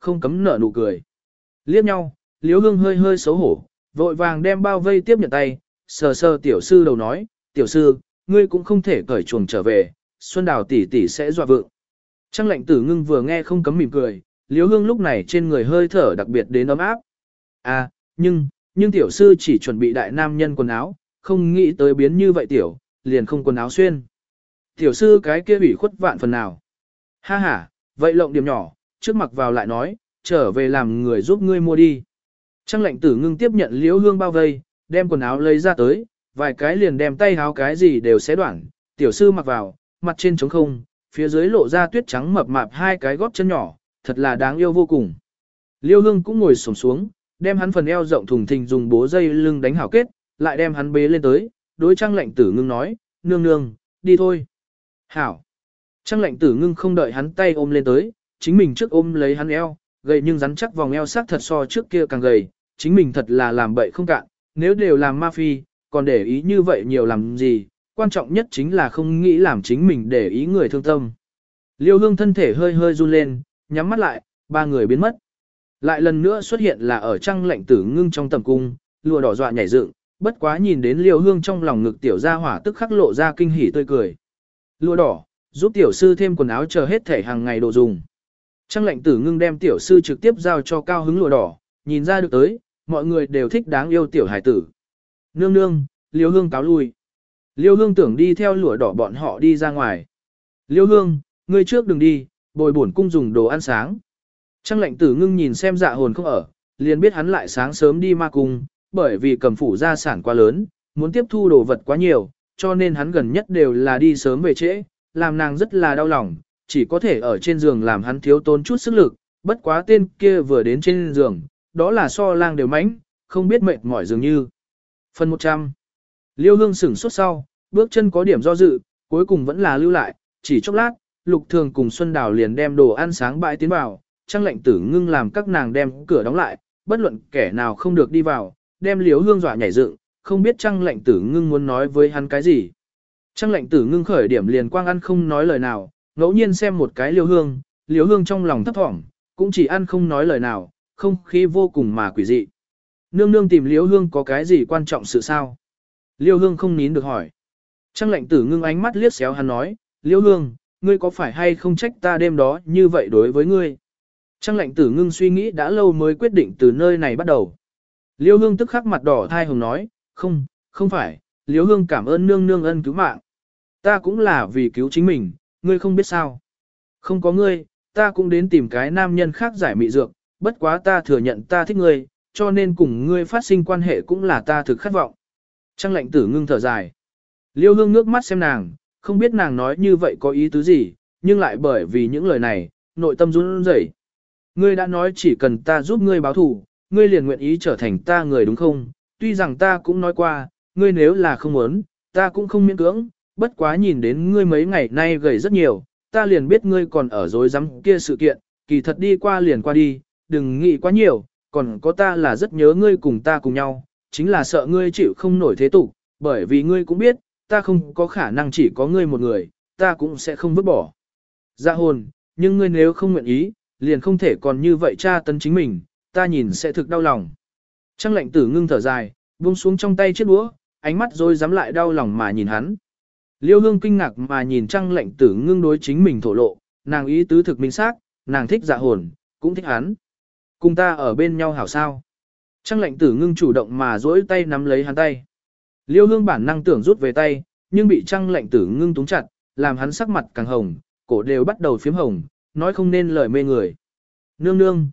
không cấm nở nụ cười. Liếc nhau, Liễu Hương hơi hơi xấu hổ, vội vàng đem bao vây tiếp nhận tay, sờ sờ tiểu sư đầu nói, tiểu sư, ngươi cũng không thể cởi chuồng trở về, Xuân Đào tỷ tỷ sẽ dọa vượng. Trang Lệnh Tử Ngưng vừa nghe không cấm mỉm cười, Liễu Hương lúc này trên người hơi thở đặc biệt đến ấm áp. À, nhưng tiểu sư chỉ chuẩn bị đại nam nhân quần áo, không nghĩ tới biến như vậy tiểu, liền không quần áo xuyên. Tiểu sư cái kia ủy khuất vạn phần nào. Ha ha, vậy lộng điểm nhỏ, trước mặc vào lại nói, trở về làm người giúp ngươi mua đi. Trang Lệnh Tử Ngưng tiếp nhận Liễu Hương bao vây, đem quần áo lấy ra tới, vài cái liền đem tay háo cái gì đều xé đoạn, tiểu sư mặc vào, mặt trên trống không, phía dưới lộ ra tuyết trắng mập mạp hai cái gót chân nhỏ, thật là đáng yêu vô cùng. Liễu Hương cũng ngồi xổm xuống, đem hắn phần eo rộng thùng thình dùng bố dây lưng đánh hảo kết, lại đem hắn bế lên tới, đối Trang Lệnh Tử Ngưng nói, nương nương, đi thôi. Hảo. Trang Lệnh Tử Ngưng không đợi hắn tay ôm lên tới, chính mình trước ôm lấy hắn eo, gầy nhưng rắn chắc vòng eo sắc thật so trước kia càng gầy, chính mình thật là làm bậy không cạn, nếu đều làm ma phi, còn để ý như vậy nhiều làm gì, quan trọng nhất chính là không nghĩ làm chính mình để ý người thương tâm. Liêu Hương thân thể hơi hơi run lên, nhắm mắt lại, ba người biến mất. Lại lần nữa xuất hiện là ở Trang Lệnh Tử Ngưng trong tầm cung, lụa đỏ dọa nhảy dựng, bất quá nhìn đến Liêu Hương trong lòng ngực tiểu gia hỏa tức khắc lộ ra kinh hỉ tươi cười. Lụa đỏ, giúp tiểu sư thêm quần áo chờ hết thể hàng ngày đồ dùng. Trang Lệnh Tử Ngưng đem tiểu sư trực tiếp giao cho cao hứng lụa đỏ, nhìn ra được tới, mọi người đều thích đáng yêu tiểu hải tử. Nương nương, Liêu Hương cáo lui. Liêu Hương tưởng đi theo lụa đỏ bọn họ đi ra ngoài. Liêu Hương, ngươi trước đừng đi, bồi bổn cung dùng đồ ăn sáng. Trang Lệnh Tử Ngưng nhìn xem Dạ Hồn không ở, liền biết hắn lại sáng sớm đi ma cung, bởi vì cầm phủ gia sản quá lớn, muốn tiếp thu đồ vật quá nhiều, cho nên hắn gần nhất đều là đi sớm về trễ, làm nàng rất là đau lòng, chỉ có thể ở trên giường làm hắn thiếu tốn chút sức lực, bất quá tên kia vừa đến trên giường, đó là so lang đều mãnh, không biết mệt mỏi dường như. Phần 100. Liêu Hương sửng sốt sau, bước chân có điểm do dự, cuối cùng vẫn là lưu lại, chỉ chốc lát, Lục Thường cùng Xuân Đào liền đem đồ ăn sáng bãi tiến vào, Trang Lệnh Tử Ngưng làm các nàng đem cửa đóng lại, bất luận kẻ nào không được đi vào, đem Liêu Hương dọa nhảy dựng, không biết Trang Lệnh Tử Ngưng muốn nói với hắn cái gì. Trang Lệnh Tử Ngưng khởi điểm liền quang ăn không nói lời nào, ngẫu nhiên xem một cái Liêu Hương trong lòng thấp thỏm, cũng chỉ ăn không nói lời nào, không khí vô cùng mà quỷ dị. Nương nương tìm Liêu Hương có cái gì quan trọng sự sao? Liêu Hương không nín được hỏi. Trang Lệnh Tử Ngưng ánh mắt liếc xéo hắn nói, Liêu Hương, ngươi có phải hay không trách ta đêm đó như vậy đối với ngươi? Trang Lệnh Tử Ngưng suy nghĩ đã lâu mới quyết định từ nơi này bắt đầu. Liêu Hương tức khắc mặt đỏ thai hồng nói, không phải, Liêu Hương cảm ơn nương nương ân cứu mạng. Ta cũng là vì cứu chính mình, ngươi không biết sao. Không có ngươi, ta cũng đến tìm cái nam nhân khác giải mị dược, bất quá ta thừa nhận ta thích ngươi, cho nên cùng ngươi phát sinh quan hệ cũng là ta thực khát vọng. Trang Lệnh Tử Ngưng thở dài. Liêu Hương ngước mắt xem nàng, không biết nàng nói như vậy có ý tứ gì, nhưng lại bởi vì những lời này, nội tâm run rẩy. Ngươi đã nói chỉ cần ta giúp ngươi báo thù, ngươi liền nguyện ý trở thành ta người đúng không? Tuy rằng ta cũng nói qua, ngươi nếu là không muốn, ta cũng không miễn cưỡng, bất quá nhìn đến ngươi mấy ngày nay gầy rất nhiều, ta liền biết ngươi còn ở dối rắm kia sự kiện, kỳ thật đi qua liền qua đi, đừng nghĩ quá nhiều, còn có ta là rất nhớ ngươi cùng ta cùng nhau, chính là sợ ngươi chịu không nổi thế tục, bởi vì ngươi cũng biết, ta không có khả năng chỉ có ngươi một người, ta cũng sẽ không vứt bỏ. Dạ Hồn, nhưng ngươi nếu không nguyện ý, liền không thể còn như vậy tra tấn chính mình, ta nhìn sẽ thực đau lòng. Trang Lệnh Tử Ngưng thở dài, buông xuống trong tay chiếc đũa, ánh mắt rồi dám lại đau lòng mà nhìn hắn. Liêu Hương kinh ngạc mà nhìn Trang Lệnh Tử Ngưng đối chính mình thổ lộ, nàng ý tứ thực minh xác, nàng thích Dạ Hồn, cũng thích hắn. Cùng ta ở bên nhau hảo sao. Trang Lệnh Tử Ngưng chủ động mà duỗi tay nắm lấy hắn tay. Liêu Hương bản năng tưởng rút về tay, nhưng bị Trang Lệnh Tử Ngưng túng chặt, làm hắn sắc mặt càng hồng, cổ đều bắt đầu phím hồng, nói không nên lời mê người. Nương nương,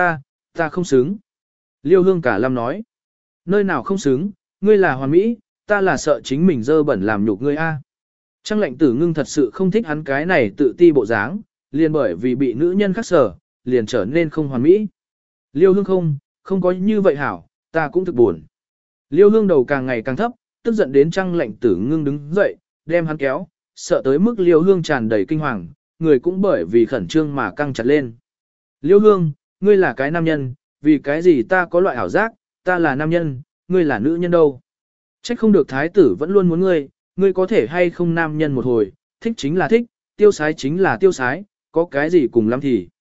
ta không xứng. Liêu Hương cả lâm nói. Nơi nào không xứng, ngươi là hoàn mỹ, ta là sợ chính mình dơ bẩn làm nhục ngươi a. Trang Lệnh Tử Ngưng thật sự không thích hắn cái này tự ti bộ dáng, liền bởi vì bị nữ nhân khác sở, liền trở nên không hoàn mỹ. Liêu Hương không có như vậy hảo, ta cũng thực buồn. Liêu Hương đầu càng ngày càng thấp, tức giận đến Trang Lệnh Tử Ngưng đứng dậy, đem hắn kéo, sợ tới mức Liêu Hương tràn đầy kinh hoàng, người cũng bởi vì khẩn trương mà căng chặt lên. Liêu Hương, ngươi là cái nam nhân, vì cái gì ta có loại ảo giác, ta là nam nhân, ngươi là nữ nhân đâu. Trách không được thái tử vẫn luôn muốn ngươi có thể hay không nam nhân một hồi, thích chính là thích, tiêu sái chính là tiêu sái, có cái gì cùng lắm thì.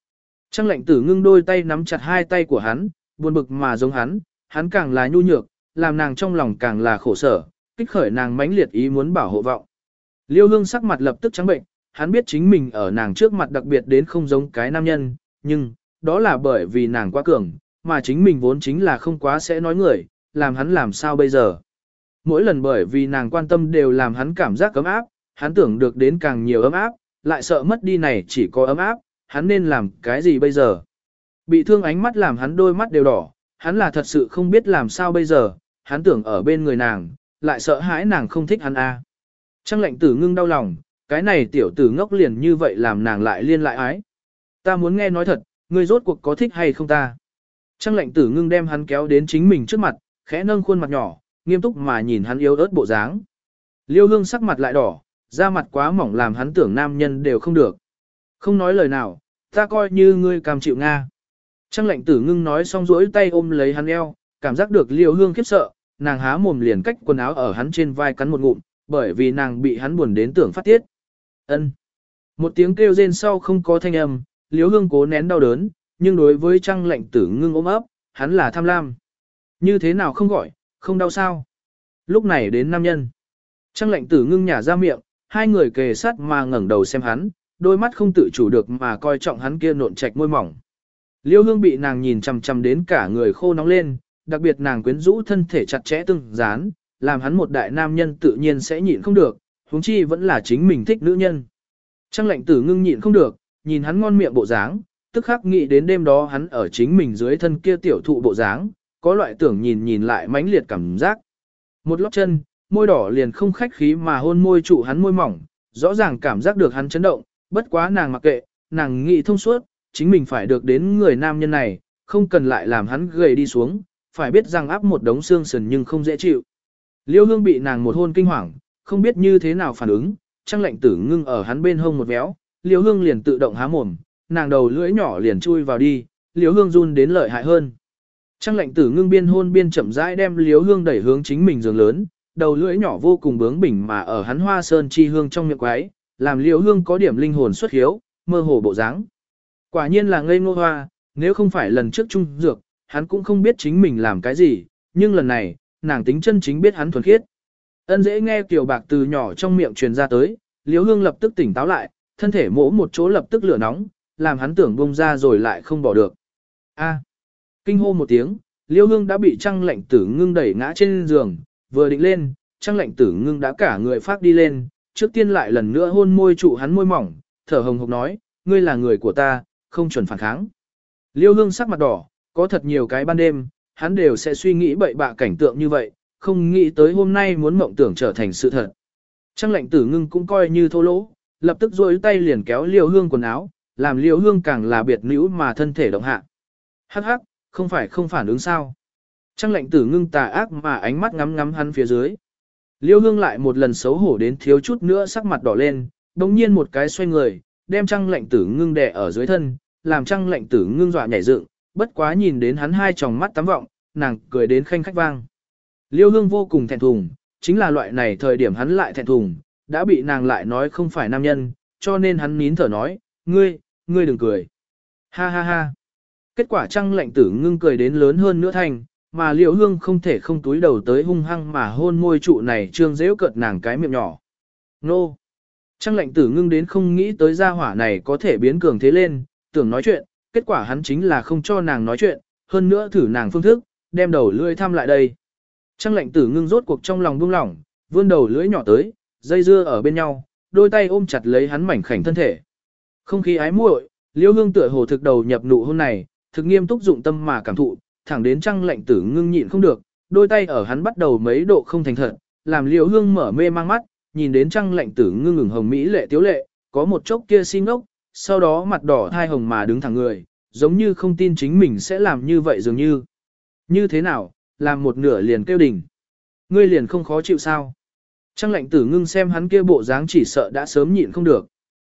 Trang lệnh tử ngưng đôi tay nắm chặt hai tay của hắn, buồn bực mà giống hắn càng là nhu nhược, làm nàng trong lòng càng là khổ sở, kích khởi nàng mãnh liệt ý muốn bảo hộ vọng. Liêu Hương sắc mặt lập tức trắng bệnh, hắn biết chính mình ở nàng trước mặt đặc biệt đến không giống cái nam nhân, nhưng, đó là bởi vì nàng quá cường, mà chính mình vốn chính là không quá sẽ nói người, làm hắn làm sao bây giờ. Mỗi lần bởi vì nàng quan tâm đều làm hắn cảm giác ấm áp, hắn tưởng được đến càng nhiều ấm áp, lại sợ mất đi này chỉ có ấm áp, hắn nên làm cái gì bây giờ. Bị thương ánh mắt làm hắn đôi mắt đều đỏ, hắn là thật sự không biết làm sao bây giờ, hắn tưởng ở bên người nàng, lại sợ hãi nàng không thích hắn a. Trang lệnh tử ngưng đau lòng, cái này tiểu tử ngốc liền như vậy làm nàng lại liên lại ái. Ta muốn nghe nói thật, ngươi rốt cuộc có thích hay không ta. Trang lệnh tử ngưng đem hắn kéo đến chính mình trước mặt, khẽ nâng khuôn mặt nhỏ, nghiêm túc mà nhìn hắn yếu ớt bộ dáng. Liêu Hương sắc mặt lại đỏ, da mặt quá mỏng làm hắn tưởng nam nhân đều không được. Không nói lời nào, ta coi như ngươi cam chịu Nga. Trang lệnh tử ngưng nói xong rỗi tay ôm lấy hắn eo, cảm giác được Liêu Hương khiếp sợ, nàng há mồm liền cách quần áo ở hắn trên vai cắn một ngụm, bởi vì nàng bị hắn buồn đến tưởng phát tiết. Ân. Một tiếng kêu rên sau không có thanh âm, Liêu Hương cố nén đau đớn, nhưng đối với Trang lệnh tử ngưng ôm ấp, hắn là tham lam. Như thế nào không gọi, không đau sao? Lúc này đến nam nhân. Trang lệnh tử ngưng nhả ra miệng, hai người kề sát mà ngẩng đầu xem hắn, đôi mắt không tự chủ được mà coi trọng hắn kia nộn trạch môi mỏng. Liêu Hương bị nàng nhìn chằm chằm đến cả người khô nóng lên, đặc biệt nàng quyến rũ thân thể chặt chẽ tương dán, làm hắn một đại nam nhân tự nhiên sẽ nhịn không được, huống chi vẫn là chính mình thích nữ nhân. Trang lệnh tử ngưng nhịn không được, nhìn hắn ngon miệng bộ dáng, tức khắc nghĩ đến đêm đó hắn ở chính mình dưới thân kia tiểu thụ bộ dáng, có loại tưởng nhìn lại mãnh liệt cảm giác. Một lót chân, môi đỏ liền không khách khí mà hôn môi trụ hắn môi mỏng, rõ ràng cảm giác được hắn chấn động, bất quá nàng mặc kệ, nàng nghĩ thông suốt, chính mình phải được đến người nam nhân này, không cần lại làm hắn gầy đi xuống, phải biết rằng áp một đống xương sườn nhưng không dễ chịu. Liêu Hương bị nàng một hôn kinh hoàng, không biết như thế nào phản ứng, Trang lệnh tử ngưng ở hắn bên hông một véo, Liêu Hương liền tự động há mồm, nàng đầu lưỡi nhỏ liền chui vào đi, Liêu Hương run đến lợi hại hơn. Trang lệnh tử ngưng biên hôn biên chậm rãi đem Liêu Hương đẩy hướng chính mình giường lớn, đầu lưỡi nhỏ vô cùng bướng bỉnh mà ở hắn hoa sơn chi hương trong miệng quái, làm Liêu Hương có điểm linh hồn xuất hiếu, mơ hồ bộ dáng. Quả nhiên là ngây ngô hoa, nếu không phải lần trước trung dược, hắn cũng không biết chính mình làm cái gì, nhưng lần này, nàng tính chân chính biết hắn thuần khiết. Ân dễ nghe tiểu bạc từ nhỏ trong miệng truyền ra tới, Liêu Hương lập tức tỉnh táo lại, thân thể mỗ một chỗ lập tức lửa nóng, làm hắn tưởng bông ra rồi lại không bỏ được. A. Kinh hô một tiếng, Liêu Hương đã bị Trang lệnh tử ngưng đẩy ngã trên giường, vừa định lên, Trang lệnh tử ngưng đã cả người phát đi lên, trước tiên lại lần nữa hôn môi trụ hắn môi mỏng, thở hồng hộc nói, ngươi là người của ta, không chuẩn phản kháng. Liêu Hương sắc mặt đỏ, có thật nhiều cái ban đêm, hắn đều sẽ suy nghĩ bậy bạ cảnh tượng như vậy, không nghĩ tới hôm nay muốn mộng tưởng trở thành sự thật. Trang lệnh tử ngưng cũng coi như thô lỗ, lập tức duỗi tay liền kéo Liêu Hương quần áo, làm Liêu Hương càng là biệt nữ mà thân thể động hạ. Hắc hắc, không phải không phản ứng sao. Trang lệnh tử ngưng tà ác mà ánh mắt ngắm ngắm hắn phía dưới. Liêu Hương lại một lần xấu hổ đến thiếu chút nữa sắc mặt đỏ lên, đồng nhiên một cái xoay người, đem Trang lệnh tử ngưng đè ở dưới thân, làm Trang lệnh tử ngưng dọa nhảy dựng, bất quá nhìn đến hắn hai tròng mắt tắm vọng, nàng cười đến khanh khách vang. Liêu Hương vô cùng thẹn thùng, chính là loại này thời điểm hắn lại thẹn thùng, đã bị nàng lại nói không phải nam nhân, cho nên hắn nín thở nói, ngươi đừng cười. Ha ha ha. Kết quả Trang lệnh tử ngưng cười đến lớn hơn nữa thành, mà Liêu Hương không thể không túi đầu tới hung hăng mà hôn môi trụ này trương dễu cợt nàng cái miệng nhỏ. Nô! Trang lệnh tử ngưng đến không nghĩ tới gia hỏa này có thể biến cường thế lên, tưởng nói chuyện, kết quả hắn chính là không cho nàng nói chuyện, hơn nữa thử nàng phương thức, đem đầu lưỡi thăm lại đây. Trang lệnh tử ngưng rốt cuộc trong lòng buông lỏng, vươn đầu lưỡi nhỏ tới, dây dưa ở bên nhau, đôi tay ôm chặt lấy hắn mảnh khảnh thân thể. Không khí ái muội, Liêu Hương tựa hồ thực đầu nhập nụ hôn này, thực nghiêm túc dụng tâm mà cảm thụ, thẳng đến Trang lệnh tử ngưng nhịn không được, đôi tay ở hắn bắt đầu mấy độ không thành thật, làm Liêu Hương mở mê mang mắt, nhìn đến Trang lệnh tử ngưng ngừng hồng mỹ lệ tiếu lệ, có một chốc kia xin ngốc, sau đó mặt đỏ thai hồng mà đứng thẳng người, giống như không tin chính mình sẽ làm như vậy dường như. Như thế nào, làm một nửa liền kêu đỉnh. Ngươi liền không khó chịu sao? Trang lệnh tử ngưng xem hắn kia bộ dáng chỉ sợ đã sớm nhịn không được.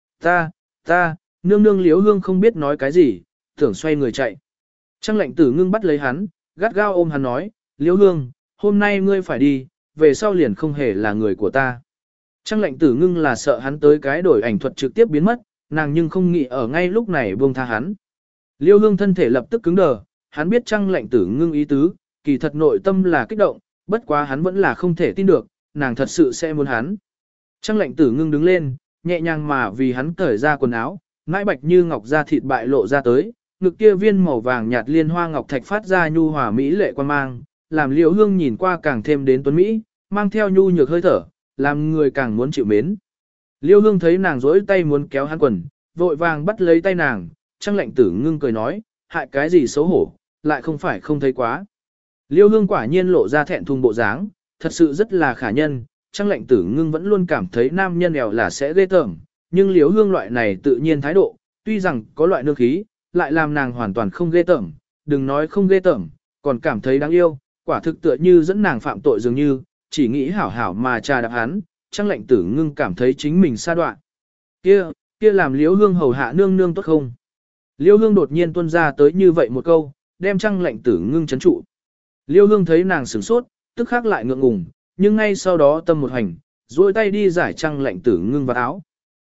Ta, nương Liêu Hương không biết nói cái gì, tưởng xoay người chạy. Trang lệnh tử ngưng bắt lấy hắn, gắt gao ôm hắn nói, Liêu Hương, hôm nay ngươi phải đi, về sau liền không hề là người của ta. Trang lệnh tử ngưng là sợ hắn tới cái đổi ảnh thuật trực tiếp biến mất, nàng nhưng không nghĩ ở ngay lúc này buông tha hắn. Liêu Hương thân thể lập tức cứng đờ, hắn biết Trang Lệnh Tử Ngưng ý tứ, kỳ thật nội tâm là kích động, bất quá hắn vẫn là không thể tin được, nàng thật sự sẽ muốn hắn. Trang Lệnh Tử Ngưng đứng lên, nhẹ nhàng mà vì hắn cởi ra quần áo, nãi bạch như ngọc da thịt bại lộ ra tới, ngực kia viên màu vàng nhạt liên hoa ngọc thạch phát ra nhu hòa mỹ lệ quan mang, làm Liễu Hương nhìn qua càng thêm đến tuấn mỹ, mang theo nhu nhược hơi thở, làm người càng muốn chịu mến. Liễu Hương thấy nàng rỗi tay muốn kéo hắn quần, vội vàng bắt lấy tay nàng, Trang Lệnh Tử Ngưng cười nói, hại cái gì xấu hổ, lại không phải không thấy quá. Liễu Hương quả nhiên lộ ra thẹn thùng bộ dáng, thật sự rất là khả nhân, Trang Lệnh Tử Ngưng vẫn luôn cảm thấy nam nhân ẻo là sẽ ghê tởm, nhưng Liễu Hương loại này tự nhiên thái độ, tuy rằng có loại nương khí, lại làm nàng hoàn toàn không ghê tởm, đừng nói không ghê tởm, còn cảm thấy đáng yêu, quả thực tựa như dẫn nàng phạm tội dường như, chỉ nghĩ hảo hảo mà trà đạp hắn, Trang Lệnh Tử Ngưng cảm thấy chính mình sa đoạn. Kia làm Liễu Hương hầu hạ nương nương tốt không? Liễu Hương đột nhiên tuôn ra tới như vậy một câu, đem Trang Lệnh Tử Ngưng chấn trụ. Liễu Hương thấy nàng sửng sốt, tức khắc lại ngượng ngùng, nhưng ngay sau đó tâm một hành, duỗi tay đi giải Trang Lệnh Tử Ngưng vào áo.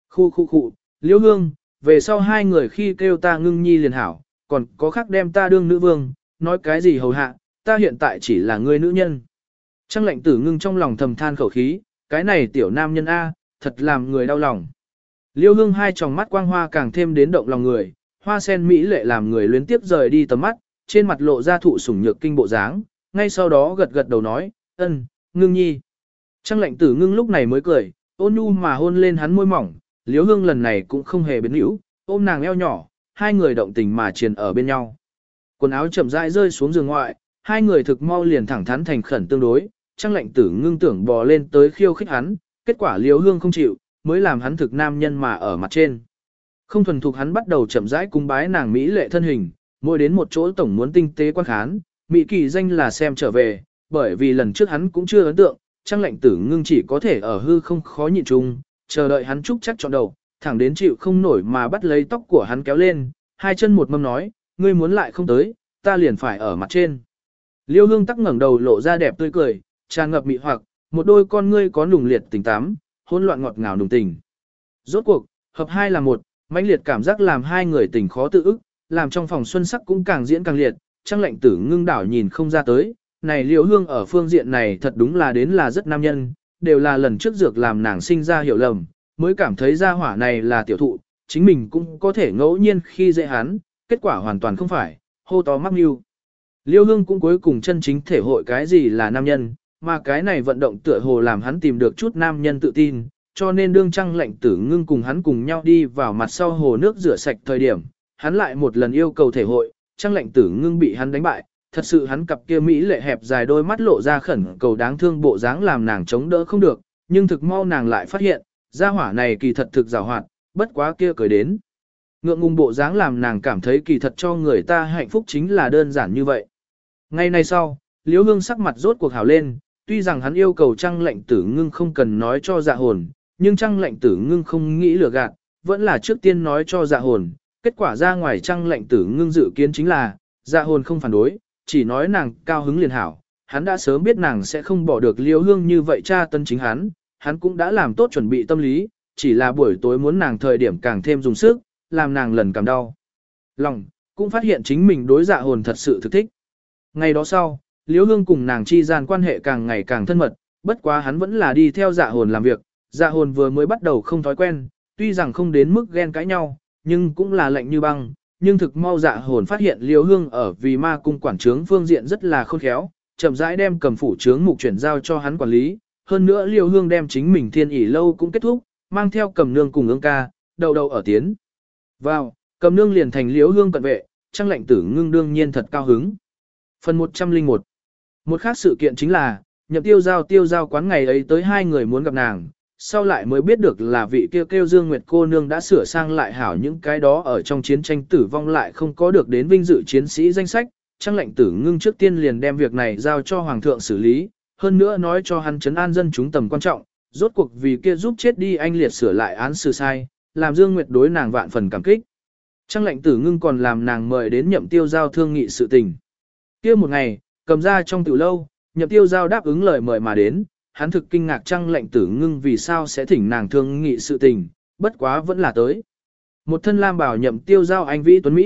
Khu, Liễu Hương, về sau hai người khi kêu ta Ngưng nhi liền hảo, còn có khác đem ta đương nữ vương, nói cái gì hầu hạ, ta hiện tại chỉ là người nữ nhân. Trang Lệnh Tử Ngưng trong lòng thầm than khẩu khí, cái này tiểu nam nhân A, thật làm người đau lòng. Liễu Hương hai tròng mắt quang hoa càng thêm đến động lòng người, hoa sen mỹ lệ làm người luyến tiếp rời đi tầm mắt, trên mặt lộ ra thụ sủng nhược kinh bộ dáng, ngay sau đó gật gật đầu nói, Ngưng nhi. Trang Lệnh Tử Ngưng lúc này mới cười, ôn nhu mà hôn lên hắn môi mỏng, Liễu Hương lần này cũng không hề biến hữu, ôm nàng eo nhỏ, hai người động tình mà triền ở bên nhau. Quần áo chậm rãi rơi xuống giường ngoại, hai người thực mau liền thẳng thắn thành khẩn tương đối, Trang Lệnh Tử Ngưng tưởng bò lên tới khiêu khích hắn, kết quả Liễu Hương không chịu, mới làm hắn thực nam nhân mà ở mặt trên. Không thuần thục hắn bắt đầu chậm rãi cung bái nàng mỹ lệ thân hình, mỗi đến một chỗ tổng muốn tinh tế quan khán, mỹ kỳ danh là xem trở về, bởi vì lần trước hắn cũng chưa ấn tượng, Trang Lệnh Tử Ngưng chỉ có thể ở hư không khó nhịn chung, chờ đợi hắn trúc chắc chọn đầu, thẳng đến chịu không nổi mà bắt lấy tóc của hắn kéo lên, hai chân một mâm nói, ngươi muốn lại không tới, ta liền phải ở mặt trên. Liêu Hương tắc ngẩng đầu lộ ra đẹp tươi cười, tràn ngập mị hoặc, một đôi con ngươi có nùng liệt tình tám, hỗn loạn ngọt ngào nùng tình. Rốt cuộc, hợp hai là một, mãnh liệt cảm giác làm hai người tình khó tự ức, làm trong phòng xuân sắc cũng càng diễn càng liệt, Trang Lệnh Tử Ngưng đảo nhìn không ra tới, này Liễu Hương ở phương diện này thật đúng là đến là rất nam nhân, đều là lần trước dược làm nàng sinh ra hiểu lầm, mới cảm thấy gia hỏa này là tiểu thụ, chính mình cũng có thể ngẫu nhiên khi dễ hắn, kết quả hoàn toàn không phải, hô to mắc mưu. Liễu Hương cũng cuối cùng chân chính thể hội cái gì là nam nhân, mà cái này vận động tựa hồ làm hắn tìm được chút nam nhân tự tin, cho nên đương Trang Lệnh Tử Ngưng cùng hắn cùng nhau đi vào mặt sau hồ nước rửa sạch thời điểm, hắn lại một lần yêu cầu thể hội, Trang Lệnh Tử Ngưng bị hắn đánh bại, thật sự hắn cặp kia mỹ lệ hẹp dài đôi mắt lộ ra khẩn cầu đáng thương bộ dáng làm nàng chống đỡ không được, nhưng thực mau nàng lại phát hiện, gia hỏa này kỳ thật thực giàu hoạt, bất quá kia cười đến. Ngượng ngùng bộ dáng làm nàng cảm thấy kỳ thật cho người ta hạnh phúc chính là đơn giản như vậy. Ngày nay sau, Liễu Hương sắc mặt rốt cuộc hảo lên, tuy rằng hắn yêu cầu Trang Lệnh Tử Ngưng không cần nói cho Dạ Hồn, nhưng Trang Lệnh Tử Ngưng không nghĩ lừa gạt, vẫn là trước tiên nói cho Dạ Hồn, kết quả ra ngoài Trang Lệnh Tử Ngưng dự kiến chính là, Dạ Hồn không phản đối, chỉ nói nàng cao hứng liền hảo, hắn đã sớm biết nàng sẽ không bỏ được Liễu Hương như vậy tra tân chính hắn cũng đã làm tốt chuẩn bị tâm lý, chỉ là buổi tối muốn nàng thời điểm càng thêm dùng sức, làm nàng lần cảm đau. Lòng, cũng phát hiện chính mình đối Dạ Hồn thật sự thực thích. Ngày đó sau, Liễu Hương cùng nàng chi gian quan hệ càng ngày càng thân mật, bất quá hắn vẫn là đi theo Dạ Hồn làm việc, Dạ Hồn vừa mới bắt đầu không thói quen, tuy rằng không đến mức ghen cãi nhau, nhưng cũng là lạnh như băng, nhưng thực mau Dạ Hồn phát hiện Liễu Hương ở vì ma cung quản trướng phương diện rất là khôn khéo, chậm rãi đem cầm phủ trướng mục chuyển giao cho hắn quản lý, hơn nữa Liễu Hương đem chính mình thiên ỷ lâu cũng kết thúc, mang theo cầm nương cùng ương ca, đầu ở tiến. Vào, cầm nương liền thành Liễu Hương cận vệ, Trang Lệnh Tử Ngưng đương nhiên thật cao hứng. Phần 101. Một khác sự kiện chính là, Nhậm tiêu giao quán ngày ấy tới hai người muốn gặp nàng, sau lại mới biết được là vị kêu Dương Nguyệt cô nương đã sửa sang lại hảo những cái đó ở trong chiến tranh tử vong lại không có được đến vinh dự chiến sĩ danh sách, Trang Lệnh Tử Ngưng trước tiên liền đem việc này giao cho Hoàng thượng xử lý, hơn nữa nói cho hắn trấn an dân chúng tầm quan trọng, rốt cuộc vì kia giúp chết đi anh liệt sửa lại án xử sai, làm Dương Nguyệt đối nàng vạn phần cảm kích. Trang Lệnh Tử Ngưng còn làm nàng mời đến Nhậm tiêu giao thương nghị sự tình. Kia một ngày, cầm ra trong tiểu lâu, Nhậm tiêu giao đáp ứng lời mời mà đến, hắn thực kinh ngạc Trang Lệnh Tử Ngưng vì sao sẽ thỉnh nàng thương nghị sự tình, bất quá vẫn là tới. Một thân lam bảo Nhậm tiêu giao anh vĩ tuấn Mỹ,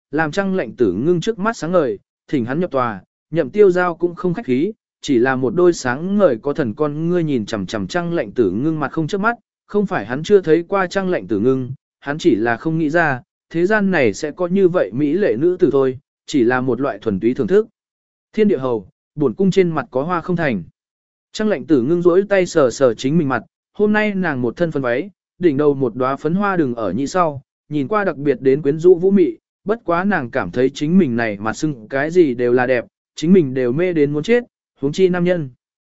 làm Trăng Lệnh Tử Ngưng trước mắt sáng ngời, thỉnh hắn nhập tòa, Nhậm Tiêu Giao cũng không khách khí, chỉ là một đôi sáng ngời có thần con ngươi nhìn chằm chằm Trăng Lệnh Tử Ngưng mặt không chớp mắt, không phải hắn chưa thấy qua Trăng Lệnh Tử Ngưng, hắn chỉ là không nghĩ ra, thế gian này sẽ có như vậy mỹ lệ nữ tử thôi, chỉ là một loại thuần túy thưởng thức. Thiên địa hầu, bổn cung trên mặt có hoa không thành. Trăng Lệnh Tử Ngưng rỗi tay sờ sờ chính mình mặt, hôm nay nàng một thân phấn váy, đỉnh đầu một đóa phấn hoa đừng ở nhị sau, nhìn qua đặc biệt đến quyến rũ vũ mị, bất quá nàng cảm thấy chính mình này mặt sưng cái gì đều là đẹp, chính mình đều mê đến muốn chết, huống chi nam nhân.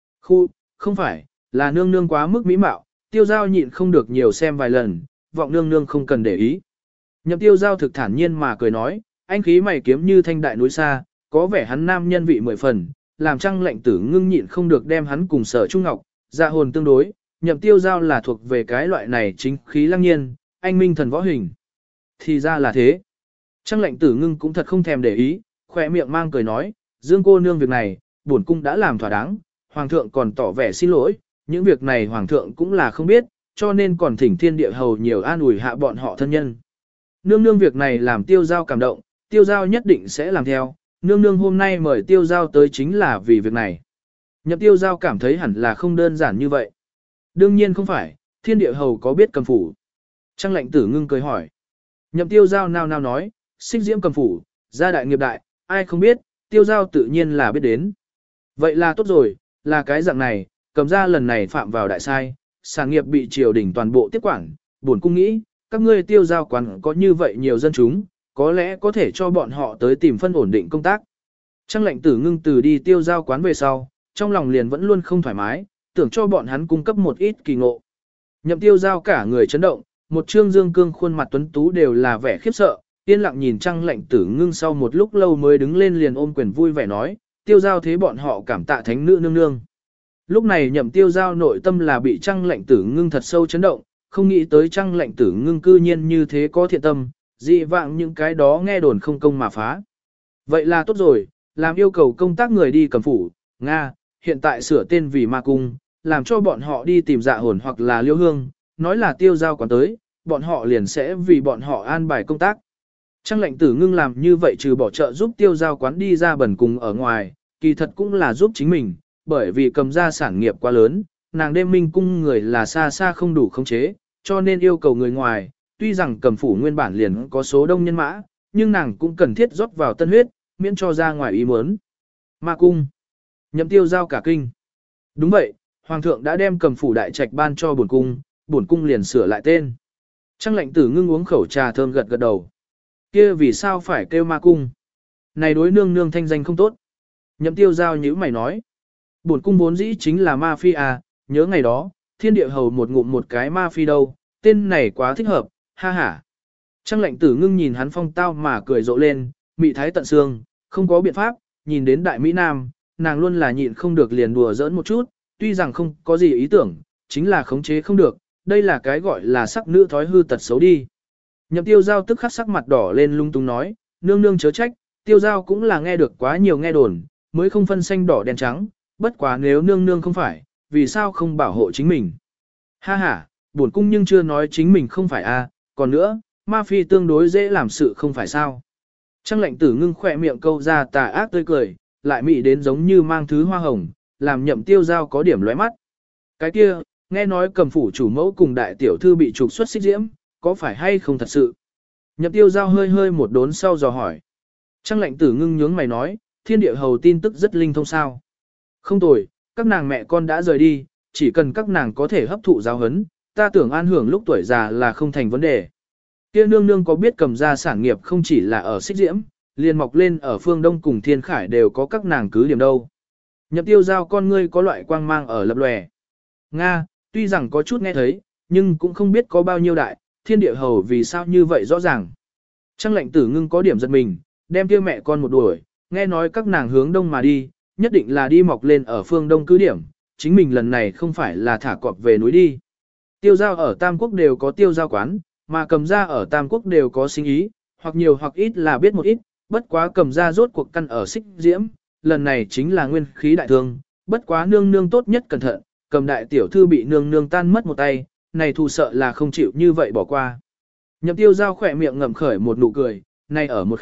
Không phải, là nương nương quá mức mỹ mạo, Tiêu Giao nhịn không được nhiều xem vài lần, vọng nương nương không cần để ý. Nhậm Tiêu Giao thực thản nhiên mà cười nói, anh khí mày kiếm như thanh đại núi xa, có vẻ hắn nam nhân vị 10 phần, làm Trăng Lệnh Tử Ngưng nhịn không được đem hắn cùng Sở Trung Ngọc, dạ hồn tương đối, Nhậm Tiêu Giao là thuộc về cái loại này chính khí lăng nhiên, anh minh thần võ hình. Thì ra là thế. Trăng Lệnh Tử Ngưng cũng thật không thèm để ý, khỏe miệng mang cười nói, Dương cô nương việc này, bổn cung đã làm thỏa đáng, hoàng thượng còn tỏ vẻ xin lỗi, những việc này hoàng thượng cũng là không biết, cho nên còn thỉnh thiên địa hầu nhiều an ủi hạ bọn họ thân nhân. Nương nương việc này làm Tiêu Giao cảm động, Tiêu Giao nhất định sẽ làm theo, nương nương hôm nay mời Tiêu Giao tới chính là vì việc này. Nhậm Tiêu Giao cảm thấy hẳn là không đơn giản như vậy. Đương nhiên không phải, thiên địa hầu có biết cầm phủ. Trăng Lệnh Tử Ngưng cười hỏi. Nhậm Tiêu Giao nao nao nói, xích diễm cầm phủ, gia đại nghiệp đại, ai không biết, Tiêu Giao tự nhiên là biết đến. Vậy là tốt rồi, là cái dạng này, cầm ra lần này phạm vào đại sai, sản nghiệp bị triều đình toàn bộ tiếp quản, buồn cung nghĩ, các ngươi Tiêu Giao quán có như vậy nhiều dân chúng, có lẽ có thể cho bọn họ tới tìm phân ổn định công tác. Trăng Lệnh Tử Ngưng từ đi Tiêu Giao quán về sau, trong lòng liền vẫn luôn không thoải mái, tưởng cho bọn hắn cung cấp một ít kỳ ngộ. Nhậm Tiêu Giao cả người chấn động, một trương dương cương khuôn mặt tuấn tú đều là vẻ khiếp sợ, yên lặng nhìn Trăng Lệnh Tử Ngưng sau một lúc lâu mới đứng lên liền ôm quyền vui vẻ nói, Tiêu Giao thế bọn họ cảm tạ thánh nữ nương nương. Lúc này Nhậm Tiêu Giao nội tâm là bị Trăng Lệnh Tử Ngưng thật sâu chấn động, không nghĩ tới Trăng Lệnh Tử Ngưng cư nhiên như thế có thiện tâm, dị vạng những cái đó nghe đồn không công mà phá. Vậy là tốt rồi, làm yêu cầu công tác người đi cầm phủ, Nga, hiện tại sửa tên vì ma cung, làm cho bọn họ đi tìm dạ hồn hoặc là liêu hương, nói là Tiêu Giao quán tới, bọn họ liền sẽ vì bọn họ an bài công tác. Trăng Lệnh Tử Ngưng làm như vậy trừ bỏ trợ giúp Tiêu Giao quán đi ra bẩn cùng ở ngoài, kỳ thật cũng là giúp chính mình, bởi vì cầm ra sản nghiệp quá lớn, nàng đêm minh cung người là xa xa không đủ khống chế, cho nên yêu cầu người ngoài, tuy rằng cầm phủ nguyên bản liền có số đông nhân mã, nhưng nàng cũng cần thiết rót vào tân huyết, miễn cho ra ngoài ý muốn. Ma cung. Nhậm Tiêu Giao cả kinh. Đúng vậy, hoàng thượng đã đem cầm phủ đại trạch ban cho bổn cung liền sửa lại tên. Trăng Lệnh Tử Ngưng uống khẩu trà thơm gật gật đầu. Kia vì sao phải kêu ma cung? Này đối nương nương thanh danh không tốt. Nhậm Tiêu Giao nhíu mày nói. Bổn cung vốn dĩ chính là ma phi à, nhớ ngày đó, thiên địa hầu một ngụm một cái ma phi đâu, tên này quá thích hợp, ha ha. Trăng Lệnh Tử Ngưng nhìn hắn phong tao mà cười rộ lên, mị thái tận xương, không có biện pháp, nhìn đến đại Mỹ Nam, nàng luôn là nhịn không được liền đùa giỡn một chút, tuy rằng không có gì ý tưởng, chính là khống chế không được, đây là cái gọi là sắc nữ thói hư tật xấu đi. Nhậm Tiêu Giao tức khắc sắc mặt đỏ lên lung tung nói, nương nương chớ trách, Tiêu Giao cũng là nghe được quá nhiều nghe đồn, mới không phân xanh đỏ đen trắng, bất quá nếu nương nương không phải, vì sao không bảo hộ chính mình. Ha ha, bổn cung nhưng chưa nói chính mình không phải a, còn nữa, ma phi tương đối dễ làm sự không phải sao. Trăng Lệnh Tử Ngưng khỏe miệng câu ra tà ác tươi cười, lại mị đến giống như mang thứ hoa hồng, làm Nhậm Tiêu Giao có điểm lóe mắt. Cái kia, nghe nói cầm phủ chủ mẫu cùng đại tiểu thư bị trục xuất xích diễm, có phải hay không thật sự? Nhậm Tiêu Giao hơi hơi một đốn sau dò hỏi. Trăng Lệnh Tử Ngưng nhướng mày nói, thiên địa hầu tin tức rất linh thông sao. Không tồi, các nàng mẹ con đã rời đi, chỉ cần các nàng có thể hấp thụ giáo huấn, ta tưởng an hưởng lúc tuổi già là không thành vấn đề. Kia nương nương có biết cầm ra sản nghiệp không chỉ là ở xích diễm, liền mọc lên ở phương Đông cùng Thiên Khải đều có các nàng cứ điểm đâu. Nhậm Tiêu Giao con ngươi có loại quang mang ở lập lòe. Nga, tuy rằng có chút nghe thấy, nhưng cũng không biết có bao nhiêu đại, thiên địa hầu vì sao như vậy rõ ràng. Trăng Lệnh Tử Ngưng có điểm giật mình, đem kia mẹ con một đuổi, nghe nói các nàng hướng đông mà đi, nhất định là đi mọc lên ở phương Đông cứ điểm, chính mình lần này không phải là thả cọp về núi đi. Tiêu Giao ở Tam Quốc đều có Tiêu Giao quán, mà cầm ra ở Tam Quốc đều có sinh ý, hoặc nhiều hoặc ít là biết một ít, bất quá cầm ra rốt cuộc căn ở xích diễm, lần này chính là nguyên khí đại thương, bất quá nương nương tốt nhất cẩn thận, cầm đại tiểu thư bị nương nương tan mất một tay, này thù sợ là không chịu như vậy bỏ qua. Nhậm Tiêu Giao khỏe miệng ngậm khởi một nụ cười, này ở một khắc,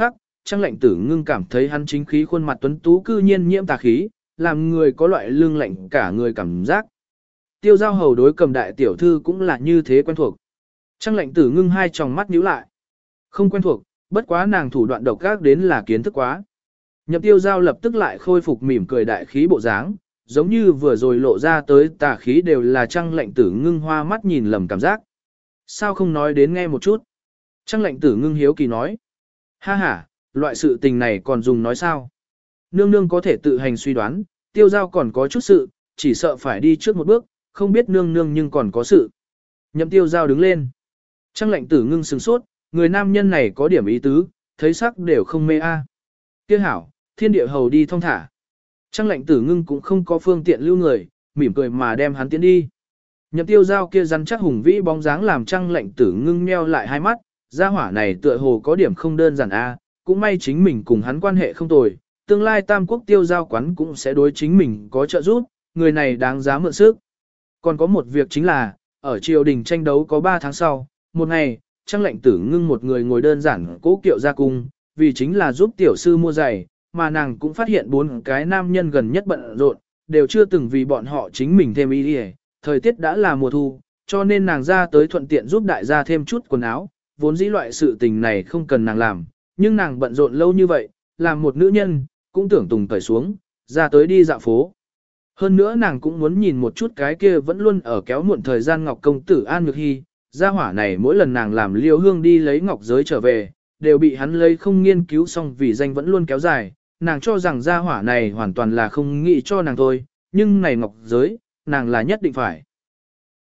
Trang Lệnh Tử Ngưng cảm thấy hắn chính khí khuôn mặt tuấn tú cư nhiên nhiễm tà khí, làm người có loại lương lạnh cả người cảm giác. Tiêu Giao Hầu đối Cầm đại tiểu thư cũng là như thế quen thuộc. Trang Lệnh Tử Ngưng hai tròng mắt nhíu lại. Không quen thuộc, bất quá nàng thủ đoạn độc ác đến là kiến thức quá. Nhậm Tiêu Giao lập tức lại khôi phục mỉm cười đại khí bộ dáng, giống như vừa rồi lộ ra tới tà khí đều là Trang Lệnh Tử Ngưng hoa mắt nhìn lầm cảm giác. Sao không nói đến nghe một chút? Trang Lệnh Tử Ngưng hiếu kỳ nói. Ha ha, loại sự tình này còn dùng nói sao? Nương nương có thể tự hành suy đoán, Tiêu Giao còn có chút sự, chỉ sợ phải đi trước một bước, không biết nương nương nhưng còn có sự. Nhậm Tiêu Giao đứng lên. Trang Lệnh Tử Ngưng sửng sốt, người nam nhân này có điểm ý tứ, thấy sắc đều không mê a. Kia hảo, Thiên Địa Hầu đi thong thả. Trang Lệnh Tử Ngưng cũng không có phương tiện lưu người, mỉm cười mà đem hắn tiến đi. Nhậm Tiêu Giao kia rắn chắc hùng vĩ bóng dáng làm Trang Lệnh Tử Ngưng nheo lại hai mắt, gia hỏa này tựa hồ có điểm không đơn giản a, cũng may chính mình cùng hắn quan hệ không tồi, tương lai Tam Quốc Tiêu Giao quán cũng sẽ đối chính mình có trợ giúp, người này đáng giá mượn sức. Còn có một việc chính là, ở triều đình tranh đấu có 3 tháng sau, một ngày, Trang Lệnh Tử Ngưng một người ngồi đơn giản cố kiệu ra cung, vì chính là giúp tiểu sư mua giày, mà nàng cũng phát hiện 4 cái nam nhân gần nhất bận rộn, đều chưa từng vì bọn họ chính mình thêm ý đi. Thời tiết đã là mùa thu, cho nên nàng ra tới thuận tiện giúp đại gia thêm chút quần áo, vốn dĩ loại sự tình này không cần nàng làm, nhưng nàng bận rộn lâu như vậy, làm một nữ nhân, cũng tưởng tùng cởi xuống, ra tới đi dạo phố. Hơn nữa nàng cũng muốn nhìn một chút cái kia vẫn luôn ở kéo muộn thời gian Ngọc Công Tử An Nhược Hy, gia hỏa này mỗi lần nàng làm Liêu Hương đi lấy ngọc giới trở về, đều bị hắn lấy không nghiên cứu xong vì danh vẫn luôn kéo dài, nàng cho rằng gia hỏa này hoàn toàn là không nghĩ cho nàng thôi, nhưng này ngọc giới, nàng là nhất định phải.